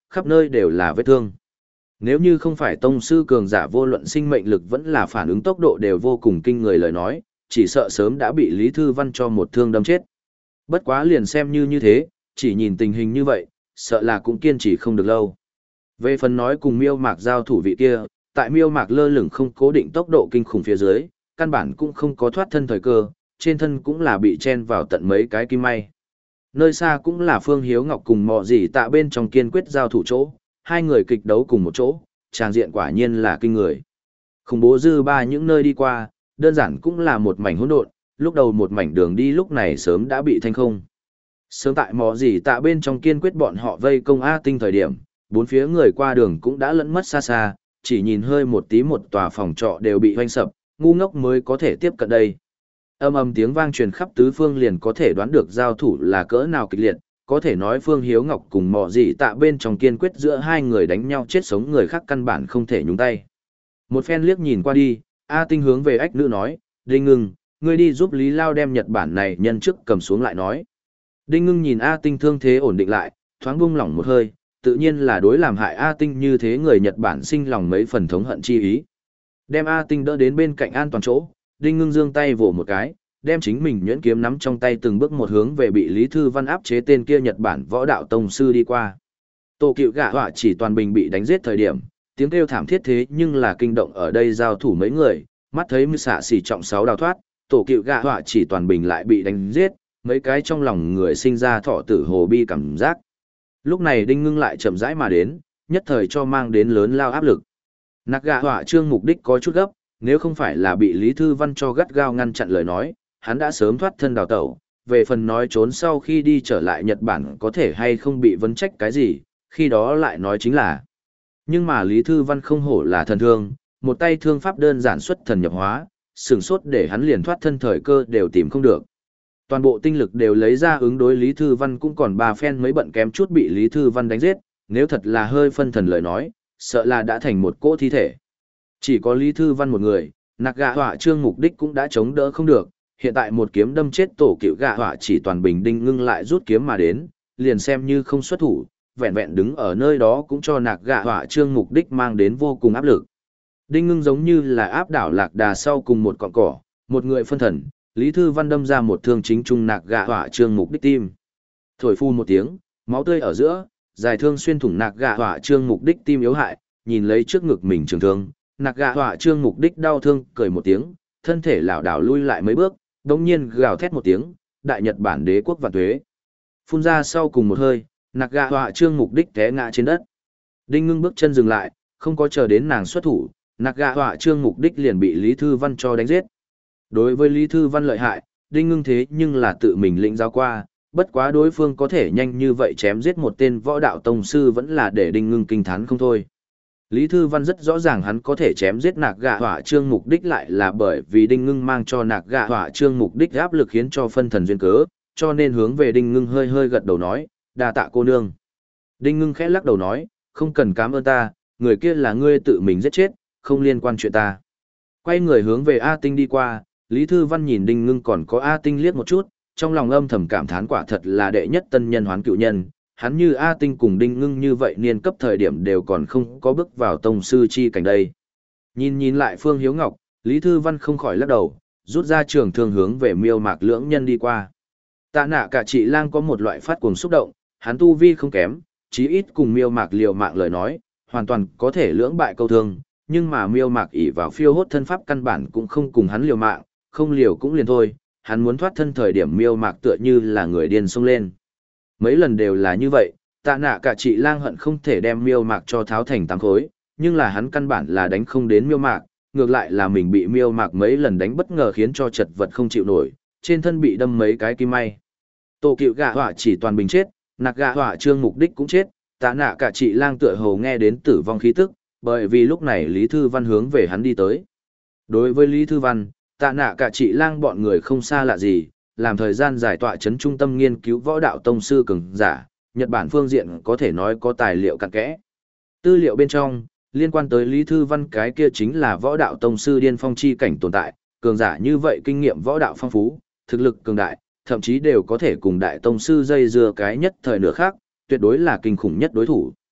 A: khắp nơi đều là vết thương. Nếu như không phải tông sư cường giả vô luận sinh mệnh lực vẫn là phản ứng tốc độ đều vô cùng kinh người lời nói, chỉ sợ sớm đã bị Lý Thư Văn cho một thương đâm chết. Bất quá liền xem như như thế, chỉ nhìn tình hình như vậy, sợ là cũng kiên trì không được lâu. Về phần nói cùng Miêu Mạc giao thủ vị kia, tại Miêu Mạc lơ lửng không cố định tốc độ kinh khủng phía dưới, căn bản cũng không có thoát thân thời cơ, trên thân cũng là bị chen vào tận mấy cái kim may. Nơi xa cũng là Phương Hiếu Ngọc cùng Mọ Dĩ Tạ bên trong kiên quyết giao thủ chỗ, hai người kịch đấu cùng một chỗ, tràng diện quả nhiên là kinh người. Khủng bố dư ba những nơi đi qua, đơn giản cũng là một mảnh hỗn độn, lúc đầu một mảnh đường đi lúc này sớm đã bị thanh không. Sớm tại Mọ Dĩ Tạ bên trong kiên quyết bọn họ vây công A Tinh thời điểm, bốn phía người qua đường cũng đã lẫn mất xa xa, chỉ nhìn hơi một tí một tòa phòng trọ đều bị hoanh sập, ngu ngốc mới có thể tiếp cận đây. Âm ầm tiếng vang truyền khắp tứ phương liền có thể đoán được giao thủ là cỡ nào kịch liệt, có thể nói Phương Hiếu Ngọc cùng Mọ Dĩ Tạ bên trong kiên quyết giữa hai người đánh nhau chết sống người khác căn bản không thể nhúng tay. Một phen liếc nhìn qua đi, A Tinh hướng về ách nữ nói, Đinh Ngưng, ngươi đi giúp Lý Lao đem Nhật Bản này nhân trước cầm xuống lại nói. Đinh Ngưng nhìn A Tinh thương thế ổn định lại, thoáng buông lỏng một hơi, tự nhiên là đối làm hại A Tinh như thế người Nhật Bản sinh lòng mấy phần thống hận chi ý. Đem A Tinh đỡ đến bên cạnh an toàn chỗ, Đinh Ngưng giương tay vỗ một cái, đem chính mình nhuyễn kiếm nắm trong tay từng bước một hướng về bị Lý Thư Văn áp chế tên kia Nhật Bản võ đạo tông sư đi qua. Tổ Cựu Gạ Họa chỉ toàn bình bị đánh giết thời điểm, tiếng kêu thảm thiết thế nhưng là kinh động ở đây giao thủ mấy người, mắt thấy Mư Xạ Xỉ trọng sáu đào thoát, Tổ Cựu Gạ Họa chỉ toàn bình lại bị đánh giết, mấy cái trong lòng người sinh ra thọ tử hồ bi cảm giác. Lúc này Đinh Ngưng lại chậm rãi mà đến, nhất thời cho mang đến lớn lao áp lực. Nạc Gạ Họa Trương mục đích có chút gấp, nếu không phải là bị Lý Thư Văn cho gắt gao ngăn chặn lời nói, hắn đã sớm thoát thân đào tẩu. Về phần nói trốn sau khi đi trở lại Nhật Bản có thể hay không bị vấn trách cái gì, khi đó lại nói chính là. Nhưng mà Lý Thư Văn không hổ là thần thương, một tay thương pháp đơn giản xuất thần nhập hóa, sửng sốt để hắn liền thoát thân thời cơ đều tìm không được. Toàn bộ tinh lực đều lấy ra ứng đối Lý Thư Văn cũng còn ba phen mấy bận kém chút bị Lý Thư Văn đánh giết, nếu thật là hơi phân thần lời nói, sợ là đã thành một cỗ thi thể. Chỉ có Lý Thư Văn một người, Nạc Gạ Họa Trương mục đích cũng đã chống đỡ không được, hiện tại một kiếm đâm chết Tổ Cựu Gạ Họa chỉ toàn bình Đinh Ngưng lại rút kiếm mà đến, liền xem như không xuất thủ, vẹn vẹn đứng ở nơi đó cũng cho Nạc Gạ Họa Trương mục đích mang đến vô cùng áp lực. Đinh Ngưng giống như là áp đảo lạc đà sau cùng một cọng cỏ, một người phân thần, Lý Thư Văn đâm ra một thương chính trung Nạc Gạ Họa Trương mục đích tim. Thổi phu một tiếng, máu tươi ở giữa, dài thương xuyên thủng Nạc Gạ Họa Trương mục đích tim yếu hại, nhìn lấy trước ngực mình trường thương, Nạc Gạ Họa Trương mục đích đau thương, cười một tiếng, thân thể lảo đảo lui lại mấy bước, đống nhiên gào thét một tiếng, đại Nhật Bản đế quốc vạn tuế. Phun ra sau cùng một hơi, Nạc Gạ Họa Trương mục đích té ngã trên đất. Đinh Ngưng bước chân dừng lại, không có chờ đến nàng xuất thủ, Nạc Gạ Họa Trương mục đích liền bị Lý Thư Văn cho đánh giết. Đối với Lý Thư Văn lợi hại, Đinh Ngưng thế nhưng là tự mình lĩnh giáo qua, bất quá đối phương có thể nhanh như vậy chém giết một tên võ đạo tông sư vẫn là để Đinh Ngưng kinh thán không thôi. Lý Thư Văn rất rõ ràng hắn có thể chém giết Nạc Gạ Họa Trương mục đích lại là bởi vì Đinh Ngưng mang cho Nạc Gạ Họa Trương mục đích áp lực khiến cho phân thần duyên cớ, cho nên hướng về Đinh Ngưng hơi hơi gật đầu nói, đa tạ cô nương. Đinh Ngưng khẽ lắc đầu nói, không cần cảm ơn ta, người kia là ngươi tự mình giết chết, không liên quan chuyện ta. Quay người hướng về A Tinh đi qua, Lý Thư Văn nhìn Đinh Ngưng còn có A Tinh liếc một chút, trong lòng âm thầm cảm thán quả thật là đệ nhất tân nhân hoán cựu nhân, hắn như A Tinh cùng Đinh Ngưng như vậy niên cấp thời điểm đều còn không có bước vào tông sư chi cảnh đây. Nhìn nhìn lại Phương Hiếu Ngọc, Lý Thư Văn không khỏi lắc đầu, rút ra trường thương hướng về Miêu Mạc lưỡng nhân đi qua. Tạ Nạ Cả Chị Lang có một loại phát cuồng xúc động, hắn tu vi không kém, chí ít cùng Miêu Mạc liều mạng lời nói, hoàn toàn có thể lưỡng bại câu thương, nhưng mà Miêu Mạc ỷ vào phiêu hốt thân pháp căn bản cũng không cùng hắn liều mạng, không liều cũng liền thôi, hắn muốn thoát thân thời điểm Miêu Mạc tựa như là người điên xông lên. Mấy lần đều là như vậy, Tạ Nạ Cả Chị Lang hận không thể đem Miêu Mạc cho tháo thành tám khối, nhưng là hắn căn bản là đánh không đến Miêu Mạc, ngược lại là mình bị Miêu Mạc mấy lần đánh bất ngờ khiến cho chật vật không chịu nổi, trên thân bị đâm mấy cái kim may. Tổ Cựu Gạ Họa chỉ toàn bình chết, Nạc Gạ Họa Trương mục đích cũng chết, Tạ Nạ Cả Chị Lang tựa hồ nghe đến tử vong khí tức, bởi vì lúc này Lý Thư Văn hướng về hắn đi tới. Đối với Lý Thư Văn, Tạ Nạ Cả Chị Lang bọn người không xa lạ gì, làm thời gian giải tọa chấn trung tâm nghiên cứu võ đạo tông sư cường giả, Nhật Bản phương diện có thể nói có tài liệu cặn kẽ. Tư liệu bên trong, liên quan tới Lý Thư Văn cái kia chính là võ đạo tông sư điên phong chi cảnh tồn tại, cường giả như vậy kinh nghiệm võ đạo phong phú, thực lực cường đại, thậm chí đều có thể cùng đại tông sư dây dưa cái nhất thời nửa khác, tuyệt đối là kinh khủng nhất đối thủ.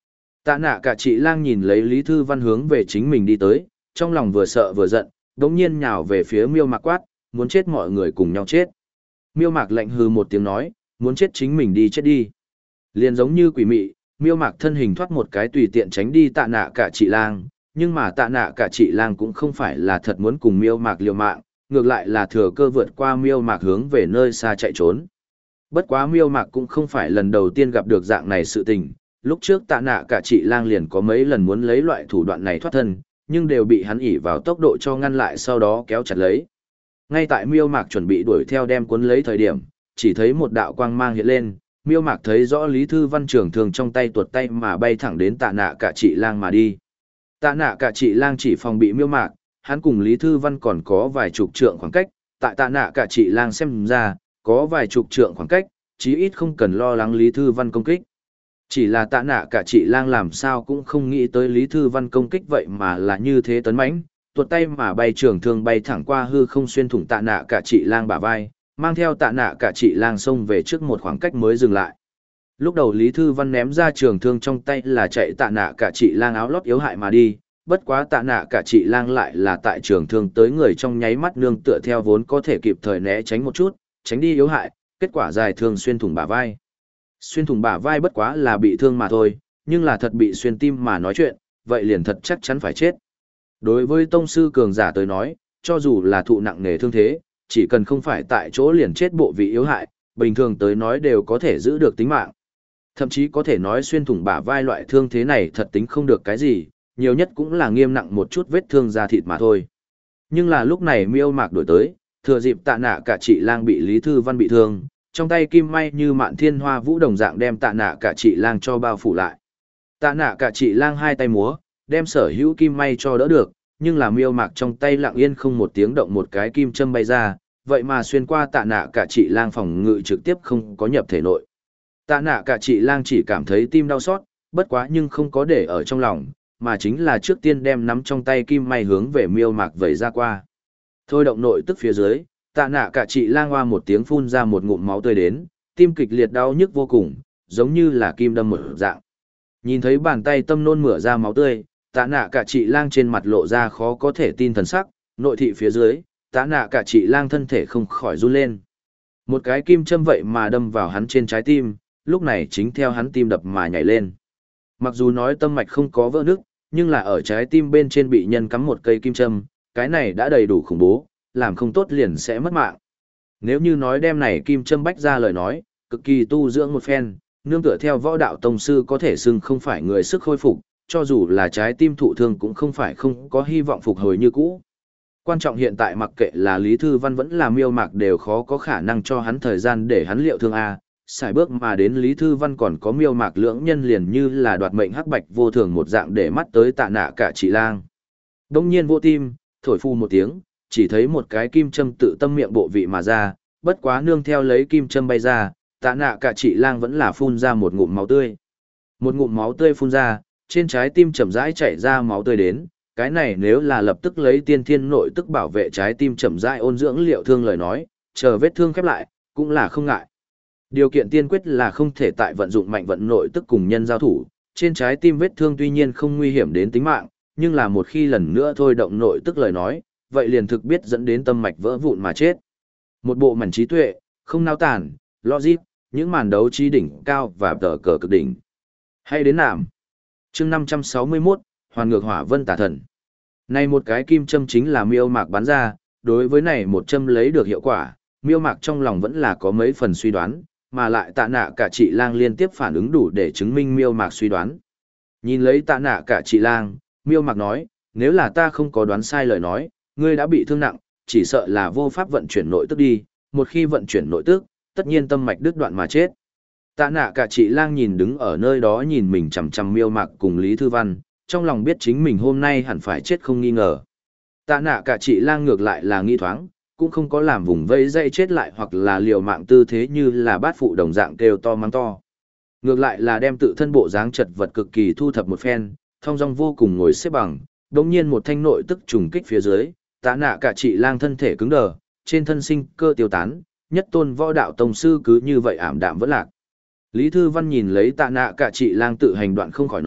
A: Tạ nạ cả chị lang nhìn lấy Lý Thư Văn hướng về chính mình đi tới, trong lòng vừa sợ vừa giận, đống nhiên nhào về phía miêu mạc quát, muốn chết mọi người cùng nhau chết. Miêu mạc lạnh hừ một tiếng nói, muốn chết chính mình đi chết đi. Liền giống như quỷ mị, miêu mạc thân hình thoát một cái tùy tiện tránh đi tạ nạ cả chị lang, nhưng mà tạ nạ cả chị lang cũng không phải là thật muốn cùng miêu mạc liều mạng, ngược lại là thừa cơ vượt qua miêu mạc hướng về nơi xa chạy trốn. Bất quá miêu mạc cũng không phải lần đầu tiên gặp được dạng này sự tình, lúc trước tạ nạ cả chị lang liền có mấy lần muốn lấy loại thủ đoạn này thoát thân, nhưng đều bị hắn ỉ vào tốc độ cho ngăn lại sau đó kéo chặt lấy. Ngay tại miêu mạc chuẩn bị đuổi theo đem cuốn lấy thời điểm, chỉ thấy một đạo quang mang hiện lên, miêu mạc thấy rõ Lý Thư Văn trưởng thường trong tay tuột tay mà bay thẳng đến tạ nạ cả chị lang mà đi. Tạ nạ cả chị lang chỉ phòng bị miêu mạc, hắn cùng Lý Thư Văn còn có vài chục trượng khoảng cách, tại tạ nạ cả chị lang xem ra, có vài chục trượng khoảng cách, chí ít không cần lo lắng Lý Thư Văn công kích. Chỉ là tạ nạ cả chị lang làm sao cũng không nghĩ tới Lý Thư Văn công kích vậy mà là như thế tấn mãnh, tuột tay mà bay trường thương bay thẳng qua hư không xuyên thủng tạ nạ cả chị lang bả vai, mang theo tạ nạ cả chị lang xông về trước một khoảng cách mới dừng lại. Lúc đầu Lý Thư Văn ném ra trường thương trong tay là chạy tạ nạ cả chị lang áo lót yếu hại mà đi, bất quá tạ nạ cả chị lang lại là tại trường thương tới người trong nháy mắt nương tựa theo vốn có thể kịp thời né tránh một chút, tránh đi yếu hại, kết quả dài thương xuyên thủng bả vai. Xuyên thủng bả vai bất quá là bị thương mà thôi, nhưng là thật bị xuyên tim mà nói chuyện, vậy liền thật chắc chắn phải chết. Đối với tông sư cường giả tới nói, cho dù là thụ nặng nề thương thế, chỉ cần không phải tại chỗ liền chết bộ vị yếu hại, bình thường tới nói đều có thể giữ được tính mạng. Thậm chí có thể nói xuyên thủng bả vai loại thương thế này thật tính không được cái gì, nhiều nhất cũng là nghiêm nặng một chút vết thương da thịt mà thôi. Nhưng là lúc này miêu mạc đổi tới, thừa dịp tạ nạ cả chị lang bị Lý Thư Văn bị thương, trong tay kim may như mạn thiên hoa vũ đồng dạng đem tạ nạ cả chị lang cho bao phủ lại. Tạ nạ cả chị lang hai tay múa, đem sở hữu kim may cho đỡ được, nhưng là miêu mạc trong tay lặng yên không một tiếng động một cái kim châm bay ra, vậy mà xuyên qua tạ nạ cả chị lang phòng ngự trực tiếp không có nhập thể nội. Tạ nạ cả chị lang chỉ cảm thấy tim đau xót, bất quá nhưng không có để ở trong lòng, mà chính là trước tiên đem nắm trong tay kim may hướng về miêu mạc vẩy ra qua. Thôi động nội tức phía dưới, tạ nạ cả chị lang hoa một tiếng phun ra một ngụm máu tươi đến, tim kịch liệt đau nhức vô cùng, giống như là kim đâm một dạng. Nhìn thấy bàn tay tâm nôn mửa ra máu tươi, tạ nạ cả chị lang trên mặt lộ ra khó có thể tin thần sắc, nội thị phía dưới, tạ nạ cả chị lang thân thể không khỏi run lên. Một cái kim châm vậy mà đâm vào hắn trên trái tim, lúc này chính theo hắn tim đập mà nhảy lên. Mặc dù nói tâm mạch không có vỡ nứt, nhưng là ở trái tim bên trên bị nhân cắm một cây kim châm, cái này đã đầy đủ khủng bố, làm không tốt liền sẽ mất mạng. Nếu như nói đem này kim châm bách ra lời nói, cực kỳ tu dưỡng một phen, nương tựa theo võ đạo tông sư có thể xưng không phải người sức khôi phục, cho dù là trái tim thụ thương cũng không phải không có hy vọng phục hồi như cũ. Quan trọng hiện tại mặc kệ là Lý Thư Văn vẫn là miêu mạc đều khó có khả năng cho hắn thời gian để hắn liệu thương A, xài bước mà đến Lý Thư Văn còn có miêu mạc lưỡng nhân liền như là đoạt mệnh hắc bạch vô thường một dạng để mắt tới tạ nạ cả chị lang. Đông nhiên vô tim, thổi phu một tiếng, chỉ thấy một cái kim châm tự tâm miệng bộ vị mà ra, bất quá nương theo lấy kim châm bay ra, tạ nạ cả chị lang vẫn là phun ra một ngụm máu tươi. Một ngụm máu tươi phun ra, trên trái tim chậm rãi chảy ra máu tươi đến, cái này nếu là lập tức lấy tiên thiên nội tức bảo vệ trái tim chậm rãi ôn dưỡng liệu thương lời nói, chờ vết thương khép lại, cũng là không ngại. Điều kiện tiên quyết là không thể tại vận dụng mạnh vận nội tức cùng nhân giao thủ, trên trái tim vết thương tuy nhiên không nguy hiểm đến tính mạng, nhưng là một khi lần nữa thôi động nội tức lời nói, vậy liền thực biết dẫn đến tâm mạch vỡ vụn mà chết. Một bộ mảnh trí tuệ, không nao tản, logic, những màn đấu trí đỉnh cao và tờ cờ cực đỉnh. Hay đến nạm. Chương năm trăm sáu mươi mốt, Hoàn ngược hỏa vân tà thần. Này một cái kim châm chính là miêu mạc bắn ra, đối với này một châm lấy được hiệu quả, miêu mạc trong lòng vẫn là có mấy phần suy đoán, mà lại tạ nạ cả chị lang liên tiếp phản ứng đủ để chứng minh miêu mạc suy đoán. Nhìn lấy tạ nạ cả chị lang, miêu mạc nói, nếu là ta không có đoán sai lời nói, ngươi đã bị thương nặng, chỉ sợ là vô pháp vận chuyển nội tức đi, một khi vận chuyển nội tức, tất nhiên tâm mạch đứt đoạn mà chết. Tạ nạ cả chị lang nhìn đứng ở nơi đó nhìn mình chằm chằm miêu mạc cùng Lý Thư Văn, trong lòng biết chính mình hôm nay hẳn phải chết không nghi ngờ. Tạ nạ cả chị lang ngược lại là nghi thoáng, cũng không có làm vùng vây dây chết lại hoặc là liều mạng tư thế như là bát phụ đồng dạng kêu to mắng to. Ngược lại là đem tự thân bộ dáng chật vật cực kỳ thu thập một phen, thong dong vô cùng ngồi xếp bằng, đống nhiên một thanh nội tức trùng kích phía dưới, tạ nạ cả chị lang thân thể cứng đờ, trên thân sinh cơ tiêu tán, nhất tôn võ đạo tông sư cứ như vậy ảm đạm vẫn lạc. Lý Thư Văn nhìn lấy tạ nạ cả chị lang tự hành đoạn không khỏi nói,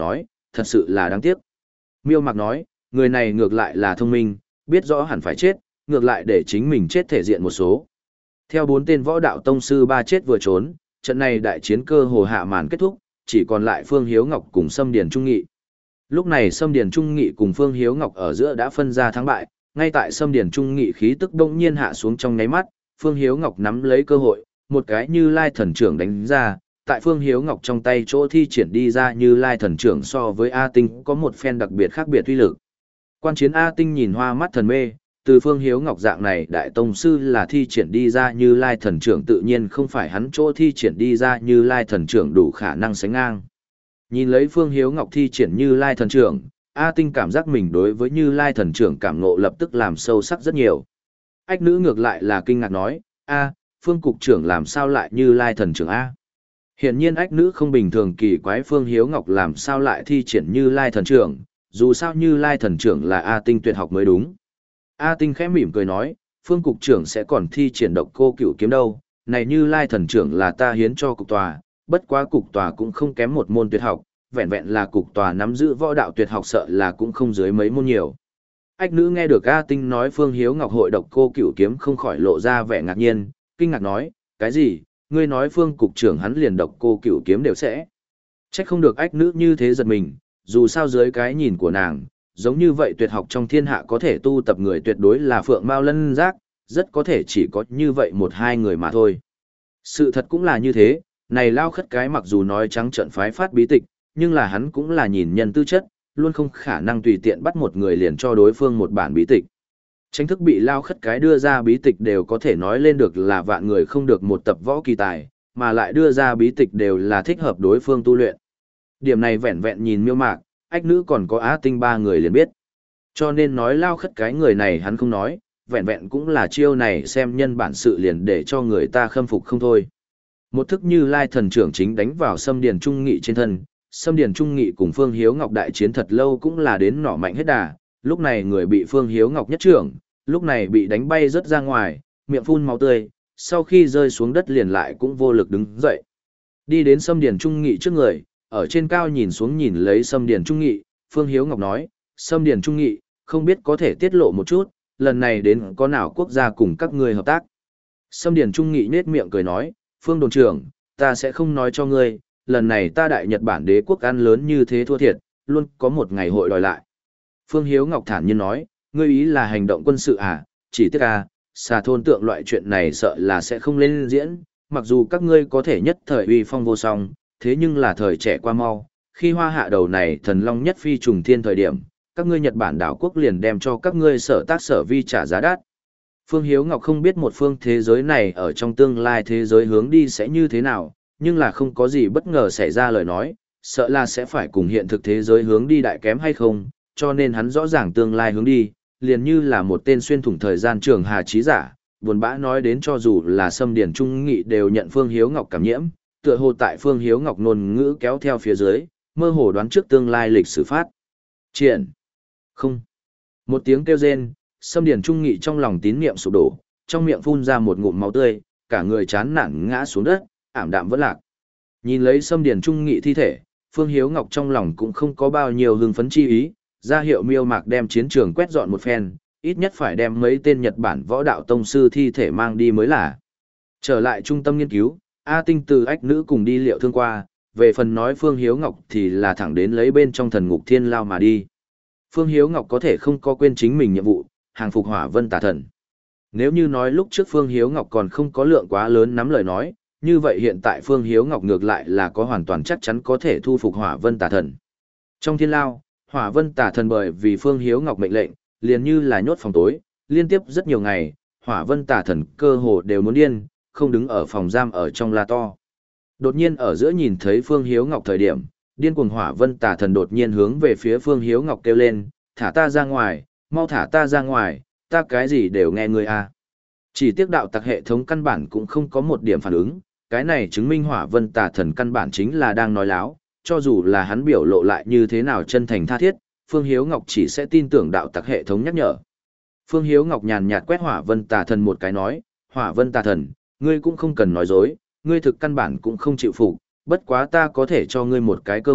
A: thật sự là đáng tiếc. Miêu Mạc nói, người này ngược lại là thông minh, biết rõ hẳn phải chết, ngược lại để chính mình chết thể diện một số. Theo bốn tên võ đạo tông sư ba chết vừa trốn, trận này đại chiến cơ hồ hạ màn kết thúc, chỉ còn lại Phương Hiếu Ngọc cùng Sâm Điền Trung Nghị. Lúc này Sâm Điền Trung Nghị cùng Phương Hiếu Ngọc ở giữa đã phân ra thắng bại, ngay tại Sâm Điền Trung Nghị khí tức đông nhiên hạ xuống trong nháy mắt, Phương Hiếu Ngọc nắm lấy cơ hội, một cái Như Lai thần trưởng đánh ra, tại Phương Hiếu Ngọc trong tay chỗ thi triển đi ra Như Lai thần trưởng so với A Tinh có một phen đặc biệt khác biệt uy lực. Quan chiến A Tinh nhìn hoa mắt thần mê, từ Phương Hiếu Ngọc dạng này đại tông sư là thi triển đi ra Như Lai thần trưởng tự nhiên không phải hắn chỗ thi triển đi ra Như Lai thần trưởng đủ khả năng sánh ngang. Nhìn lấy Phương Hiếu Ngọc thi triển Như Lai thần trưởng, A Tinh cảm giác mình đối với Như Lai thần trưởng cảm ngộ lập tức làm sâu sắc rất nhiều. Ách nữ ngược lại là kinh ngạc nói, a, Phương cục trưởng làm sao lại Như Lai thần trưởng a? Hiển nhiên ách nữ không bình thường, kỳ quái Phương Hiếu Ngọc làm sao lại thi triển Như Lai thần trưởng, dù sao Như Lai thần trưởng là A Tinh tuyệt học mới đúng. A Tinh khẽ mỉm cười nói, Phương cục trưởng sẽ còn thi triển độc cô cửu kiếm đâu, này Như Lai thần trưởng là ta hiến cho cục tòa, bất quá cục tòa cũng không kém một môn tuyệt học, vẹn vẹn là cục tòa nắm giữ võ đạo tuyệt học sợ là cũng không dưới mấy môn nhiều. Ách nữ nghe được A Tinh nói Phương Hiếu Ngọc hội độc cô cửu kiếm không khỏi lộ ra vẻ ngạc nhiên, kinh ngạc nói, cái gì, ngươi nói Phương cục trưởng hắn liền độc cô cửu kiếm đều sẽ. Trách không được ách nữ như thế giật mình, dù sao dưới cái nhìn của nàng, giống như vậy tuyệt học trong thiên hạ có thể tu tập người tuyệt đối là Phượng Mao Lân Giác, rất có thể chỉ có như vậy một hai người mà thôi. Sự thật cũng là như thế, này lao khất cái mặc dù nói trắng trợn phái phát bí tịch, nhưng là hắn cũng là nhìn nhân tư chất, luôn không khả năng tùy tiện bắt một người liền cho đối phương một bản bí tịch. Tranh thức bị lao khất cái đưa ra bí tịch đều có thể nói lên được là vạn người không được một tập võ kỳ tài, mà lại đưa ra bí tịch đều là thích hợp đối phương tu luyện. Điểm này vẹn vẹn nhìn Miêu Mạc, ách nữ còn có Á Tinh ba người liền biết. Cho nên nói lao khất cái người này hắn không nói, vẹn vẹn cũng là chiêu này xem nhân bản sự liền để cho người ta khâm phục không thôi. Một thức Như Lai thần trưởng chính đánh vào Sâm Điền Trung Nghị trên thân, Sâm Điền Trung Nghị cùng Phương Hiếu Ngọc đại chiến thật lâu cũng là đến nỏ mạnh hết đà, lúc này người bị Phương Hiếu Ngọc nhất trưởng, lúc này bị đánh bay rất ra ngoài, miệng phun máu tươi, sau khi rơi xuống đất liền lại cũng vô lực đứng dậy. Đi đến Sâm Điền Trung Nghị trước người, ở trên cao nhìn xuống nhìn lấy Sâm Điền Trung Nghị, Phương Hiếu Ngọc nói, Sâm Điền Trung Nghị, không biết có thể tiết lộ một chút, lần này đến có nào quốc gia cùng các ngươi hợp tác. Sâm Điền Trung Nghị nết miệng cười nói, Phương đồn trưởng, ta sẽ không nói cho ngươi, lần này ta đại Nhật Bản đế quốc ăn lớn như thế thua thiệt, luôn có một ngày hội đòi lại. Phương Hiếu Ngọc thản nhiên nói, ngươi ý là hành động quân sự à, chỉ tiếc à, xà thôn tượng loại chuyện này sợ là sẽ không lên diễn, mặc dù các ngươi có thể nhất thời uy phong vô song, thế nhưng là thời trẻ qua mau, khi hoa hạ đầu này thần long nhất phi trùng thiên thời điểm, các ngươi Nhật Bản đảo quốc liền đem cho các ngươi sở tác sở vi trả giá đắt. Phương Hiếu Ngọc không biết một phương thế giới này ở trong tương lai thế giới hướng đi sẽ như thế nào, nhưng là không có gì bất ngờ xảy ra lời nói, sợ là sẽ phải cùng hiện thực thế giới hướng đi đại kém hay không, cho nên hắn rõ ràng tương lai hướng đi, liền như là một tên xuyên thủng thời gian trường hà trí giả, buồn bã nói đến cho dù là Sâm Điền Trung Nghị đều nhận Phương Hiếu Ngọc cảm nhiễm, tựa hồ tại Phương Hiếu Ngọc ngôn ngữ kéo theo phía dưới, mơ hồ đoán trước tương lai lịch sử phát triển. Không. Một tiếng kêu rên, Sâm Điền Trung Nghị trong lòng tín niệm sụp đổ, trong miệng phun ra một ngụm máu tươi, cả người chán nản ngã xuống đất, ảm đạm vỡ lạc. Nhìn lấy Sâm Điền Trung Nghị thi thể, Phương Hiếu Ngọc trong lòng cũng không có bao nhiêu hưng phấn chi ý, ra hiệu Miêu Mạc đem chiến trường quét dọn một phen, ít nhất phải đem mấy tên Nhật Bản võ đạo tông sư thi thể mang đi mới là. Trở lại trung tâm nghiên cứu, A Tinh từ ách nữ cùng đi liệu thương qua, về phần nói Phương Hiếu Ngọc thì là thẳng đến lấy bên trong thần ngục thiên lao mà đi. Phương Hiếu Ngọc có thể không có quên chính mình nhiệm vụ, hàng phục Hỏa Vân Tà Thần. Nếu như nói lúc trước Phương Hiếu Ngọc còn không có lượng quá lớn nắm lời nói, như vậy hiện tại Phương Hiếu Ngọc ngược lại là có hoàn toàn chắc chắn có thể thu phục Hỏa Vân Tà Thần. Trong thiên lao, Hỏa Vân Tà Thần bởi vì Phương Hiếu Ngọc mệnh lệnh, liền như là nhốt phòng tối, liên tiếp rất nhiều ngày, Hỏa Vân Tà Thần cơ hồ đều muốn điên, không đứng ở phòng giam ở trong la to. Đột nhiên ở giữa nhìn thấy Phương Hiếu Ngọc thời điểm, điên cuồng Hỏa Vân Tà Thần đột nhiên hướng về phía Phương Hiếu Ngọc kêu lên, thả ta ra ngoài, mau thả ta ra ngoài, ta cái gì đều nghe ngươi à. Chỉ tiếc đạo tặc hệ thống căn bản cũng không có một điểm phản ứng, cái này chứng minh Hỏa Vân Tà Thần căn bản chính là đang nói láo, cho dù là hắn biểu lộ lại như thế nào chân thành tha thiết, Phương Hiếu Ngọc chỉ sẽ tin tưởng đạo tặc hệ thống nhắc nhở. Phương Hiếu Ngọc nhàn nhạt quét Hỏa Vân Tà Thần một cái nói, Hỏa Vân Tà Thần, ngươi cũng không cần nói dối, ngươi thực căn bản cũng không chịu phục, bất quá ta có thể cho ngươi một cái cơ hội,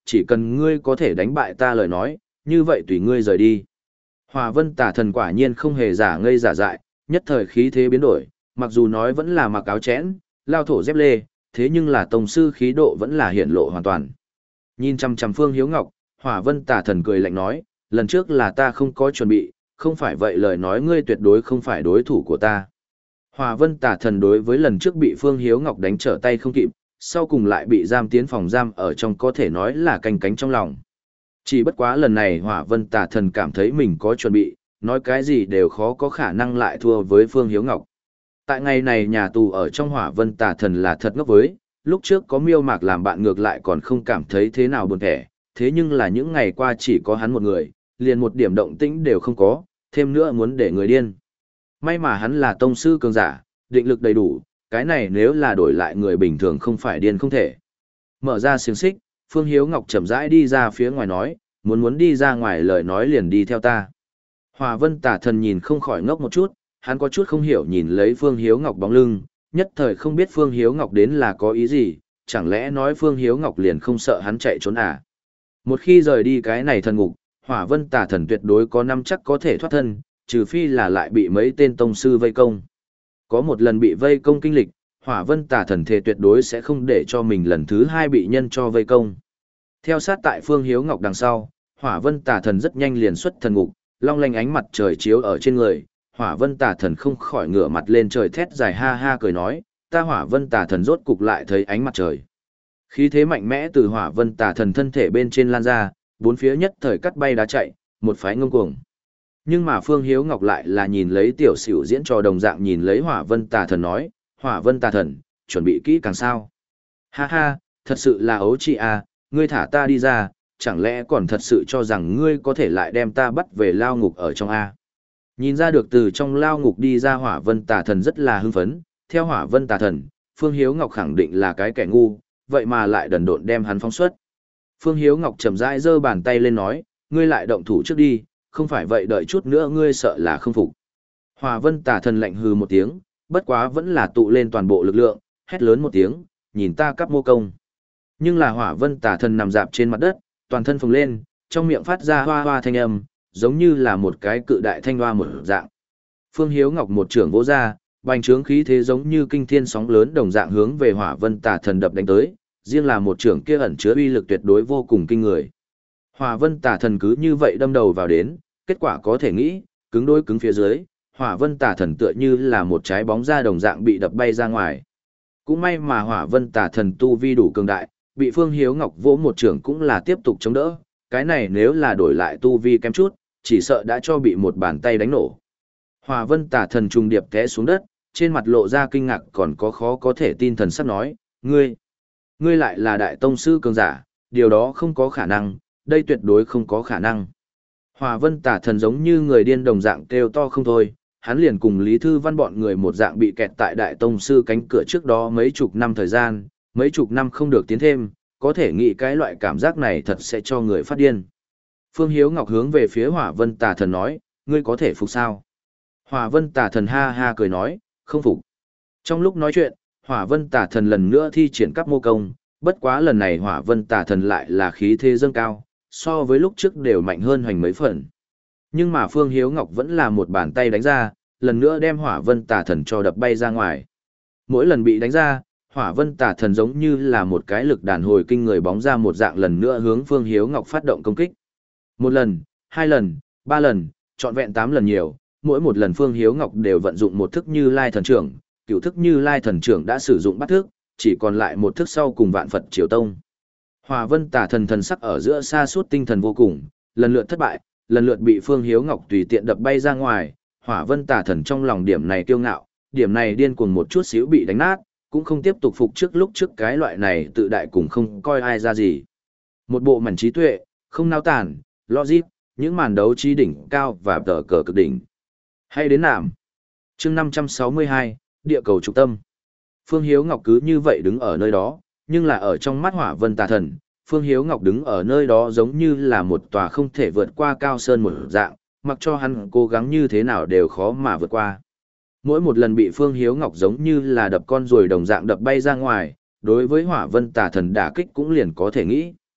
A: chỉ cần ngươi có thể đánh bại ta lời nói, như vậy tùy ngươi rời đi. Hỏa vân tà thần quả nhiên không hề giả ngây giả dại, nhất thời khí thế biến đổi, mặc dù nói vẫn là mặc áo chẽn, lao thổ dép lê, thế nhưng là tông sư khí độ vẫn là hiện lộ hoàn toàn. Nhìn chăm chăm Phương Hiếu Ngọc, Hỏa vân tà thần cười lạnh nói, lần trước là ta không có chuẩn bị, không phải vậy lời nói ngươi tuyệt đối không phải đối thủ của ta. Hỏa vân tà thần đối với lần trước bị Phương Hiếu Ngọc đánh trở tay không kịp, sau cùng lại bị giam tiến phòng giam ở trong có thể nói là canh cánh trong lòng. Chỉ bất quá lần này Hỏa vân tà thần cảm thấy mình có chuẩn bị, nói cái gì đều khó có khả năng lại thua với Phương Hiếu Ngọc. Tại ngày này nhà tù ở trong Hỏa vân tà thần là thật ngốc với, lúc trước có Miêu Mạc làm bạn ngược lại còn không cảm thấy thế nào buồn thẻ, thế nhưng là những ngày qua chỉ có hắn một người, liền một điểm động tĩnh đều không có, thêm nữa muốn để người điên. May mà hắn là tông sư cường giả, định lực đầy đủ, cái này nếu là đổi lại người bình thường không phải điên không thể. Mở ra xiềng xích, Phương Hiếu Ngọc chậm rãi đi ra phía ngoài nói, muốn muốn đi ra ngoài lời nói liền đi theo ta. Hỏa vân tả thần nhìn không khỏi ngốc một chút, hắn có chút không hiểu nhìn lấy Phương Hiếu Ngọc bóng lưng, nhất thời không biết Phương Hiếu Ngọc đến là có ý gì, chẳng lẽ nói Phương Hiếu Ngọc liền không sợ hắn chạy trốn à. Một khi rời đi cái này thần ngục, Hỏa vân tả thần tuyệt đối có năm chắc có thể thoát thân, trừ phi là lại bị mấy tên tông sư vây công. Có một lần bị vây công kinh lịch, Hỏa vân tả thần thề tuyệt đối sẽ không để cho mình lần thứ hai bị nhân cho vây công. Theo sát tại Phương Hiếu Ngọc đằng sau, Hỏa vân tả thần rất nhanh liền xuất thần ngục, long lanh ánh mặt trời chiếu ở trên người. Hỏa vân tả thần không khỏi ngửa mặt lên trời thét dài ha ha cười nói, ta Hỏa vân tả thần rốt cục lại thấy ánh mặt trời. Khí thế mạnh mẽ từ Hỏa vân tả thần thân thể bên trên lan ra, bốn phía nhất thời cắt bay đá chạy, một phái ngông cuồng. Nhưng mà Phương Hiếu Ngọc lại là nhìn lấy tiểu xỉu diễn trò đồng dạng nhìn lấy Hỏa vân tà thần nói, Hỏa vân tà thần, chuẩn bị kỹ càng sao. Ha ha, thật sự là ấu chị à, ngươi thả ta đi ra, chẳng lẽ còn thật sự cho rằng ngươi có thể lại đem ta bắt về lao ngục ở trong A. Nhìn ra được từ trong lao ngục đi ra Hỏa vân tà thần rất là hưng phấn, theo Hỏa vân tà thần, Phương Hiếu Ngọc khẳng định là cái kẻ ngu, vậy mà lại đần độn đem hắn phóng xuất. Phương Hiếu Ngọc chậm rãi giơ bàn tay lên nói, ngươi lại động thủ trước đi, không phải vậy đợi chút nữa ngươi sợ là không phục. Hỏa vân tả thần lạnh hừ một tiếng, bất quá vẫn là tụ lên toàn bộ lực lượng, hét lớn một tiếng, nhìn ta cắp mô công. Nhưng là hỏa vân tả thần nằm dạp trên mặt đất, toàn thân phồng lên, trong miệng phát ra hoa hoa thanh âm, giống như là một cái cự đại thanh hoa một dạng. Phương Hiếu Ngọc một trưởng vỗ ra, bành trướng khí thế giống như kinh thiên sóng lớn đồng dạng hướng về hỏa vân tả thần đập đánh tới, riêng là một trưởng kia ẩn chứa uy lực tuyệt đối vô cùng kinh người. Hỏa vân tả thần cứ như vậy đâm đầu vào đến, kết quả có thể nghĩ, cứng đối cứng phía dưới, hỏa vân tả thần tựa như là một trái bóng ra đồng dạng bị đập bay ra ngoài. Cũng may mà hỏa vân tả thần tu vi đủ cường đại, bị Phương Hiếu Ngọc vỗ một trưởng cũng là tiếp tục chống đỡ, cái này nếu là đổi lại tu vi kém chút, chỉ sợ đã cho bị một bàn tay đánh nổ. Hỏa vân tả thần trùng điệp té xuống đất, trên mặt lộ ra kinh ngạc còn có khó có thể tin thần sắp nói, ngươi, ngươi lại là đại tông sư cường giả, điều đó không có khả năng, đây tuyệt đối không có khả năng. Hỏa vân tả thần giống như người điên đồng dạng kêu to không thôi, hắn liền cùng Lý Thư Văn bọn người một dạng bị kẹt tại đại tông sư cánh cửa trước đó mấy chục năm thời gian, mấy chục năm không được tiến thêm, có thể nghĩ cái loại cảm giác này thật sẽ cho người phát điên. Phương Hiếu Ngọc hướng về phía hỏa vân tả thần nói, ngươi có thể phục sao? Hỏa vân tả thần ha ha cười nói, không phục. Trong lúc nói chuyện, hỏa vân tả thần lần nữa thi triển các mô công, bất quá lần này hỏa vân tả thần lại là khí thế dâng cao, so với lúc trước đều mạnh hơn hoành mấy phần. Nhưng mà Phương Hiếu Ngọc vẫn là một bàn tay đánh ra, lần nữa đem hỏa vân tả thần cho đập bay ra ngoài. Mỗi lần bị đánh ra, hỏa vân tả thần giống như là một cái lực đàn hồi kinh người bóng ra một dạng lần nữa hướng Phương Hiếu Ngọc phát động công kích. Một lần, hai lần, ba lần, trọn vẹn tám lần nhiều, mỗi một lần Phương Hiếu Ngọc đều vận dụng một thức Như Lai thần trưởng, cửu thức Như Lai thần trưởng đã sử dụng bắt thức, chỉ còn lại một thức sau cùng Vạn Phật Triều Tông. Hỏa vân tả thần thần sắc ở giữa xa suốt tinh thần vô cùng, lần lượt thất bại, lần lượt bị Phương Hiếu Ngọc tùy tiện đập bay ra ngoài, hỏa vân tả thần trong lòng điểm này kiêu ngạo, điểm này điên cuồng một chút xíu bị đánh nát, cũng không tiếp tục phục trước lúc trước cái loại này tự đại cùng không coi ai ra gì. Một bộ mảnh trí tuệ, không nao tản, logic, những màn đấu trí đỉnh cao và tờ cờ cực đỉnh. Hay đến nạm. Chương năm trăm sáu mươi hai, địa cầu trục tâm. Phương Hiếu Ngọc cứ như vậy đứng ở nơi đó, nhưng là ở trong mắt hỏa vân tà thần, Phương Hiếu Ngọc đứng ở nơi đó giống như là một tòa không thể vượt qua cao sơn một dạng, mặc cho hắn cố gắng như thế nào đều khó mà vượt qua. Mỗi một lần bị Phương Hiếu Ngọc giống như là đập con ruồi đồng dạng đập bay ra ngoài, đối với hỏa vân tà thần đả kích cũng liền có thể nghĩ.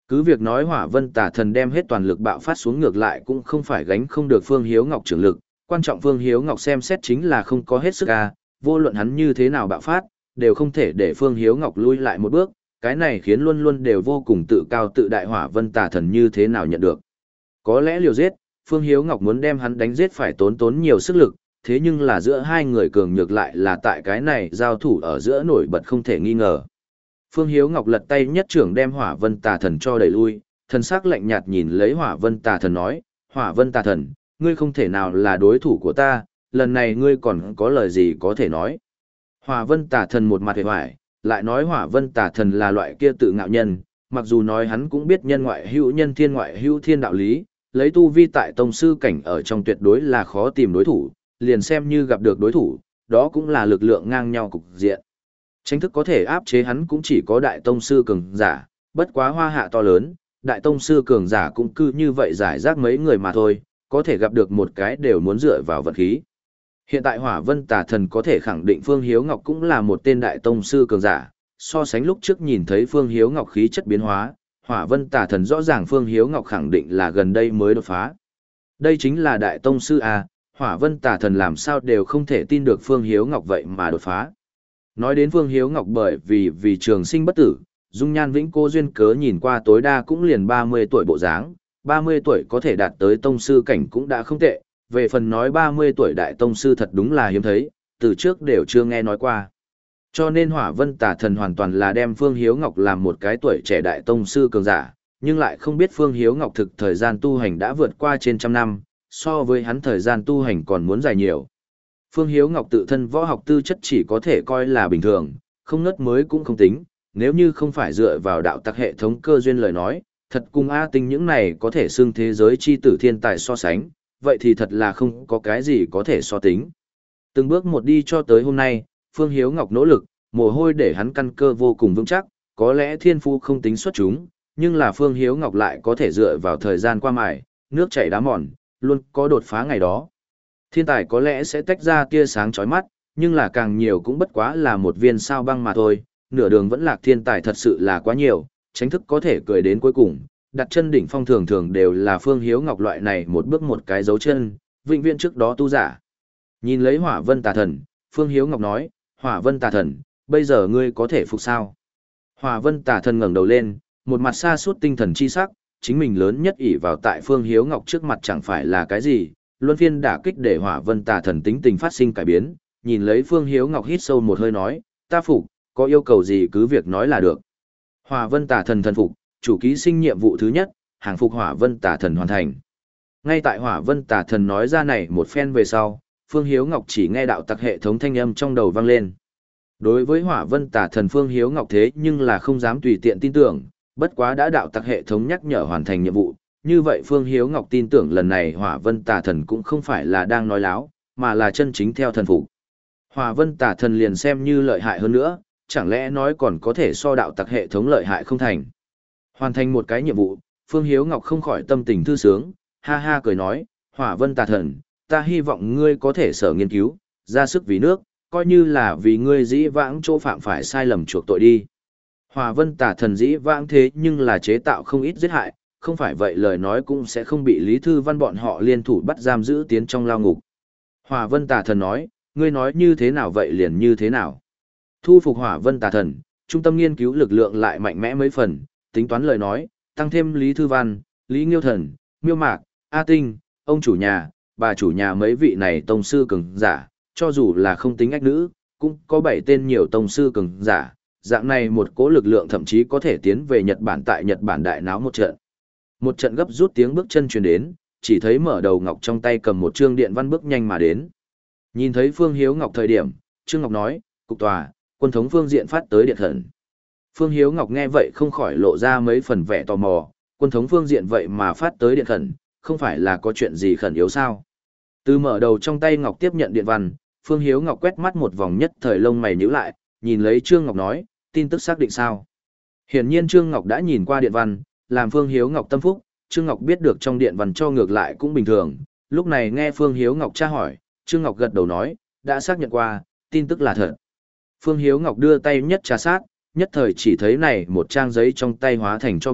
A: Cứ việc nói Hỏa Vân Tà Thần đem hết toàn lực bạo phát xuống ngược lại cũng không phải gánh không được Phương Hiếu Ngọc trưởng lực, quan trọng Phương Hiếu Ngọc xem xét chính là không có hết sức a, vô luận hắn như thế nào bạo phát, đều không thể để Phương Hiếu Ngọc lui lại một bước, cái này khiến luôn luôn đều vô cùng tự cao tự đại Hỏa Vân Tà Thần như thế nào nhận được. Có lẽ liều giết, Phương Hiếu Ngọc muốn đem hắn đánh giết phải tốn tốn nhiều sức lực, thế nhưng là giữa hai người cường nhược lại là tại cái này giao thủ ở giữa nổi bật không thể nghi ngờ. Phương Hiếu Ngọc lật tay nhất trưởng đem Hỏa Vân Tà Thần cho đẩy lui, thần sắc lạnh nhạt nhìn lấy Hỏa Vân Tà Thần nói, Hỏa Vân Tà Thần, ngươi không thể nào là đối thủ của ta, lần này ngươi còn có lời gì có thể nói. Hỏa Vân Tà Thần một mặt hề hoài, lại nói Hỏa Vân Tà Thần là loại kia tự ngạo nhân, mặc dù nói hắn cũng biết nhân ngoại hữu nhân thiên ngoại hữu thiên đạo lý, lấy tu vi tại tông sư cảnh ở trong tuyệt đối là khó tìm đối thủ, liền xem như gặp được đối thủ, đó cũng là lực lượng ngang nhau cục diện. Tranh thức có thể áp chế hắn cũng chỉ có đại tông sư cường giả, bất quá hoa hạ to lớn, đại tông sư cường giả cũng cứ như vậy giải rác mấy người mà thôi, có thể gặp được một cái đều muốn dựa vào vận khí. Hiện tại Hỏa Vân Tà Thần có thể khẳng định Phương Hiếu Ngọc cũng là một tên đại tông sư cường giả, so sánh lúc trước nhìn thấy Phương Hiếu Ngọc khí chất biến hóa, Hỏa Vân Tà Thần rõ ràng Phương Hiếu Ngọc khẳng định là gần đây mới đột phá. Đây chính là đại tông sư A, Hỏa Vân Tà Thần làm sao đều không thể tin được Phương Hiếu Ngọc vậy mà đột phá. Nói đến Phương Hiếu Ngọc bởi vì vì trường sinh bất tử, dung nhan vĩnh cô duyên cớ nhìn qua tối đa cũng liền ba mươi tuổi bộ dáng, ba mươi tuổi có thể đạt tới tông sư cảnh cũng đã không tệ, về phần nói ba mươi tuổi đại tông sư thật đúng là hiếm thấy, từ trước đều chưa nghe nói qua. Cho nên Hỏa Vân Tà Thần hoàn toàn là đem Phương Hiếu Ngọc làm một cái tuổi trẻ đại tông sư cường giả, nhưng lại không biết Phương Hiếu Ngọc thực thời gian tu hành đã vượt qua trên trăm năm, so với hắn thời gian tu hành còn muốn dài nhiều. Phương Hiếu Ngọc tự thân võ học tư chất chỉ có thể coi là bình thường, không ngất mới cũng không tính, nếu như không phải dựa vào đạo tặc hệ thống cơ duyên lời nói, thật cùng A Tinh những này có thể xưng thế giới chi tử thiên tài so sánh, vậy thì thật là không có cái gì có thể so tính. Từng bước một đi cho tới hôm nay, Phương Hiếu Ngọc nỗ lực, mồ hôi để hắn căn cơ vô cùng vững chắc, có lẽ thiên phu không tính xuất chúng, nhưng là Phương Hiếu Ngọc lại có thể dựa vào thời gian qua mài, nước chảy đá mòn, luôn có đột phá ngày đó. Thiên tài có lẽ sẽ tách ra tia sáng chói mắt, nhưng là càng nhiều cũng bất quá là một viên sao băng mà thôi, nửa đường vẫn lạc thiên tài thật sự là quá nhiều, tránh thức có thể cười đến cuối cùng, đặt chân đỉnh phong thường thường đều là Phương Hiếu Ngọc loại này một bước một cái dấu chân, vĩnh viễn trước đó tu giả. Nhìn lấy Hỏa Vân Tà Thần, Phương Hiếu Ngọc nói, Hỏa Vân Tà Thần, bây giờ ngươi có thể phục sao? Hỏa Vân Tà Thần ngẩng đầu lên, một mặt xa suốt tinh thần chi sắc, chính mình lớn nhất ỷ vào tại Phương Hiếu Ngọc trước mặt chẳng phải là cái gì, luân phiên đả kích để Hỏa Vân Tà Thần tính tình phát sinh cải biến, nhìn lấy Phương Hiếu Ngọc hít sâu một hơi nói, ta phục, có yêu cầu gì cứ việc nói là được. Hỏa Vân Tà Thần thần phục, chủ ký sinh nhiệm vụ thứ nhất, hàng phục Hỏa Vân Tà Thần hoàn thành. Ngay tại Hỏa Vân Tà Thần nói ra này một phen về sau, Phương Hiếu Ngọc chỉ nghe đạo tặc hệ thống thanh âm trong đầu vang lên. Đối với Hỏa Vân Tà Thần Phương Hiếu Ngọc thế nhưng là không dám tùy tiện tin tưởng, bất quá đã đạo tặc hệ thống nhắc nhở hoàn thành nhiệm vụ, như vậy Phương Hiếu Ngọc tin tưởng lần này Hỏa Vân Tà Thần cũng không phải là đang nói láo, mà là chân chính theo thần phục. Hỏa Vân Tà Thần liền xem như lợi hại hơn nữa, chẳng lẽ nói còn có thể so đạo tặc hệ thống lợi hại không thành. Hoàn thành một cái nhiệm vụ, Phương Hiếu Ngọc không khỏi tâm tình thư sướng, ha ha cười nói, Hỏa Vân Tà Thần, ta hy vọng ngươi có thể sở nghiên cứu, ra sức vì nước, coi như là vì ngươi dĩ vãng chỗ phạm phải sai lầm chuộc tội đi. Hỏa Vân Tà Thần dĩ vãng thế nhưng là chế tạo không ít giết hại, không phải vậy lời nói cũng sẽ không bị Lý Thư Văn bọn họ liên thủ bắt giam giữ tiến trong lao ngục. Hỏa Vân Tà Thần nói, ngươi nói như thế nào vậy liền như thế nào. Thu phục Hỏa Vân Tà Thần, trung tâm nghiên cứu lực lượng lại mạnh mẽ mấy phần, tính toán lời nói, tăng thêm Lý Thư Văn, Lý Nghiêu Thần, Miêu Mạc, A Tinh, ông chủ nhà, bà chủ nhà mấy vị này tông sư cường giả, cho dù là không tính ách nữ, cũng có bảy tên nhiều tông sư cường giả, dạng này một cỗ lực lượng thậm chí có thể tiến về Nhật Bản tại Nhật Bản đại náo một trận. Một trận gấp rút tiếng bước chân truyền đến, chỉ thấy mở đầu Ngọc trong tay cầm một trương điện văn bước nhanh mà đến. Nhìn thấy Phương Hiếu Ngọc thời điểm, Trương Ngọc nói, cục tòa, quân thống phương diện phát tới điện thần. Phương Hiếu Ngọc nghe vậy không khỏi lộ ra mấy phần vẻ tò mò, quân thống phương diện vậy mà phát tới điện khẩn, không phải là có chuyện gì khẩn yếu sao? Từ mở đầu trong tay Ngọc tiếp nhận điện văn, Phương Hiếu Ngọc quét mắt một vòng nhất thời lông mày nhíu lại, nhìn lấy Trương Ngọc nói, tin tức xác định sao? Hiển nhiên Trương Ngọc đã nhìn qua điện văn, làm Phương Hiếu Ngọc tâm phúc, Trương Ngọc biết được trong điện văn cho ngược lại cũng bình thường, lúc này nghe Phương Hiếu Ngọc tra hỏi, Trương Ngọc gật đầu nói, đã xác nhận qua, tin tức là thật. Phương Hiếu Ngọc đưa tay nhất trà sát, nhất thời chỉ thấy này một trang giấy trong tay hóa thành cho bụi,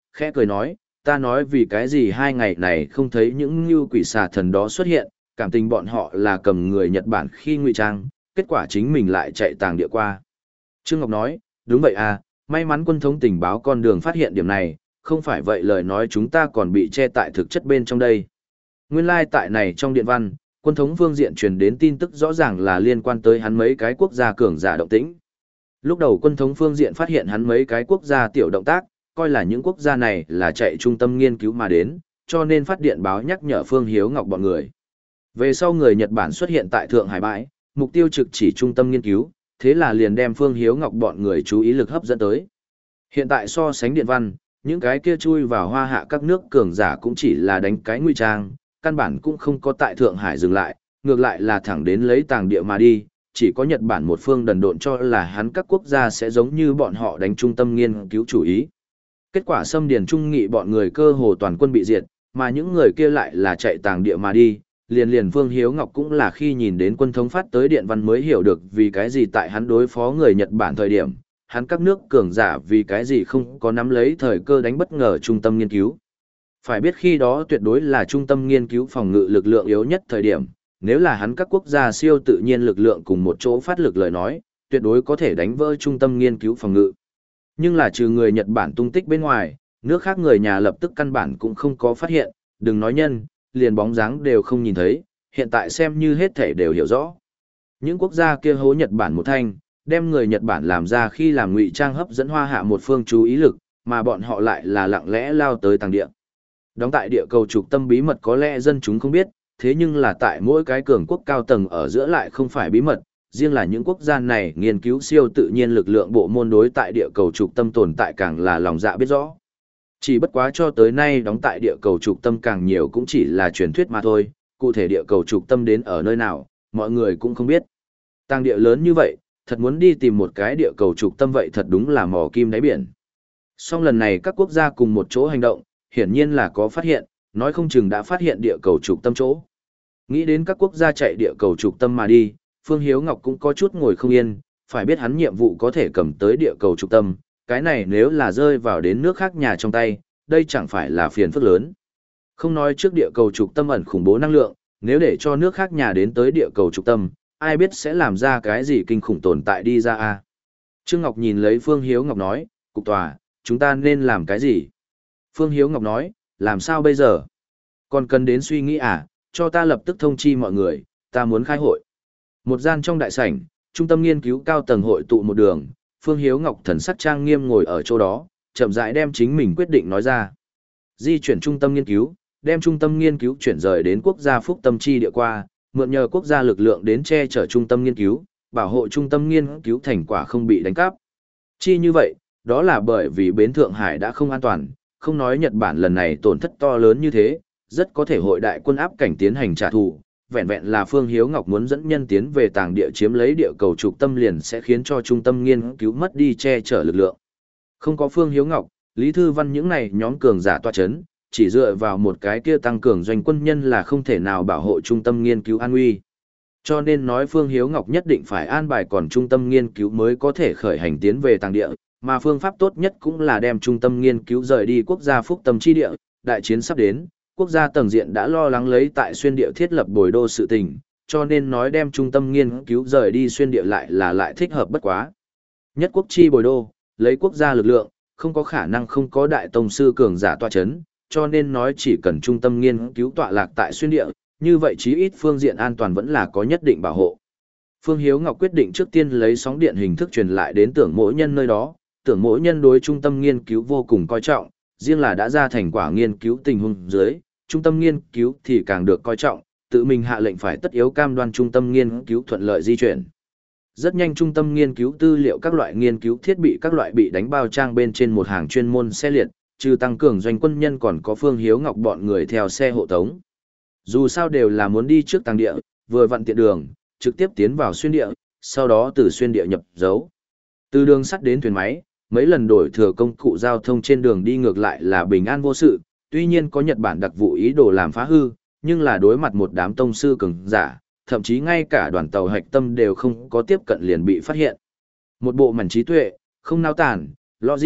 A: khẽ cười nói, ta nói vì cái gì hai ngày này không thấy những như quỷ xà thần đó xuất hiện, cảm tình bọn họ là cầm người Nhật Bản khi ngụy trang, kết quả chính mình lại chạy tàng địa qua. Trương Ngọc nói, đúng vậy à, may mắn quân thống tình báo con đường phát hiện điểm này, không phải vậy lời nói chúng ta còn bị che tại thực chất bên trong đây. Nguyên lai like tại này trong điện văn, quân thống phương diện truyền đến tin tức rõ ràng là liên quan tới hắn mấy cái quốc gia cường giả động tĩnh. Lúc đầu quân thống phương diện phát hiện hắn mấy cái quốc gia tiểu động tác, coi là những quốc gia này là chạy trung tâm nghiên cứu mà đến, cho nên phát điện báo nhắc nhở Phương Hiếu Ngọc bọn người. Về sau người Nhật Bản xuất hiện tại Thượng Hải bãi, mục tiêu trực chỉ trung tâm nghiên cứu, thế là liền đem Phương Hiếu Ngọc bọn người chú ý lực hấp dẫn tới. Hiện tại so sánh điện văn, những cái kia chui vào hoa hạ các nước cường giả cũng chỉ là đánh cái nguy trang, căn bản cũng không có tại Thượng Hải dừng lại, ngược lại là thẳng đến lấy tàng địa mà đi, chỉ có Nhật Bản một phương đần độn cho là hắn các quốc gia sẽ giống như bọn họ đánh trung tâm nghiên cứu chủ ý. Kết quả xâm điền trung nghị bọn người cơ hồ toàn quân bị diệt, mà những người kia lại là chạy tàng địa mà đi, liền liền Phương Hiếu Ngọc cũng là khi nhìn đến quân thống phát tới điện văn mới hiểu được vì cái gì tại hắn đối phó người Nhật Bản thời điểm, hắn các nước cường giả vì cái gì không có nắm lấy thời cơ đánh bất ngờ trung tâm nghiên cứu. Phải biết khi đó tuyệt đối là trung tâm nghiên cứu phòng ngự lực lượng yếu nhất thời điểm, nếu là hắn các quốc gia siêu tự nhiên lực lượng cùng một chỗ phát lực lời nói, tuyệt đối có thể đánh vỡ trung tâm nghiên cứu phòng ngự. Nhưng là trừ người Nhật Bản tung tích bên ngoài, nước khác người nhà lập tức căn bản cũng không có phát hiện, đừng nói nhân, liền bóng dáng đều không nhìn thấy, hiện tại xem như hết thể đều hiểu rõ. Những quốc gia kia hố Nhật Bản một thanh, đem người Nhật Bản làm ra khi làm ngụy trang hấp dẫn hoa hạ một phương chú ý lực, mà bọn họ lại là lặng lẽ lao tới tàng địa. Đóng tại địa cầu trục tâm bí mật có lẽ dân chúng không biết, thế nhưng là tại mỗi cái cường quốc cao tầng ở giữa lại không phải bí mật, riêng là những quốc gia này nghiên cứu siêu tự nhiên lực lượng bộ môn đối tại địa cầu trục tâm tồn tại càng là lòng dạ biết rõ. Chỉ bất quá cho tới nay đóng tại địa cầu trục tâm càng nhiều cũng chỉ là truyền thuyết mà thôi, cụ thể địa cầu trục tâm đến ở nơi nào, mọi người cũng không biết. Tàng địa lớn như vậy, thật muốn đi tìm một cái địa cầu trục tâm vậy thật đúng là mò kim đáy biển. Song lần này các quốc gia cùng một chỗ hành động, hiển nhiên là có phát hiện, nói không chừng đã phát hiện địa cầu trục tâm chỗ. Nghĩ đến các quốc gia chạy địa cầu trục tâm mà đi, Phương Hiếu Ngọc cũng có chút ngồi không yên, phải biết hắn nhiệm vụ có thể cầm tới địa cầu trục tâm, cái này nếu là rơi vào đến nước khác nhà trong tay, đây chẳng phải là phiền phức lớn. Không nói trước địa cầu trục tâm ẩn khủng bố năng lượng, nếu để cho nước khác nhà đến tới địa cầu trục tâm, ai biết sẽ làm ra cái gì kinh khủng tồn tại đi ra a. Trương Ngọc nhìn lấy Phương Hiếu Ngọc nói, cục tòa, chúng ta nên làm cái gì? Phương Hiếu Ngọc nói, làm sao bây giờ? Còn cần đến suy nghĩ à, cho ta lập tức thông chi mọi người, ta muốn khai hội. Một gian trong đại sảnh, trung tâm nghiên cứu cao tầng hội tụ một đường, Phương Hiếu Ngọc thần sắc trang nghiêm ngồi ở chỗ đó, chậm rãi đem chính mình quyết định nói ra. Di chuyển trung tâm nghiên cứu, đem trung tâm nghiên cứu chuyển rời đến quốc gia Phúc Tâm Chi địa qua, mượn nhờ quốc gia lực lượng đến che chở trung tâm nghiên cứu, bảo hộ trung tâm nghiên cứu thành quả không bị đánh cắp. Chi như vậy, đó là bởi vì bến Thượng Hải đã không an toàn, không nói Nhật Bản lần này tổn thất to lớn như thế, rất có thể hội đại quân áp cảnh tiến hành trả thù. Vẹn vẹn là Phương Hiếu Ngọc muốn dẫn nhân tiến về tàng địa chiếm lấy địa cầu trục tâm liền sẽ khiến cho trung tâm nghiên cứu mất đi che chở lực lượng. Không có Phương Hiếu Ngọc, Lý Thư Văn những này nhóm cường giả tọa chấn, chỉ dựa vào một cái kia tăng cường doanh quân nhân là không thể nào bảo hộ trung tâm nghiên cứu an nguy. Cho nên nói Phương Hiếu Ngọc nhất định phải an bài còn trung tâm nghiên cứu mới có thể khởi hành tiến về tàng địa, mà phương pháp tốt nhất cũng là đem trung tâm nghiên cứu rời đi quốc gia Phúc Tâm Chi địa, đại chiến sắp đến. Quốc gia tầng diện đã lo lắng lấy tại xuyên địa thiết lập bồi đô sự tình, cho nên nói đem trung tâm nghiên cứu rời đi xuyên địa lại là lại thích hợp bất quá. Nhất quốc chi bồi đô, lấy quốc gia lực lượng, không có khả năng không có đại tông sư cường giả tọa chấn, cho nên nói chỉ cần trung tâm nghiên cứu tọa lạc tại xuyên địa, như vậy chí ít phương diện an toàn vẫn là có nhất định bảo hộ. Phương Hiếu Ngọc quyết định trước tiên lấy sóng điện hình thức truyền lại đến tưởng mỗi nhân nơi đó, tưởng mỗi nhân đối trung tâm nghiên cứu vô cùng coi trọng, riêng là đã ra thành quả nghiên cứu tình huống dưới, trung tâm nghiên cứu thì càng được coi trọng, tự mình hạ lệnh phải tất yếu cam đoan trung tâm nghiên cứu thuận lợi di chuyển. Rất nhanh trung tâm nghiên cứu tư liệu các loại nghiên cứu thiết bị các loại bị đánh bao trang bên trên một hàng chuyên môn xe liệt, trừ tăng cường doanh quân nhân còn có Phương Hiếu Ngọc bọn người theo xe hộ tống. Dù sao đều là muốn đi trước tàng địa, vừa vặn tiện đường, trực tiếp tiến vào xuyên địa, sau đó từ xuyên địa nhập dấu. Từ đường sắt đến thuyền máy, mấy lần đổi thừa công cụ giao thông trên đường đi ngược lại là bình an vô sự, tuy nhiên có Nhật Bản đặc vụ ý đồ làm phá hư, nhưng là đối mặt một đám tông sư cường giả, thậm chí ngay cả đoàn tàu hạch tâm đều không có tiếp cận liền bị phát hiện. Một bộ mảnh trí tuệ, không nao tản, logic,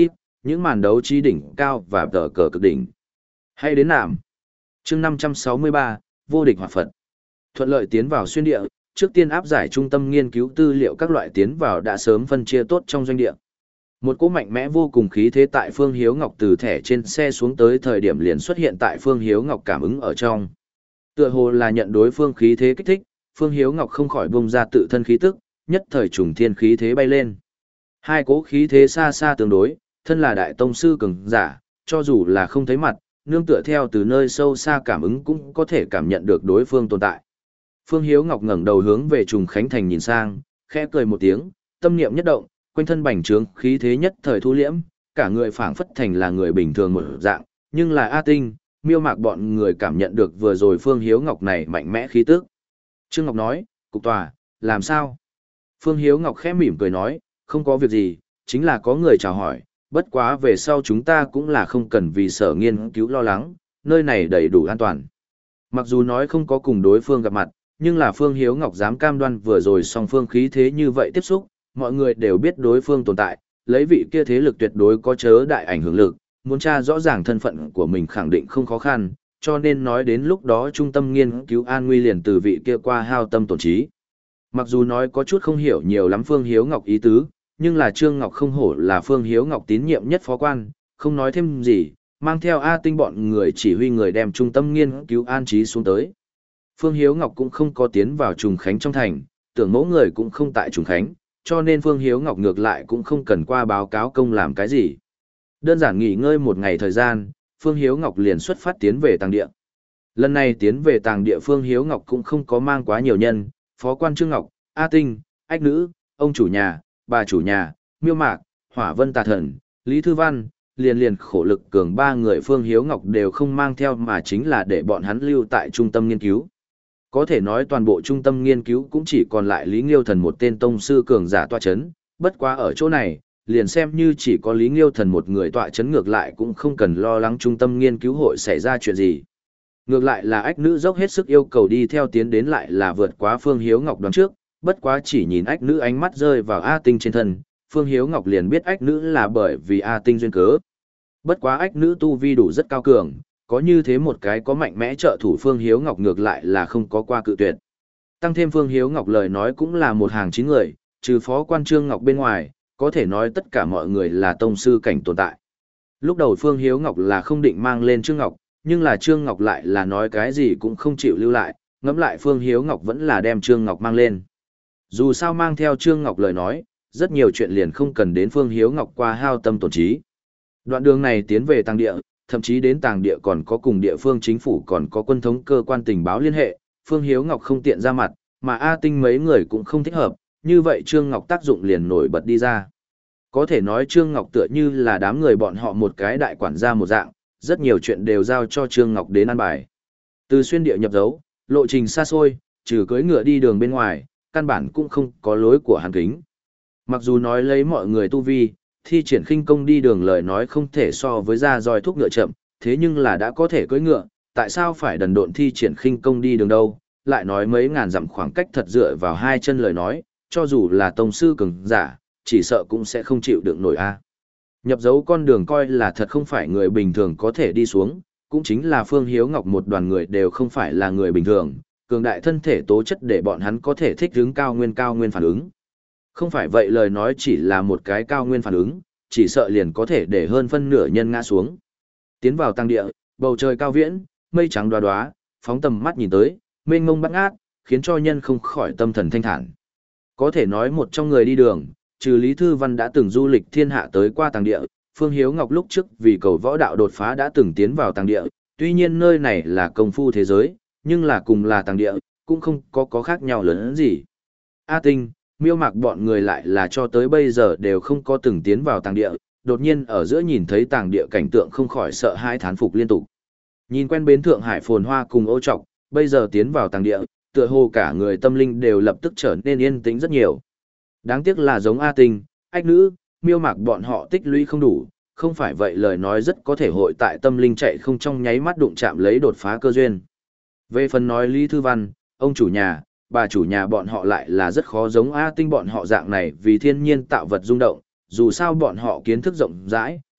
A: những màn đấu trí đỉnh cao và tờ cờ cực đỉnh. Hay đến nạm. Chương năm trăm sáu mươi ba, vô địch hỏa Phật. Thuận lợi tiến vào xuyên địa, trước tiên áp giải trung tâm nghiên cứu tư liệu các loại tiến vào đã sớm phân chia tốt trong doanh địa. Một cỗ mạnh mẽ vô cùng khí thế tại Phương Hiếu Ngọc từ thẻ trên xe xuống tới thời điểm liền xuất hiện tại Phương Hiếu Ngọc cảm ứng ở trong. Tựa hồ là nhận đối phương khí thế kích thích, Phương Hiếu Ngọc không khỏi bung ra tự thân khí tức, nhất thời trùng thiên khí thế bay lên. Hai cỗ khí thế xa xa tương đối, thân là đại tông sư cường giả, cho dù là không thấy mặt, nương tựa theo từ nơi sâu xa cảm ứng cũng có thể cảm nhận được đối phương tồn tại. Phương Hiếu Ngọc ngẩng đầu hướng về Trùng Khánh Thành nhìn sang, khẽ cười một tiếng, tâm niệm nhất động, quanh thân bành trướng khí thế nhất thời thu liễm, cả người phảng phất thành là người bình thường một dạng, nhưng là A Tinh, Miêu Mạc bọn người cảm nhận được vừa rồi Phương Hiếu Ngọc này mạnh mẽ khí tức. Trương Ngọc nói, cục tòa, làm sao? Phương Hiếu Ngọc khẽ mỉm cười nói, không có việc gì, chính là có người chào hỏi, bất quá về sau chúng ta cũng là không cần vì sở nghiên cứu lo lắng, nơi này đầy đủ an toàn. Mặc dù nói không có cùng đối phương gặp mặt, nhưng là Phương Hiếu Ngọc dám cam đoan vừa rồi song phương khí thế như vậy tiếp xúc, mọi người đều biết đối phương tồn tại, lấy vị kia thế lực tuyệt đối có chớ đại ảnh hưởng lực, muốn tra rõ ràng thân phận của mình khẳng định không khó khăn, cho nên nói đến lúc đó trung tâm nghiên cứu an nguy liền từ vị kia qua hao tâm tổn trí. Mặc dù nói có chút không hiểu nhiều lắm Phương Hiếu Ngọc ý tứ, nhưng là Trương Ngọc không hổ là Phương Hiếu Ngọc tín nhiệm nhất phó quan, không nói thêm gì, mang theo A Tinh bọn người chỉ huy người đem trung tâm nghiên cứu an trí xuống tới. Phương Hiếu Ngọc cũng không có tiến vào Trùng Khánh trong thành, tưởng mẫu người cũng không tại Trùng Khánh, cho nên Phương Hiếu Ngọc ngược lại cũng không cần qua báo cáo công làm cái gì. Đơn giản nghỉ ngơi một ngày thời gian, Phương Hiếu Ngọc liền xuất phát tiến về tàng địa. Lần này tiến về tàng địa Phương Hiếu Ngọc cũng không có mang quá nhiều nhân, phó quan Trương Ngọc, A Tinh, Ách Nữ, ông chủ nhà, bà chủ nhà, Miêu Mạc, Hỏa Vân Tà Thần, Lý Thư Văn, liền liền khổ lực cường ba người Phương Hiếu Ngọc đều không mang theo mà chính là để bọn hắn lưu tại trung tâm nghiên cứu. Có thể nói toàn bộ trung tâm nghiên cứu cũng chỉ còn lại Lý Nghiêu Thần một tên tông sư cường giả tọa chấn, bất quá ở chỗ này, liền xem như chỉ có Lý Nghiêu Thần một người tọa chấn ngược lại cũng không cần lo lắng trung tâm nghiên cứu hội xảy ra chuyện gì. Ngược lại là Ách Nữ dốc hết sức yêu cầu đi theo tiến đến lại là vượt quá Phương Hiếu Ngọc đoán trước, bất quá chỉ nhìn Ách Nữ ánh mắt rơi vào A Tinh trên thân, Phương Hiếu Ngọc liền biết Ách Nữ là bởi vì A Tinh duyên cớ. Bất quá Ách Nữ tu vi đủ rất cao cường, có như thế một cái có mạnh mẽ trợ thủ Phương Hiếu Ngọc ngược lại là không có qua cự tuyệt. Tăng thêm Phương Hiếu Ngọc lời nói cũng là một hàng chín người, trừ phó quan Trương Ngọc bên ngoài, có thể nói tất cả mọi người là tông sư cảnh tồn tại. Lúc đầu Phương Hiếu Ngọc là không định mang lên Trương Ngọc, nhưng là Trương Ngọc lại là nói cái gì cũng không chịu lưu lại, ngẫm lại Phương Hiếu Ngọc vẫn là đem Trương Ngọc mang lên. Dù sao mang theo Trương Ngọc lời nói, rất nhiều chuyện liền không cần đến Phương Hiếu Ngọc qua hao tâm tổn trí. Đoạn đường này tiến về tàng địa, thậm chí đến tàng địa còn có cùng địa phương chính phủ còn có quân thống cơ quan tình báo liên hệ, Phương Hiếu Ngọc không tiện ra mặt, mà A Tinh mấy người cũng không thích hợp, như vậy Trương Ngọc tác dụng liền nổi bật đi ra. Có thể nói Trương Ngọc tựa như là đám người bọn họ một cái đại quản gia một dạng, rất nhiều chuyện đều giao cho Trương Ngọc đến an bài. Từ xuyên địa nhập dấu, lộ trình xa xôi, trừ cưỡi ngựa đi đường bên ngoài, căn bản cũng không có lối của hàn kính. Mặc dù nói lấy mọi người tu vi, thi triển khinh công đi đường lời nói không thể so với ra roi thuốc ngựa chậm, thế nhưng là đã có thể cưỡi ngựa, tại sao phải đần độn thi triển khinh công đi đường đâu, lại nói mấy ngàn dặm khoảng cách thật dựa vào hai chân lời nói, cho dù là tông sư cường giả, chỉ sợ cũng sẽ không chịu đựng nổi a. Nhập dấu con đường coi là thật không phải người bình thường có thể đi xuống, cũng chính là Phương Hiếu Ngọc một đoàn người đều không phải là người bình thường, cường đại thân thể tố chất để bọn hắn có thể thích ứng cao nguyên cao nguyên phản ứng. Không phải vậy lời nói chỉ là một cái cao nguyên phản ứng, chỉ sợ liền có thể để hơn phân nửa nhân ngã xuống. Tiến vào tăng địa, bầu trời cao viễn, mây trắng đoá đoá, phóng tầm mắt nhìn tới, mênh mông bát ngát, khiến cho nhân không khỏi tâm thần thanh thản. Có thể nói một trong người đi đường, trừ Lý Thư Văn đã từng du lịch thiên hạ tới qua tàng địa, Phương Hiếu Ngọc lúc trước vì cầu võ đạo đột phá đã từng tiến vào tàng địa, tuy nhiên nơi này là công phu thế giới, nhưng là cùng là tàng địa, cũng không có có khác nhau lớn gì. A Tinh, Miêu Mạc bọn người lại là cho tới bây giờ đều không có từng tiến vào tàng địa, đột nhiên ở giữa nhìn thấy tàng địa cảnh tượng không khỏi sợ hãi thán phục liên tục. Nhìn quen bến Thượng Hải phồn hoa cùng ô trọc, bây giờ tiến vào tàng địa, tựa hồ cả người tâm linh đều lập tức trở nên yên tĩnh rất nhiều. Đáng tiếc là giống A Tinh, Ách Nữ, Miêu Mạc bọn họ tích lũy không đủ, không phải vậy lời nói rất có thể hội tại tâm linh chạy không trong nháy mắt đụng chạm lấy đột phá cơ duyên. Về phần nói Lý Thư Văn, ông chủ nhà, bà chủ nhà bọn họ lại là rất khó giống A Tinh bọn họ dạng này vì thiên nhiên tạo vật rung động, dù sao bọn họ kiến thức rộng rãi,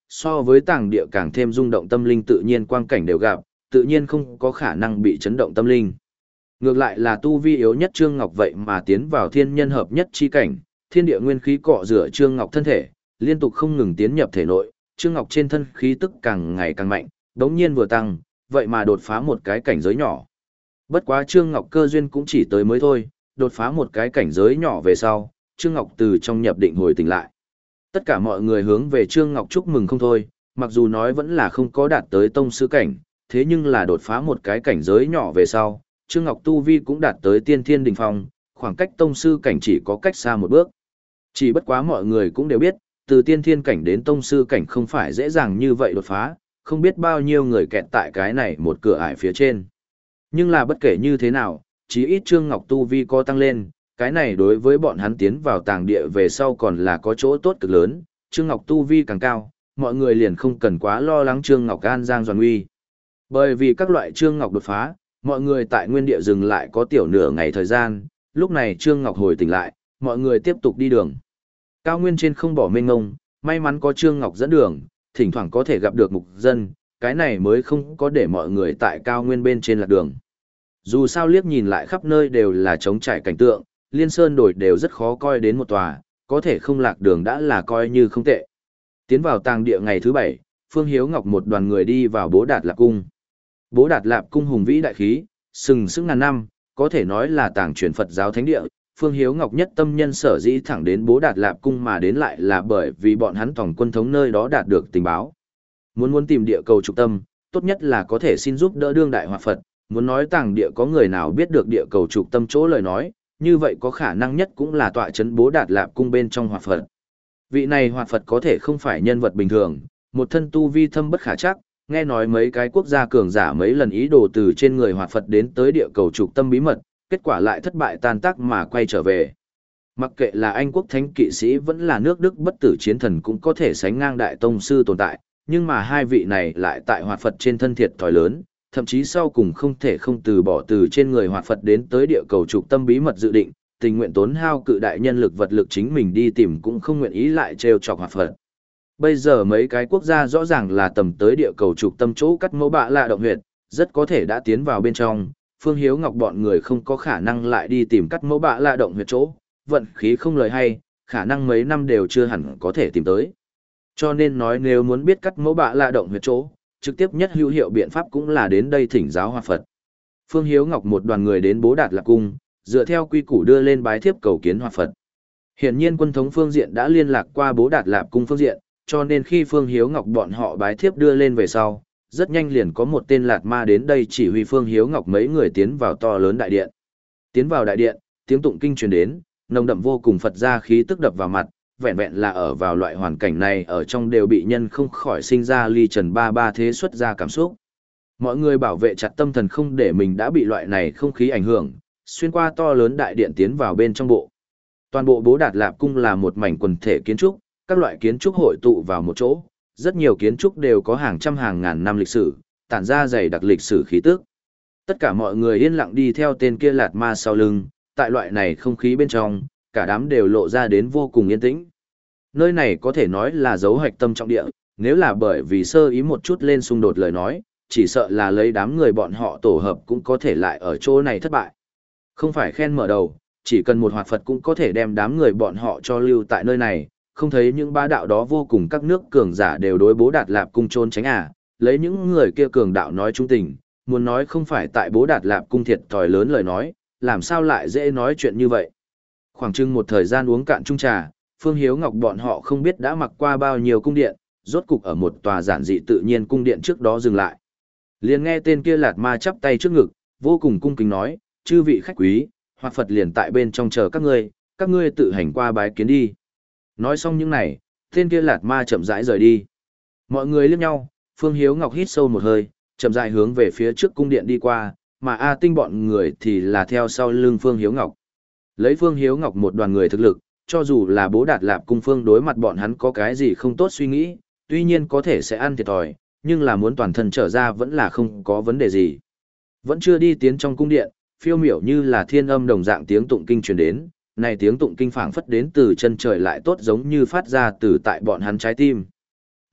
A: so với tàng địa càng thêm rung động tâm linh tự nhiên quang cảnh đều gặp, tự nhiên không có khả năng bị chấn động tâm linh. Ngược lại là tu vi yếu nhất Trương Ngọc vậy mà tiến vào thiên nhân hợp nhất chi cảnh, thiên địa nguyên khí cọ rửa Trương Ngọc thân thể, liên tục không ngừng tiến nhập thể nội, Trương Ngọc trên thân khí tức càng ngày càng mạnh, đống nhiên vừa tăng, vậy mà đột phá một cái cảnh giới nhỏ. Bất quá Trương Ngọc cơ duyên cũng chỉ tới mới thôi, đột phá một cái cảnh giới nhỏ về sau, Trương Ngọc từ trong nhập định hồi tỉnh lại. Tất cả mọi người hướng về Trương Ngọc chúc mừng không thôi, mặc dù nói vẫn là không có đạt tới tông sư cảnh, thế nhưng là đột phá một cái cảnh giới nhỏ về sau, Trương Ngọc tu vi cũng đạt tới tiên thiên đỉnh phong, khoảng cách tông sư cảnh chỉ có cách xa một bước. Chỉ bất quá mọi người cũng đều biết, từ tiên thiên cảnh đến tông sư cảnh không phải dễ dàng như vậy đột phá, không biết bao nhiêu người kẹt tại cái này một cửa ải phía trên. Nhưng là bất kể như thế nào, chí ít Trương Ngọc tu vi có tăng lên, cái này đối với bọn hắn tiến vào tàng địa về sau còn là có chỗ tốt cực lớn, Trương Ngọc tu vi càng cao, mọi người liền không cần quá lo lắng Trương Ngọc an giang doàn uy. Bởi vì các loại Trương Ngọc đột phá, mọi người tại nguyên địa dừng lại có tiểu nửa ngày thời gian, lúc này Trương Ngọc hồi tỉnh lại, mọi người tiếp tục đi đường. Cao nguyên trên không bỏ mênh ngông, may mắn có Trương Ngọc dẫn đường, thỉnh thoảng có thể gặp được mục dân, cái này mới không có để mọi người tại cao nguyên bên trên lạc đường. Dù sao liếc nhìn lại khắp nơi đều là trống trải cảnh tượng, liên sơn đồi đều rất khó coi đến một tòa, có thể không lạc đường đã là coi như không tệ. Tiến vào tàng địa ngày thứ bảy, Phương Hiếu Ngọc một đoàn người đi vào Bố Đạt Lạp Cung. Bố Đạt Lạp Cung hùng vĩ đại khí, sừng sững ngàn năm, có thể nói là tàng truyền Phật giáo thánh địa. Phương Hiếu Ngọc nhất tâm nhân sở dĩ thẳng đến Bố Đạt Lạp Cung mà đến lại là bởi vì bọn hắn tổng quân thống nơi đó đạt được tình báo. Muốn muốn tìm địa cầu trục tâm, tốt nhất là có thể xin giúp đỡ đương đại hòa Phật, muốn nói tàng địa có người nào biết được địa cầu trục tâm chỗ lời nói, như vậy có khả năng nhất cũng là tọa trấn Bố Đạt Lạp Cung bên trong hòa Phật. Vị này hòa Phật có thể không phải nhân vật bình thường, một thân tu vi thâm bất khả trắc, nghe nói mấy cái quốc gia cường giả mấy lần ý đồ từ trên người hòa Phật đến tới địa cầu trục tâm bí mật, kết quả lại thất bại tan tác mà quay trở về. Mặc kệ là Anh quốc thánh kỵ sĩ vẫn là nước Đức bất tử chiến thần cũng có thể sánh ngang đại tông sư tồn tại, nhưng mà hai vị này lại tại hòa Phật trên thân thiệt thòi lớn, thậm chí sau cùng không thể không từ bỏ từ trên người hòa Phật đến tới địa cầu trục tâm bí mật dự định, tình nguyện tốn hao cự đại nhân lực vật lực chính mình đi tìm cũng không nguyện ý lại trêu chọc hòa Phật. Bây giờ mấy cái quốc gia rõ ràng là tầm tới địa cầu trục tâm chỗ cắt mẫu bạ lạ động huyệt, rất có thể đã tiến vào bên trong, Phương Hiếu Ngọc bọn người không có khả năng lại đi tìm cắt mẫu bạ lạ động huyệt chỗ, vận khí không lời hay, khả năng mấy năm đều chưa hẳn có thể tìm tới. Cho nên nói nếu muốn biết cắt mẫu bạ lạ động huyệt chỗ, trực tiếp nhất hữu hiệu biện pháp cũng là đến đây thỉnh giáo hòa Phật. Phương Hiếu Ngọc một đoàn người đến Bố Đạt Lạp Cung, dựa theo quy củ đưa lên bái thiếp cầu kiến hòa Phật. Hiển nhiên quân thống phương diện đã liên lạc qua Bố Đạt Lạp Cung phương diện, cho nên khi Phương Hiếu Ngọc bọn họ bái thiếp đưa lên về sau, rất nhanh liền có một tên Lạt Ma đến đây chỉ huy Phương Hiếu Ngọc mấy người tiến vào to lớn đại điện. Tiến vào đại điện, tiếng tụng kinh truyền đến, nồng đậm vô cùng Phật gia khí tức đập vào mặt, vẹn vẹn là ở vào loại hoàn cảnh này ở trong đều bị nhân không khỏi sinh ra ly trần ba ba thế xuất ra cảm xúc. Mọi người bảo vệ chặt tâm thần không để mình đã bị loại này không khí ảnh hưởng, xuyên qua to lớn đại điện tiến vào bên trong bộ. Toàn bộ Bố Đạt Lạp Cung là một mảnh quần thể kiến trúc, các loại kiến trúc hội tụ vào một chỗ, rất nhiều kiến trúc đều có hàng trăm hàng ngàn năm lịch sử, tản ra dày đặc lịch sử khí tức. Tất cả mọi người yên lặng đi theo tên kia Lạt Ma sau lưng, tại loại này không khí bên trong, cả đám đều lộ ra đến vô cùng yên tĩnh. Nơi này có thể nói là dấu hạch tâm trọng địa, nếu là bởi vì sơ ý một chút lên xung đột lời nói, chỉ sợ là lấy đám người bọn họ tổ hợp cũng có thể lại ở chỗ này thất bại. Không phải khen mở đầu, chỉ cần một hoạt Phật cũng có thể đem đám người bọn họ cho lưu tại nơi này, không thấy những bá đạo đó vô cùng các nước cường giả đều đối Bố Đạt Lạp Cung trốn tránh à, lấy những người kia cường đạo nói trung tình, muốn nói không phải tại Bố Đạt Lạp Cung thiệt thòi lớn lời nói, làm sao lại dễ nói chuyện như vậy. Khoảng chừng một thời gian uống cạn chung trà, Phương Hiếu Ngọc bọn họ không biết đã mặc qua bao nhiêu cung điện, rốt cục ở một tòa giản dị tự nhiên cung điện trước đó dừng lại. Liền nghe tên kia Lạt Ma chắp tay trước ngực, vô cùng cung kính nói, chư vị khách quý, hoặc Phật liền tại bên trong chờ các ngươi, các ngươi tự hành qua bái kiến đi. Nói xong những này, tên kia Lạt Ma chậm rãi rời đi. Mọi người liếc nhau, Phương Hiếu Ngọc hít sâu một hơi, chậm rãi hướng về phía trước cung điện đi qua, mà A Tinh bọn người thì là theo sau lưng Phương Hiếu Ngọc. Lấy Phương Hiếu Ngọc một đoàn người thực lực, cho dù là Bố Đạt Lạp Cung phương đối mặt bọn hắn có cái gì không tốt suy nghĩ, tuy nhiên có thể sẽ ăn thiệt thòi, nhưng là muốn toàn thân trở ra vẫn là không có vấn đề gì. Vẫn chưa đi tiến trong cung điện, phiêu miểu như là thiên âm đồng dạng tiếng tụng kinh truyền đến, này tiếng tụng kinh phảng phất đến từ chân trời lại tốt giống như phát ra từ tại bọn hắn trái tim.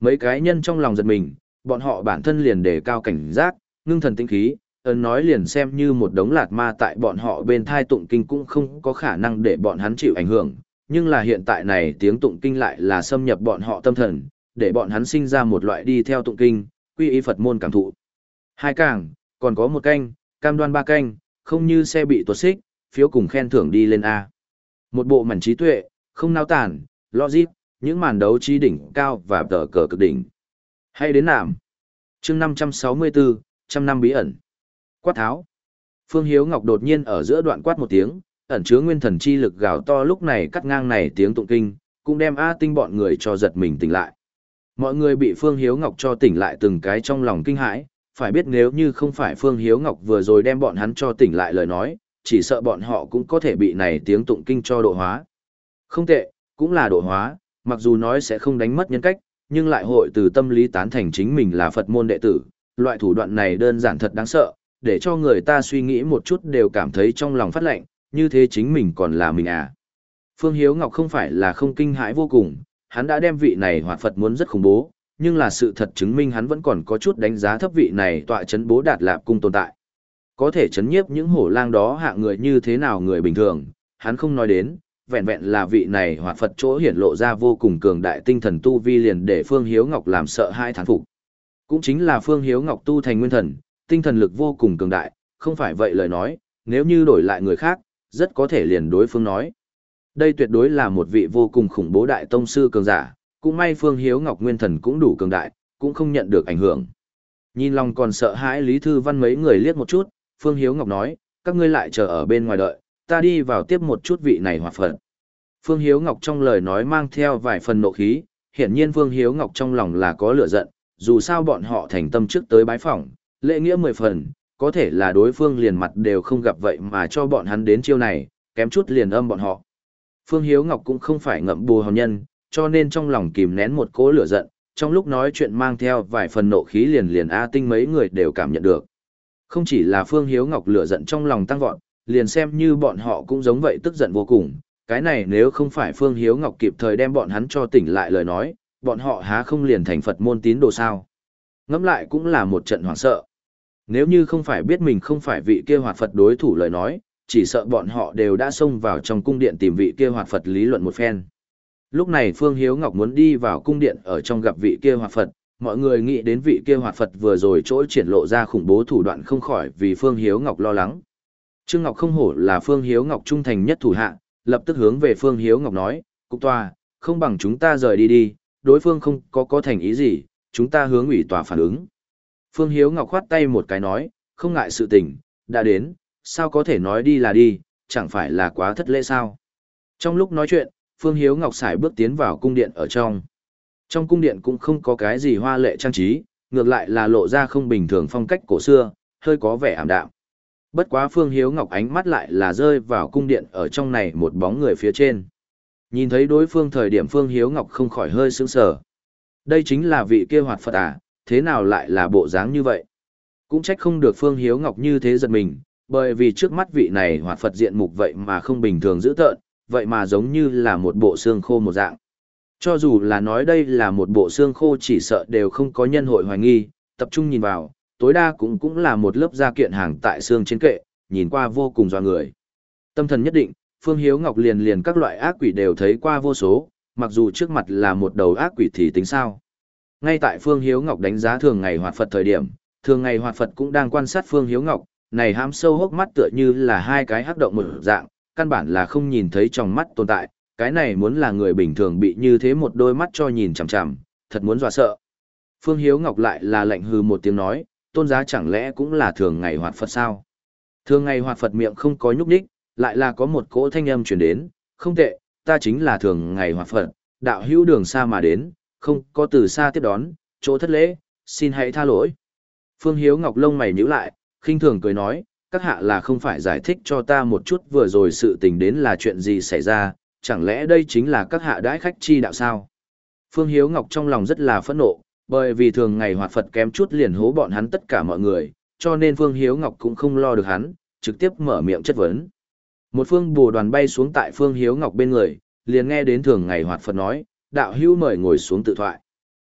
A: Mấy cái nhân trong lòng giật mình, bọn họ bản thân liền đề cao cảnh giác, ngưng thần tinh khí, ấn nói liền xem như một đống lạt ma tại bọn họ bên thai tụng kinh cũng không có khả năng để bọn hắn chịu ảnh hưởng, nhưng là hiện tại này tiếng tụng kinh lại là xâm nhập bọn họ tâm thần, để bọn hắn sinh ra một loại đi theo tụng kinh, quy y Phật môn cảm thụ. Hai càng, còn có một canh, cam đoan ba canh, không như xe bị tuột xích, phiếu cùng khen thưởng đi lên A. Một bộ mảnh trí tuệ, không nao tản, logic, những màn đấu trí đỉnh cao và tờ cờ cực đỉnh. Hay đến nạm. chương năm trăm sáu mươi tư, trăm năm bí ẩn. Quát tháo. Phương Hiếu Ngọc đột nhiên ở giữa đoạn quát một tiếng, ẩn chứa nguyên thần chi lực gào to lúc này cắt ngang này tiếng tụng kinh, cũng đem A Tinh bọn người cho giật mình tỉnh lại. Mọi người bị Phương Hiếu Ngọc cho tỉnh lại từng cái trong lòng kinh hãi, phải biết nếu như không phải Phương Hiếu Ngọc vừa rồi đem bọn hắn cho tỉnh lại lời nói, chỉ sợ bọn họ cũng có thể bị này tiếng tụng kinh cho độ hóa. Không tệ, cũng là độ hóa, mặc dù nói sẽ không đánh mất nhân cách, nhưng lại hội từ tâm lý tán thành chính mình là Phật môn đệ tử, loại thủ đoạn này đơn giản thật đáng sợ, để cho người ta suy nghĩ một chút đều cảm thấy trong lòng phát lạnh, như thế chính mình còn là mình à. Phương Hiếu Ngọc không phải là không kinh hãi vô cùng, hắn đã đem vị này hoạt Phật muốn rất khủng bố, nhưng là sự thật chứng minh hắn vẫn còn có chút đánh giá thấp vị này tọa chấn Bố Đạt Lạp cung tồn tại. Có thể chấn nhiếp những hổ lang đó hạng người như thế nào người bình thường, hắn không nói đến, vẹn vẹn là vị này hoạt Phật chỗ hiển lộ ra vô cùng cường đại tinh thần tu vi liền để Phương Hiếu Ngọc làm sợ hai thán phục. Cũng chính là Phương Hiếu Ngọc tu thành nguyên thần, tinh thần lực vô cùng cường đại, không phải vậy lời nói, nếu như đổi lại người khác, rất có thể liền đối phương nói. Đây tuyệt đối là một vị vô cùng khủng bố đại tông sư cường giả, cũng may Phương Hiếu Ngọc nguyên thần cũng đủ cường đại, cũng không nhận được ảnh hưởng. Nhìn lòng còn sợ hãi Lý Thư Văn mấy người liếc một chút, Phương Hiếu Ngọc nói, các ngươi lại chờ ở bên ngoài đợi, ta đi vào tiếp một chút vị này hoạt Phật. Phương Hiếu Ngọc trong lời nói mang theo vài phần nộ khí, hiển nhiên Phương Hiếu Ngọc trong lòng là có lửa giận, dù sao bọn họ thành tâm trước tới bái phỏng, lễ nghĩa mười phần, có thể là đối phương liền mặt đều không gặp vậy mà cho bọn hắn đến chiêu này, kém chút liền âm bọn họ. Phương Hiếu Ngọc cũng không phải ngậm bù hào nhân, cho nên trong lòng kìm nén một cỗ lửa giận, trong lúc nói chuyện mang theo vài phần nộ khí liền liền A Tinh mấy người đều cảm nhận được. Không chỉ là Phương Hiếu Ngọc lửa giận trong lòng tăng vọt, liền xem như bọn họ cũng giống vậy tức giận vô cùng, cái này nếu không phải Phương Hiếu Ngọc kịp thời đem bọn hắn cho tỉnh lại lời nói, bọn họ há không liền thành Phật môn tín đồ sao. Ngẫm lại cũng là một trận hoảng sợ. Nếu như không phải biết mình không phải vị kia hoạt Phật đối thủ lời nói, chỉ sợ bọn họ đều đã xông vào trong cung điện tìm vị kia hoạt Phật lý luận một phen. Lúc này Phương Hiếu Ngọc muốn đi vào cung điện ở trong gặp vị kia hoạt Phật, mọi người nghĩ đến vị kia hoạt Phật vừa rồi chỗ triển lộ ra khủng bố thủ đoạn không khỏi vì Phương Hiếu Ngọc lo lắng. Trương Ngọc không hổ là Phương Hiếu Ngọc trung thành nhất thủ hạ, lập tức hướng về Phương Hiếu Ngọc nói, cục tòa, không bằng chúng ta rời đi đi, đối phương không có có thành ý gì, chúng ta hướng ủy tòa phản ứng. Phương Hiếu Ngọc khoát tay một cái nói, không ngại sự tình, đã đến, sao có thể nói đi là đi, chẳng phải là quá thất lễ sao. Trong lúc nói chuyện, Phương Hiếu Ngọc xài bước tiến vào cung điện ở trong. Trong cung điện cũng không có cái gì hoa lệ trang trí, ngược lại là lộ ra không bình thường phong cách cổ xưa, hơi có vẻ ảm đạm. Bất quá Phương Hiếu Ngọc ánh mắt lại là rơi vào cung điện ở trong này một bóng người phía trên. Nhìn thấy đối phương thời điểm Phương Hiếu Ngọc không khỏi hơi sững sờ. Đây chính là vị kia hoạt Phật à, thế nào lại là bộ dáng như vậy? Cũng trách không được Phương Hiếu Ngọc như thế giật mình, bởi vì trước mắt vị này hoạt Phật diện mục vậy mà không bình thường dữ tợn, vậy mà giống như là một bộ xương khô một dạng. Cho dù là nói đây là một bộ xương khô chỉ sợ đều không có nhân hội hoài nghi, tập trung nhìn vào, tối đa cũng cũng là một lớp da kiện hàng tại xương trên kệ, nhìn qua vô cùng doa người. Tâm thần nhất định, Phương Hiếu Ngọc liền liền các loại ác quỷ đều thấy qua vô số, mặc dù trước mặt là một đầu ác quỷ thì tính sao. Ngay tại Phương Hiếu Ngọc đánh giá thường ngày hoạt Phật thời điểm, thường ngày hoạt Phật cũng đang quan sát Phương Hiếu Ngọc, này hám sâu hốc mắt tựa như là hai cái hắc động một dạng, căn bản là không nhìn thấy trong mắt tồn tại, cái này muốn là người bình thường bị như thế một đôi mắt cho nhìn chằm chằm, thật muốn dọa sợ. Phương Hiếu Ngọc lại là lạnh hừ một tiếng nói, tôn giá chẳng lẽ cũng là thường ngày hoạt Phật sao? Thường ngày hoạt Phật miệng không có nhúc nhích, lại là có một cỗ thanh âm truyền đến, không tệ, ta chính là thường ngày hoạt Phật, đạo hữu đường xa mà đến, không có từ xa tiếp đón, chỗ thất lễ, xin hãy tha lỗi. Phương Hiếu Ngọc lông mày nhíu lại, khinh thường cười nói, các hạ là không phải giải thích cho ta một chút vừa rồi sự tình đến là chuyện gì xảy ra, chẳng lẽ đây chính là các hạ đãi khách chi đạo sao? Phương Hiếu Ngọc trong lòng rất là phẫn nộ, bởi vì thường ngày hoạt Phật kém chút liền hố bọn hắn tất cả mọi người, cho nên Phương Hiếu Ngọc cũng không lo được hắn, trực tiếp mở miệng chất vấn. Một phương bồ đoàn bay xuống tại Phương Hiếu Ngọc bên người, liền nghe đến thường ngày hoạt Phật nói, đạo hữu mời ngồi xuống tự thoại.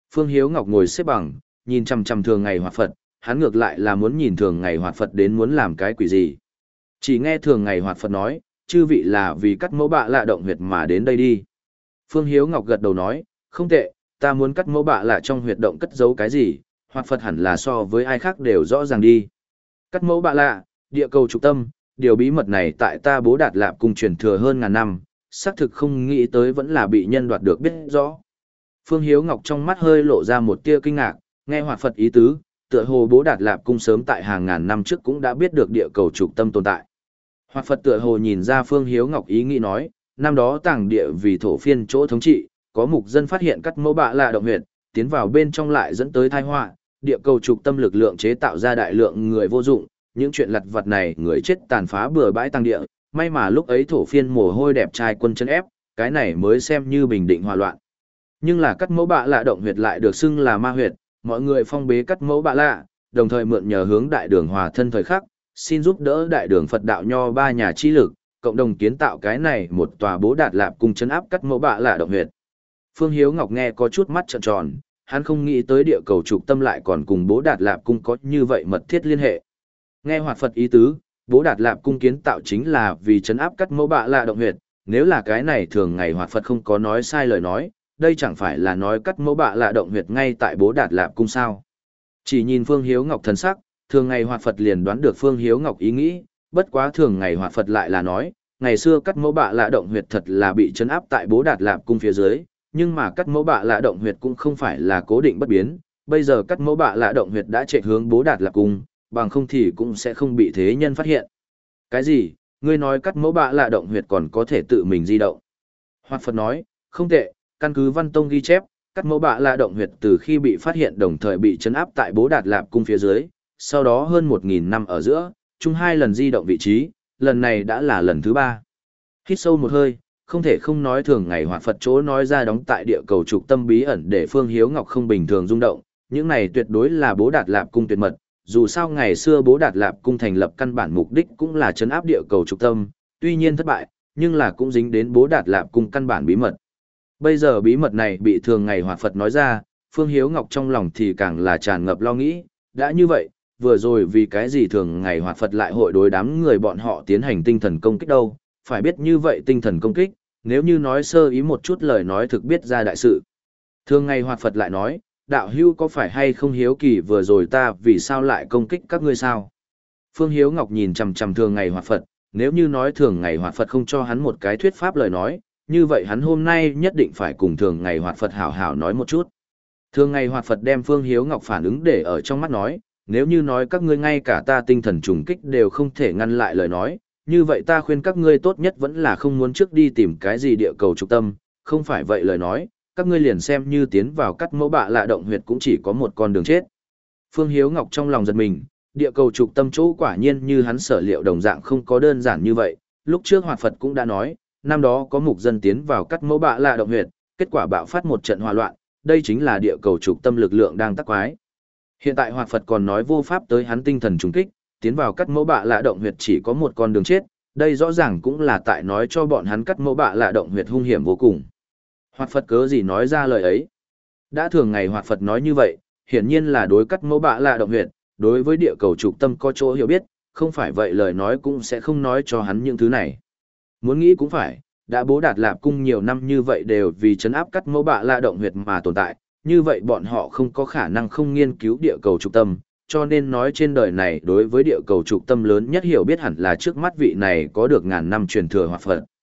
A: Phương Hiếu Ngọc ngồi xếp bằng, nhìn chằm chằm thường ngày hoạt Phật, hắn ngược lại là muốn nhìn thường ngày hoạt Phật đến muốn làm cái quỷ gì. Chỉ nghe thường ngày hoạt Phật nói, chư vị là vì cắt mẫu bạ lạ động huyệt mà đến đây đi. Phương Hiếu Ngọc gật đầu nói, không tệ, ta muốn cắt mẫu bạ lạ trong huyệt động cất giấu cái gì, hoạt Phật hẳn là so với ai khác đều rõ ràng đi. Cắt mẫu bạ lạ, địa cầu trục tâm, điều bí mật này tại ta Bố Đạt Lạp cung truyền thừa hơn ngàn năm, xác thực không nghĩ tới vẫn là bị nhân đoạt được biết rõ. Phương Hiếu Ngọc trong mắt hơi lộ ra một tia kinh ngạc, nghe hoạt Phật ý tứ, tựa hồ Bố Đạt Lạp cung sớm tại hàng ngàn năm trước cũng đã biết được địa cầu trục tâm tồn tại. Hoạt Phật tựa hồ nhìn ra Phương Hiếu Ngọc ý nghĩ nói, năm đó tàng địa vì thổ phiên chỗ thống trị, có mục dân phát hiện cắt mẫu bạ lạ động huyệt, tiến vào bên trong lại dẫn tới tai họa, địa cầu trục tâm lực lượng chế tạo ra đại lượng người vô dụng, những chuyện lặt vặt này người chết tàn phá bừa bãi tàng địa, may mà lúc ấy thổ phiên mồ hôi đẹp trai quân chân ép, cái này mới xem như bình định hòa loạn. Nhưng là cắt mẫu bạ lạ động huyệt lại được xưng là ma huyệt, mọi người phong bế cắt mẫu bạ lạ, đồng thời mượn nhờ hướng đại đường hòa thân thời khắc, xin giúp đỡ đại đường Phật đạo nho ba nhà chi lực, cộng đồng kiến tạo cái này một tòa Bố Đạt Lạp cung trấn áp cắt mẫu bạ lạ động huyệt. Phương Hiếu Ngọc nghe có chút mắt trợn tròn, hắn không nghĩ tới địa cầu trục tâm lại còn cùng Bố Đạt Lạp cung có như vậy mật thiết liên hệ. Nghe hoạt Phật ý tứ, Bố Đạt Lạp cung kiến tạo chính là vì trấn áp cắt mẫu bạ lạ động huyệt, nếu là cái này thường ngày hoạt Phật không có nói sai lời nói, đây chẳng phải là nói cắt mẫu bạ lạ động huyệt ngay tại Bố Đạt Lạp cung sao? Chỉ nhìn Phương Hiếu Ngọc thần sắc, thường ngày hoạt Phật liền đoán được Phương Hiếu Ngọc ý nghĩ, bất quá thường ngày hoạt Phật lại là nói, ngày xưa cắt mẫu bạ lạ động huyệt thật là bị trấn áp tại Bố Đạt Lạp cung phía dưới, nhưng mà cắt mẫu bạ lạ động huyệt cũng không phải là cố định bất biến, bây giờ cắt mẫu bạ lạ động huyệt đã chạy hướng Bố Đạt Lạp cung, bằng không thì cũng sẽ không bị thế nhân phát hiện. Cái gì? Ngươi nói cắt mẫu bạ lạ động huyệt còn có thể tự mình di động? Hoạt Phật nói, không tệ, căn cứ Văn Tông ghi chép, cắt mẫu bạ lạ động huyệt từ khi bị phát hiện đồng thời bị trấn áp tại Bố Đạt Lạp cung phía dưới, sau đó hơn một nghìn năm ở giữa, chung hai lần di động vị trí, lần này đã là lần thứ ba. Hít sâu một hơi, không thể không nói thường ngày Hoạt Phật chỗ nói ra đóng tại địa cầu trục tâm bí ẩn để Phương Hiếu Ngọc không bình thường rung động, những này tuyệt đối là Bố Đạt Lạp cung tuyệt mật, dù sao ngày xưa Bố Đạt Lạp cung thành lập căn bản mục đích cũng là trấn áp địa cầu trục tâm, tuy nhiên thất bại, nhưng là cũng dính đến Bố Đạt Lạp cung căn bản bí mật. Bây giờ bí mật này bị thường ngày Hoạt Phật nói ra, Phương Hiếu Ngọc trong lòng thì càng là tràn ngập lo nghĩ, đã như vậy, vừa rồi vì cái gì thường ngày Hoạt Phật lại hội đối đám người bọn họ tiến hành tinh thần công kích đâu, phải biết như vậy tinh thần công kích, nếu như nói sơ ý một chút lời nói thực biết ra đại sự. Thường ngày Hoạt Phật lại nói, đạo hưu có phải hay không hiếu kỳ vừa rồi ta vì sao lại công kích các ngươi sao? Phương Hiếu Ngọc nhìn chằm chằm thường ngày Hoạt Phật, nếu như nói thường ngày Hoạt Phật không cho hắn một cái thuyết pháp lời nói, như vậy hắn hôm nay nhất định phải cùng thường ngày Hoạt Phật hảo hảo nói một chút. Thường ngày Hoạt Phật đem Phương Hiếu Ngọc phản ứng để ở trong mắt nói, nếu như nói các ngươi ngay cả ta tinh thần trùng kích đều không thể ngăn lại lời nói, như vậy ta khuyên các ngươi tốt nhất vẫn là không muốn trước đi tìm cái gì địa cầu trục tâm, không phải vậy lời nói, các ngươi liền xem như tiến vào cắt mẫu bạ lạ động huyệt cũng chỉ có một con đường chết. Phương Hiếu Ngọc trong lòng giật mình, địa cầu trục tâm chỗ quả nhiên như hắn sở liệu đồng dạng không có đơn giản như vậy, lúc trước Hoạt Phật cũng đã nói, năm đó có mục dân tiến vào cắt mẫu bạ lạ động huyệt, kết quả bạo phát một trận hòa loạn, đây chính là địa cầu trục tâm lực lượng đang tắc quái. Hiện tại Hoạt Phật còn nói vô pháp tới hắn tinh thần trùng kích, tiến vào cắt mẫu bạ lạ động huyệt chỉ có một con đường chết, đây rõ ràng cũng là tại nói cho bọn hắn cắt mẫu bạ lạ động huyệt hung hiểm vô cùng. Hoạt Phật cớ gì nói ra lời ấy? Đã thường ngày Hoạt Phật nói như vậy, hiển nhiên là đối cắt mẫu bạ lạ động huyệt, đối với địa cầu trục tâm có chỗ hiểu biết, không phải vậy lời nói cũng sẽ không nói cho hắn những thứ này. Muốn nghĩ cũng phải, đã Bố Đạt Lạp cung nhiều năm như vậy đều vì trấn áp cắt mẫu bạ lạ động huyệt mà tồn tại, như vậy bọn họ không có khả năng không nghiên cứu địa cầu trục tâm, cho nên nói trên đời này đối với địa cầu trục tâm lớn nhất hiểu biết hẳn là trước mắt vị này có được ngàn năm truyền thừa Hoạt Phật.